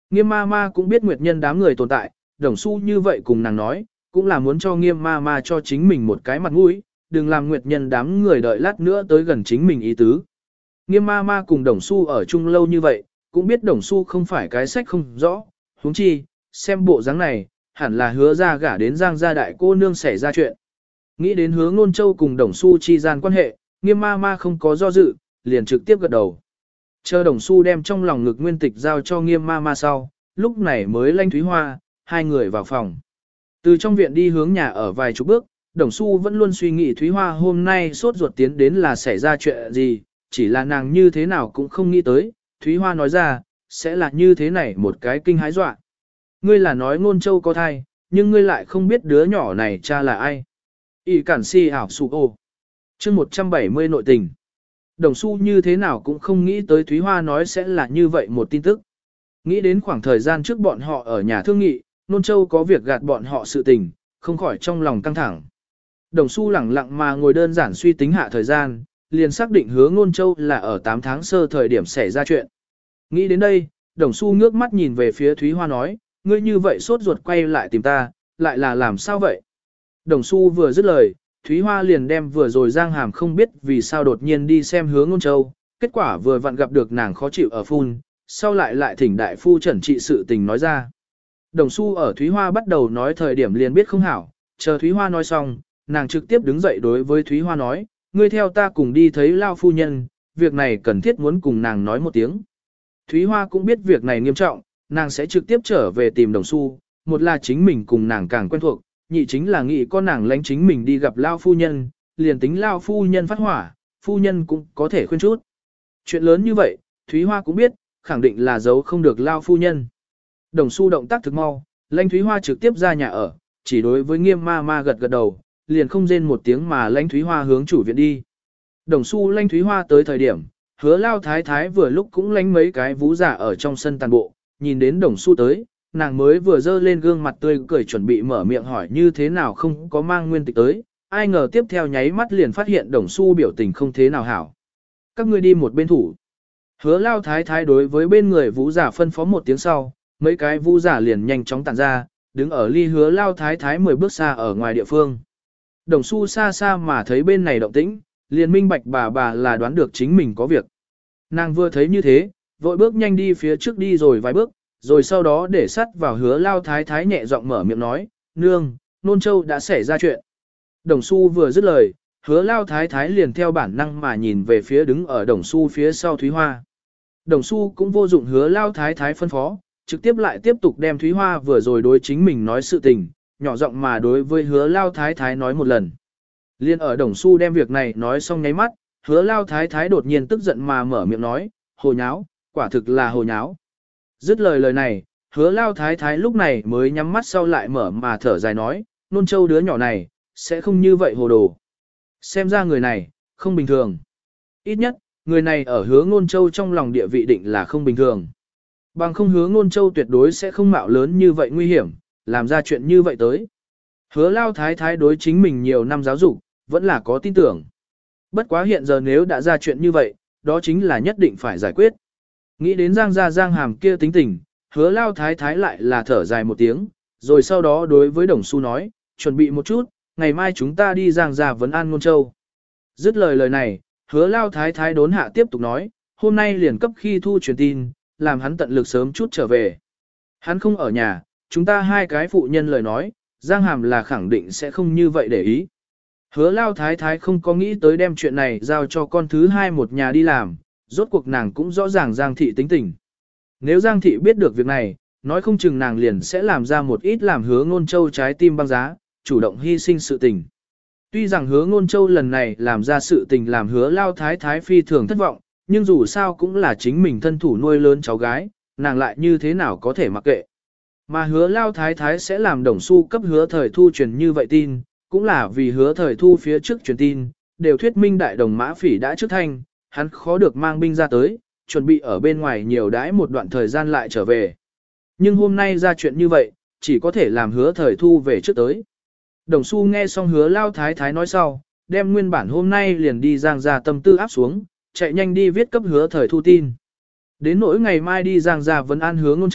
Nghiêm ma ma cũng biết Nguyệt Nhân đám người tồn tại, Đồng Xu như vậy cùng nàng nói, cũng là muốn cho Nghiêm ma ma cho chính mình một cái mặt mũi, đừng làm Nguyệt Nhân đám người đợi lát nữa tới gần chính mình ý tứ. Nghiêm ma ma cùng Đồng Xu ở chung lâu như vậy, cũng biết Đồng Xu không phải cái sách không rõ, huống chi, xem bộ dáng này, hẳn là hứa ra gả đến Giang gia đại cô nương xảy ra chuyện. Nghĩ đến hứa Ngôn Châu cùng Đồng Xu chi gian quan hệ, Nghiêm ma ma không có do dự, liền trực tiếp gật đầu. Chờ Đồng Xu đem trong lòng ngực nguyên tịch giao cho Nghiêm ma ma sau, lúc này mới Lanh Thúy Hoa, hai người vào phòng. Từ trong viện đi hướng nhà ở vài chục bước, Đồng Xu vẫn luôn suy nghĩ Thúy Hoa hôm nay sốt ruột tiến đến là xảy ra chuyện gì, chỉ là nàng như thế nào cũng không nghĩ tới, Thúy Hoa nói ra, sẽ là như thế này một cái kinh hãi dọa. Ngươi là nói Ngôn Châu có thai, nhưng ngươi lại không biết đứa nhỏ này cha là ai. ỷ cản si ảo sụ ô. chương một trăm bảy mươi nội tình. Đồng Xu như thế nào cũng không nghĩ tới Thúy Hoa nói sẽ là như vậy một tin tức. Nghĩ đến khoảng thời gian trước bọn họ ở nhà thương nghị, Ngôn Châu có việc gạt bọn họ sự tình, không khỏi trong lòng căng thẳng. Đồng Xu lẳng lặng mà ngồi đơn giản suy tính hạ thời gian, liền xác định hứa Ngôn Châu là ở tám tháng sơ thời điểm xảy ra chuyện. Nghĩ đến đây, Đồng Xu ngước mắt nhìn về phía Thúy Hoa nói, ngươi như vậy sốt ruột quay lại tìm ta, lại là làm sao vậy? Đồng Xu vừa dứt lời, Thúy Hoa liền đem vừa rồi Giang Hàm không biết vì sao đột nhiên đi xem hứa Ngôn Châu, kết quả vừa vặn gặp được nàng khó chịu ở phun, sau lại lại thỉnh đại phu trần trị sự tình nói ra. Đồng Xu ở Thúy Hoa bắt đầu nói thời điểm liền biết không hảo, chờ Thúy Hoa nói xong, nàng trực tiếp đứng dậy đối với Thúy Hoa nói, ngươi theo ta cùng đi thấy Lao phu nhân, việc này cần thiết muốn cùng nàng nói một tiếng. Thúy Hoa cũng biết việc này nghiêm trọng, nàng sẽ trực tiếp trở về tìm Đồng Xu, một là chính mình cùng nàng càng quen thuộc, nhị chính là nghĩ con nàng lánh chính mình đi gặp Lao phu nhân, liền tính Lao phu nhân phát hỏa, phu nhân cũng có thể khuyên chút. Chuyện lớn như vậy, Thúy Hoa cũng biết, khẳng định là giấu không được Lao phu nhân. Đồng Xu động tác thực mau, Lãnh Thúy Hoa trực tiếp ra nhà ở, chỉ đối với Nghiêm ma ma gật gật đầu, liền không rên một tiếng mà Lãnh Thúy Hoa hướng chủ viện đi. Đồng Xu Lãnh Thúy Hoa tới thời điểm, hứa Lao thái thái vừa lúc cũng lánh mấy cái vú giả ở trong sân tàn bộ, nhìn đến Đồng Xu tới, nàng mới vừa dơ lên gương mặt tươi cười chuẩn bị mở miệng hỏi như thế nào không có mang nguyên tịch tới, ai ngờ tiếp theo nháy mắt liền phát hiện Đồng Xu biểu tình không thế nào hảo. Các ngươi đi một bên thủ. Hứa Lao thái thái đối với bên người vú giả phân phó một tiếng sau, mấy cái vú giả liền nhanh chóng tản ra, đứng ở ly hứa Lao thái thái mười bước xa ở ngoài địa phương. Đồng Xu xa xa mà thấy bên này động tĩnh, liền minh bạch bà bà là đoán được chính mình có việc. Nàng vừa thấy như thế, vội bước nhanh đi phía trước đi rồi vài bước, rồi sau đó để sắt vào hứa Lao thái thái nhẹ giọng mở miệng nói, nương, Nôn Châu đã xảy ra chuyện. Đồng Xu vừa dứt lời, hứa Lao thái thái liền theo bản năng mà nhìn về phía đứng ở Đồng Xu phía sau Thúy Hoa. Đồng Xu cũng vô dụng hứa Lao thái thái phân phó, trực tiếp lại tiếp tục đem Thúy Hoa vừa rồi đối chính mình nói sự tình, nhỏ giọng mà đối với hứa Lao thái thái nói một lần. Liên ở Đồng Xu đem việc này nói xong nháy mắt, hứa Lao thái thái đột nhiên tức giận mà mở miệng nói, hồ nháo, quả thực là hồ nháo. Dứt lời lời này, hứa Lao thái thái lúc này mới nhắm mắt sau lại mở mà thở dài nói, Nôn Châu đứa nhỏ này, sẽ không như vậy hồ đồ. Xem ra người này, không bình thường. Ít nhất, người này ở hứa Ngôn Châu trong lòng địa vị định là không bình thường. Bằng không hứa Ngôn Châu tuyệt đối sẽ không mạo lớn như vậy nguy hiểm, làm ra chuyện như vậy tới. Hứa Lao thái thái đối chính mình nhiều năm giáo dục, vẫn là có tin tưởng. Bất quá hiện giờ nếu đã ra chuyện như vậy, đó chính là nhất định phải giải quyết. Nghĩ đến Giang gia Giang Hàm kia tính tình, hứa Lao thái thái lại là thở dài một tiếng, rồi sau đó đối với Đồng Xu nói, chuẩn bị một chút, ngày mai chúng ta đi Giang gia vấn an Ngôn Châu. Dứt lời lời này, hứa Lao thái thái đốn hạ tiếp tục nói, hôm nay liền cấp khi thu truyền tin, làm hắn tận lực sớm chút trở về. Hắn không ở nhà, chúng ta hai cái phụ nhân lời nói, Giang Hàm là khẳng định sẽ không như vậy để ý. Hứa Lao thái thái không có nghĩ tới đem chuyện này giao cho con thứ hai một nhà đi làm, rốt cuộc nàng cũng rõ ràng Giang thị tính tình. Nếu Giang thị biết được việc này, nói không chừng nàng liền sẽ làm ra một ít làm hứa Ngôn Châu trái tim băng giá, chủ động hy sinh sự tình. Tuy rằng hứa Ngôn Châu lần này làm ra sự tình làm hứa Lao thái thái phi thường thất vọng, nhưng dù sao cũng là chính mình thân thủ nuôi lớn cháu gái, nàng lại như thế nào có thể mặc kệ. Mà hứa Lao thái thái sẽ làm Đồng Xu cấp hứa thời thu truyền như vậy tin, cũng là vì hứa thời thu phía trước truyền tin, đều thuyết minh đại đồng mã phỉ đã trước thanh, hắn khó được mang binh ra tới, chuẩn bị ở bên ngoài nhiều đãi một đoạn thời gian lại trở về. Nhưng hôm nay ra chuyện như vậy, chỉ có thể làm hứa thời thu về trước tới. Đồng Xu nghe xong hứa Lao thái thái nói sau, đem nguyên bản hôm nay liền đi Giang gia tâm tư áp xuống, chạy nhanh đi viết cấp hứa thời thu tin. Đến nỗi ngày mai đi Giang gia vấn an hứa Ngôn Châu,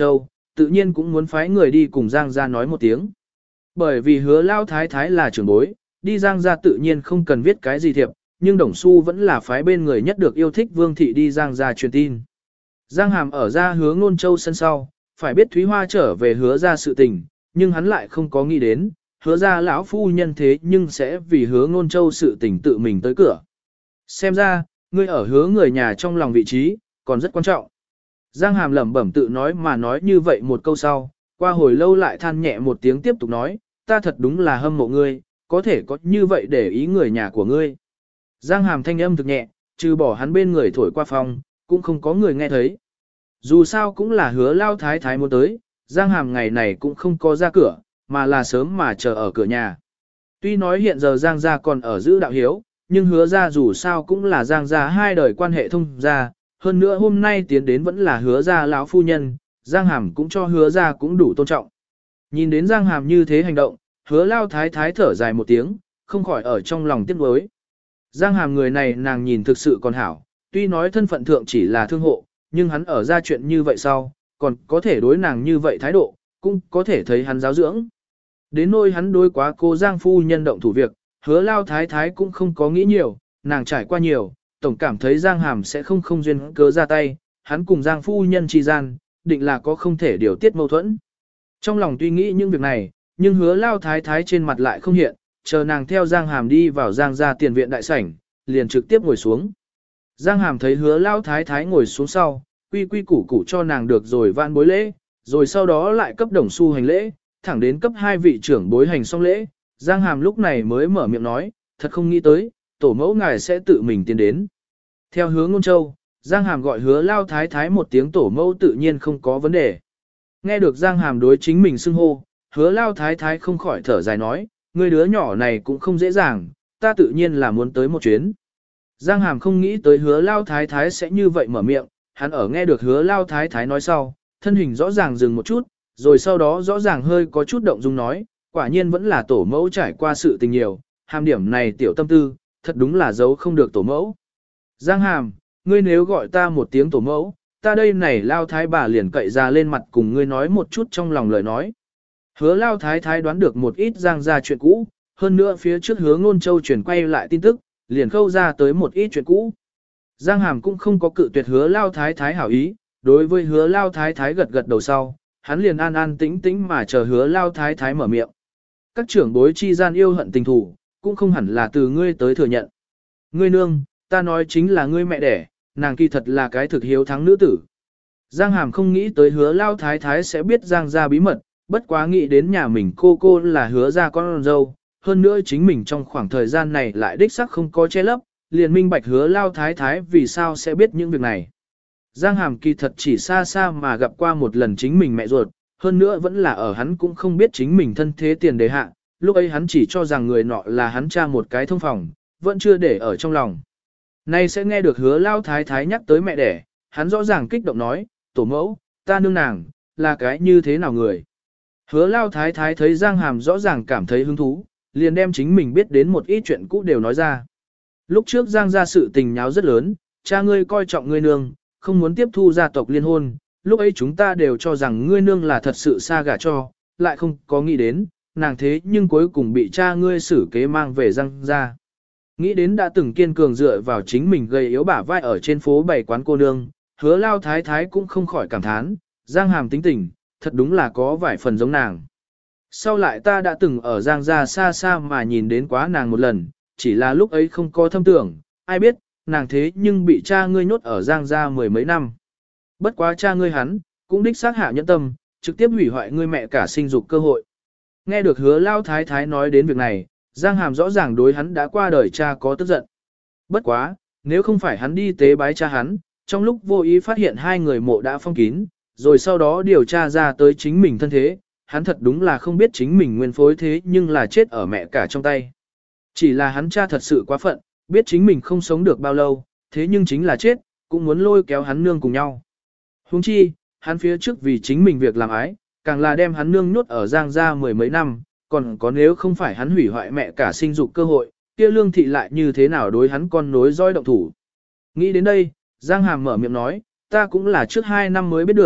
tự nhiên cũng muốn phái người đi cùng Giang gia nói một tiếng. Bởi vì hứa lao thái thái là trưởng bối, đi Giang gia tự nhiên không cần viết cái gì thiệp, nhưng Đồng Xu vẫn là phái bên người nhất được yêu thích Vương thị đi Giang gia truyền tin. Giang Hàm ở ra hứa Ngôn Châu sân sau, phải biết Thúy Hoa trở về hứa ra sự tình, nhưng hắn lại không có nghĩ đến, hứa ra lão phu nhân thế nhưng sẽ vì hứa Ngôn Châu sự tình tự mình tới cửa. Xem ra, ngươi ở hứa người nhà trong lòng vị trí, còn rất quan trọng. Giang Hàm lẩm bẩm tự nói mà nói như vậy một câu sau, qua hồi lâu lại than nhẹ một tiếng tiếp tục nói, ta thật đúng là hâm mộ ngươi, có thể có như vậy để ý người nhà của ngươi. Giang Hàm thanh âm thực nhẹ, trừ bỏ hắn bên người thổi qua phòng, cũng không có người nghe thấy. Dù sao cũng là hứa lao thái thái muốn tới, Giang Hàm ngày này cũng không có ra cửa, mà là sớm mà chờ ở cửa nhà. Tuy nói hiện giờ Giang gia còn ở giữ đạo hiếu, nhưng hứa ra dù sao cũng là Giang gia hai đời quan hệ thông gia, hơn nữa hôm nay tiến đến vẫn là hứa ra lão phu nhân, Giang Hàm cũng cho hứa ra cũng đủ tôn trọng. Nhìn đến Giang Hàm như thế hành động, hứa lao thái thái thở dài một tiếng, không khỏi ở trong lòng tiếc nuối. Giang Hàm người này nàng nhìn thực sự còn hảo, tuy nói thân phận thượng chỉ là thương hộ, nhưng hắn ở ra chuyện như vậy sau, còn có thể đối nàng như vậy thái độ, cũng có thể thấy hắn giáo dưỡng. Đến nỗi hắn đối quá cô Giang phu nhân động thủ việc, hứa lao thái thái cũng không có nghĩ nhiều, nàng trải qua nhiều, tổng cảm thấy Giang Hàm sẽ không không duyên cớ ra tay, hắn cùng Giang phu nhân chi gian, định là có không thể điều tiết mâu thuẫn. Trong lòng tuy nghĩ những việc này, nhưng hứa lao thái thái trên mặt lại không hiện, chờ nàng theo Giang Hàm đi vào Giang gia tiền viện đại sảnh, liền trực tiếp ngồi xuống. Giang Hàm thấy hứa lao thái thái ngồi xuống sau, quy quy củ củ cho nàng được rồi vãn bối lễ, rồi sau đó lại cấp Đồng Xu hành lễ, thẳng đến cấp hai vị trưởng bối hành xong lễ. Giang Hàm lúc này mới mở miệng nói, thật không nghĩ tới, tổ mẫu ngài sẽ tự mình tiến đến. Theo hứa Ngôn Châu, Giang Hàm gọi hứa lao thái thái một tiếng tổ mẫu tự nhiên không có vấn đề. Nghe được Giang Hàm đối chính mình xưng hô, hứa lao thái thái không khỏi thở dài nói, người đứa nhỏ này cũng không dễ dàng, ta tự nhiên là muốn tới một chuyến. Giang Hàm không nghĩ tới hứa lao thái thái sẽ như vậy mở miệng, hắn ở nghe được hứa lao thái thái nói sau, thân hình rõ ràng dừng một chút, rồi sau đó rõ ràng hơi có chút động dung nói, quả nhiên vẫn là tổ mẫu trải qua sự tình nhiều, Hàm điểm này tiểu tâm tư, thật đúng là giấu không được tổ mẫu. Giang Hàm, ngươi nếu gọi ta một tiếng tổ mẫu, ta đây này lao thái bà liền cậy ra lên mặt cùng ngươi nói một chút trong lòng lời nói. Hứa lao thái thái đoán được một ít Giang gia chuyện cũ, hơn nữa phía trước hứa Ngôn Châu chuyển quay lại tin tức, liền khâu ra tới một ít chuyện cũ. Giang Hàm cũng không có cự tuyệt hứa lao thái thái hảo ý, đối với hứa lao thái thái gật gật đầu sau, hắn liền an an tĩnh tĩnh mà chờ hứa lao thái thái mở miệng. Các trưởng bối chi gian yêu hận tình thù, cũng không hẳn là từ ngươi tới thừa nhận. Ngươi nương, ta nói chính là ngươi mẹ đẻ, nàng kỳ thật là cái thực hiếu thắng nữ tử. Giang Hàm không nghĩ tới hứa lao thái thái sẽ biết Giang gia bí mật, bất quá nghĩ đến nhà mình cô cô là hứa ra con dâu, hơn nữa chính mình trong khoảng thời gian này lại đích sắc không có che lấp, liền minh bạch hứa lao thái thái vì sao sẽ biết những việc này. Giang Hàm kỳ thật chỉ xa xa mà gặp qua một lần chính mình mẹ ruột, hơn nữa vẫn là ở hắn cũng không biết chính mình thân thế tiền đề hạ, lúc ấy hắn chỉ cho rằng người nọ là hắn cha một cái thông phòng, vẫn chưa để ở trong lòng. Nay sẽ nghe được hứa lao thái thái nhắc tới mẹ đẻ, hắn rõ ràng kích động nói, tổ mẫu, ta nương nàng, là cái như thế nào người. Hứa lao thái thái thấy Giang Hàm rõ ràng cảm thấy hứng thú, liền đem chính mình biết đến một ít chuyện cũ đều nói ra. Lúc trước Giang gia sự tình nháo rất lớn, cha ngươi coi trọng ngươi nương, không muốn tiếp thu gia tộc liên hôn, lúc ấy chúng ta đều cho rằng ngươi nương là thật sự xa gả cho, lại không có nghĩ đến, nàng thế nhưng cuối cùng bị cha ngươi xử kế mang về Giang gia. Nghĩ đến đã từng kiên cường dựa vào chính mình gầy yếu bả vai ở trên phố bày quán cô nương, hứa lao thái thái cũng không khỏi cảm thán, Giang Hàm tính tình, thật đúng là có vài phần giống nàng. Sau lại ta đã từng ở Giang gia xa xa mà nhìn đến quá nàng một lần, chỉ là lúc ấy không có thâm tưởng, ai biết, nàng thế nhưng bị cha ngươi nhốt ở Giang gia mười mấy năm. Bất quá cha ngươi hắn, cũng đích xác hạ nhẫn tâm, trực tiếp hủy hoại ngươi mẹ cả sinh dục cơ hội. Nghe được hứa lao thái thái nói đến việc này, Giang Hàm rõ ràng đối hắn đã qua đời cha có tức giận. Bất quá, nếu không phải hắn đi tế bái cha hắn, trong lúc vô ý phát hiện hai người mộ đã phong kín, rồi sau đó điều tra ra tới chính mình thân thế, hắn thật đúng là không biết chính mình nguyên phối thế nhưng là chết ở mẹ cả trong tay. Chỉ là hắn cha thật sự quá phận, biết chính mình không sống được bao lâu, thế nhưng chính là chết, cũng muốn lôi kéo hắn nương cùng nhau. Huống chi, hắn phía trước vì chính mình việc làm ái, càng là đem hắn nương nhốt ở Giang gia mười mấy năm, còn có nếu không phải hắn hủy hoại mẹ cả sinh dục cơ hội, kia lương thị lại như thế nào đối hắn con nối dõi động thủ. Nghĩ đến đây, Giang Hàm mở miệng nói, ta cũng là trước hai năm mới biết được,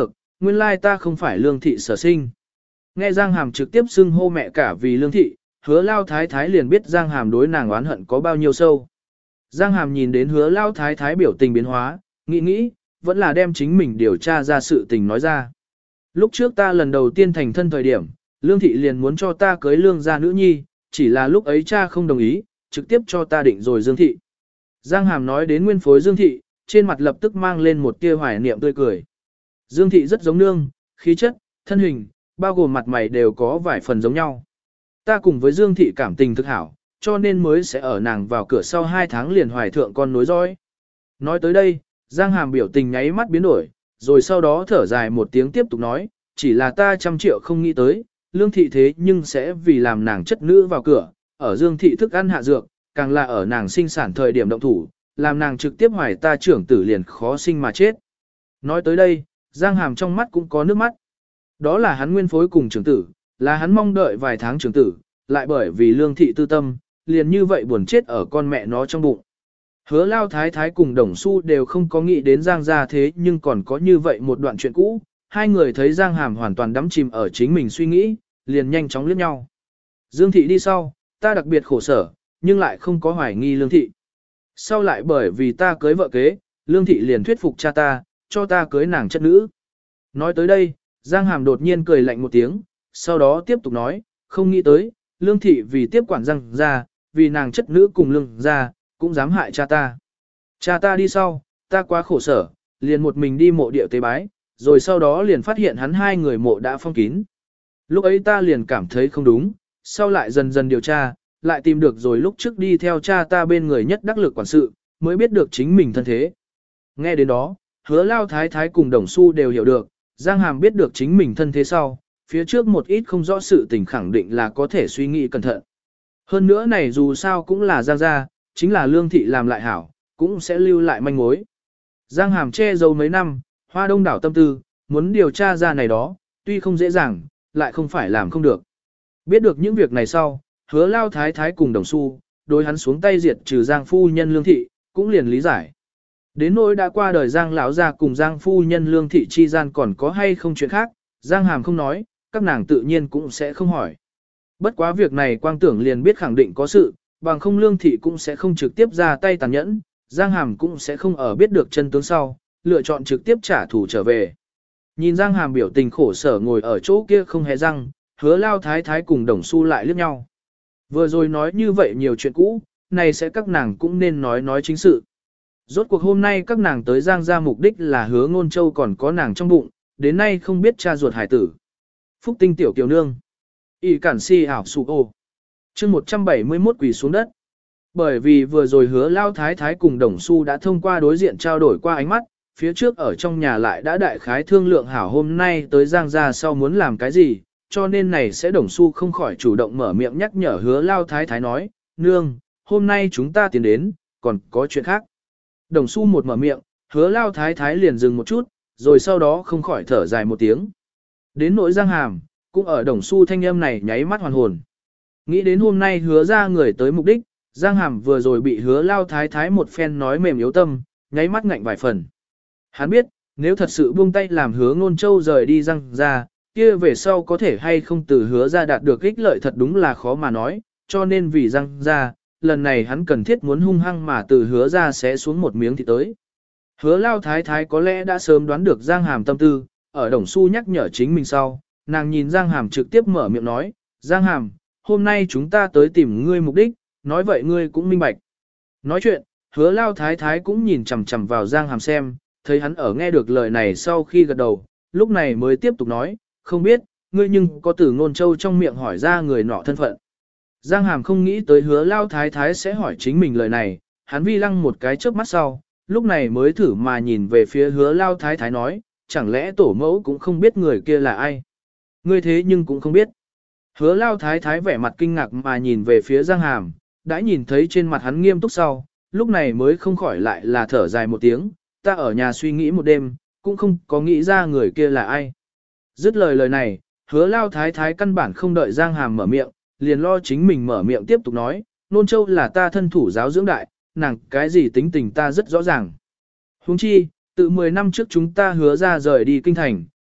nguyên lai ta không phải lương thị sở sinh. Nghe Giang Hàm trực tiếp xưng hô mẹ cả vì lương thị, hứa lao thái thái liền biết Giang Hàm đối nàng oán hận có bao nhiêu sâu. Giang Hàm nhìn đến hứa lao thái thái biểu tình biến hóa, nghĩ nghĩ, vẫn là đem chính mình điều tra ra sự tình nói ra. Lúc trước ta lần đầu tiên thành thân thời điểm, lương thị liền muốn cho ta cưới lương gia nữ nhi, chỉ là lúc ấy cha không đồng ý, trực tiếp cho ta định rồi Dương thị. Giang Hàm nói đến nguyên phối Dương thị, trên mặt lập tức mang lên một tia hoài niệm tươi cười. Dương thị rất giống nương, khí chất, thân hình, bao gồm mặt mày đều có vài phần giống nhau. Ta cùng với Dương thị cảm tình thực hảo, cho nên mới sẽ ở nàng vào cửa sau hai tháng liền hoài thượng con nối dõi. Nói tới đây, Giang Hàm biểu tình nháy mắt biến đổi, rồi sau đó thở dài một tiếng tiếp tục nói, chỉ là ta trăm triệu không nghĩ tới, lương thị thế nhưng sẽ vì làm nàng chất nữ vào cửa, ở Dương thị thức ăn hạ dược, càng là ở nàng sinh sản thời điểm động thủ, làm nàng trực tiếp hoài ta trưởng tử liền khó sinh mà chết. Nói tới đây, Giang Hàm trong mắt cũng có nước mắt. Đó là hắn nguyên phối cùng trưởng tử, là hắn mong đợi vài tháng trưởng tử, lại bởi vì lương thị tư tâm, liền như vậy buồn chết ở con mẹ nó trong bụng. Hứa lao thái thái cùng đồng su đều không có nghĩ đến Giang gia thế nhưng còn có như vậy một đoạn chuyện cũ, hai người thấy Giang Hàm hoàn toàn đắm chìm ở chính mình suy nghĩ, liền nhanh chóng liếc nhau. Dương thị đi sau, ta đặc biệt khổ sở, nhưng lại không có hoài nghi lương thị. Sau lại bởi vì ta cưới vợ kế, lương thị liền thuyết phục cha ta, cho ta cưới nàng chất nữ. Nói tới đây, Giang Hàm đột nhiên cười lạnh một tiếng, sau đó tiếp tục nói, không nghĩ tới, lương thị vì tiếp quản Giang gia, vì nàng chất nữ cùng lương gia, cũng dám hại cha ta. Cha ta đi sau, ta quá khổ sở, liền một mình đi mộ địa tế bái, rồi sau đó liền phát hiện hắn hai người mộ đã phong kín. Lúc ấy ta liền cảm thấy không đúng, sau lại dần dần điều tra, lại tìm được rồi lúc trước đi theo cha ta bên người nhất đắc lực quản sự, mới biết được chính mình thân thế. Nghe đến đó, hứa lao thái thái cùng đồng su đều hiểu được, Giang Hàm biết được chính mình thân thế sau, phía trước một ít không rõ sự tình khẳng định là có thể suy nghĩ cẩn thận. Hơn nữa này dù sao cũng là Giang gia, chính là lương thị làm lại hảo, cũng sẽ lưu lại manh mối. Giang Hàm che giấu mấy năm, hoa đông đảo tâm tư, muốn điều tra ra này đó, tuy không dễ dàng, lại không phải làm không được. Biết được những việc này sau, hứa lao thái thái cùng đồng su, đối hắn xuống tay diệt trừ Giang phu nhân lương thị, cũng liền lý giải. Đến nỗi đã qua đời Giang lão gia cùng Giang phu nhân lương thị chi gian còn có hay không chuyện khác, Giang Hàm không nói, các nàng tự nhiên cũng sẽ không hỏi. Bất quá việc này quang tưởng liền biết khẳng định có sự, bằng không lương thị cũng sẽ không trực tiếp ra tay tàn nhẫn, Giang Hàm cũng sẽ không ở biết được chân tướng sau, lựa chọn trực tiếp trả thù trở về. Nhìn Giang Hàm biểu tình khổ sở ngồi ở chỗ kia không hề răng, hứa lao thái thái cùng đồng su lại liếc nhau. Vừa rồi nói như vậy nhiều chuyện cũ, này sẽ các nàng cũng nên nói nói chính sự. Rốt cuộc hôm nay các nàng tới Giang gia mục đích là hứa ngôn châu còn có nàng trong bụng, đến nay không biết cha ruột hải tử. Phúc tinh tiểu kiều nương. Y cản si ảo sụ ô. chương một trăm bảy mươi mốt quỳ xuống đất. Bởi vì vừa rồi hứa lao thái thái cùng đồng su đã thông qua đối diện trao đổi qua ánh mắt, phía trước ở trong nhà lại đã đại khái thương lượng hảo hôm nay tới Giang gia sau muốn làm cái gì, cho nên này sẽ đồng su không khỏi chủ động mở miệng nhắc nhở hứa lao thái thái nói, nương, hôm nay chúng ta tiến đến, còn có chuyện khác. Đồng su một mở miệng, hứa lao thái thái liền dừng một chút, rồi sau đó không khỏi thở dài một tiếng. Đến nỗi Giang Hàm, cũng ở đồng su thanh âm này nháy mắt hoàn hồn. Nghĩ đến hôm nay hứa ra người tới mục đích, Giang Hàm vừa rồi bị hứa lao thái thái một phen nói mềm yếu tâm, nháy mắt ngạnh vài phần. Hắn biết, nếu thật sự buông tay làm hứa ngôn châu rời đi Giang ra, kia về sau có thể hay không từ hứa ra đạt được ích lợi thật đúng là khó mà nói, cho nên vì Giang ra, lần này hắn cần thiết muốn hung hăng mà từ hứa ra sẽ xuống một miếng thì tới. Hứa lao thái thái có lẽ đã sớm đoán được Giang Hàm tâm tư, ở đồng su nhắc nhở chính mình sau, nàng nhìn Giang Hàm trực tiếp mở miệng nói, Giang Hàm, hôm nay chúng ta tới tìm ngươi mục đích, nói vậy ngươi cũng minh bạch. Nói chuyện, hứa lao thái thái cũng nhìn chằm chằm vào Giang Hàm xem, thấy hắn ở nghe được lời này sau khi gật đầu, lúc này mới tiếp tục nói, không biết, ngươi nhưng có từ ngôn châu trong miệng hỏi ra người nọ thân phận. Giang Hàm không nghĩ tới hứa lao thái thái sẽ hỏi chính mình lời này, hắn vi lăng một cái chớp mắt sau, lúc này mới thử mà nhìn về phía hứa lao thái thái nói, chẳng lẽ tổ mẫu cũng không biết người kia là ai. Ngươi thế nhưng cũng không biết. Hứa lao thái thái vẻ mặt kinh ngạc mà nhìn về phía Giang Hàm, đã nhìn thấy trên mặt hắn nghiêm túc sau, lúc này mới không khỏi lại là thở dài một tiếng, ta ở nhà suy nghĩ một đêm, cũng không có nghĩ ra người kia là ai. Dứt lời lời này, hứa lao thái thái căn bản không đợi Giang Hàm mở miệng, liền lo chính mình mở miệng tiếp tục nói, Nôn Châu là ta thân thủ giáo dưỡng đại, nàng cái gì tính tình ta rất rõ ràng. Huống chi, tự mười năm trước chúng ta hứa ra rời đi kinh thành,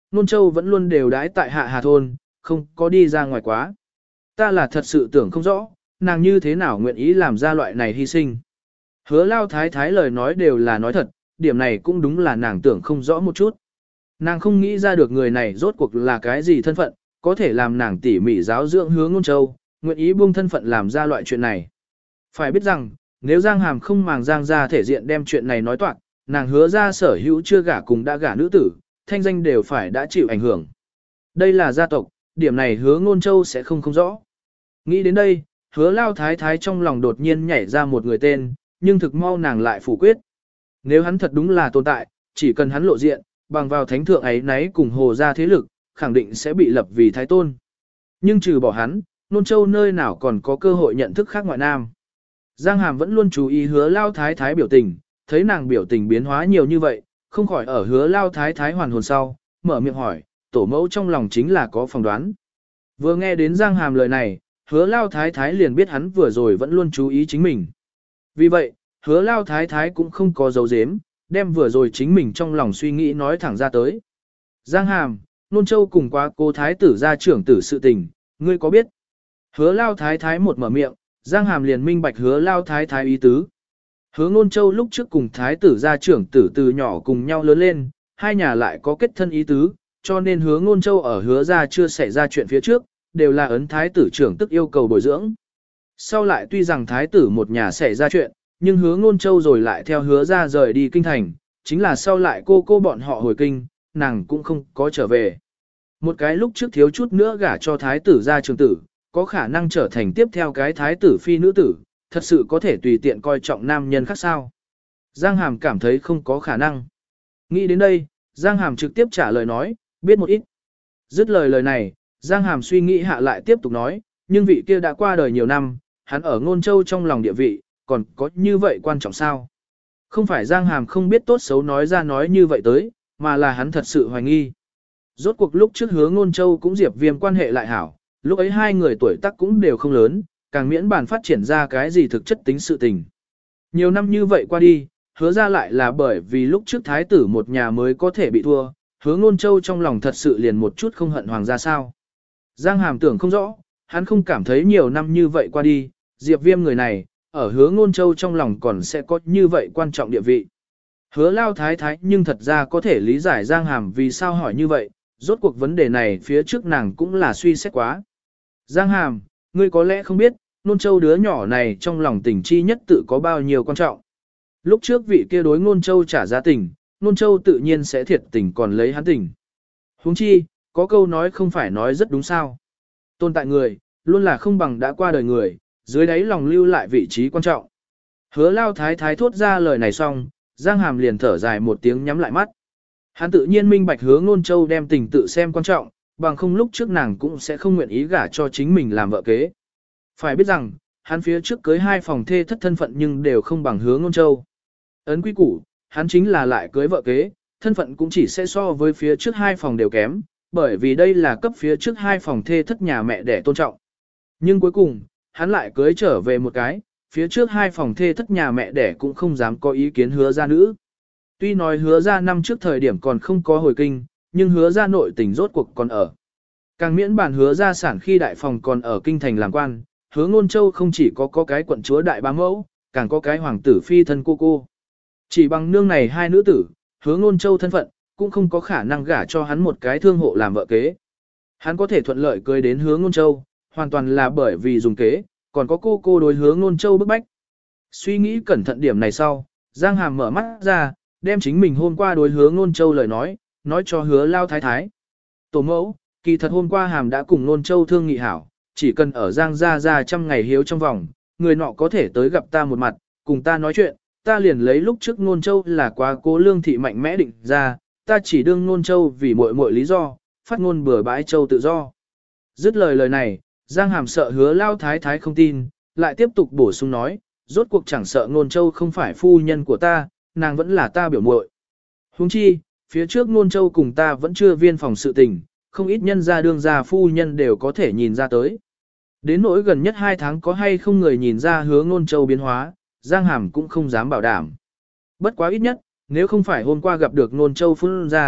Nôn Châu vẫn luôn đều đãi tại Hạ Hà Thôn, không có đi ra ngoài quá. Ta là thật sự tưởng không rõ, nàng như thế nào nguyện ý làm ra loại này hy sinh. Hứa lao thái thái lời nói đều là nói thật, điểm này cũng đúng là nàng tưởng không rõ một chút. Nàng không nghĩ ra được người này rốt cuộc là cái gì thân phận, có thể làm nàng tỉ mỉ giáo dưỡng Hứa Ngôn Châu, nguyện ý buông thân phận làm ra loại chuyện này. Phải biết rằng, nếu Giang Hàm không màng Giang ra thể diện đem chuyện này nói toạc, nàng Hứa ra sở hữu chưa gả cùng đã gả nữ tử, thanh danh đều phải đã chịu ảnh hưởng. Đây là gia tộc, điểm này Hứa Ngôn Châu sẽ không không rõ. Nghĩ đến đây, Hứa lao thái thái trong lòng đột nhiên nhảy ra một người tên, nhưng thực mau nàng lại phủ quyết. Nếu hắn thật đúng là tồn tại, chỉ cần hắn lộ diện, bằng vào thánh thượng ấy nấy cùng hồ gia thế lực, khẳng định sẽ bị lập vì thái tôn. Nhưng trừ bỏ hắn, Nôn Châu nơi nào còn có cơ hội nhận thức khác ngoại nam. Giang Hàm vẫn luôn chú ý Hứa lao thái thái biểu tình, thấy nàng biểu tình biến hóa nhiều như vậy, không khỏi ở Hứa lao thái thái hoàn hồn sau, mở miệng hỏi, tổ mẫu trong lòng chính là có phỏng đoán. Vừa nghe đến Giang Hàm lời này, Hứa lao thái thái liền biết hắn vừa rồi vẫn luôn chú ý chính mình. Vì vậy, Hứa lao thái thái cũng không có dấu dếm, đem vừa rồi chính mình trong lòng suy nghĩ nói thẳng ra tới. Giang Hàm, Nôn Châu cùng qua cô thái tử gia trưởng tử sự tình, ngươi có biết? Hứa lao thái thái một mở miệng, Giang Hàm liền minh bạch hứa lao thái thái ý tứ. Hứa Nôn Châu lúc trước cùng thái tử gia trưởng tử từ nhỏ cùng nhau lớn lên, hai nhà lại có kết thân ý tứ, cho nên hứa Nôn Châu ở hứa gia chưa xảy ra chuyện phía trước, đều là ấn thái tử trưởng tức yêu cầu bồi dưỡng. Sau lại tuy rằng thái tử một nhà xảy ra chuyện, nhưng hứa Nôn Châu rồi lại theo hứa gia rời đi kinh thành, chính là sau lại cô cô bọn họ hồi kinh, nàng cũng không có trở về. Một cái lúc trước thiếu chút nữa gả cho thái tử gia trưởng tử, có khả năng trở thành tiếp theo cái thái tử phi nữ tử, thật sự có thể tùy tiện coi trọng nam nhân khác sao. Giang Hàm cảm thấy không có khả năng. Nghĩ đến đây, Giang Hàm trực tiếp trả lời nói, biết một ít. Dứt lời lời này, Giang Hàm suy nghĩ hạ lại tiếp tục nói, nhưng vị kia đã qua đời nhiều năm, hắn ở Ngôn Châu trong lòng địa vị, còn có như vậy quan trọng sao? Không phải Giang Hàm không biết tốt xấu nói ra nói như vậy tới, mà là hắn thật sự hoài nghi. Rốt cuộc lúc trước hứa Ngôn Châu cũng Diệp Viêm quan hệ lại hảo, lúc ấy hai người tuổi tác cũng đều không lớn, càng miễn bàn phát triển ra cái gì thực chất tính sự tình. Nhiều năm như vậy qua đi, hứa ra lại là bởi vì lúc trước thái tử một nhà mới có thể bị thua, hứa Ngôn Châu trong lòng thật sự liền một chút không hận hoàng gia sao. Giang Hàm tưởng không rõ, hắn không cảm thấy nhiều năm như vậy qua đi, Diệp Viêm người này, ở hứa Ngôn Châu trong lòng còn sẽ có như vậy quan trọng địa vị. Hứa lao thái thái nhưng thật ra có thể lý giải Giang Hàm vì sao hỏi như vậy, rốt cuộc vấn đề này phía trước nàng cũng là suy xét quá. Giang Hàm, ngươi có lẽ không biết, Nôn Châu đứa nhỏ này trong lòng tình chi nhất tự có bao nhiêu quan trọng. Lúc trước vị kia đối Nôn Châu trả giá tình, Nôn Châu tự nhiên sẽ thiệt tình còn lấy hắn tình. Huống chi, có câu nói không phải nói rất đúng sao. Tồn tại người, luôn là không bằng đã qua đời người, dưới đáy lòng lưu lại vị trí quan trọng. Hứa lao thái thái thốt ra lời này xong, Giang Hàm liền thở dài một tiếng nhắm lại mắt. Hắn tự nhiên minh bạch hứa Ngôn Châu đem tình tự xem quan trọng, bằng không lúc trước nàng cũng sẽ không nguyện ý gả cho chính mình làm vợ kế. Phải biết rằng, hắn phía trước cưới hai phòng thê thất thân phận nhưng đều không bằng hứa Ngôn Châu. Ấn quy củ, hắn chính là lại cưới vợ kế, thân phận cũng chỉ sẽ so với phía trước hai phòng đều kém, bởi vì đây là cấp phía trước hai phòng thê thất nhà mẹ để tôn trọng. Nhưng cuối cùng, hắn lại cưới trở về một cái, phía trước hai phòng thê thất nhà mẹ đẻ cũng không dám có ý kiến hứa ra nữ. Tuy nói hứa ra năm trước thời điểm còn không có hồi kinh, nhưng hứa ra nội tình rốt cuộc còn ở. Càng miễn bản hứa ra sản khi đại phòng còn ở kinh thành làm quan, hứa Ngôn Châu không chỉ có có cái quận chúa đại bá mẫu, càng có cái hoàng tử phi thân cô cô. Chỉ bằng nương này hai nữ tử, hứa Ngôn Châu thân phận, cũng không có khả năng gả cho hắn một cái thương hộ làm vợ kế. Hắn có thể thuận lợi cưới đến hứa Ngôn Châu, hoàn toàn là bởi vì dùng kế, còn có cô cô đối hứa Ngôn Châu bức bách. Suy nghĩ cẩn thận điểm này sau, Giang Hàm mở mắt ra, đem chính mình hôm qua đối hứa Ngôn Châu lời nói, nói cho hứa lao thái thái. Tổ mẫu, kỳ thật hôm qua Hàm đã cùng Ngôn Châu thương nghị hảo, chỉ cần ở Giang gia gia trăm ngày hiếu trong vòng, người nọ có thể tới gặp ta một mặt, cùng ta nói chuyện, ta liền lấy lúc trước Ngôn Châu là quá cố lương thị mạnh mẽ định ra, ta chỉ đương Ngôn Châu vì mọi mọi lý do, phát ngôn bừa bãi Châu tự do. Dứt lời lời này, Giang Hàm sợ hứa lao thái thái không tin, lại tiếp tục bổ sung nói, rốt cuộc chẳng sợ Ngôn Châu không phải phu nhân của ta, nàng vẫn là ta biểu muội. Huống chi, phía trước Ngôn Châu cùng ta vẫn chưa viên phòng sự tình, không ít nhân gia đương gia phu nhân đều có thể nhìn ra tới. Đến nỗi gần nhất hai tháng có hay không người nhìn ra hứa Ngôn Châu biến hóa, Giang Hàm cũng không dám bảo đảm. Bất quá ít nhất, nếu không phải hôm qua gặp được Ngôn Châu phun ra,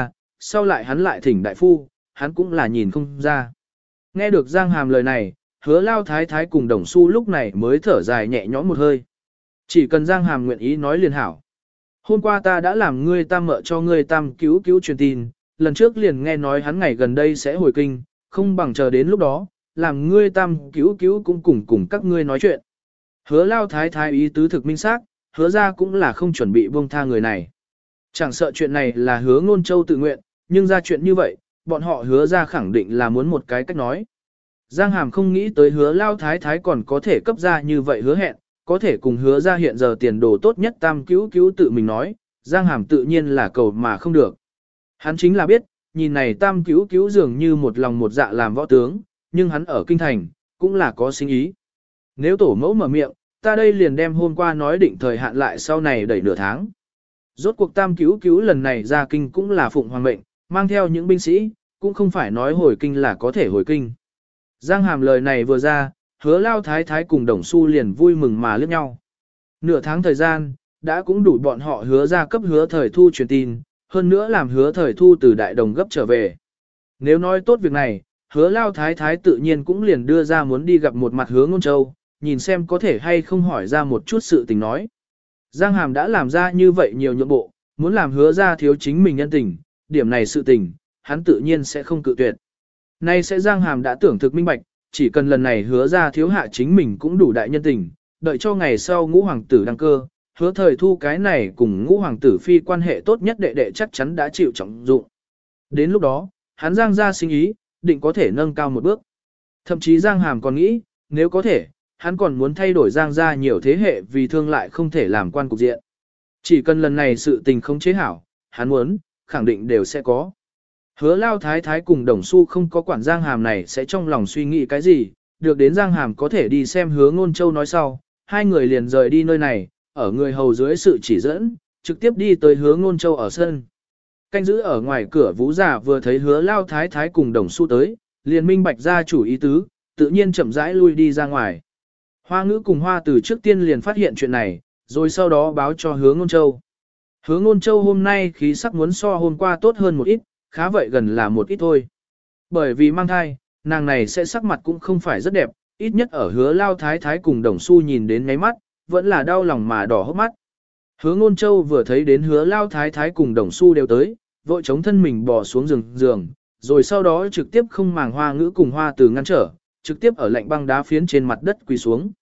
sau lại hắn lại thỉnh đại phu, hắn cũng là nhìn không ra. Nghe được Giang Hàm lời này, hứa lao thái thái cùng đồng su lúc này mới thở dài nhẹ nhõm một hơi. Chỉ cần Giang Hàm nguyện ý nói liền hảo. Hôm qua ta đã làm ngươi tam mợ cho ngươi tam cứu cứu truyền tin, lần trước liền nghe nói hắn ngày gần đây sẽ hồi kinh, không bằng chờ đến lúc đó, làm ngươi tam cứu cứu cũng cùng cùng các ngươi nói chuyện. Hứa lao thái thái ý tứ thực minh xác, hứa ra cũng là không chuẩn bị buông tha người này. Chẳng sợ chuyện này là hứa ngôn châu tự nguyện, nhưng ra chuyện như vậy, bọn họ hứa ra khẳng định là muốn một cái cách nói. Giang Hàm không nghĩ tới hứa lao thái thái còn có thể cấp ra như vậy hứa hẹn, có thể cùng hứa ra hiện giờ tiền đồ tốt nhất tam cứu cứu tự mình nói, Giang Hàm tự nhiên là cầu mà không được. Hắn chính là biết, nhìn này tam cứu cứu dường như một lòng một dạ làm võ tướng, nhưng hắn ở kinh thành, cũng là có sinh ý. Nếu tổ mẫu mở miệng, ta đây liền đem hôm qua nói định thời hạn lại sau này đẩy nửa tháng. Rốt cuộc tam cứu cứu lần này ra kinh cũng là phụng hoàng mệnh, mang theo những binh sĩ, cũng không phải nói hồi kinh là có thể hồi kinh. Giang Hàm lời này vừa ra, hứa lao thái thái cùng đồng su liền vui mừng mà liếc nhau. Nửa tháng thời gian, đã cũng đủ bọn họ hứa ra cấp hứa thời thu truyền tin, hơn nữa làm hứa thời thu từ đại đồng gấp trở về. Nếu nói tốt việc này, hứa lao thái thái tự nhiên cũng liền đưa ra muốn đi gặp một mặt hứa ngôn châu, nhìn xem có thể hay không hỏi ra một chút sự tình nói. Giang Hàm đã làm ra như vậy nhiều nhượng bộ, muốn làm hứa ra thiếu chính mình nhân tình, điểm này sự tình, hắn tự nhiên sẽ không cự tuyệt. Nay sẽ Giang Hàm đã tưởng thực minh bạch, chỉ cần lần này hứa ra thiếu hạ chính mình cũng đủ đại nhân tình, đợi cho ngày sau ngũ hoàng tử đăng cơ, hứa thời thu cái này cùng ngũ hoàng tử phi quan hệ tốt nhất đệ đệ chắc chắn đã chịu trọng dụng. Đến lúc đó, hắn Giang ra sinh ý, định có thể nâng cao một bước. Thậm chí Giang Hàm còn nghĩ, nếu có thể, hắn còn muốn thay đổi Giang ra nhiều thế hệ vì thương lại không thể làm quan cục diện. Chỉ cần lần này sự tình không chế hảo, hắn muốn, khẳng định đều sẽ có. Hứa lao thái thái cùng đồng su không có quản Giang Hàm này sẽ trong lòng suy nghĩ cái gì, được đến Giang Hàm có thể đi xem hứa ngôn châu nói sau, hai người liền rời đi nơi này, ở người hầu dưới sự chỉ dẫn, trực tiếp đi tới hứa ngôn châu ở sân. Canh giữ ở ngoài cửa Vũ Giả vừa thấy hứa lao thái thái cùng đồng su tới, liền minh bạch ra chủ ý tứ, tự nhiên chậm rãi lui đi ra ngoài. Hoa ngữ cùng hoa từ trước tiên liền phát hiện chuyện này, rồi sau đó báo cho hứa ngôn châu. Hứa ngôn châu hôm nay khí sắc muốn so hôm qua tốt hơn một ít, khá vậy gần là một ít thôi. Bởi vì mang thai, nàng này sẽ sắc mặt cũng không phải rất đẹp, ít nhất ở hứa lao thái thái cùng đồng su nhìn đến ngáy mắt, vẫn là đau lòng mà đỏ hốc mắt. Hứa ngôn châu vừa thấy đến hứa lao thái thái cùng đồng su đều tới, vội chống thân mình bò xuống giường giường, rồi sau đó trực tiếp không màng hoa ngữ cùng hoa từ ngăn trở, trực tiếp ở lạnh băng đá phiến trên mặt đất quỳ xuống.